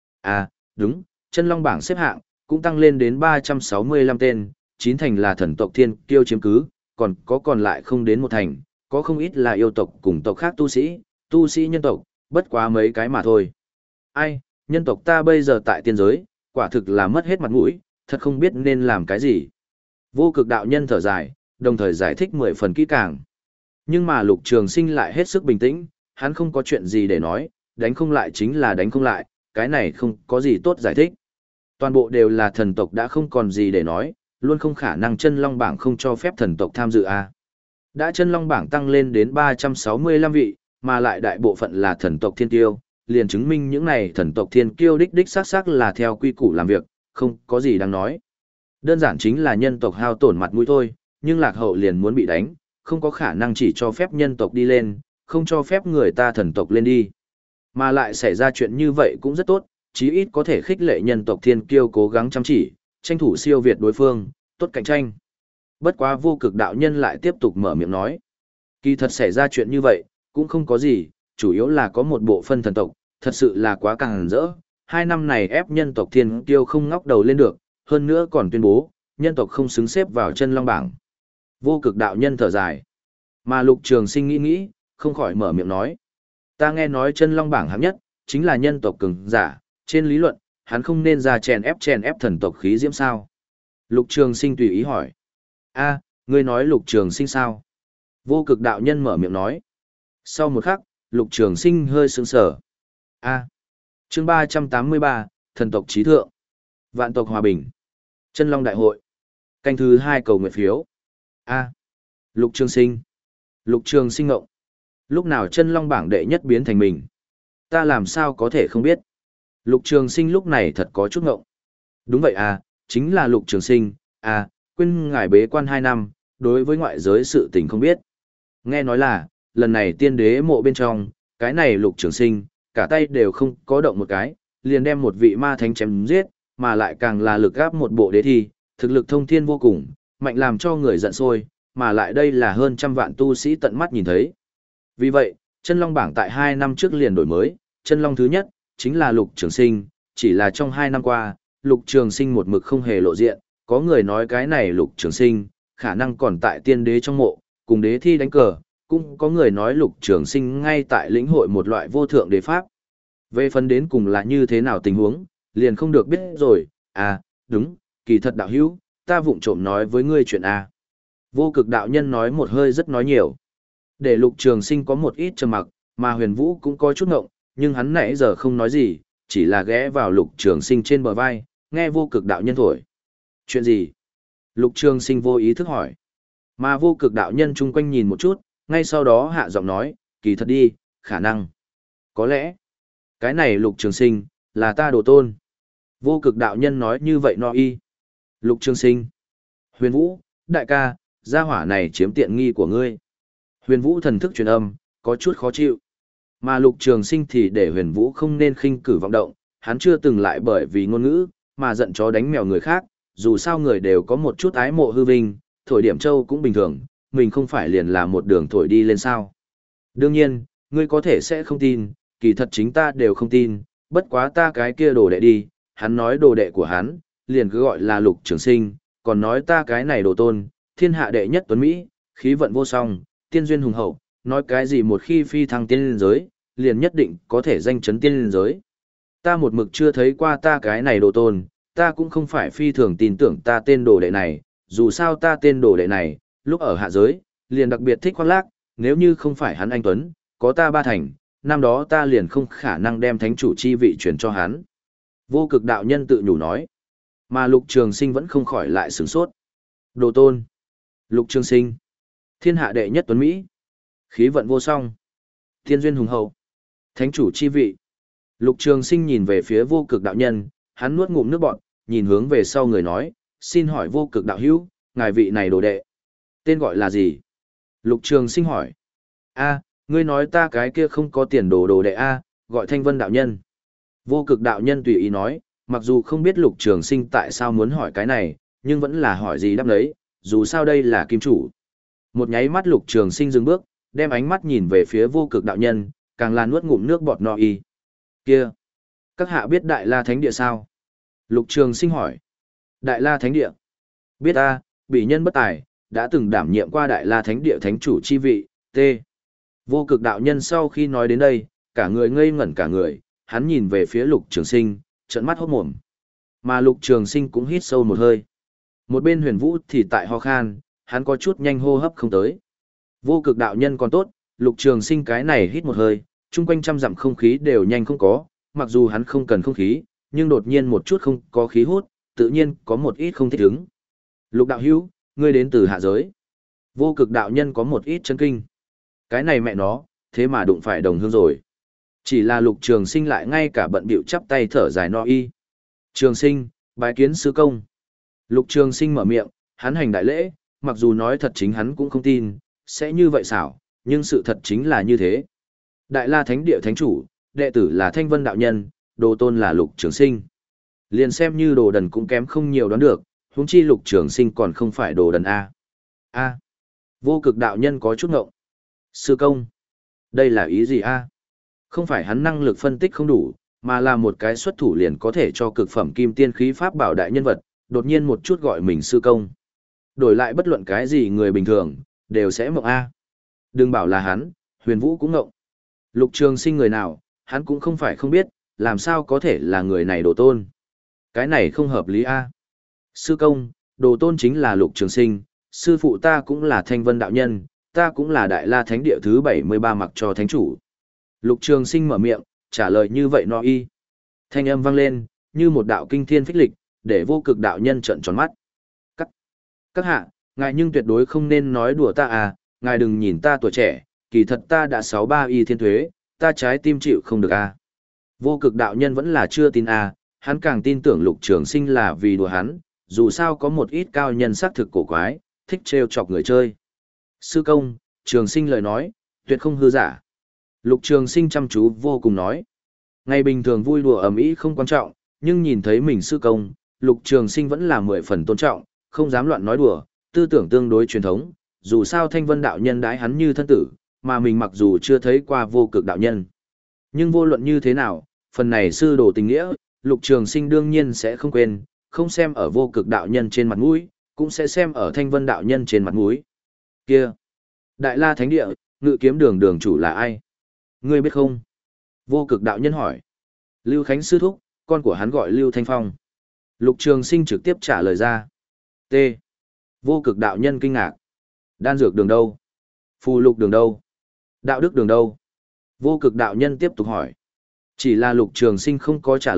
À, đúng, chân long bảng xếp hạng, cũng tăng lên đến ba trăm sáu mươi lăm tên, chín thành là thần tộc thiên kiêu chiếm cứ, còn có còn lại không đến một thành, có không ít là yêu tộc cùng tộc khác tu sĩ, tu sĩ nhân tộc, bất quá mấy cái mà thôi. Ai, nhân tộc ta bây giờ tại tiên giới, quả thực là mất hết mặt mũi, thật không biết nên làm cái gì. Vô cực đạo nhân thở dài, đồng thời giải thích mười phần kỹ càng. Nhưng mà Lục Trường Sinh lại hết sức bình tĩnh, hắn không có chuyện gì để nói, đánh không lại chính là đánh không lại, cái này không có gì tốt giải thích. Toàn bộ đều là thần tộc đã không còn gì để nói, luôn không khả năng chân long bảng không cho phép thần tộc tham dự a. Đã chân long bảng tăng lên đến ba trăm sáu mươi lăm vị, mà lại đại bộ phận là thần tộc thiên kiêu, liền chứng minh những này thần tộc thiên kiêu đích đích xác xác là theo quy củ làm việc, không có gì đáng nói. Đơn giản chính là nhân tộc hao tổn mặt mũi thôi, nhưng lạc hậu liền muốn bị đánh, không có khả năng chỉ cho phép nhân tộc đi lên, không cho phép người ta thần tộc lên đi. Mà lại xảy ra chuyện như vậy cũng rất tốt, chí ít có thể khích lệ nhân tộc thiên kiêu cố gắng chăm chỉ, tranh thủ siêu việt đối phương, tốt cạnh tranh. Bất quá vô cực đạo nhân lại tiếp tục mở miệng nói. Kỳ thật xảy ra chuyện như vậy, cũng không có gì, chủ yếu là có một bộ phân thần tộc, thật sự là quá càng rỡ. Hai năm này ép nhân tộc thiên kiêu không ngóc đầu lên được, hơn nữa còn tuyên bố, nhân tộc không xứng xếp vào chân long bảng. Vô cực đạo nhân thở dài. Mà Lục Trường Sinh nghĩ nghĩ, không khỏi mở miệng nói. Ta nghe nói chân long bảng hạng nhất, chính là nhân tộc cường giả, trên lý luận, hắn không nên ra chèn ép chèn ép thần tộc khí diễm sao. Lục Trường Sinh tùy ý hỏi. A, ngươi nói Lục Trường Sinh sao? Vô cực đạo nhân mở miệng nói. Sau một khắc, Lục Trường Sinh hơi sững sờ. A. Chương ba trăm tám mươi ba, thần tộc chí thượng. Vạn tộc hòa bình. Chân long đại hội. Canh thứ hai cầu nguyện phiếu. A. Lục Trường Sinh. Lục Trường Sinh ngộng. Lúc nào chân long bảng đệ nhất biến thành mình? Ta làm sao có thể không biết? Lục Trường Sinh lúc này thật có chút ngộng. Đúng vậy à, chính là Lục Trường Sinh, à, quên ngài bế quan hai năm, đối với ngoại giới sự tình không biết. Nghe nói là, lần này tiên đế mộ bên trong, cái này Lục Trường Sinh, cả tay đều không có động một cái, liền đem một vị ma thánh chém giết, mà lại càng là lực gáp một bộ đế thi, thực lực thông thiên vô cùng, mạnh làm cho người giận sôi, mà lại đây là hơn trăm vạn tu sĩ tận mắt nhìn thấy. Vì vậy, chân long bảng tại hai năm trước liền đổi mới, chân long thứ nhất, chính là Lục Trường Sinh, chỉ là trong hai năm qua, Lục Trường Sinh một mực không hề lộ diện, có người nói cái này Lục Trường Sinh, khả năng còn tại tiên đế trong mộ, cùng đế thi đánh cờ, cũng có người nói Lục Trường Sinh ngay tại lĩnh hội một loại vô thượng đế pháp. Về phần đến cùng là như thế nào tình huống, liền không được biết rồi, à, đúng, kỳ thật đạo hữu, ta vụng trộm nói với ngươi chuyện à. Vô cực đạo nhân nói một hơi rất nói nhiều. Để Lục Trường Sinh có một ít trầm mặc, mà Huyền Vũ cũng có chút ngộng, nhưng hắn nãy giờ không nói gì, chỉ là ghé vào Lục Trường Sinh trên bờ vai, nghe vô cực đạo nhân thổi. Chuyện gì? Lục Trường Sinh vô ý thức hỏi. Mà vô cực đạo nhân chung quanh nhìn một chút, ngay sau đó hạ giọng nói, kỳ thật đi, khả năng. Có lẽ, cái này Lục Trường Sinh, là ta đồ tôn. Vô cực đạo nhân nói như vậy no y. Lục Trường Sinh. Huyền Vũ, đại ca, gia hỏa này chiếm tiện nghi của ngươi. Huyền Vũ thần thức truyền âm, có chút khó chịu. Mà Lục Trường Sinh thì để Huyền Vũ không nên khinh cử vọng động, hắn chưa từng lại bởi vì ngôn ngữ, mà giận chó đánh mèo người khác, dù sao người đều có một chút ái mộ hư vinh, thổi điểm châu cũng bình thường, mình không phải liền là một đường thổi đi lên sao. Đương nhiên, ngươi có thể sẽ không tin, kỳ thật chính ta đều không tin, bất quá ta cái kia đồ đệ đi, hắn nói đồ đệ của hắn, liền cứ gọi là Lục Trường Sinh, còn nói ta cái này đồ tôn, thiên hạ đệ nhất tuấn Mỹ, khí vận vô song, tiên duyên hùng hậu, nói cái gì một khi phi thăng tiên liên giới, liền nhất định có thể danh chấn tiên liên giới. Ta một mực chưa thấy qua ta cái này đồ tôn, ta cũng không phải phi thường tin tưởng ta tên đồ đệ này, dù sao ta tên đồ đệ này, lúc ở hạ giới, liền đặc biệt thích khoác lác, nếu như không phải hắn anh Tuấn, có ta ba thành, năm đó ta liền không khả năng đem thánh chủ chi vị truyền cho hắn. Vô cực đạo nhân tự nhủ nói, mà Lục Trường Sinh vẫn không khỏi lại sửng sốt. Đồ tôn, Lục Trường Sinh, thiên hạ đệ nhất tuấn Mỹ, khí vận vô song, thiên duyên hùng hậu, thánh chủ chi vị. Lục Trường Sinh nhìn về phía vô cực đạo nhân, hắn nuốt ngụm nước bọt, nhìn hướng về sau người nói, xin hỏi vô cực đạo hữu, ngài vị này đồ đệ, tên gọi là gì? Lục Trường Sinh hỏi, a, ngươi nói ta cái kia không có tiền đồ đồ đệ a, gọi Thanh Vân đạo nhân. Vô cực đạo nhân tùy ý nói, mặc dù không biết Lục Trường Sinh tại sao muốn hỏi cái này, nhưng vẫn là hỏi gì đáp đấy, dù sao đây là kim chủ. Một nháy mắt Lục Trường Sinh dừng bước, đem ánh mắt nhìn về phía vô cực đạo nhân, càng là nuốt ngụm nước bọt no y. Kia, các hạ biết Đại La Thánh Địa sao? Lục Trường Sinh hỏi. Đại La Thánh Địa? Biết a, bị nhân bất tài, đã từng đảm nhiệm qua Đại La Thánh Địa thánh chủ chi vị, T. Vô cực đạo nhân sau khi nói đến đây, cả người ngây ngẩn cả người, hắn nhìn về phía Lục Trường Sinh, trợn mắt hốt mồm. Mà Lục Trường Sinh cũng hít sâu một hơi. Một bên Huyền Vũ thì tại ho khan, hắn có chút nhanh hô hấp không tới. Vô cực đạo nhân còn tốt, Lục Trường Sinh cái này hít một hơi, chung quanh trăm dặm không khí đều nhanh không có, mặc dù hắn không cần không khí, nhưng đột nhiên một chút không có khí hút, tự nhiên có một ít không thích ứng. Lục đạo hữu, ngươi đến từ hạ giới. Vô cực đạo nhân có một ít chấn kinh. Cái này mẹ nó, thế mà đụng phải đồng hương rồi. Chỉ là Lục Trường Sinh lại ngay cả bận bịu chắp tay thở dài no y. Trường Sinh, bái kiến sư công. Lục Trường Sinh mở miệng, hắn hành đại lễ, mặc dù nói thật chính hắn cũng không tin, sẽ như vậy xảo, nhưng sự thật chính là như thế. Đại La Thánh Địa Thánh Chủ, đệ tử là Thanh Vân Đạo Nhân, đồ tôn là Lục Trường Sinh. Liền xem như đồ đần cũng kém không nhiều đoán được, huống chi Lục Trường Sinh còn không phải đồ đần A. A. Vô cực đạo nhân có chút ngộng. Sư công. Đây là ý gì A? Không phải hắn năng lực phân tích không đủ, mà là một cái xuất thủ liền có thể cho cực phẩm kim tiên khí pháp bảo đại nhân vật, đột nhiên một chút gọi mình sư công. Đổi lại bất luận cái gì người bình thường, đều sẽ mộng A. Đừng bảo là hắn, Huyền Vũ cũng ngộng. Lục Trường Sinh người nào, hắn cũng không phải không biết, làm sao có thể là người này đồ tôn. Cái này không hợp lý A. Sư công, đồ tôn chính là Lục Trường Sinh, sư phụ ta cũng là Thanh Vân đạo nhân, ta cũng là Đại La Thánh Địa thứ bảy mươi ba mặc cho thánh chủ. Lục Trường Sinh mở miệng, trả lời như vậy no y. Thanh âm vang lên, như một đạo kinh thiên phích lịch, để vô cực đạo nhân trợn tròn mắt. Các, các hạ, ngài nhưng tuyệt đối không nên nói đùa ta à, ngài đừng nhìn ta tuổi trẻ, kỳ thật ta đã sáu ba y thiên thuế, ta trái tim chịu không được à. Vô cực đạo nhân vẫn là chưa tin à, hắn càng tin tưởng Lục Trường Sinh là vì đùa hắn, dù sao có một ít cao nhân sắc thực cổ quái, thích trêu chọc người chơi. Sư công, Trường Sinh lời nói, tuyệt không hư giả. Lục Trường Sinh chăm chú vô cùng nói. Ngày bình thường vui đùa ầm ĩ không quan trọng, nhưng nhìn thấy mình sư công, Lục Trường Sinh vẫn là mười phần tôn trọng, không dám loạn nói đùa, tư tưởng tương đối truyền thống, dù sao Thanh Vân đạo nhân đãi hắn như thân tử, mà mình mặc dù chưa thấy qua vô cực đạo nhân. Nhưng vô luận như thế nào, phần này sư đồ tình nghĩa, Lục Trường Sinh đương nhiên sẽ không quên, không xem ở vô cực đạo nhân trên mặt mũi, cũng sẽ xem ở Thanh Vân đạo nhân trên mặt mũi. Kia, Đại La Thánh Địa, Ngự Kiếm Đường đường chủ là ai? Ngươi biết không? Vô cực đạo nhân hỏi. Lưu Khánh sư thúc, con của hắn gọi Lưu Thanh Phong. Lục Trường Sinh trực tiếp trả lời ra. T. Vô cực đạo nhân kinh ngạc. Đan dược đường đâu? Phù lục đường đâu? Đạo đức đường đâu? Vô cực đạo nhân tiếp tục hỏi. Chỉ là Lục Trường Sinh không có trả lời,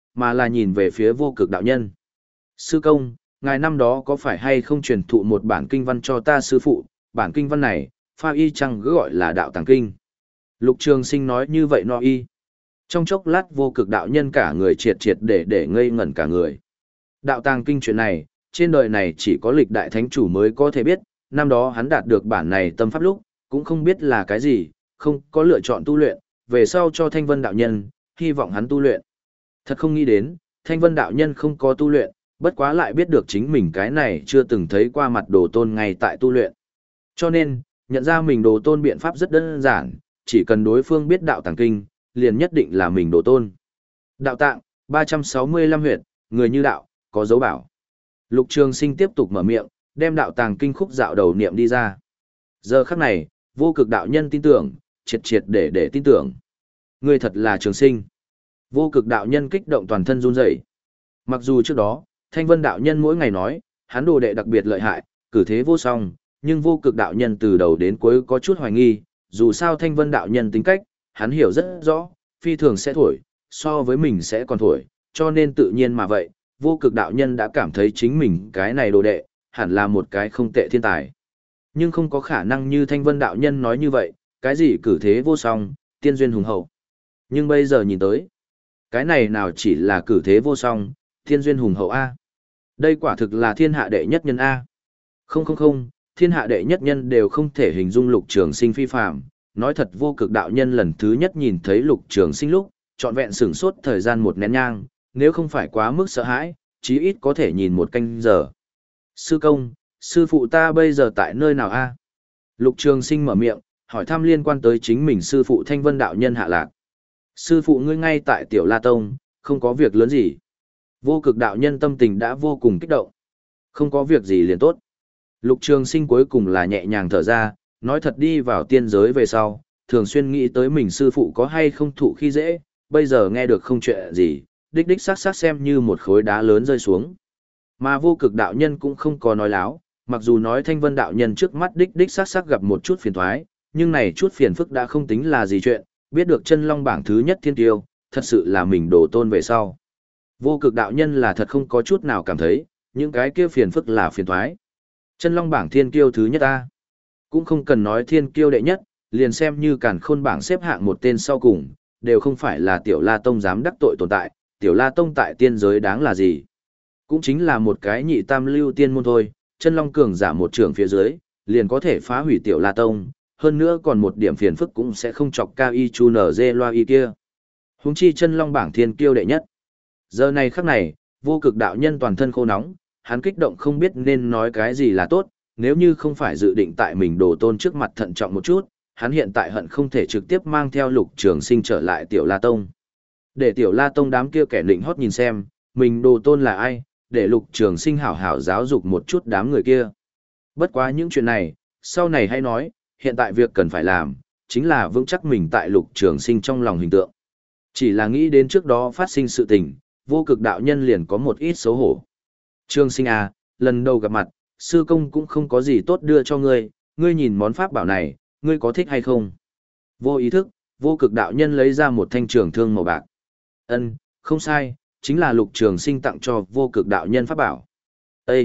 mà là nhìn về phía vô cực đạo nhân. Sư công, ngài năm đó có phải hay không truyền thụ một bản kinh văn cho ta sư phụ, bản kinh văn này, pha y chăng cứ gọi là đạo tàng kinh. Lục Trường Sinh nói như vậy no y. Trong chốc lát vô cực đạo nhân cả người triệt triệt để để ngây ngẩn cả người. Đạo tàng kinh chuyện này, trên đời này chỉ có lịch đại thánh chủ mới có thể biết, năm đó hắn đạt được bản này tâm pháp lúc, cũng không biết là cái gì, không có lựa chọn tu luyện, về sau cho Thanh Vân đạo nhân, hy vọng hắn tu luyện. Thật không nghĩ đến, Thanh Vân đạo nhân không có tu luyện, bất quá lại biết được chính mình cái này chưa từng thấy qua mặt đồ tôn ngay tại tu luyện. Cho nên, nhận ra mình đồ tôn biện pháp rất đơn giản, chỉ cần đối phương biết đạo tàng kinh, liền nhất định là mình đồ tôn. Đạo tạng, ba trăm sáu mươi lăm huyệt, người như đạo, có dấu bảo. Lục Trường Sinh tiếp tục mở miệng, đem đạo tàng kinh khúc dạo đầu niệm đi ra. Giờ khắc này, vô cực đạo nhân tin tưởng, triệt triệt để để tin tưởng. Ngươi thật là Trường Sinh. Vô cực đạo nhân kích động toàn thân run rẩy. Mặc dù trước đó, Thanh Vân đạo nhân mỗi ngày nói, hắn đồ đệ đặc biệt lợi hại, cử thế vô song, nhưng vô cực đạo nhân từ đầu đến cuối có chút hoài nghi, dù sao Thanh Vân đạo nhân tính cách, hắn hiểu rất rõ, phi thường sẽ thổi, so với mình sẽ còn thổi, cho nên tự nhiên mà vậy, vô cực đạo nhân đã cảm thấy chính mình cái này đồ đệ, hẳn là một cái không tệ thiên tài. Nhưng không có khả năng như Thanh Vân đạo nhân nói như vậy, cái gì cử thế vô song, tiên duyên hùng hậu. Nhưng bây giờ nhìn tới, cái này nào chỉ là cử thế vô song, tiên duyên hùng hậu A. Đây quả thực là thiên hạ đệ nhất nhân A. Không không không, thiên hạ đệ nhất nhân đều không thể hình dung Lục Trường Sinh phi phàm. Nói thật vô cực đạo nhân lần thứ nhất nhìn thấy Lục Trường Sinh lúc, trọn vẹn sửng sốt thời gian một nén nhang, nếu không phải quá mức sợ hãi, chí ít có thể nhìn một canh giờ. Sư công, sư phụ ta bây giờ tại nơi nào a? Lục Trường Sinh mở miệng, hỏi thăm liên quan tới chính mình sư phụ Thanh Vân đạo nhân hạ lạc. Sư phụ ngươi ngay tại Tiểu La Tông, không có việc lớn gì. Vô cực đạo nhân tâm tình đã vô cùng kích động. Không có việc gì liền tốt. Lục Trường Sinh cuối cùng là nhẹ nhàng thở ra, nói thật đi vào tiên giới về sau, thường xuyên nghĩ tới mình sư phụ có hay không thụ khi dễ, bây giờ nghe được không chuyện gì, đích đích xác xác xem như một khối đá lớn rơi xuống. Mà vô cực đạo nhân cũng không có nói láo, mặc dù nói Thanh Vân đạo nhân trước mắt đích đích xác xác gặp một chút phiền toái, nhưng này chút phiền phức đã không tính là gì chuyện, biết được chân long bảng thứ nhất thiên tiêu, thật sự là mình đổ tôn về sau. Vô cực đạo nhân là thật không có chút nào cảm thấy, những cái kia phiền phức là phiền toái. Chân long bảng thiên kiêu thứ nhất ta. Cũng không cần nói thiên kiêu đệ nhất, liền xem như càn khôn bảng xếp hạng một tên sau cùng, đều không phải là Tiểu La Tông dám đắc tội tồn tại, Tiểu La Tông tại tiên giới đáng là gì. Cũng chính là một cái nhị tam lưu tiên môn thôi, chân long cường giả một trường phía dưới, liền có thể phá hủy Tiểu La Tông, hơn nữa còn một điểm phiền phức cũng sẽ không chọc cao y chu nở dê loa y kia. Huống chi chân long bảng thiên kiêu đệ nhất. Giờ này khắc này, vô cực đạo nhân toàn thân khô nóng, hắn kích động không biết nên nói cái gì là tốt, nếu như không phải dự định tại mình đồ tôn trước mặt thận trọng một chút, hắn hiện tại hận không thể trực tiếp mang theo Lục Trường Sinh trở lại Tiểu La Tông. Để Tiểu La Tông đám kia kẻ định hót nhìn xem, mình đồ tôn là ai, để Lục Trường Sinh hảo hảo giáo dục một chút đám người kia. Bất quá những chuyện này, sau này hay nói, hiện tại việc cần phải làm, chính là vững chắc mình tại Lục Trường Sinh trong lòng hình tượng. Chỉ là nghĩ đến trước đó phát sinh sự tình, vô cực đạo nhân liền có một ít xấu hổ. Trường Sinh à, lần đầu gặp mặt, sư công cũng không có gì tốt đưa cho ngươi, ngươi nhìn món pháp bảo này, ngươi có thích hay không? Vô ý thức, vô cực đạo nhân lấy ra một thanh trường thương màu bạc. Ân, không sai, chính là Lục Trường Sinh tặng cho vô cực đạo nhân pháp bảo. Ê!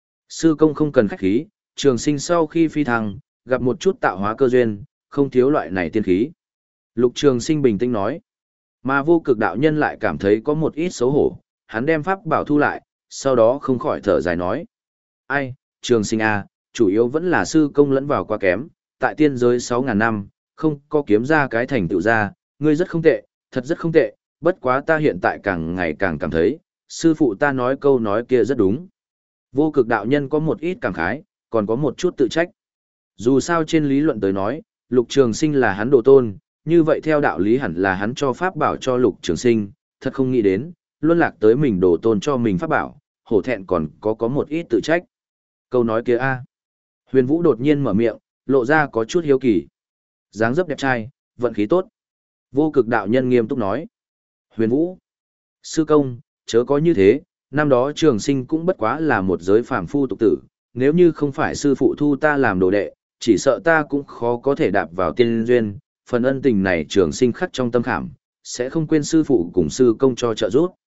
Sư công không cần khách khí, Trường Sinh sau khi phi thăng, gặp một chút tạo hóa cơ duyên, không thiếu loại này tiên khí. Lục Trường Sinh bình tĩnh nói. Mà vô cực đạo nhân lại cảm thấy có một ít xấu hổ, hắn đem pháp bảo thu lại, sau đó không khỏi thở dài nói. Ai, Trường Sinh à, chủ yếu vẫn là sư công lẫn vào quá kém, tại tiên giới sáu ngàn năm, không có kiếm ra cái thành tựu ra, ngươi rất không tệ, thật rất không tệ, bất quá ta hiện tại càng ngày càng cảm thấy, sư phụ ta nói câu nói kia rất đúng. Vô cực đạo nhân có một ít cảm khái, còn có một chút tự trách. Dù sao trên lý luận tới nói, Lục Trường Sinh là hắn đồ tôn, như vậy theo đạo lý hẳn là hắn cho pháp bảo cho Lục Trường Sinh, thật không nghĩ đến, luân lạc tới mình đồ tôn cho mình pháp bảo, hổ thẹn còn có có một ít tự trách. Câu nói kia a. Huyền Vũ đột nhiên mở miệng, lộ ra có chút hiếu kỳ. Dáng dấp đẹp trai, vận khí tốt. Vô cực đạo nhân nghiêm túc nói. Huyền Vũ, sư công, chớ có như thế, năm đó Trường Sinh cũng bất quá là một giới phàm phu tục tử, nếu như không phải sư phụ thu ta làm đồ đệ, chỉ sợ ta cũng khó có thể đạp vào tiên duyên, phần ân tình này Trường Sinh khắc trong tâm khảm, sẽ không quên sư phụ cùng sư công cho trợ giúp.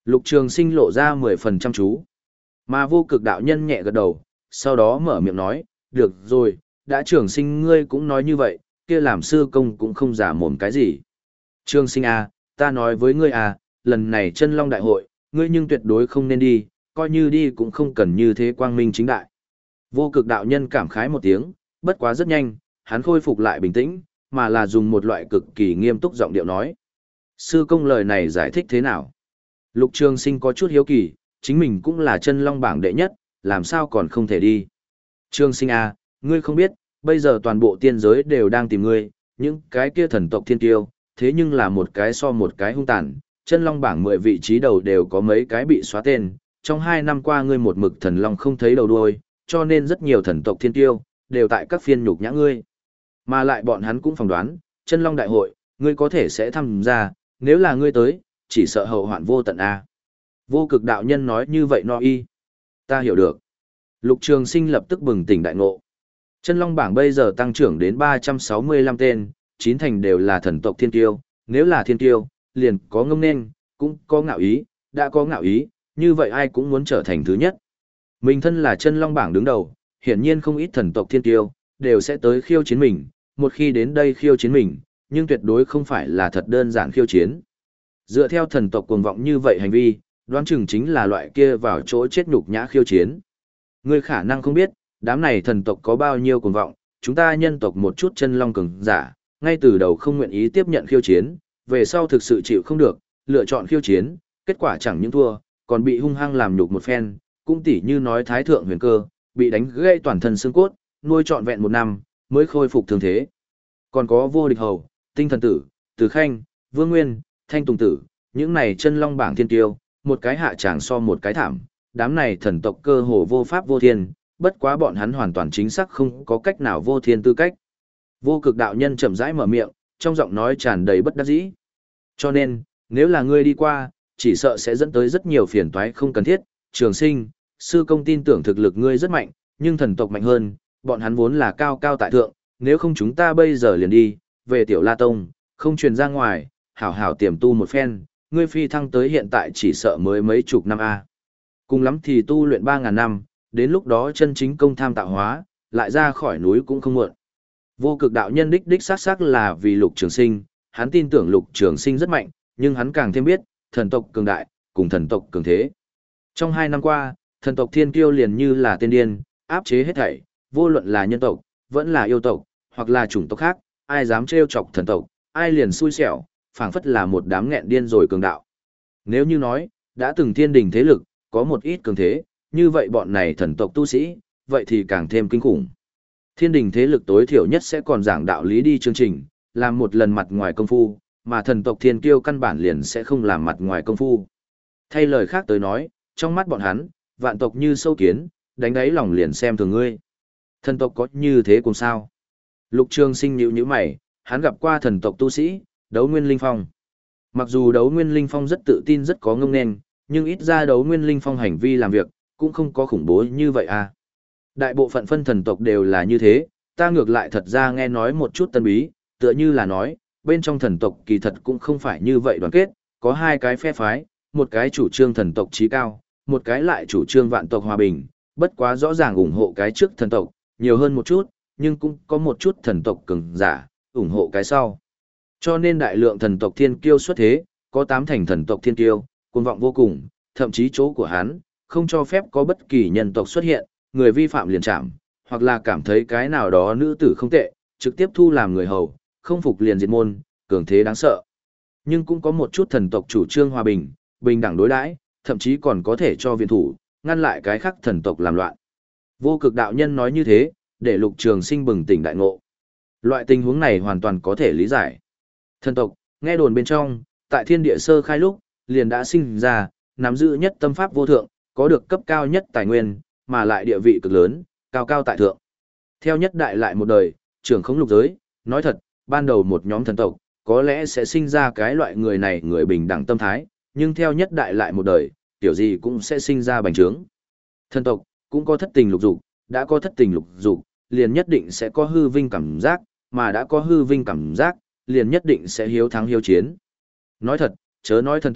Lục Trường Sinh lộ ra mười phần chăm chú. Mà vô cực đạo nhân nhẹ gật đầu, sau đó mở miệng nói, được rồi, đã Trường Sinh ngươi cũng nói như vậy, kia làm sư công cũng không giả mồm cái gì. Trường Sinh à, ta nói với ngươi à, lần này chân long đại hội, ngươi nhưng tuyệt đối không nên đi, coi như đi cũng không cần như thế quang minh chính đại. Vô cực đạo nhân cảm khái một tiếng, bất quá rất nhanh, hắn khôi phục lại bình tĩnh, mà là dùng một loại cực kỳ nghiêm túc giọng điệu nói. Sư công lời này giải thích thế nào? Lục Trường Sinh có chút hiếu kỳ, chính mình cũng là chân long bảng đệ nhất, làm sao còn không thể đi? Trường Sinh à, ngươi không biết, bây giờ toàn bộ tiên giới đều đang tìm ngươi, những cái kia thần tộc thiên tiêu, thế nhưng là một cái so một cái hung tàn, chân long bảng mười vị trí đầu đều có mấy cái bị xóa tên, trong hai năm qua ngươi một mực thần long không thấy đầu đuôi, cho nên rất nhiều thần tộc thiên tiêu, đều tại các phiên nhục nhã ngươi. Mà lại bọn hắn cũng phỏng đoán, chân long đại hội, ngươi có thể sẽ tham gia, nếu là ngươi tới, chỉ sợ hậu hoạn vô tận a. Vô cực đạo nhân nói như vậy no y. Ta hiểu được. Lục Trường Sinh lập tức bừng tỉnh đại ngộ. Chân long bảng bây giờ tăng trưởng đến ba trăm sáu mươi lăm tên, chín thành đều là thần tộc thiên tiêu, nếu là thiên tiêu, liền có ngông nên, cũng có ngạo ý, đã có ngạo ý, như vậy ai cũng muốn trở thành thứ nhất. Mình thân là chân long bảng đứng đầu, hiển nhiên không ít thần tộc thiên tiêu, đều sẽ tới khiêu chiến mình, một khi đến đây khiêu chiến mình, nhưng tuyệt đối không phải là thật đơn giản khiêu chiến. Dựa theo thần tộc cuồng vọng như vậy hành vi, đoán chừng chính là loại kia vào chỗ chết nhục nhã khiêu chiến. Ngươi khả năng không biết, đám này thần tộc có bao nhiêu cuồng vọng, chúng ta nhân tộc một chút chân long cường giả, ngay từ đầu không nguyện ý tiếp nhận khiêu chiến, về sau thực sự chịu không được, lựa chọn khiêu chiến, kết quả chẳng những thua, còn bị hung hăng làm nhục một phen, cũng tỉ như nói thái thượng huyền cơ, bị đánh gãy toàn thân xương cốt, nuôi trọn vẹn một năm, mới khôi phục thương thế. Còn có vô địch hầu, tinh thần tử, từ khanh, vương nguyên, thanh tùng tử, những này chân long bảng thiên tiêu, một cái hạ tràng so một cái thảm, đám này thần tộc cơ hồ vô pháp vô thiên, bất quá bọn hắn hoàn toàn chính xác không có cách nào vô thiên tư cách. Vô cực đạo nhân chậm rãi mở miệng, trong giọng nói tràn đầy bất đắc dĩ. Cho nên, nếu là ngươi đi qua, chỉ sợ sẽ dẫn tới rất nhiều phiền toái không cần thiết. Trường Sinh, sư công tin tưởng thực lực ngươi rất mạnh, nhưng thần tộc mạnh hơn, bọn hắn vốn là cao cao tại thượng, nếu không chúng ta bây giờ liền đi, về Tiểu La Tông, không truyền ra ngoài, hảo hảo tiềm tu một phen, ngươi phi thăng tới hiện tại chỉ sợ mới mấy chục năm a. Cùng lắm thì tu luyện ba ngàn năm, đến lúc đó chân chính công tham tạo hóa, lại ra khỏi núi cũng không muộn. Vô cực đạo nhân đích đích xác xác là vì Lục Trường Sinh, hắn tin tưởng Lục Trường Sinh rất mạnh, nhưng hắn càng thêm biết, thần tộc cường đại, cùng thần tộc cường thế. Trong hai năm qua, thần tộc thiên kiêu liền như là tiên điên, áp chế hết thảy, vô luận là nhân tộc, vẫn là yêu tộc, hoặc là chủng tộc khác, ai dám trêu chọc thần tộc, ai liền xui xẻo, phảng phất là một đám nghẹn điên rồi cường đạo. Nếu như nói, đã từng thiên đình thế lực, có một ít cường thế, như vậy bọn này thần tộc tu sĩ, vậy thì càng thêm kinh khủng. Thiên đình thế lực tối thiểu nhất sẽ còn giảng đạo lý đi chương trình, làm một lần mặt ngoài công phu, mà thần tộc thiên kiêu căn bản liền sẽ không làm mặt ngoài công phu. Thay lời khác tới nói, trong mắt bọn hắn, vạn tộc như sâu kiến, đánh đáy lòng liền xem thường ngươi. Thần tộc có như thế cùng sao? Lục Trường Sinh nhíu nhíu mày, hắn gặp qua thần tộc tu sĩ, Đấu Nguyên Linh Phong. Mặc dù Đấu Nguyên Linh Phong rất tự tin rất có ngông nên, nhưng ít ra Đấu Nguyên Linh Phong hành vi làm việc, cũng không có khủng bố như vậy à. Đại bộ phận phân thần tộc đều là như thế, ta ngược lại thật ra nghe nói một chút tân bí, tựa như là nói, bên trong thần tộc kỳ thật cũng không phải như vậy đoàn kết, có hai cái phe phái, một cái chủ trương thần tộc trí cao, một cái lại chủ trương vạn tộc hòa bình, bất quá rõ ràng ủng hộ cái trước thần tộc, nhiều hơn một chút, nhưng cũng có một chút thần tộc cường giả, ủng hộ cái sau. Cho nên đại lượng thần tộc thiên kiêu xuất thế, có tám thành thần tộc thiên kiêu, cuồng vọng vô cùng, thậm chí chỗ của hắn, không cho phép có bất kỳ nhân tộc xuất hiện, người vi phạm liền trảm, hoặc là cảm thấy cái nào đó nữ tử không tệ, trực tiếp thu làm người hầu, không phục liền diệt môn, cường thế đáng sợ. Nhưng cũng có một chút thần tộc chủ trương hòa bình, bình đẳng đối đãi, thậm chí còn có thể cho viện thủ, ngăn lại cái khác thần tộc làm loạn. Vô cực đạo nhân nói như thế, để Lục Trường Sinh bừng tỉnh đại ngộ. Loại tình huống này hoàn toàn có thể lý giải. Thần tộc, nghe đồn bên trong, tại thiên địa sơ khai lúc, liền đã sinh ra, nắm giữ nhất tâm pháp vô thượng, có được cấp cao nhất tài nguyên, mà lại địa vị cực lớn, cao cao tại thượng. Theo nhất đại lại một đời, trưởng không lục giới, nói thật, ban đầu một nhóm thần tộc, có lẽ sẽ sinh ra cái loại người này người bình đẳng tâm thái, nhưng theo nhất đại lại một đời, kiểu gì cũng sẽ sinh ra bành trướng. Thần tộc, cũng có thất tình lục dục, đã có thất tình lục dục, liền nhất định sẽ có hư vinh cảm giác, mà đã có hư vinh cảm giác, liền nhất định sẽ hiếu thắng hiếu chiến. Nói thật, chớ nói thần tộc,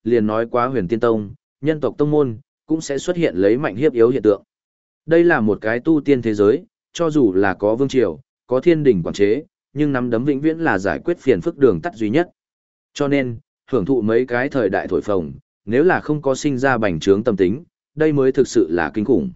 liền nói quá huyền tiên tông, nhân tộc tông môn, cũng sẽ xuất hiện lấy mạnh hiếp yếu hiện tượng. Đây là một cái tu tiên thế giới, cho dù là có vương triều, có thiên đình quản chế, nhưng nắm đấm vĩnh viễn là giải quyết phiền phức đường tắt duy nhất. Cho nên, hưởng thụ mấy cái thời đại thổi phồng, nếu là không có sinh ra bành trướng tâm tính, đây mới thực sự là kinh khủng.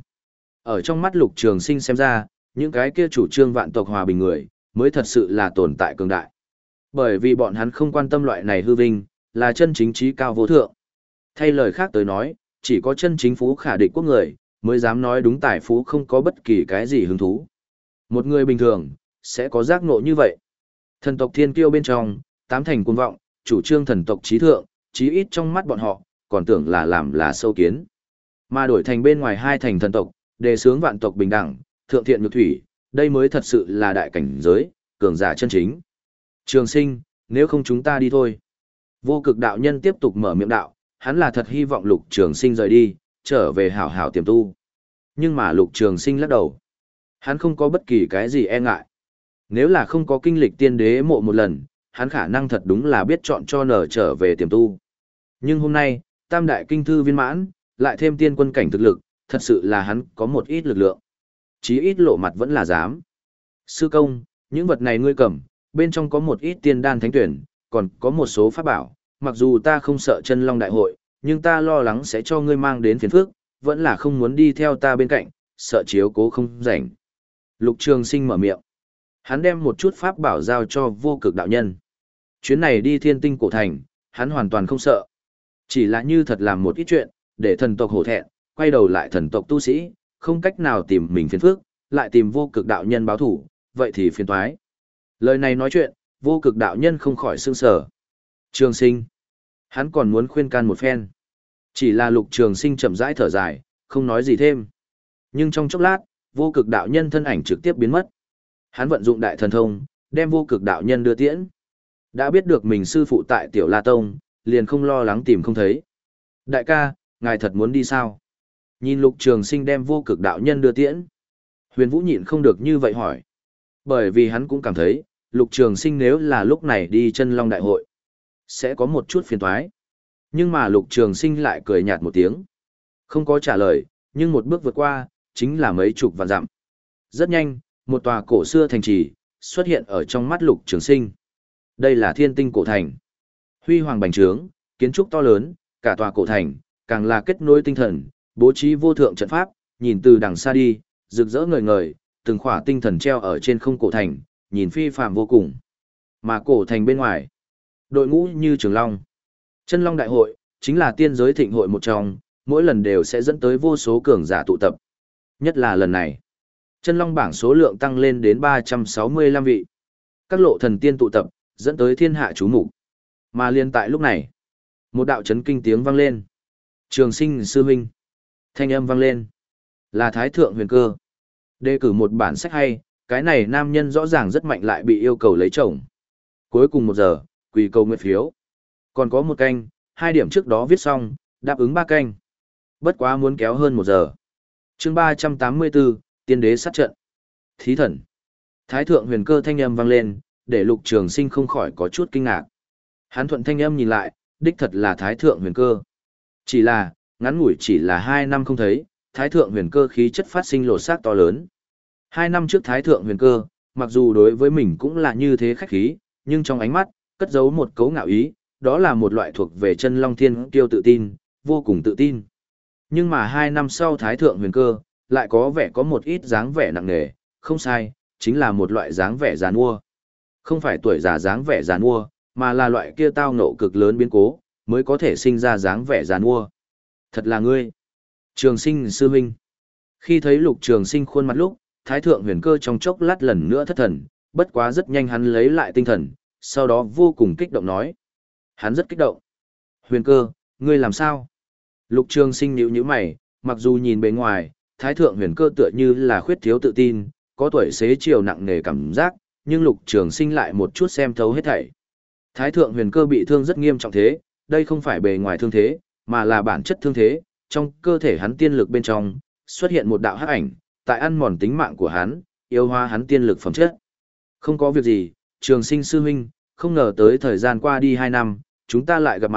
Ở trong mắt Lục Trường Sinh xem ra, những cái kia chủ trương vạn tộc hòa bình người, mới thật sự là tồn tại cường đại. Bởi vì bọn hắn không quan tâm loại này hư vinh, là chân chính trí cao vô thượng. Thay lời khác tới nói, chỉ có chân chính phú khả địch quốc người, mới dám nói đúng tài phú không có bất kỳ cái gì hứng thú. Một người bình thường, sẽ có giác ngộ như vậy. Thần tộc thiên kiêu bên trong, tám thành cuồng vọng, chủ trương thần tộc trí thượng, chí ít trong mắt bọn họ, còn tưởng là làm là sâu kiến. Mà đổi thành bên ngoài hai thành thần tộc, đề xướng vạn tộc bình đẳng, thượng thiện nhược thủy, đây mới thật sự là đại cảnh giới, cường giả chân chính. Trường Sinh, nếu không chúng ta đi thôi. Vô cực đạo nhân tiếp tục mở miệng đạo, hắn là thật hy vọng Lục Trường Sinh rời đi, trở về hảo hảo tiềm tu. Nhưng mà Lục Trường Sinh lắc đầu. Hắn không có bất kỳ cái gì e ngại. Nếu là không có kinh lịch tiên đế mộ một lần, hắn khả năng thật đúng là biết chọn cho nở trở về tiềm tu. Nhưng hôm nay, tam đại kinh thư viên mãn, lại thêm tiên quân cảnh thực lực, thật sự là hắn có một ít lực lượng. Chí ít lộ mặt vẫn là dám. Sư công, những vật này ngươi cầm, bên trong có một ít tiên đan thánh tuyển, còn có một số pháp bảo, mặc dù ta không sợ chân long đại hội, nhưng ta lo lắng sẽ cho ngươi mang đến phiền phức, vẫn là không muốn đi theo ta bên cạnh, sợ chiếu cố không rảnh. Lục Trường Sinh mở miệng. Hắn đem một chút pháp bảo giao cho vô cực đạo nhân. Chuyến này đi thiên tinh cổ thành, hắn hoàn toàn không sợ. Chỉ là như thật làm một ít chuyện, để thần tộc hổ thẹn, quay đầu lại thần tộc tu sĩ, không cách nào tìm mình phiền phức, lại tìm vô cực đạo nhân báo thủ, vậy thì phiền toái. Lời này nói chuyện, vô cực đạo nhân không khỏi sương sở. Trường Sinh. Hắn còn muốn khuyên can một phen. Chỉ là Lục Trường Sinh chậm rãi thở dài, không nói gì thêm. Nhưng trong chốc lát, vô cực đạo nhân thân ảnh trực tiếp biến mất. Hắn vận dụng đại thần thông, đem vô cực đạo nhân đưa tiễn. Đã biết được mình sư phụ tại Tiểu La Tông, liền không lo lắng tìm không thấy. Đại ca, ngài thật muốn đi sao? Nhìn Lục Trường Sinh đem vô cực đạo nhân đưa tiễn. Huyền Vũ nhịn không được như vậy hỏi. Bởi vì hắn cũng cảm thấy, Lục Trường Sinh nếu là lúc này đi chân long đại hội, sẽ có một chút phiền toái. Nhưng mà Lục Trường Sinh lại cười nhạt một tiếng. Không có trả lời, nhưng một bước vượt qua, chính là mấy chục vạn dặm. Rất nhanh, một tòa cổ xưa thành trì xuất hiện ở trong mắt Lục Trường Sinh. Đây là Thiên Tinh cổ thành. Huy hoàng bành trướng, kiến trúc to lớn, cả tòa cổ thành càng là kết nối tinh thần, bố trí vô thượng trận pháp, nhìn từ đằng xa đi, rực rỡ ngời ngời, từng khỏa tinh thần treo ở trên không cổ thành, nhìn phi phàm vô cùng. Mà cổ thành bên ngoài, đội ngũ như Trường Long. Chân Long đại hội chính là tiên giới thịnh hội một trong, mỗi lần đều sẽ dẫn tới vô số cường giả tụ tập. Nhất là lần này, Chân Long bảng số lượng tăng lên đến ba trăm sáu mươi lăm vị. Các lộ thần tiên tụ tập, dẫn tới thiên hạ chú mục. Mà liên tại lúc này, một đạo chấn kinh tiếng vang lên. Trường Sinh sư huynh. Thanh âm vang lên. Là Thái Thượng Huyền Cơ. Đề cử một bản sách hay, cái này nam nhân rõ ràng rất mạnh lại bị yêu cầu lấy chồng. Cuối cùng một giờ, quỳ cầu nguyện phiếu. Còn có một canh, hai điểm trước đó viết xong, đáp ứng ba canh. Bất quá muốn kéo hơn một giờ. Chương ba trăm tám mươi bốn, Tiên đế sát trận. Thí thần. Thái Thượng Huyền Cơ thanh âm vang lên, để Lục Trường Sinh không khỏi có chút kinh ngạc. Hắn thuận thanh âm nhìn lại, đích thật là Thái Thượng Huyền Cơ. Chỉ là, ngắn ngủi chỉ là hai năm không thấy, Thái Thượng Huyền Cơ khí chất phát sinh lột xác to lớn. Hai năm trước Thái Thượng Huyền Cơ, mặc dù đối với mình cũng là như thế khách khí, nhưng trong ánh mắt, cất giấu một cấu ngạo ý, đó là một loại thuộc về chân long thiên kiêu tự tin, vô cùng tự tin. Nhưng mà hai năm sau Thái Thượng Huyền Cơ, lại có vẻ có một ít dáng vẻ nặng nề, không sai, chính là một loại dáng vẻ giàn mua. Không phải tuổi già dáng vẻ giàn mua, mà là loại kia tao ngộ cực lớn biến cố, mới có thể sinh ra dáng vẻ giàn mua. Thật là ngươi. Trường Sinh sư huynh. Khi thấy Lục Trường Sinh khuôn mặt lúc, Thái Thượng Huyền Cơ trong chốc lát lần nữa thất thần, bất quá rất nhanh hắn lấy lại tinh thần, sau đó vô cùng kích động nói. Hắn rất kích động. Huyền Cơ, ngươi làm sao? Lục Trường Sinh nhíu nhíu mày, mặc dù nhìn bề ngoài, Thái Thượng Huyền Cơ tựa như là khuyết thiếu tự tin, có tuổi xế chiều nặng nề cảm giác, nhưng Lục Trường Sinh lại một chút xem thấu hết thảy. Thái Thượng Huyền Cơ bị thương rất nghiêm trọng thế, đây không phải bề ngoài thương thế, mà là bản chất thương thế, trong cơ thể hắn tiên lực bên trong, xuất hiện một đạo hắc ảnh, tại ăn mòn tính mạng của hắn, yêu hóa hắn tiên lực phẩm chất. Không có việc gì, Trường Sinh sư huynh, không ngờ tới thời gian qua đi hai năm, chúng ta lại gặp mặt,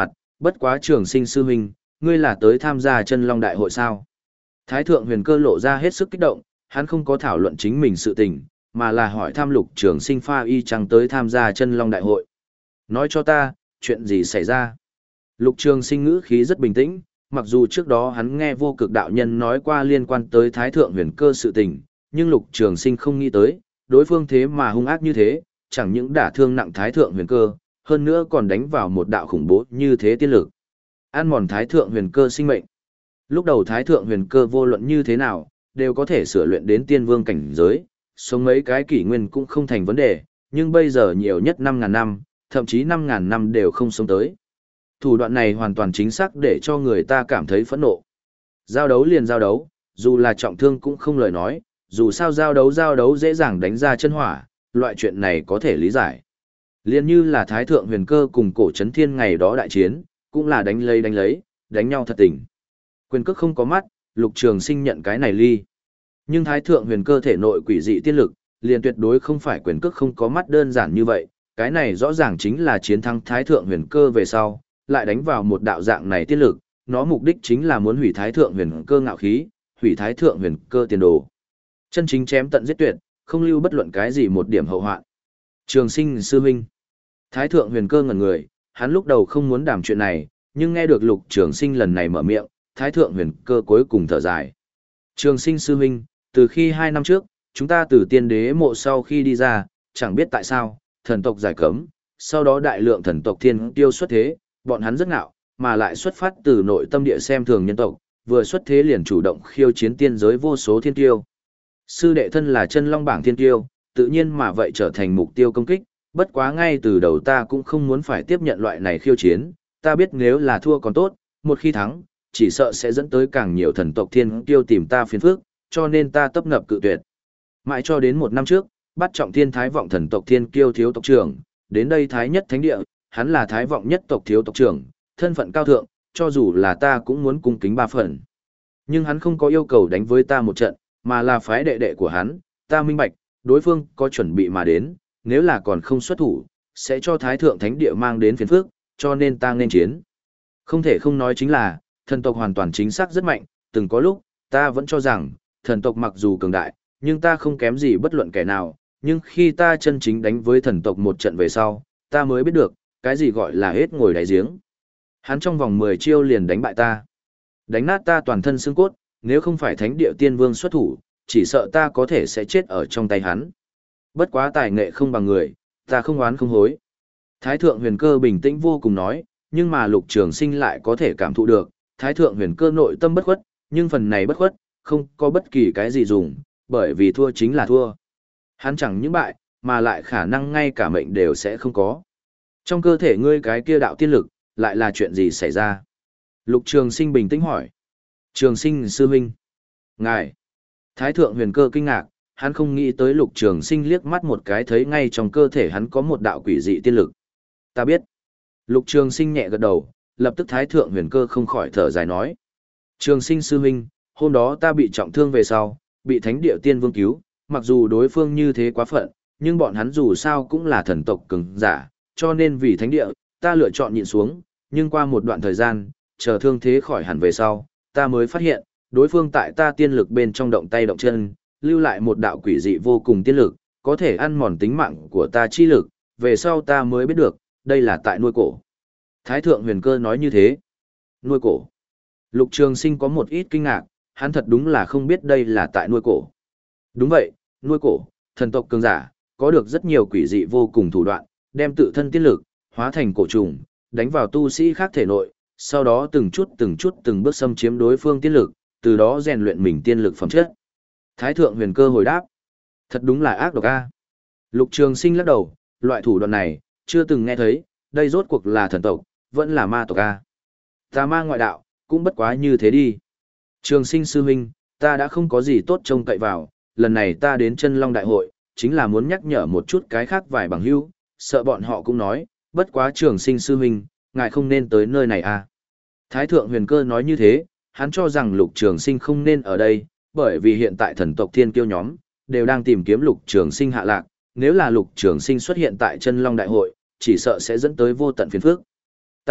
Bất quá Trường Sinh sư huynh, ngươi là tới tham gia chân long đại hội sao? Thái thượng huyền cơ lộ ra hết sức kích động, hắn không có thảo luận chính mình sự tình, mà là hỏi thăm Lục Trường Sinh pha y chăng tới tham gia chân long đại hội. Nói cho ta, chuyện gì xảy ra? Lục Trường Sinh ngữ khí rất bình tĩnh, mặc dù trước đó hắn nghe vô cực đạo nhân nói qua liên quan tới Thái thượng huyền cơ sự tình, nhưng Lục Trường Sinh không nghĩ tới, đối phương thế mà hung ác như thế, chẳng những đả thương nặng Thái thượng huyền cơ, hơn nữa còn đánh vào một đạo khủng bố như thế tiên lực. Ăn mòn Thái thượng huyền cơ sinh mệnh. Lúc đầu Thái thượng huyền cơ vô luận như thế nào, đều có thể sửa luyện đến tiên vương cảnh giới, sống mấy cái kỷ nguyên cũng không thành vấn đề, nhưng bây giờ nhiều nhất năm ngàn năm, thậm chí năm ngàn năm đều không sống tới. Thủ đoạn này hoàn toàn chính xác để cho người ta cảm thấy phẫn nộ. Giao đấu liền giao đấu, dù là trọng thương cũng không lời nói, dù sao giao đấu giao đấu dễ dàng đánh ra chân hỏa, loại chuyện này có thể lý giải. Liên như là Thái thượng huyền cơ cùng cổ chấn thiên ngày đó đại chiến, cũng là đánh lấy đánh lấy, đánh nhau thật tình. Quyền cước không có mắt, Lục Trường Sinh nhận cái này ly. Nhưng Thái thượng huyền cơ thể nội quỷ dị tiên lực, liền tuyệt đối không phải quyền cước không có mắt đơn giản như vậy, cái này rõ ràng chính là chiến thắng Thái thượng huyền cơ về sau, lại đánh vào một đạo dạng này tiên lực, nó mục đích chính là muốn hủy Thái thượng huyền cơ ngạo khí, hủy Thái thượng huyền cơ tiền đồ. Chân chính chém tận giết tuyệt, không lưu bất luận cái gì một điểm hậu hoạn. Trường Sinh sư huynh. Thái thượng huyền cơ ngẩn người, hắn lúc đầu không muốn đảm chuyện này, nhưng nghe được Lục Trường Sinh lần này mở miệng, Thái thượng huyền cơ cuối cùng thở dài. Trường Sinh sư huynh, từ khi hai năm trước, chúng ta từ tiên đế mộ sau khi đi ra, chẳng biết tại sao, thần tộc giải cấm, sau đó đại lượng thần tộc thiên tiêu xuất thế, bọn hắn rất ngạo, mà lại xuất phát từ nội tâm địa xem thường nhân tộc, vừa xuất thế liền chủ động khiêu chiến tiên giới vô số thiên tiêu. Sư đệ thân là chân long bảng thiên tiêu, tự nhiên mà vậy trở thành mục tiêu công kích, bất quá ngay từ đầu ta cũng không muốn phải tiếp nhận loại này khiêu chiến, ta biết nếu là thua còn tốt, một khi thắng, chỉ sợ sẽ dẫn tới càng nhiều thần tộc thiên tiêu tìm ta phiền phức, cho nên ta tấp nập cự tuyệt. Mãi cho đến một năm trước, bắt trọng thiên thái vọng thần tộc thiên kiêu thiếu tộc trưởng, đến đây thái nhất thánh địa, hắn là thái vọng nhất tộc thiếu tộc trưởng, thân phận cao thượng, cho dù là ta cũng muốn cung kính ba phần. Nhưng hắn không có yêu cầu đánh với ta một trận, mà là phái đệ đệ của hắn, ta minh bạch, đối phương có chuẩn bị mà đến, nếu là còn không xuất thủ, sẽ cho thái thượng thánh địa mang đến phiền phức, cho nên ta nên chiến. Không thể không nói chính là, thần tộc hoàn toàn chính xác rất mạnh, từng có lúc, ta vẫn cho rằng, thần tộc mặc dù cường đại, nhưng ta không kém gì bất luận kẻ nào, nhưng khi ta chân chính đánh với thần tộc một trận về sau, ta mới biết được, cái gì gọi là hết ngồi đáy giếng. Hắn trong vòng mười chiêu liền đánh bại ta. Đánh nát ta toàn thân xương cốt, nếu không phải thánh địa tiên vương xuất thủ, chỉ sợ ta có thể sẽ chết ở trong tay hắn. Bất quá tài nghệ không bằng người, ta không oán không hối. Thái thượng huyền cơ bình tĩnh vô cùng nói, nhưng mà Lục Trường Sinh lại có thể cảm thụ được, Thái thượng huyền cơ nội tâm bất khuất, nhưng phần này bất khuất, không có bất kỳ cái gì dùng, bởi vì thua chính là thua. Hắn chẳng những bại, mà lại khả năng ngay cả mệnh đều sẽ không có. Trong cơ thể ngươi cái kia đạo tiên lực, lại là chuyện gì xảy ra? Lục Trường Sinh bình tĩnh hỏi. Trường Sinh sư huynh. Ngài. Thái thượng huyền cơ kinh ngạc, hắn không nghĩ tới Lục Trường Sinh liếc mắt một cái thấy ngay trong cơ thể hắn có một đạo quỷ dị tiên lực. Ta biết. Lục Trường Sinh nhẹ gật đầu, lập tức Thái thượng huyền cơ không khỏi thở dài nói. Trường Sinh sư huynh, hôm đó ta bị trọng thương về sau, bị thánh địa tiên vương cứu, mặc dù đối phương như thế quá phận, nhưng bọn hắn dù sao cũng là thần tộc cường giả, cho nên vì thánh địa, ta lựa chọn nhịn xuống, nhưng qua một đoạn thời gian, chờ thương thế khỏi hẳn về sau, ta mới phát hiện, đối phương tại ta tiên lực bên trong động tay động chân, lưu lại một đạo quỷ dị vô cùng tiên lực, có thể ăn mòn tính mạng của ta chi lực, về sau ta mới biết được, đây là tại nuôi cổ. Thái thượng huyền cơ nói như thế. Nuôi cổ. Lục Trường Sinh có một ít kinh ngạc, hắn thật đúng là không biết đây là tại nuôi cổ. Đúng vậy, nuôi cổ, thần tộc cường giả, có được rất nhiều quỷ dị vô cùng thủ đoạn, đem tự thân tiên lực, hóa thành cổ trùng, đánh vào tu sĩ khác thể nội, sau đó từng chút từng chút từng bước xâm chiếm đối phương tiên lực, từ đó rèn luyện mình tiên lực phẩm chất. Thái thượng huyền cơ hồi đáp. Thật đúng là ác độc a. Lục Trường Sinh lắc đầu, loại thủ đoạn này, chưa từng nghe thấy, đây rốt cuộc là thần tộc, vẫn là ma tộc a. Tà ma ngoại đạo, cũng bất quá như thế đi. Trường Sinh sư huynh, ta đã không có gì tốt trông cậy vào, lần này ta đến chân long đại hội, chính là muốn nhắc nhở một chút cái khác vài bằng hữu, sợ bọn họ cũng nói, bất quá Trường Sinh sư huynh, ngài không nên tới nơi này a. Thái thượng huyền cơ nói như thế, hắn cho rằng Lục Trường Sinh không nên ở đây, bởi vì hiện tại thần tộc thiên kiêu nhóm, đều đang tìm kiếm Lục Trường Sinh hạ lạc, nếu là Lục Trường Sinh xuất hiện tại chân long đại hội, chỉ sợ sẽ dẫn tới vô tận phiền phức. Ta biết,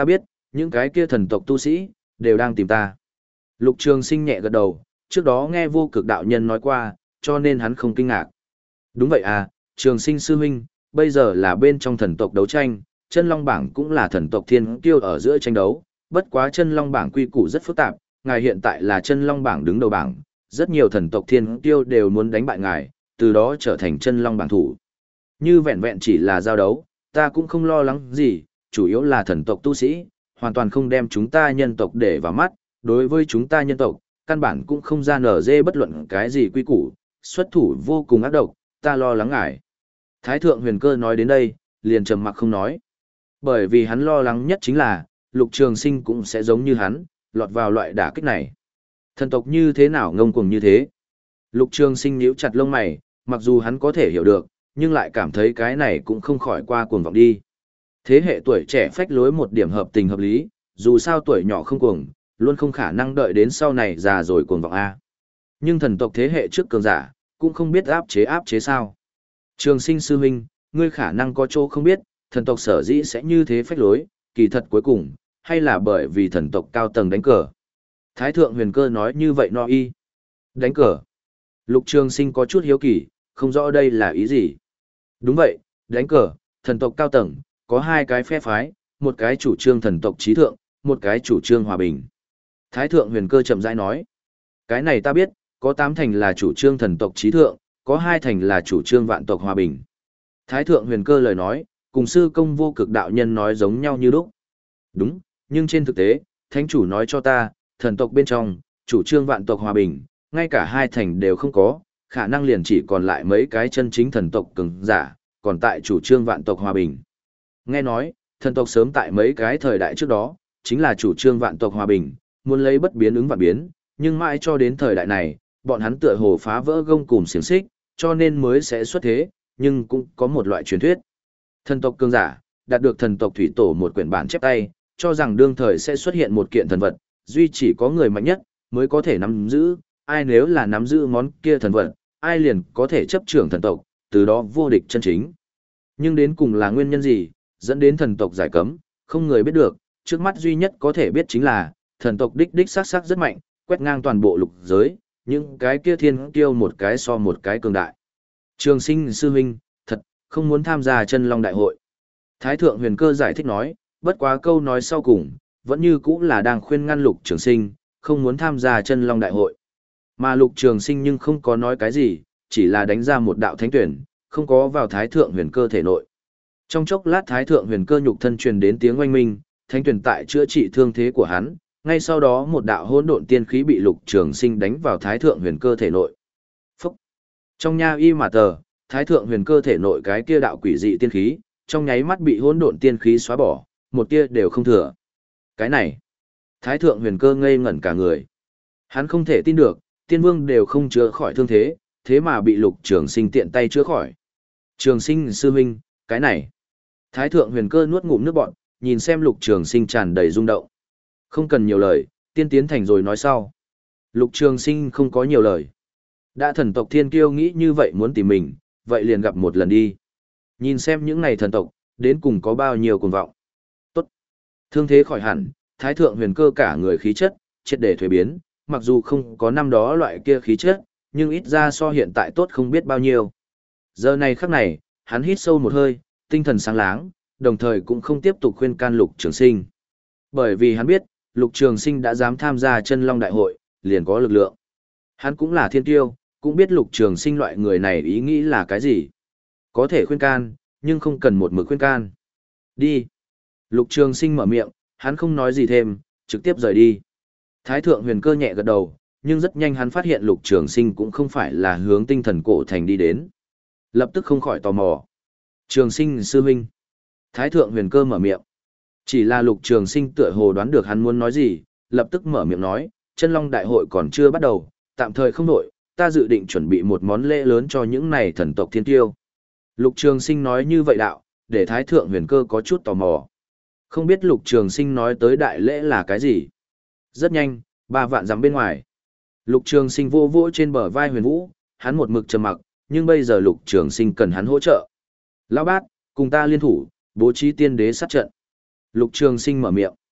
những cái kia thần tộc tu sĩ, đều đang tìm ta. Lục Trường Sinh nhẹ gật đầu, trước đó nghe vô cực đạo nhân nói qua, cho nên hắn không kinh ngạc. Đúng vậy à, Trường Sinh sư huynh, bây giờ là bên trong thần tộc đấu tranh, chân long bảng cũng là thần tộc thiên kiêu ở giữa tranh đấu, bất quá chân long bảng quy củ rất phức tạp, ngài hiện tại là chân long bảng đứng đầu bảng, rất nhiều thần tộc thiên kiêu đều muốn đánh bại ngài, từ đó trở thành chân long bảng thủ. Như vẹn vẹn chỉ là giao đấu, ta cũng không lo lắng gì, chủ yếu là thần tộc tu sĩ, hoàn toàn không đem chúng ta nhân tộc để vào mắt, đối với chúng ta nhân tộc, căn bản cũng không ra nở dê bất luận cái gì quy củ, xuất thủ vô cùng ác độc, ta lo lắng ngài. Thái thượng huyền cơ nói đến đây, liền trầm mặc không nói. Bởi vì hắn lo lắng nhất chính là, Lục Trường Sinh cũng sẽ giống như hắn, lọt vào loại đả kích này. Thần tộc như thế nào ngông cuồng như thế? Lục Trường Sinh nhíu chặt lông mày, mặc dù hắn có thể hiểu được, nhưng lại cảm thấy cái này cũng không khỏi qua cuồng vọng đi. Thế hệ tuổi trẻ phách lối một điểm hợp tình hợp lý, dù sao tuổi nhỏ không cuồng, luôn không khả năng đợi đến sau này già rồi cuồng vọng A. Nhưng thần tộc thế hệ trước cường giả, cũng không biết áp chế áp chế sao. Trường Sinh sư huynh, ngươi khả năng có chỗ không biết, thần tộc sở dĩ sẽ như thế phách lối, kỳ thật cuối cùng, hay là bởi vì thần tộc cao tầng đánh cờ. Thái thượng huyền cơ nói như vậy no y. Đánh cờ. Lục Trường Sinh có chút hiếu kỳ, không rõ đây là ý gì. Đúng vậy, đánh cờ, thần tộc cao tầng, có hai cái phe phái, một cái chủ trương thần tộc trí thượng, một cái chủ trương hòa bình. Thái thượng huyền cơ chậm rãi nói. Cái này ta biết, có tám thành là chủ trương thần tộc trí thượng, có hai thành là chủ trương vạn tộc hòa bình. Thái thượng huyền cơ lời nói, cùng sư công vô cực đạo nhân nói giống nhau như lúc. Đúng, nhưng trên thực tế, thánh chủ nói cho ta, thần tộc bên trong, chủ trương vạn tộc hòa bình, ngay cả hai thành đều không có, khả năng liền chỉ còn lại mấy cái chân chính thần tộc cường giả, còn tại chủ trương vạn tộc hòa bình. Nghe nói, thần tộc sớm tại mấy cái thời đại trước đó, chính là chủ trương vạn tộc hòa bình, muốn lấy bất biến ứng vạn biến, nhưng mãi cho đến thời đại này, bọn hắn tựa hồ phá vỡ gông cùm xiềng xích, cho nên mới sẽ xuất thế, nhưng cũng có một loại truyền thuyết. Thần tộc cường giả, đạt được thần tộc thủy tổ một quyển bản chép tay, cho rằng đương thời sẽ xuất hiện một kiện thần vật, duy chỉ có người mạnh nhất, mới có thể nắm giữ, ai nếu là nắm giữ món kia thần vật, ai liền có thể chấp trưởng thần tộc, từ đó vô địch chân chính. Nhưng đến cùng là nguyên nhân gì, dẫn đến thần tộc giải cấm, không người biết được, trước mắt duy nhất có thể biết chính là, thần tộc đích đích sắc sắc rất mạnh, quét ngang toàn bộ lục giới, những cái kia thiên kiêu một cái so một cái cường đại. Trường Sinh sư huynh, thật, không muốn tham gia chân long đại hội. Thái thượng huyền cơ giải thích nói, bất quá câu nói sau cùng, vẫn như cũng là đang khuyên ngăn Lục Trường Sinh, không muốn tham gia chân long đại hội. Mà Lục Trường Sinh nhưng không có nói cái gì, chỉ là đánh ra một đạo thánh tuyển, không có vào thái thượng huyền cơ thể nội. Trong chốc lát thái thượng huyền cơ nhục thân truyền đến tiếng oanh minh, thánh tuyển tại chữa trị thương thế của hắn, ngay sau đó một đạo hỗn độn tiên khí bị Lục Trường Sinh đánh vào thái thượng huyền cơ thể nội. Phúc! Trong nha y mà tờ, thái thượng huyền cơ thể nội cái kia đạo quỷ dị tiên khí, trong nháy mắt bị hỗn độn tiên khí xóa bỏ, một tia đều không thừa. Cái này, thái thượng huyền cơ ngây ngẩn cả người. Hắn không thể tin được, tiên vương đều không chữa khỏi thương thế, thế mà bị Lục Trường Sinh tiện tay chữa khỏi. Trường Sinh sư huynh, cái này. Thái thượng huyền cơ nuốt ngụm nước bọt, nhìn xem Lục Trường Sinh tràn đầy rung động. Không cần nhiều lời, tiên tiến thành rồi nói sau. Lục Trường Sinh không có nhiều lời. Đã thần tộc thiên kiêu nghĩ như vậy muốn tìm mình, vậy liền gặp một lần đi. Nhìn xem những này thần tộc, đến cùng có bao nhiêu cuồng vọng. Tốt. Thương thế khỏi hẳn, thái thượng huyền cơ cả người khí chất, triệt để thuế biến, mặc dù không có năm đó loại kia khí chất, nhưng ít ra so hiện tại tốt không biết bao nhiêu. Giờ này khắc này, hắn hít sâu một hơi, tinh thần sáng láng, đồng thời cũng không tiếp tục khuyên can Lục Trường Sinh. Bởi vì hắn biết, Lục Trường Sinh đã dám tham gia chân long đại hội, liền có lực lượng. Hắn cũng là thiên tiêu, cũng biết Lục Trường Sinh loại người này ý nghĩ là cái gì. Có thể khuyên can, nhưng không cần một mực khuyên can. Đi. Lục Trường Sinh mở miệng, hắn không nói gì thêm, trực tiếp rời đi. Thái thượng huyền cơ nhẹ gật đầu, nhưng rất nhanh hắn phát hiện Lục Trường Sinh cũng không phải là hướng tinh thần cổ thành đi đến. Lập tức không khỏi tò mò. Trường Sinh sư huynh. Thái thượng huyền cơ mở miệng. Chỉ là Lục Trường Sinh tựa hồ đoán được hắn muốn nói gì, lập tức mở miệng nói, chân long đại hội còn chưa bắt đầu, tạm thời không đổi, ta dự định chuẩn bị một món lễ lớn cho những này thần tộc thiên tiêu. Lục Trường Sinh nói như vậy đạo, để Thái thượng huyền cơ có chút tò mò. Không biết Lục Trường Sinh nói tới đại lễ là cái gì. Rất nhanh, ba vạn dặm bên ngoài. Lục Trường Sinh vô vỗ trên bờ vai Huyền Vũ, hắn một mực trầm mặc, nhưng bây giờ Lục Trường Sinh cần hắn hỗ trợ. Lão bát, cùng ta liên thủ, bố trí tiên đế sát trận. Lục Trường Sinh mở miệng.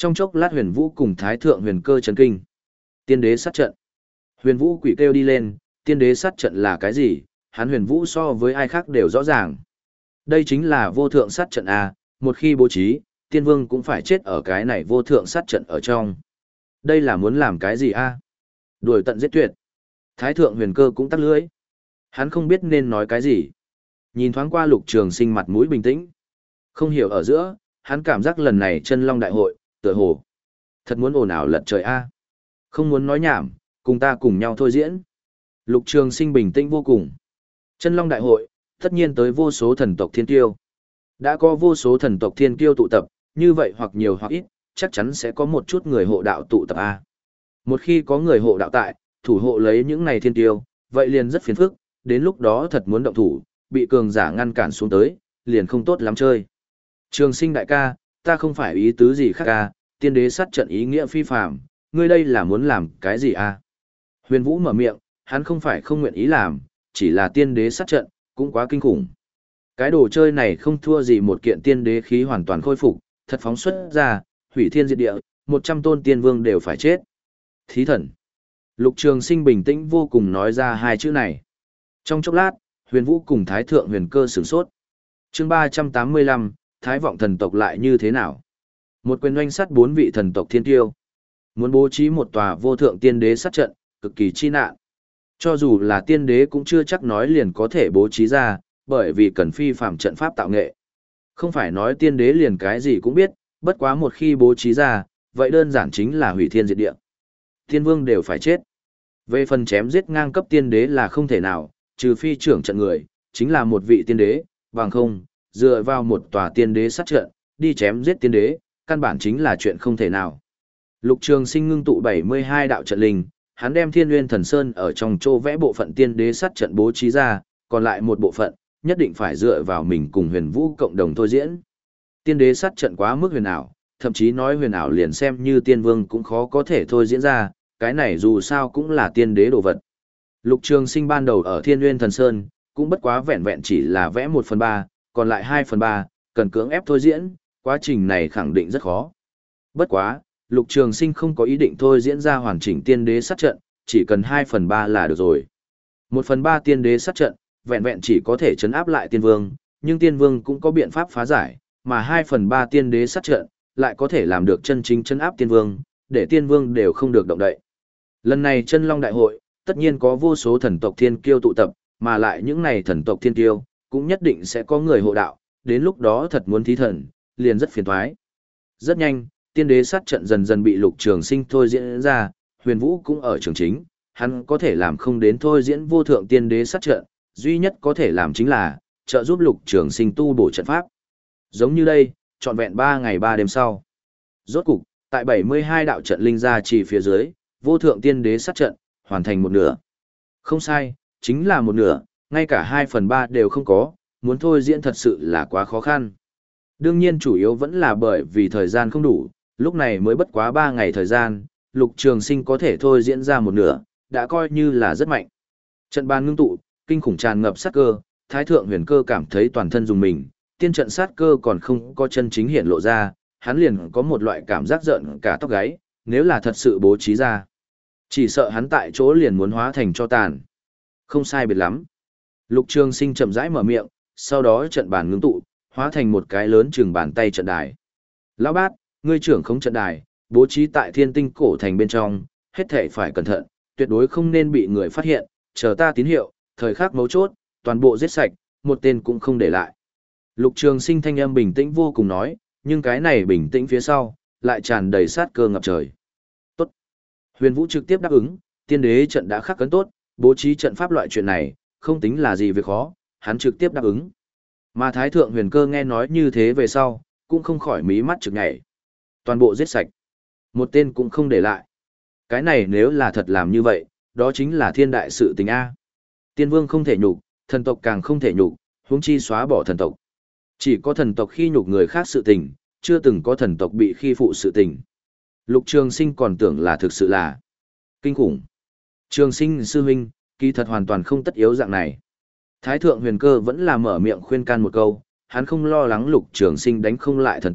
Trong chốc lát Huyền Vũ cùng Thái Thượng Huyền Cơ chấn kinh. Tiên đế sát trận. Huyền Vũ quỷ kêu đi lên, tiên đế sát trận là cái gì? Hắn Huyền Vũ so với ai khác đều rõ ràng. Đây chính là vô thượng sát trận A, một khi bố trí, tiên vương cũng phải chết ở cái này vô thượng sát trận ở trong. Đây là muốn làm cái gì A? Đuổi tận giết tuyệt. Thái Thượng Huyền Cơ cũng tắt lưỡi. Hắn không biết nên nói cái gì. Nhìn thoáng qua Lục Trường Sinh mặt mũi bình tĩnh. Không hiểu ở giữa, hắn cảm giác lần này chân long đại hội, tựa hồ. Thật muốn ồn ào lật trời A. Không muốn nói nhảm, cùng ta cùng nhau thôi diễn. Lục Trường Sinh bình tĩnh vô cùng. Chân long đại hội, tất nhiên tới vô số thần tộc thiên kiêu. Đã có vô số thần tộc thiên kiêu tụ tập, như vậy hoặc nhiều hoặc ít, chắc chắn sẽ có một chút người hộ đạo tụ tập A. Một khi có người hộ đạo tại, thủ hộ lấy những này thiên kiêu, vậy liền rất phiền phức, đến lúc đó thật muốn động thủ, bị cường giả ngăn cản xuống tới, liền không tốt lắm chơi. Trường Sinh đại ca, ta không phải ý tứ gì khác ca, tiên đế sát trận ý nghĩa phi phàm, ngươi đây là muốn làm cái gì a? Huyền Vũ mở miệng, hắn không phải không nguyện ý làm, chỉ là tiên đế sát trận, cũng quá kinh khủng. Cái đồ chơi này không thua gì một kiện tiên đế khí hoàn toàn khôi phục, thật phóng xuất ra, hủy thiên diệt địa, một trăm tôn tiên vương đều phải chết. Thí thần. Lục Trường Sinh bình tĩnh vô cùng nói ra hai chữ này. Trong chốc lát, Huyền Vũ cùng Thái Thượng Huyền Cơ sửng sốt. Chương ba trăm tám mươi lăm, Thái vọng thần tộc lại như thế nào? Một quyền oanh sát bốn vị thần tộc thiên tiêu. Muốn bố trí một tòa vô thượng tiên đế sát trận, cực kỳ chi nạn. Cho dù là tiên đế cũng chưa chắc nói liền có thể bố trí ra, bởi vì cần phi phạm trận pháp tạo nghệ. Không phải nói tiên đế liền cái gì cũng biết, bất quá một khi bố trí ra, vậy đơn giản chính là hủy thiên diệt địa. Tiên vương đều phải chết. Về phần chém giết ngang cấp tiên đế là không thể nào, trừ phi trưởng trận người, chính là một vị tiên đế, bằng không, dựa vào một tòa tiên đế sát trận, đi chém giết tiên đế, căn bản chính là chuyện không thể nào. Lục Trường Sinh ngưng tụ bảy mươi hai đạo trận linh, hắn đem Thiên Nguyên Thần Sơn ở trong chỗ vẽ bộ phận tiên đế sát trận bố trí ra, còn lại một bộ phận, nhất định phải dựa vào mình cùng Huyền Vũ cộng đồng thôi diễn. Tiên đế sát trận quá mức huyền ảo, thậm chí nói huyền ảo liền xem như tiên vương cũng khó có thể thôi diễn ra, cái này dù sao cũng là tiên đế đồ vật. Lục Trường Sinh ban đầu ở Thiên Nguyên Thần Sơn, cũng bất quá vẹn vẹn chỉ là vẽ một phần ba, còn lại hai phần ba, cần cưỡng ép thôi diễn, quá trình này khẳng định rất khó. Bất quá, Lục Trường Sinh không có ý định thôi diễn ra hoàn chỉnh tiên đế sát trận, chỉ cần hai phần ba là được rồi. một phần ba tiên đế sát trận, vẹn vẹn chỉ có thể trấn áp lại tiên vương, nhưng tiên vương cũng có biện pháp phá giải, mà hai phần ba tiên đế sát trận, lại có thể làm được chân chính trấn áp tiên vương, để tiên vương đều không được động đậy. Lần này chân long đại hội, tất nhiên có vô số thần tộc thiên kiêu tụ tập, mà lại những này thần tộc thiên kiêu, cũng nhất định sẽ có người hộ đạo, đến lúc đó thật muốn thí thần, liền rất phiền toái. Rất nhanh, tiên đế sát trận dần dần bị Lục Trường Sinh thôi diễn ra, Huyền Vũ cũng ở trường chính, hắn có thể làm không đến thôi diễn vô thượng tiên đế sát trận, duy nhất có thể làm chính là trợ giúp Lục Trường Sinh tu bổ trận pháp. Giống như đây, trọn vẹn ba ngày ba đêm sau. Rốt cục, tại bảy mươi hai đạo trận linh gia trì phía dưới, vô thượng tiên đế sát trận hoàn thành một nửa. Không sai, chính là một nửa, ngay cả hai phần ba đều không có, muốn thôi diễn thật sự là quá khó khăn. Đương nhiên chủ yếu vẫn là bởi vì thời gian không đủ, lúc này mới bất quá ba ngày thời gian, Lục Trường Sinh có thể thôi diễn ra một nửa, đã coi như là rất mạnh. Trận bàn ngưng tụ, kinh khủng tràn ngập sát cơ, Thái Thượng Huyền Cơ cảm thấy toàn thân rùng mình, tiên trận sát cơ còn không có chân chính hiện lộ ra, hắn liền có một loại cảm giác giận cả tóc gáy, nếu là thật sự bố trí ra. Chỉ sợ hắn tại chỗ liền muốn hóa thành cho tàn. Không sai biệt lắm. Lục Trường Sinh chậm rãi mở miệng, sau đó trận bàn ngưng tụ, hóa thành một cái lớn chừng bàn tay trận đài. Lão bát, ngươi trưởng khống trận đài, bố trí tại Thiên Tinh cổ thành bên trong, hết thảy phải cẩn thận, tuyệt đối không nên bị người phát hiện, chờ ta tín hiệu, thời khắc mấu chốt, toàn bộ giết sạch, một tên cũng không để lại. Lục Trường Sinh thanh âm bình tĩnh vô cùng nói, nhưng cái này bình tĩnh phía sau, lại tràn đầy sát cơ ngập trời. Tốt. Huyền Vũ trực tiếp đáp ứng, tiên đế trận đã khắc cấn tốt, bố trí trận pháp loại chuyện này, không tính là gì việc khó, hắn trực tiếp đáp ứng. Mà Thái Thượng Huyền Cơ nghe nói như thế về sau, cũng không khỏi mí mắt trực nhảy. Toàn bộ giết sạch. Một tên cũng không để lại. Cái này nếu là thật làm như vậy, đó chính là thiên đại sự tình A. Tiên vương không thể nhục, thần tộc càng không thể nhục, huống chi xóa bỏ thần tộc. Chỉ có thần tộc khi nhục người khác sự tình, chưa từng có thần tộc bị khi phụ sự tình. Lục Trường Sinh còn tưởng là thực sự là kinh khủng. Trường Sinh sư huynh, kỳ thật hoàn toàn không tất yếu dạng này. Thái Thượng Huyền Cơ vẫn là mở miệng khuyên can một câu, hắn không lo lắng Lục Trường Sinh đánh không lại thần tộc,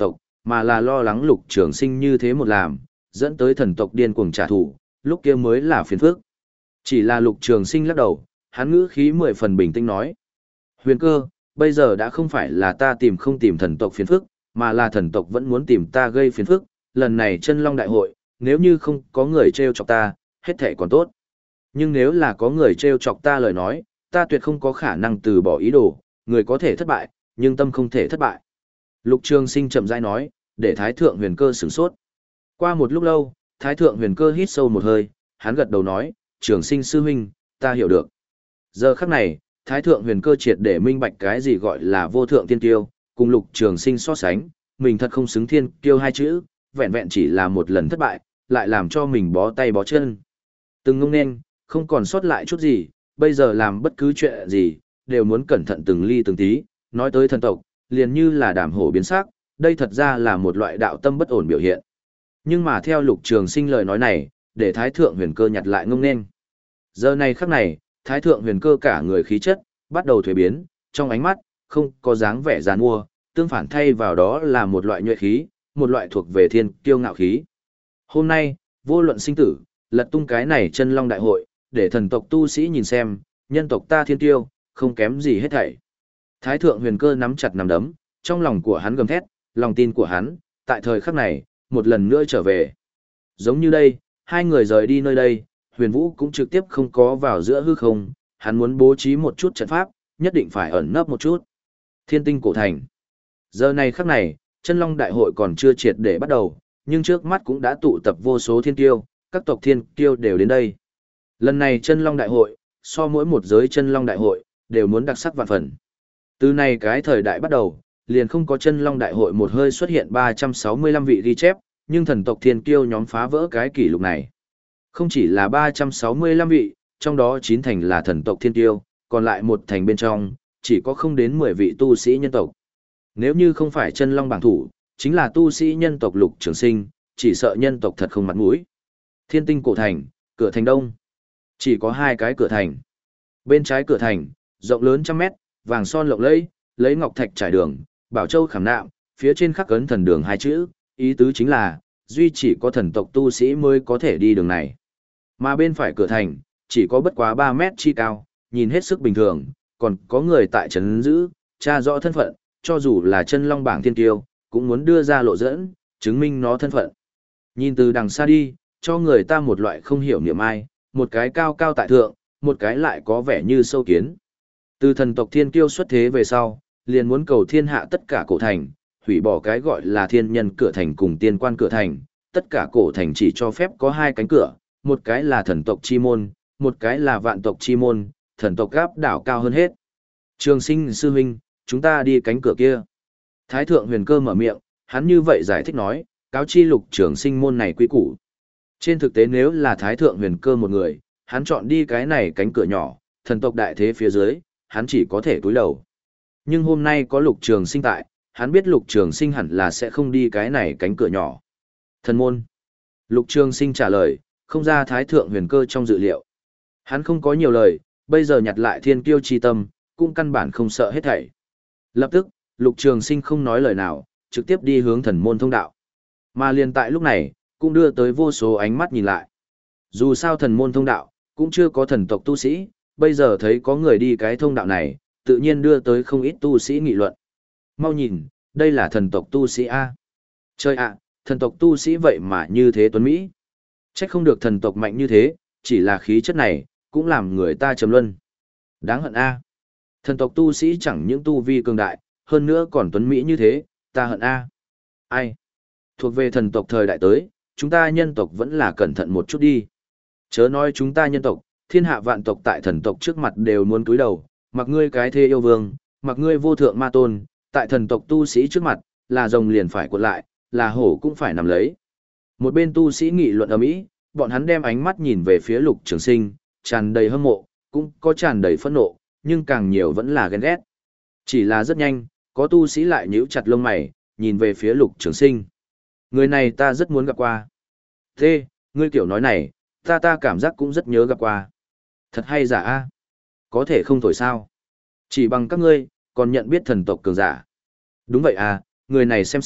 mà là lo lắng Lục Trường Sinh như thế một làm, dẫn tới thần tộc điên cuồng trả thù, lúc kia mới là phiền phức. Chỉ là Lục Trường Sinh lắc đầu, hắn ngữ khí mười phần bình tĩnh nói: "Huyền Cơ, bây giờ đã không phải là ta tìm không tìm thần tộc phiền phức, mà là thần tộc vẫn muốn tìm ta gây phiền phức, lần này Chân Long đại hội, nếu như không có người trêu chọc ta, hết thảy còn tốt. Nhưng nếu là có người trêu chọc ta lời nói, ta tuyệt không có khả năng từ bỏ ý đồ, người có thể thất bại, nhưng tâm không thể thất bại." Lục Trường Sinh chậm rãi nói, để Thái Thượng Huyền Cơ sửng sốt. Qua một lúc lâu, Thái Thượng Huyền Cơ hít sâu một hơi, hắn gật đầu nói: "Trường Sinh sư huynh, ta hiểu được." Giờ khắc này, Thái Thượng Huyền Cơ triệt để minh bạch cái gì gọi là vô thượng tiên tiêu, cùng Lục Trường Sinh so sánh, mình thật không xứng thiên kiêu hai chữ, vẹn vẹn chỉ là một lần thất bại, lại làm cho mình bó tay bó chân. Từng ngông nên, không còn sót lại chút gì, bây giờ làm bất cứ chuyện gì, đều muốn cẩn thận từng ly từng tí, nói tới thần tộc, liền như là đàm hổ biến sắc, đây thật ra là một loại đạo tâm bất ổn biểu hiện. Nhưng mà theo Lục Trường Sinh lời nói này, để Thái Thượng Huyền Cơ nhặt lại ngông nên. Giờ này khắc này, Thái Thượng Huyền Cơ cả người khí chất, bắt đầu thuế biến, trong ánh mắt, không có dáng vẻ giàn mua, tương phản thay vào đó là một loại nhuệ khí, một loại thuộc về thiên kiêu ngạo khí. Hôm nay, vô luận sinh tử, lật tung cái này Chân Long đại hội, để thần tộc tu sĩ nhìn xem, nhân tộc ta thiên kiêu, không kém gì hết thảy. Thái Thượng Huyền Cơ nắm chặt nắm đấm, trong lòng của hắn gầm thét, lòng tin của hắn, tại thời khắc này, một lần nữa trở về. Giống như đây, hai người rời đi nơi đây, Huyền Vũ cũng trực tiếp không có vào giữa hư không, hắn muốn bố trí một chút trận pháp, nhất định phải ẩn nấp một chút. Thiên Tinh cổ thành. Giờ này khắc này, Chân Long đại hội còn chưa triệt để bắt đầu, nhưng trước mắt cũng đã tụ tập vô số thiên kiêu, các tộc thiên kiêu đều đến đây. Lần này Chân Long đại hội, so mỗi một giới Chân Long đại hội, đều muốn đặc sắc vạn phần. Từ này cái thời đại bắt đầu, liền không có Chân Long đại hội một hơi xuất hiện ba trăm sáu mươi lăm vị ghi chép, nhưng thần tộc thiên kiêu nhóm phá vỡ cái kỷ lục này. Không chỉ là ba trăm sáu mươi lăm vị, trong đó chín thành là thần tộc thiên kiêu, còn lại một thành bên trong, chỉ có không đến mười vị tu sĩ nhân tộc. Nếu như không phải Chân Long bảng thủ, chính là tu sĩ nhân tộc Lục Trường Sinh, chỉ sợ nhân tộc thật không mặt mũi. Thiên Tinh cổ thành, cửa thành đông. Chỉ có hai cái cửa thành. Bên trái cửa thành, rộng lớn trăm mét, vàng son lộng lẫy, lấy ngọc thạch trải đường, bảo châu khảm nạm, phía trên khắc ấn thần đường hai chữ, ý tứ chính là, duy chỉ có thần tộc tu sĩ mới có thể đi đường này. Mà bên phải cửa thành, chỉ có bất quá ba mét chi cao, nhìn hết sức bình thường, còn có người tại trấn giữ, tra rõ thân phận, cho dù là Chân Long bảng thiên tiêu, cũng muốn đưa ra lộ dẫn, chứng minh nó thân phận. Nhìn từ đằng xa đi, cho người ta một loại không hiểu niệm ai, một cái cao cao tại thượng, một cái lại có vẻ như sâu kiến. Từ thần tộc thiên kiêu xuất thế về sau, liền muốn cầu thiên hạ tất cả cổ thành, hủy bỏ cái gọi là thiên nhân cửa thành cùng tiên quan cửa thành, tất cả cổ thành chỉ cho phép có hai cánh cửa, một cái là thần tộc chi môn, một cái là vạn tộc chi môn, thần tộc gáp đảo cao hơn hết. Trường Sinh sư huynh, chúng ta đi cánh cửa kia. Thái Thượng Huyền Cơ mở miệng, hắn như vậy giải thích nói, cáo chi Lục Trường Sinh môn này quý củ. Trên thực tế nếu là Thái Thượng Huyền Cơ một người, hắn chọn đi cái này cánh cửa nhỏ, thần tộc đại thế phía dưới, hắn chỉ có thể cúi đầu. Nhưng hôm nay có Lục Trường Sinh tại, hắn biết Lục Trường Sinh hẳn là sẽ không đi cái này cánh cửa nhỏ. Thần môn. Lục Trường Sinh trả lời, không ra Thái Thượng Huyền Cơ trong dự liệu. Hắn không có nhiều lời, bây giờ nhặt lại thiên kiêu chi tâm, cũng căn bản không sợ hết thảy. Lập tức, Lục Trường Sinh không nói lời nào, trực tiếp đi hướng thần môn thông đạo. Mà liền tại lúc này, cũng đưa tới vô số ánh mắt nhìn lại. Dù sao thần môn thông đạo, cũng chưa có thần tộc tu sĩ, bây giờ thấy có người đi cái thông đạo này, tự nhiên đưa tới không ít tu sĩ nghị luận. Mau nhìn, đây là thần tộc tu sĩ A. Chơi ạ, thần tộc tu sĩ vậy mà như thế tuấn Mỹ. Trách không được thần tộc mạnh như thế, chỉ là khí chất này, cũng làm người ta trầm luân. Đáng hận A. Thần tộc tu sĩ chẳng những tu vi cường đại, hơn nữa còn tuấn Mỹ như thế, ta hận A. Ai? Thuộc về thần tộc thời đại tới, chúng ta nhân tộc vẫn là cẩn thận một chút đi. Chớ nói chúng ta nhân tộc, thiên hạ vạn tộc tại thần tộc trước mặt đều muốn cúi đầu, mặc ngươi cái thê yêu vương, mặc ngươi vô thượng ma tôn, tại thần tộc tu sĩ trước mặt, là rồng liền phải cuộn lại, là hổ cũng phải nằm lấy. Một bên tu sĩ nghị luận ầm ĩ, bọn hắn đem ánh mắt nhìn về phía Lục Trường Sinh, tràn đầy hâm mộ, cũng có tràn đầy phẫn nộ, nhưng càng nhiều vẫn là ghen ghét. Chỉ là rất nhanh, có tu sĩ lại nhíu chặt lông mày, nhìn về phía Lục Trường Sinh. Người này ta rất muốn gặp qua. Thế, ngươi kiểu nói này, ta ta cảm giác cũng rất nhớ gặp qua. Thật hay giả a? Có thể không thổi sao? Chỉ bằng các ngươi, còn nhận biết thần tộc cường giả. Đúng vậy à, người này xem xét,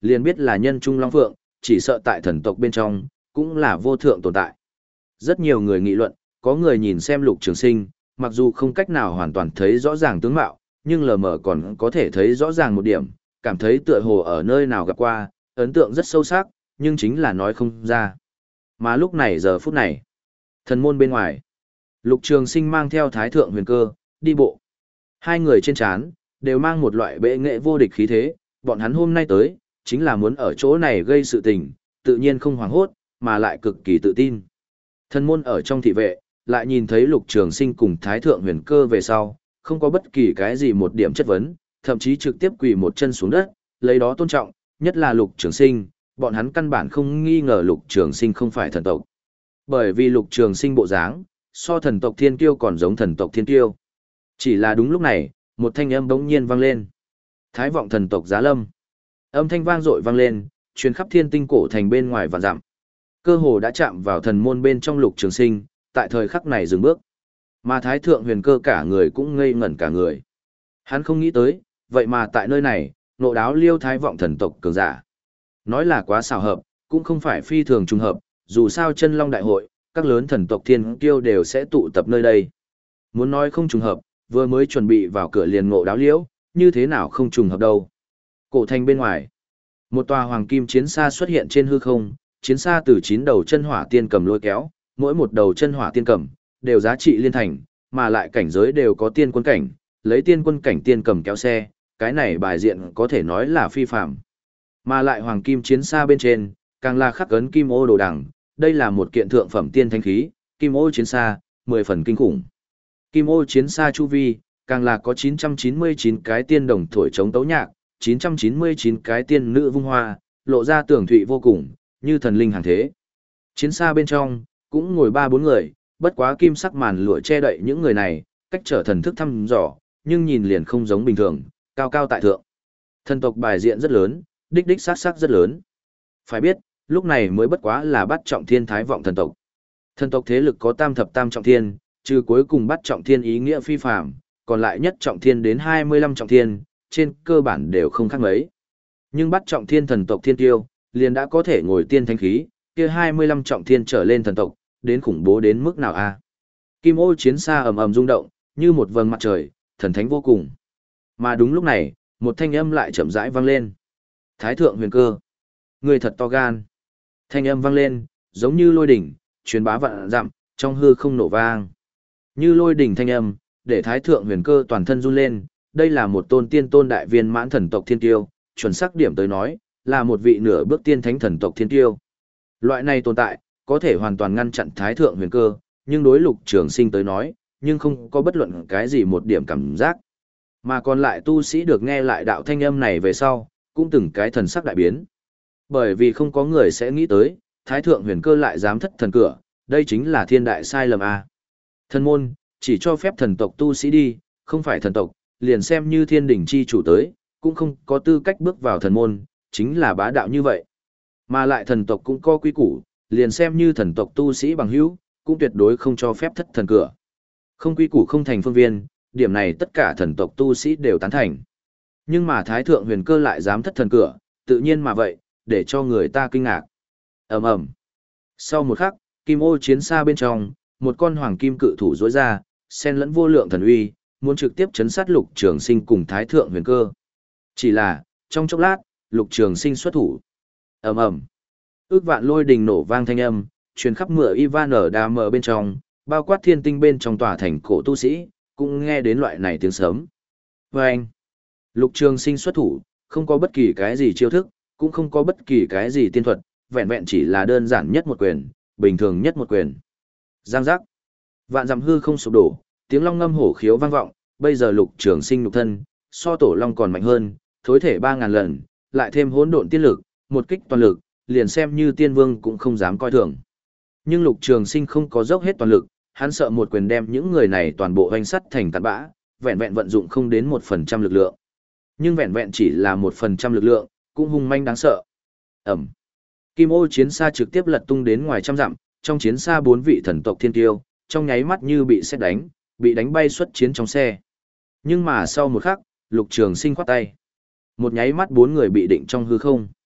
liền biết là nhân trung long phượng, chỉ sợ tại thần tộc bên trong, cũng là vô thượng tồn tại. Rất nhiều người nghị luận, có người nhìn xem Lục Trường Sinh, mặc dù không cách nào hoàn toàn thấy rõ ràng tướng mạo, nhưng lờ mờ còn có thể thấy rõ ràng một điểm, cảm thấy tựa hồ ở nơi nào gặp qua, ấn tượng rất sâu sắc, nhưng chính là nói không ra. Mà lúc này giờ phút này, thần môn bên ngoài, Lục Trường Sinh mang theo Thái Thượng Huyền Cơ, đi bộ. Hai người trên trán đều mang một loại bệ nghệ vô địch khí thế, bọn hắn hôm nay tới, chính là muốn ở chỗ này gây sự tình, tự nhiên không hoảng hốt, mà lại cực kỳ tự tin. Thần môn ở trong thị vệ, lại nhìn thấy Lục Trường Sinh cùng Thái Thượng Huyền Cơ về sau, không có bất kỳ cái gì một điểm chất vấn, thậm chí trực tiếp quỳ một chân xuống đất, lấy đó tôn trọng, nhất là Lục Trường Sinh, bọn hắn căn bản không nghi ngờ Lục Trường Sinh không phải thần tộc. Bởi vì Lục Trường Sinh bộ dáng, so thần tộc Thiên Kiêu còn giống thần tộc Thiên Kiêu. Chỉ là đúng lúc này, một thanh âm bỗng nhiên vang lên. Thái vọng thần tộc Giá Lâm. Âm thanh vang dội vang lên, truyền khắp thiên tinh cổ thành bên ngoài vạn dặm. Cơ hồ đã chạm vào thần môn bên trong Lục Trường Sinh, tại thời khắc này dừng bước. Mà Thái Thượng Huyền Cơ cả người cũng ngây ngẩn cả người. Hắn không nghĩ tới, vậy mà tại nơi này, nộ đáo liêu thái vọng thần tộc cường giả. Nói là quá xảo hợp, cũng không phải phi thường trùng hợp, dù sao chân long đại hội, các lớn thần tộc thiên kiêu đều sẽ tụ tập nơi đây. Muốn nói không trùng hợp, vừa mới chuẩn bị vào cửa liền ngộ đáo liễu, như thế nào không trùng hợp đâu. Cổ thành bên ngoài, một tòa hoàng kim chiến xa xuất hiện trên hư không, chiến xa từ chín đầu chân hỏa tiên cầm lôi kéo, mỗi một đầu chân hỏa tiên cầm đều giá trị liên thành, mà lại cảnh giới đều có tiên quân cảnh, lấy tiên quân cảnh tiên cầm kéo xe, cái này bài diện có thể nói là phi phàm. Mà lại hoàng kim chiến xa bên trên, càng là khắc ấn kim ô đồ đằng, đây là một kiện thượng phẩm tiên thánh khí, kim ô chiến xa, mười phần kinh khủng. Kim ô chiến xa chu vi, càng là có chín trăm chín mươi chín cái tiên đồng thổi chống tấu nhạc, chín trăm chín mươi chín cái tiên nữ vung hoa, lộ ra tường thụy vô cùng, như thần linh hàng thế. Chiến xa bên trong, cũng ngồi ba bốn người, bất quá kim sắc màn lụa che đậy những người này, cách trở thần thức thăm dò, nhưng nhìn liền không giống bình thường, cao cao tại thượng. Thần tộc bài diện rất lớn, đích đích sắc sắc rất lớn. Phải biết, lúc này mới bất quá là bắt trọng thiên thái vọng thần tộc. Thần tộc thế lực có tam thập tam trọng thiên, trừ cuối cùng bắt trọng thiên ý nghĩa phi phàm, còn lại nhất trọng thiên đến hai mươi lăm trọng thiên, trên cơ bản đều không khác mấy. Nhưng bắt trọng thiên thần tộc thiên tiêu, liền đã có thể ngồi tiên thánh khí, kia hai mươi lăm trọng thiên trở lên thần tộc, đến khủng bố đến mức nào a? Kim ô chiến xa ầm ầm rung động, như một vầng mặt trời, thần thánh vô cùng. Mà đúng lúc này, một thanh âm lại chậm rãi vang lên. Thái Thượng Huyền Cơ, người thật to gan. Thanh âm vang lên, giống như lôi đỉnh, truyền bá vạn dặm, trong hư không nổ vang. Như lôi đỉnh thanh âm, để Thái Thượng Huyền Cơ toàn thân run lên, đây là một tôn tiên tôn đại viên mãn thần tộc thiên tiêu, chuẩn xác điểm tới nói, là một vị nửa bước tiên thánh thần tộc thiên tiêu. Loại này tồn tại, có thể hoàn toàn ngăn chặn Thái Thượng Huyền Cơ, nhưng đối Lục Trường Sinh tới nói, nhưng không có bất luận cái gì một điểm cảm giác. Mà còn lại tu sĩ được nghe lại đạo thanh âm này về sau, cũng từng cái thần sắc đại biến. Bởi vì không có người sẽ nghĩ tới, Thái Thượng Huyền Cơ lại dám thất thần cửa, đây chính là thiên đại sai lầm a. Thần môn, chỉ cho phép thần tộc tu sĩ đi, không phải thần tộc, liền xem như thiên đỉnh chi chủ tới, cũng không có tư cách bước vào thần môn, chính là bá đạo như vậy. Mà lại thần tộc cũng có quy củ, liền xem như thần tộc tu sĩ bằng hữu, cũng tuyệt đối không cho phép thất thần cửa. Không quy củ không thành phương viên, điểm này tất cả thần tộc tu sĩ đều tán thành. Nhưng mà Thái Thượng Huyền Cơ lại dám thất thần cửa, tự nhiên mà vậy, để cho người ta kinh ngạc. Ầm ầm. Sau một khắc, kim ô chiến xa bên trong, một con hoàng kim cự thủ rối ra, xen lẫn vô lượng thần uy, muốn trực tiếp chấn sát Lục Trường Sinh cùng Thái Thượng Huyền Cơ. Chỉ là, trong chốc lát, Lục Trường Sinh xuất thủ. Ầm ầm. Ước vạn lôi đình nổ vang thanh âm, truyền khắp mưa Ivan ở đà mờ bên trong, bao quát thiên tinh bên trong tòa thành cổ tu sĩ, cũng nghe đến loại này tiếng sớm. Vâng! Lục Trường Sinh xuất thủ, không có bất kỳ cái gì chiêu thức, cũng không có bất kỳ cái gì tiên thuật, vẹn vẹn chỉ là đơn giản nhất một quyền, bình thường nhất một quyền. Giang giác! Vạn dặm hư không sụp đổ, tiếng long ngâm hổ khiếu vang vọng, bây giờ Lục Trường Sinh nhục thân, so tổ long còn mạnh hơn, thối thể ba ngàn lần, lại thêm hỗn độn tiên lực, một kích toàn lực, liền xem như tiên vương cũng không dám coi thường. Nhưng Lục Trường Sinh không có dốc hết toàn lực, hắn sợ một quyền đem những người này toàn bộ hoành sắt thành tàn bã, vẹn vẹn vận dụng không đến một phần trăm lực lượng. Nhưng vẹn vẹn chỉ là một phần trăm lực lượng, cũng hung manh đáng sợ. Ẩm. Kim ô chiến xa trực tiếp lật tung đến ngoài trăm dặm, trong chiến xa bốn vị thần tộc thiên tiêu, trong nháy mắt như bị sét đánh, bị đánh bay xuất chiến trong xe. Nhưng mà sau một khắc, Lục Trường Sinh khoát tay. Một nháy mắt bốn người bị định trong hư không.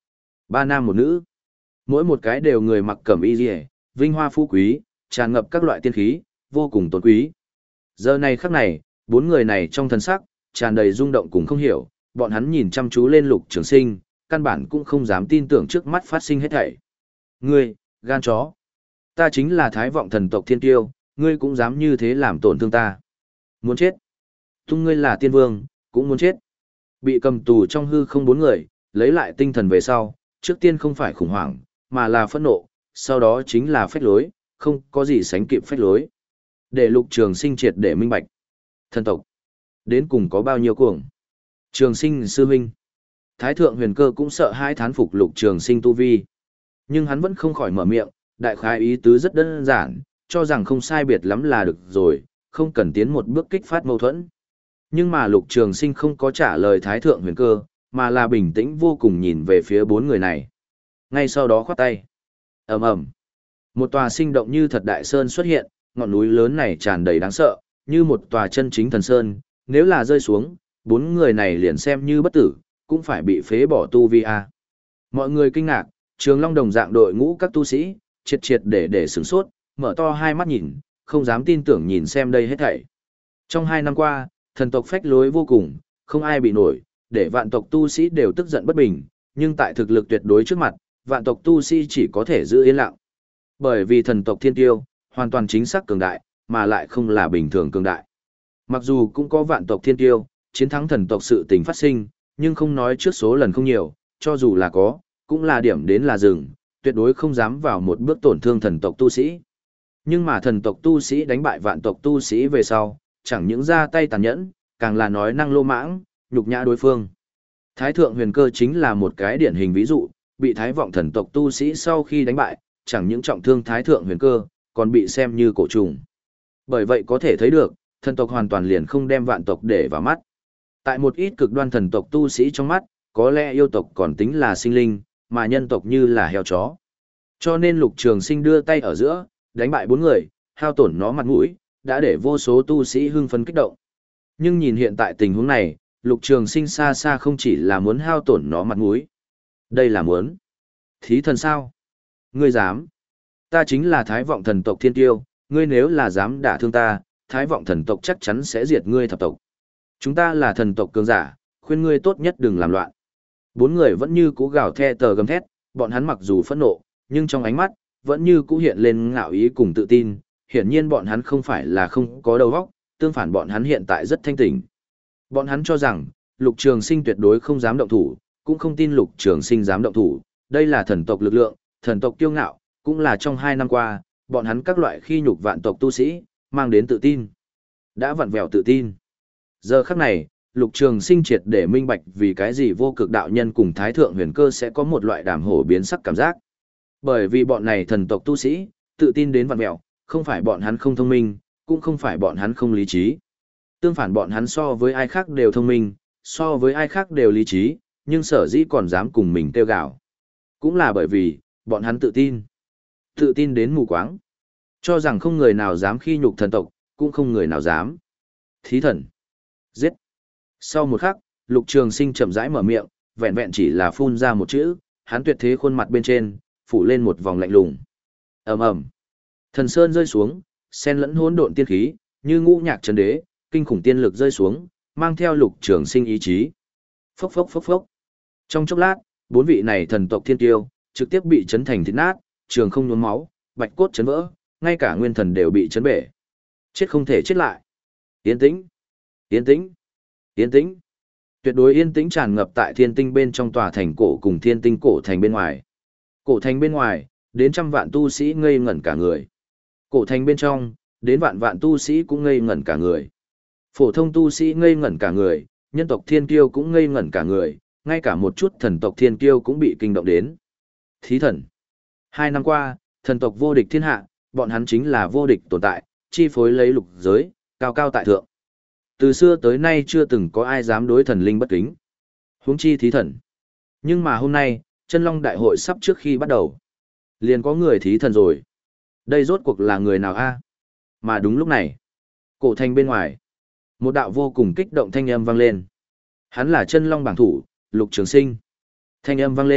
Ba nam một nữ. Mỗi một cái đều người mặc cẩm y liễu, vinh hoa phú quý, tràn ngập các loại tiên khí, vô cùng tôn quý. Giờ này khắc này, bốn người này trong thần sắc, tràn đầy rung động cùng không hiểu, bọn hắn nhìn chăm chú lên Lục Trường Sinh, căn bản cũng không dám tin tưởng trước mắt phát sinh hết thảy. Ngươi, gan chó. Ta chính là Thái Vọng thần tộc thiên tiêu, ngươi cũng dám như thế làm tổn thương ta. Muốn chết. Tung ngươi là tiên vương, cũng muốn chết. Bị cầm tù trong hư không bốn người, lấy lại tinh thần về sau, trước tiên không phải khủng hoảng, mà là phẫn nộ, sau đó chính là phách lối, không có gì sánh kịp phách lối. Để Lục Trường Sinh triệt để minh bạch. Thần tộc, đến cùng có bao nhiêu cuồng. Trường Sinh sư huynh. Thái thượng huyền cơ cũng sợ hai thán phục Lục Trường Sinh tu vi. Nhưng hắn vẫn không khỏi mở miệng, đại khái ý tứ rất đơn giản, cho rằng không sai biệt lắm là được rồi, không cần tiến một bước kích phát mâu thuẫn. Nhưng mà Lục Trường Sinh không có trả lời Thái thượng huyền cơ, mà là bình tĩnh vô cùng nhìn về phía bốn người này. Ngay sau đó khoát tay. Ầm ầm. Một tòa sinh động như thật đại sơn xuất hiện, ngọn núi lớn này tràn đầy đáng sợ, như một tòa chân chính thần sơn, nếu là rơi xuống, bốn người này liền xem như bất tử, cũng phải bị phế bỏ tu vi a. Mọi người kinh ngạc, Trường Long đồng dạng đội ngũ các tu sĩ, triệt triệt để để sửng sốt, mở to hai mắt nhìn, không dám tin tưởng nhìn xem đây hết thảy. Trong hai năm qua, thần tộc phách lối vô cùng, không ai bị nổi, để vạn tộc tu sĩ đều tức giận bất bình, nhưng tại thực lực tuyệt đối trước mặt, vạn tộc tu sĩ chỉ có thể giữ yên lặng. Bởi vì thần tộc thiên tiêu, hoàn toàn chính xác cường đại, mà lại không là bình thường cường đại. Mặc dù cũng có vạn tộc thiên tiêu, chiến thắng thần tộc sự tình phát sinh, nhưng không nói trước số lần không nhiều, cho dù là có, cũng là điểm đến là dừng, tuyệt đối không dám vào một bước tổn thương thần tộc tu sĩ. Nhưng mà thần tộc tu sĩ đánh bại vạn tộc tu sĩ về sau, chẳng những ra tay tàn nhẫn, càng là nói năng lô mãng, nhục nhã đối phương. Thái thượng huyền cơ chính là một cái điển hình ví dụ, bị thái vọng thần tộc tu sĩ sau khi đánh bại, chẳng những trọng thương thái thượng huyền cơ, còn bị xem như cổ trùng. Bởi vậy có thể thấy được, thần tộc hoàn toàn liền không đem vạn tộc để vào mắt. Tại một ít cực đoan thần tộc tu sĩ trong mắt, có lẽ yêu tộc còn tính là sinh linh, mà nhân tộc như là heo chó. Cho nên Lục Trường Sinh đưa tay ở giữa, đánh bại bốn người, hao tổn nó mặt mũi, đã để vô số tu sĩ hưng phấn kích động. Nhưng nhìn hiện tại tình huống này, Lục Trường Sinh xa xa không chỉ là muốn hao tổn nó mặt mũi. Đây là muốn. Thí thần sao? Ngươi dám? Ta chính là Thái Vọng thần tộc thiên tiêu, ngươi nếu là dám đả thương ta, Thái Vọng thần tộc chắc chắn sẽ diệt ngươi thập tộc. Chúng ta là thần tộc cường giả, khuyên ngươi tốt nhất đừng làm loạn. Bốn người vẫn như cú gào the tờ gầm thét, bọn hắn mặc dù phẫn nộ, nhưng trong ánh mắt, vẫn như cũ hiện lên ngạo ý cùng tự tin, hiển nhiên bọn hắn không phải là không có đầu óc, tương phản bọn hắn hiện tại rất thanh tỉnh. Bọn hắn cho rằng, Lục Trường Sinh tuyệt đối không dám động thủ, cũng không tin Lục Trường Sinh dám động thủ, đây là thần tộc lực lượng, thần tộc kiêu ngạo, cũng là trong hai năm qua, bọn hắn các loại khi nhục vạn tộc tu sĩ, mang đến tự tin. Đã vặn vẹo tự tin. Giờ khắc này, Lục Trường Sinh triệt để minh bạch vì cái gì vô cực đạo nhân cùng Thái Thượng Huyền Cơ sẽ có một loại đàm hổ biến sắc cảm giác. Bởi vì bọn này thần tộc tu sĩ, tự tin đến vặn vẹo, không phải bọn hắn không thông minh, cũng không phải bọn hắn không lý trí. Tương phản bọn hắn so với ai khác đều thông minh, so với ai khác đều lý trí, nhưng sở dĩ còn dám cùng mình kêu gào. Cũng là bởi vì, bọn hắn tự tin. Tự tin đến mù quáng. Cho rằng không người nào dám khi nhục thần tộc, cũng không người nào dám. Thí thần. Giết. Sau một khắc, Lục Trường Sinh chậm rãi mở miệng, vẹn vẹn chỉ là phun ra một chữ, hắn tuyệt thế khuôn mặt bên trên, phủ lên một vòng lạnh lùng. Ầm ầm. Thần sơn rơi xuống, xen lẫn hỗn độn tiên khí, như ngũ nhạc chân đế, kinh khủng tiên lực rơi xuống, mang theo Lục Trường Sinh ý chí. Phốc phốc phốc phốc. Trong chốc lát, bốn vị này thần tộc thiên tiêu trực tiếp bị chấn thành thịt nát, trường không nhuốm máu, bạch cốt chấn vỡ, ngay cả nguyên thần đều bị chấn bể. Chết không thể chết lại. Yên tĩnh, yên tĩnh, yên tĩnh. Tuyệt đối yên tĩnh tràn ngập tại thiên tinh bên trong tòa thành cổ cùng thiên tinh cổ thành bên ngoài. Cổ thành bên ngoài, đến trăm vạn tu sĩ ngây ngẩn cả người. Cổ thành bên trong, đến vạn vạn tu sĩ cũng ngây ngẩn cả người. Phổ thông tu sĩ ngây ngẩn cả người, nhân tộc thiên kiêu cũng ngây ngẩn cả người, ngay cả một chút thần tộc thiên kiêu cũng bị kinh động đến. Thí thần. Hai năm qua, thần tộc vô địch thiên hạ, bọn hắn chính là vô địch tồn tại, chi phối lấy lục giới, cao cao tại thượng. Từ xưa tới nay chưa từng có ai dám đối thần linh bất kính. Huống chi thí thần. Nhưng mà hôm nay, chân long đại hội sắp trước khi bắt đầu. Liền có người thí thần rồi. Đây rốt cuộc là người nào a? Mà đúng lúc này, cổ thành bên ngoài, một đạo vô cùng kích động thanh âm vang lên. Hắn là chân long bảng thủ, Lục Trường Sinh. Thanh âm vang lên,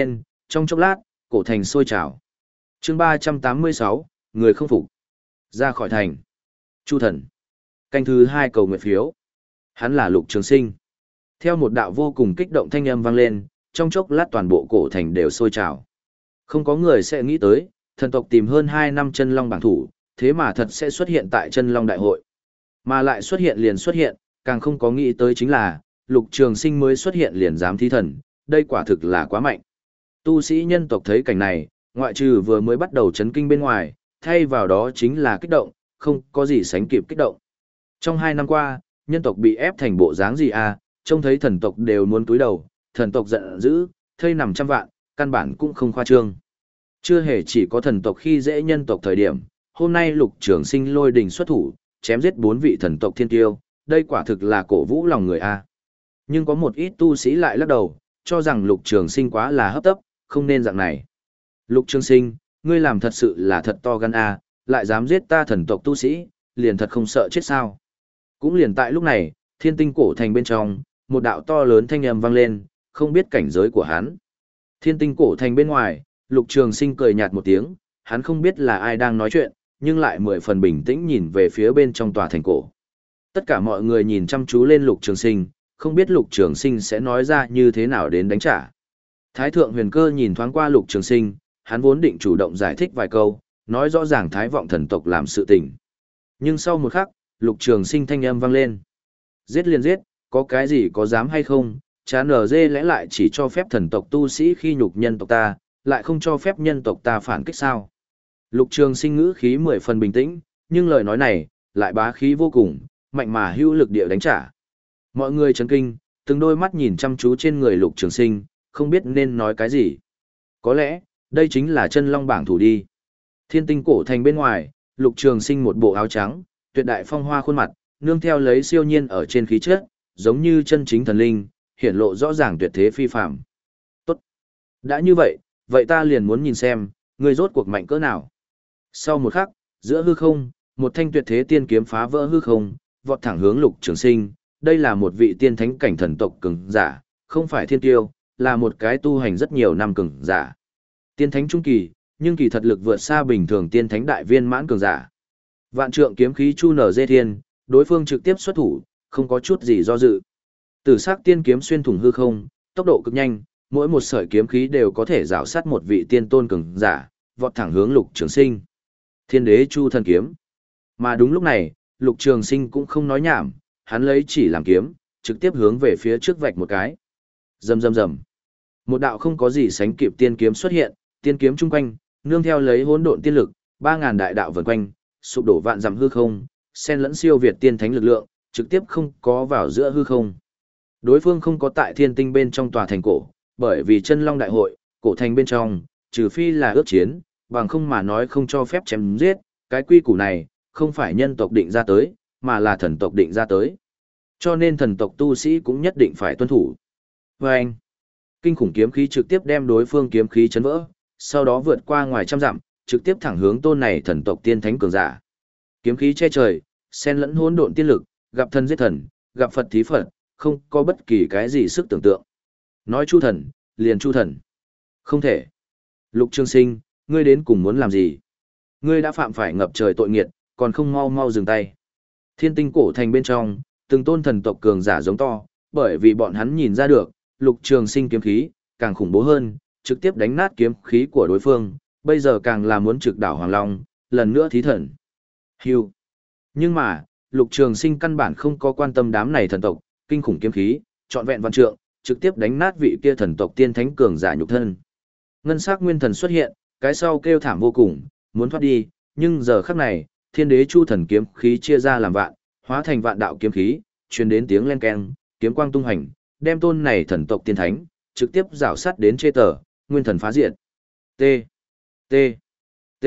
trong chốc lát, cổ thành sôi trào. Chương ba trăm tám mươi sáu, người không phục. Ra khỏi thành. Chu thần. Canh thứ hai cầu nguyện phiếu. Hắn là Lục Trường Sinh. Theo một đạo vô cùng kích động thanh âm vang lên, trong chốc lát toàn bộ cổ thành đều sôi trào. Không có người sẽ nghĩ tới, thần tộc tìm hơn hai năm chân long bảng thủ, thế mà thật sẽ xuất hiện tại chân long đại hội. Mà lại xuất hiện liền xuất hiện, càng không có nghĩ tới chính là, Lục Trường Sinh mới xuất hiện liền dám thí thần, đây quả thực là quá mạnh. Tu sĩ nhân tộc thấy cảnh này, ngoại trừ vừa mới bắt đầu chấn kinh bên ngoài, thay vào đó chính là kích động, không có gì sánh kịp kích động. Trong hai năm qua, nhân tộc bị ép thành bộ dáng gì à, trông thấy thần tộc đều muốn túi đầu, thần tộc giận dữ, thây nằm trăm vạn, căn bản cũng không khoa trương. Chưa hề chỉ có thần tộc khi dễ nhân tộc thời điểm, hôm nay Lục Trường Sinh lôi đình xuất thủ, chém giết bốn vị thần tộc thiên tiêu, đây quả thực là cổ vũ lòng người a. Nhưng có một ít tu sĩ lại lắc đầu, cho rằng Lục Trường Sinh quá là hấp tấp, không nên dạng này. Lục Trường Sinh, ngươi làm thật sự là thật to gan a, lại dám giết ta thần tộc tu sĩ, liền thật không sợ chết sao? Cũng liền tại lúc này, Thiên Tinh cổ thành bên trong, một đạo to lớn thanh âm vang lên, không biết cảnh giới của hắn. Thiên Tinh cổ thành bên ngoài, Lục Trường Sinh cười nhạt một tiếng, hắn không biết là ai đang nói chuyện, nhưng lại mười phần bình tĩnh nhìn về phía bên trong tòa thành cổ. Tất cả mọi người nhìn chăm chú lên Lục Trường Sinh, không biết Lục Trường Sinh sẽ nói ra như thế nào đến đánh trả. Thái thượng huyền cơ nhìn thoáng qua Lục Trường Sinh, hắn vốn định chủ động giải thích vài câu, nói rõ ràng Thái vọng thần tộc làm sự tình. Nhưng sau một khắc, Lục Trường Sinh thanh âm vang lên. Giết liền giết, có cái gì có dám hay không, chán ở dê lẽ lại chỉ cho phép thần tộc tu sĩ khi nhục nhân tộc ta, lại không cho phép nhân tộc ta phản kích sao. Lục Trường Sinh ngữ khí mười phần bình tĩnh, nhưng lời nói này, lại bá khí vô cùng, mạnh mà hữu lực địa đánh trả. Mọi người chấn kinh, từng đôi mắt nhìn chăm chú trên người Lục Trường Sinh, không biết nên nói cái gì. Có lẽ, đây chính là chân long bảng thủ đi. Thiên Tinh cổ thành bên ngoài, Lục Trường Sinh một bộ áo trắng, tuyệt đại phong hoa khuôn mặt, nương theo lấy siêu nhiên ở trên khí chất, giống như chân chính thần linh, hiển lộ rõ ràng tuyệt thế phi phàm. Tốt. Đã như vậy, vậy ta liền muốn nhìn xem, ngươi rốt cuộc mạnh cỡ nào. Sau một khắc, giữa hư không, một thanh tuyệt thế tiên kiếm phá vỡ hư không, vọt thẳng hướng Lục Trường Sinh. Đây là một vị tiên thánh cảnh thần tộc cường giả, không phải thiên tiêu, là một cái tu hành rất nhiều năm cường giả. Tiên thánh trung kỳ, nhưng kỳ thật lực vượt xa bình thường tiên thánh đại viên mãn cường giả. Vạn trượng kiếm khí chu nở dê thiên, đối phương trực tiếp xuất thủ, không có chút gì do dự. Tử sắc tiên kiếm xuyên thủng hư không, tốc độ cực nhanh, mỗi một sợi kiếm khí đều có thể rào sát một vị tiên tôn cường giả, vọt thẳng hướng Lục Trường Sinh. Thiên đế chu thần kiếm. Mà đúng lúc này, Lục Trường Sinh cũng không nói nhảm, hắn lấy chỉ làm kiếm, trực tiếp hướng về phía trước vạch một cái. Rầm rầm rầm. Một đạo không có gì sánh kịp tiên kiếm xuất hiện, tiên kiếm chung quanh, nương theo lấy hỗn độn tiên lực, ba ngàn đại đạo vần quanh, sụp đổ vạn dặm hư không, xen lẫn siêu việt tiên thánh lực lượng, trực tiếp không có vào giữa hư không. Đối phương không có tại thiên tinh bên trong tòa thành cổ, bởi vì chân long đại hội, cổ thành bên trong, trừ phi là ước chiến, bằng không mà nói không cho phép chém giết, cái quy củ này, không phải nhân tộc định ra tới, mà là thần tộc định ra tới. Cho nên thần tộc tu sĩ cũng nhất định phải tuân thủ. Và anh, kinh khủng kiếm khí trực tiếp đem đối phương kiếm khí chấn vỡ, sau đó vượt qua ngoài trăm dặm, trực tiếp thẳng hướng tôn này thần tộc tiên thánh cường giả. Kiếm khí che trời, xen lẫn hỗn độn tiên lực, gặp thần giết thần, gặp Phật thí Phật, không có bất kỳ cái gì sức tưởng tượng. Nói chu thần, liền chu thần. Không thể. Lục Trường Sinh, ngươi đến cùng muốn làm gì? Ngươi đã phạm phải ngập trời tội nghiệt, còn không mau mau dừng tay. Thiên Tinh cổ thành bên trong, từng tôn thần tộc cường giả giống to, bởi vì bọn hắn nhìn ra được, Lục Trường Sinh kiếm khí, càng khủng bố hơn, trực tiếp đánh nát kiếm khí của đối phương, bây giờ càng là muốn trực đảo Hoàng Long, lần nữa thí thần. Hưu. Nhưng mà, Lục Trường Sinh căn bản không có quan tâm đám này thần tộc, kinh khủng kiếm khí, trọn vẹn văn trượng, trực tiếp đánh nát vị kia thần tộc tiên thánh cường giả nhục thân. Ngân sắc nguyên thần xuất hiện, cái sau kêu thảm vô cùng, muốn thoát đi, nhưng giờ khắc này, Thiên Đế Chu thần kiếm khí chia ra làm vạn, hóa thành vạn đạo kiếm khí, truyền đến tiếng len keng, kiếm quang tung hành, đem tôn này thần tộc tiên thánh trực tiếp rảo sát đến chê tờ, nguyên thần phá diệt. T. T. T.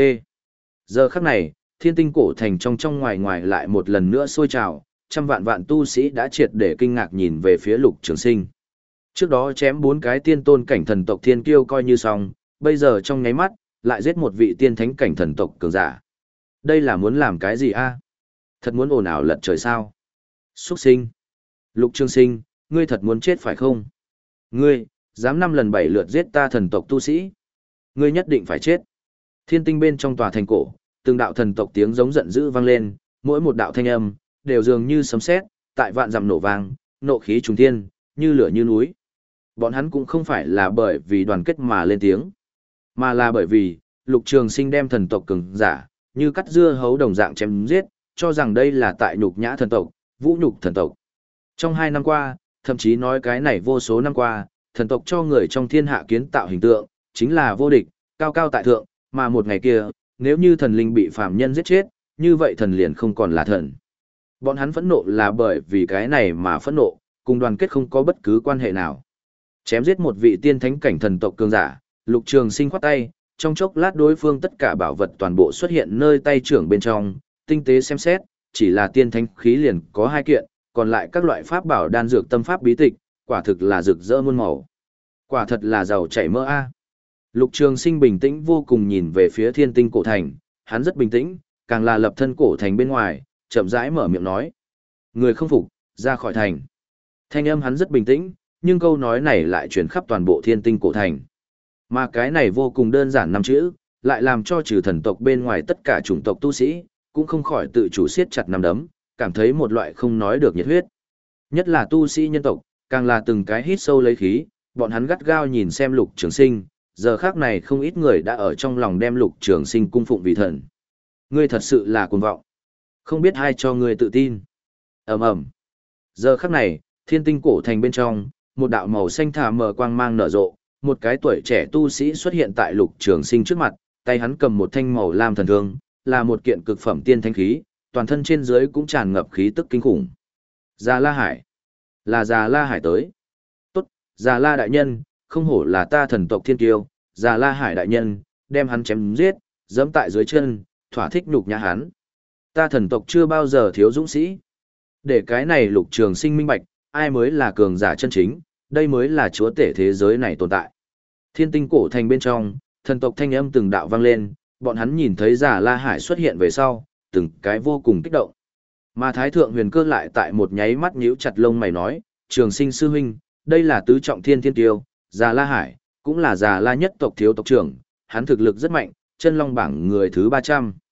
Giờ khắc này, Thiên Tinh cổ thành trong trong ngoài ngoài lại một lần nữa sôi trào, trăm vạn vạn tu sĩ đã triệt để kinh ngạc nhìn về phía Lục Trường Sinh. Trước đó chém bốn cái tiên tôn cảnh thần tộc thiên kiêu coi như xong, bây giờ trong nháy mắt, lại giết một vị tiên thánh cảnh thần tộc cường giả. Đây là muốn làm cái gì a? Thật muốn ồn ào lật trời sao? Xuất sinh! Lục Trường Sinh, ngươi thật muốn chết phải không? Ngươi, Dám năm lần bảy lượt giết ta thần tộc tu sĩ. Ngươi nhất định phải chết. Thiên tinh bên trong tòa thành cổ, từng đạo thần tộc tiếng giống giận dữ vang lên, mỗi một đạo thanh âm, đều dường như sấm sét, tại vạn dặm nổ vang, nộ khí trùng thiên, như lửa như núi. Bọn hắn cũng không phải là bởi vì đoàn kết mà lên tiếng, mà là bởi vì, Lục Trường Sinh đem thần tộc cường giả, như cắt dưa hấu đồng dạng chém giết, cho rằng đây là tại nhục nhã thần tộc, vũ nhục thần tộc. Trong hai năm qua, thậm chí nói cái này vô số năm qua, thần tộc cho người trong thiên hạ kiến tạo hình tượng, chính là vô địch, cao cao tại thượng, mà một ngày kia, nếu như thần linh bị phàm nhân giết chết, như vậy thần liền không còn là thần. Bọn hắn phẫn nộ là bởi vì cái này mà phẫn nộ, cùng đoàn kết không có bất cứ quan hệ nào. Chém giết một vị tiên thánh cảnh thần tộc cường giả, Lục Trường Sinh khoát tay, trong chốc lát đối phương tất cả bảo vật toàn bộ xuất hiện nơi tay trưởng bên trong, tinh tế xem xét, chỉ là tiên thánh khí liền có hai kiện, còn lại các loại pháp bảo đan dược tâm pháp bí tịch, quả thực là rực rỡ muôn màu. Quả thật là giàu chảy mỡ a. Lục Trường Sinh bình tĩnh vô cùng nhìn về phía Thiên Tinh cổ thành, hắn rất bình tĩnh, càng là lập thân cổ thành bên ngoài, chậm rãi mở miệng nói: "Người không phục, ra khỏi thành." Thanh âm hắn rất bình tĩnh, nhưng câu nói này lại truyền khắp toàn bộ Thiên Tinh cổ thành. Mà cái này vô cùng đơn giản năm chữ, lại làm cho trừ thần tộc bên ngoài tất cả chủng tộc tu sĩ, cũng không khỏi tự chủ siết chặt nắm đấm, cảm thấy một loại không nói được nhiệt huyết. Nhất là tu sĩ nhân tộc, càng là từng cái hít sâu lấy khí, bọn hắn gắt gao nhìn xem Lục Trường Sinh, giờ khác này không ít người đã ở trong lòng đem Lục Trường Sinh cung phụng vì thần. Ngươi thật sự là cuồng vọng. Không biết ai cho ngươi tự tin. Ầm ầm. Giờ khắc này, Thiên Tinh cổ thành bên trong, một đạo màu xanh thả mờ quang mang nở rộ, một cái tuổi trẻ tu sĩ xuất hiện tại Lục Trường Sinh trước mặt, tay hắn cầm một thanh màu lam thần thương, là một kiện cực phẩm tiên thánh khí, toàn thân trên dưới cũng tràn ngập khí tức kinh khủng. Già La Hải. Là Già La Hải tới. Tốt, Già La đại nhân, không hổ là ta thần tộc thiên kiêu, Già La Hải đại nhân, đem hắn chém giết, giẫm tại dưới chân, thỏa thích nhục nhã hắn. Ta thần tộc chưa bao giờ thiếu dũng sĩ. Để cái này Lục Trường Sinh minh bạch, ai mới là cường giả chân chính, đây mới là chúa tể thế giới này tồn tại. Thiên Tinh cổ thành bên trong, thần tộc thanh âm từng đạo vang lên, bọn hắn nhìn thấy Già La Hải xuất hiện về sau, từng cái vô cùng kích động. Mà Thái Thượng Huyền Cơ lại tại một nháy mắt nhíu chặt lông mày nói: "Trường Sinh sư huynh, đây là tứ trọng thiên thiên tiêu, Già La Hải, cũng là Già La nhất tộc thiếu tộc trưởng, hắn thực lực rất mạnh, chân long bảng người thứ ba trăm."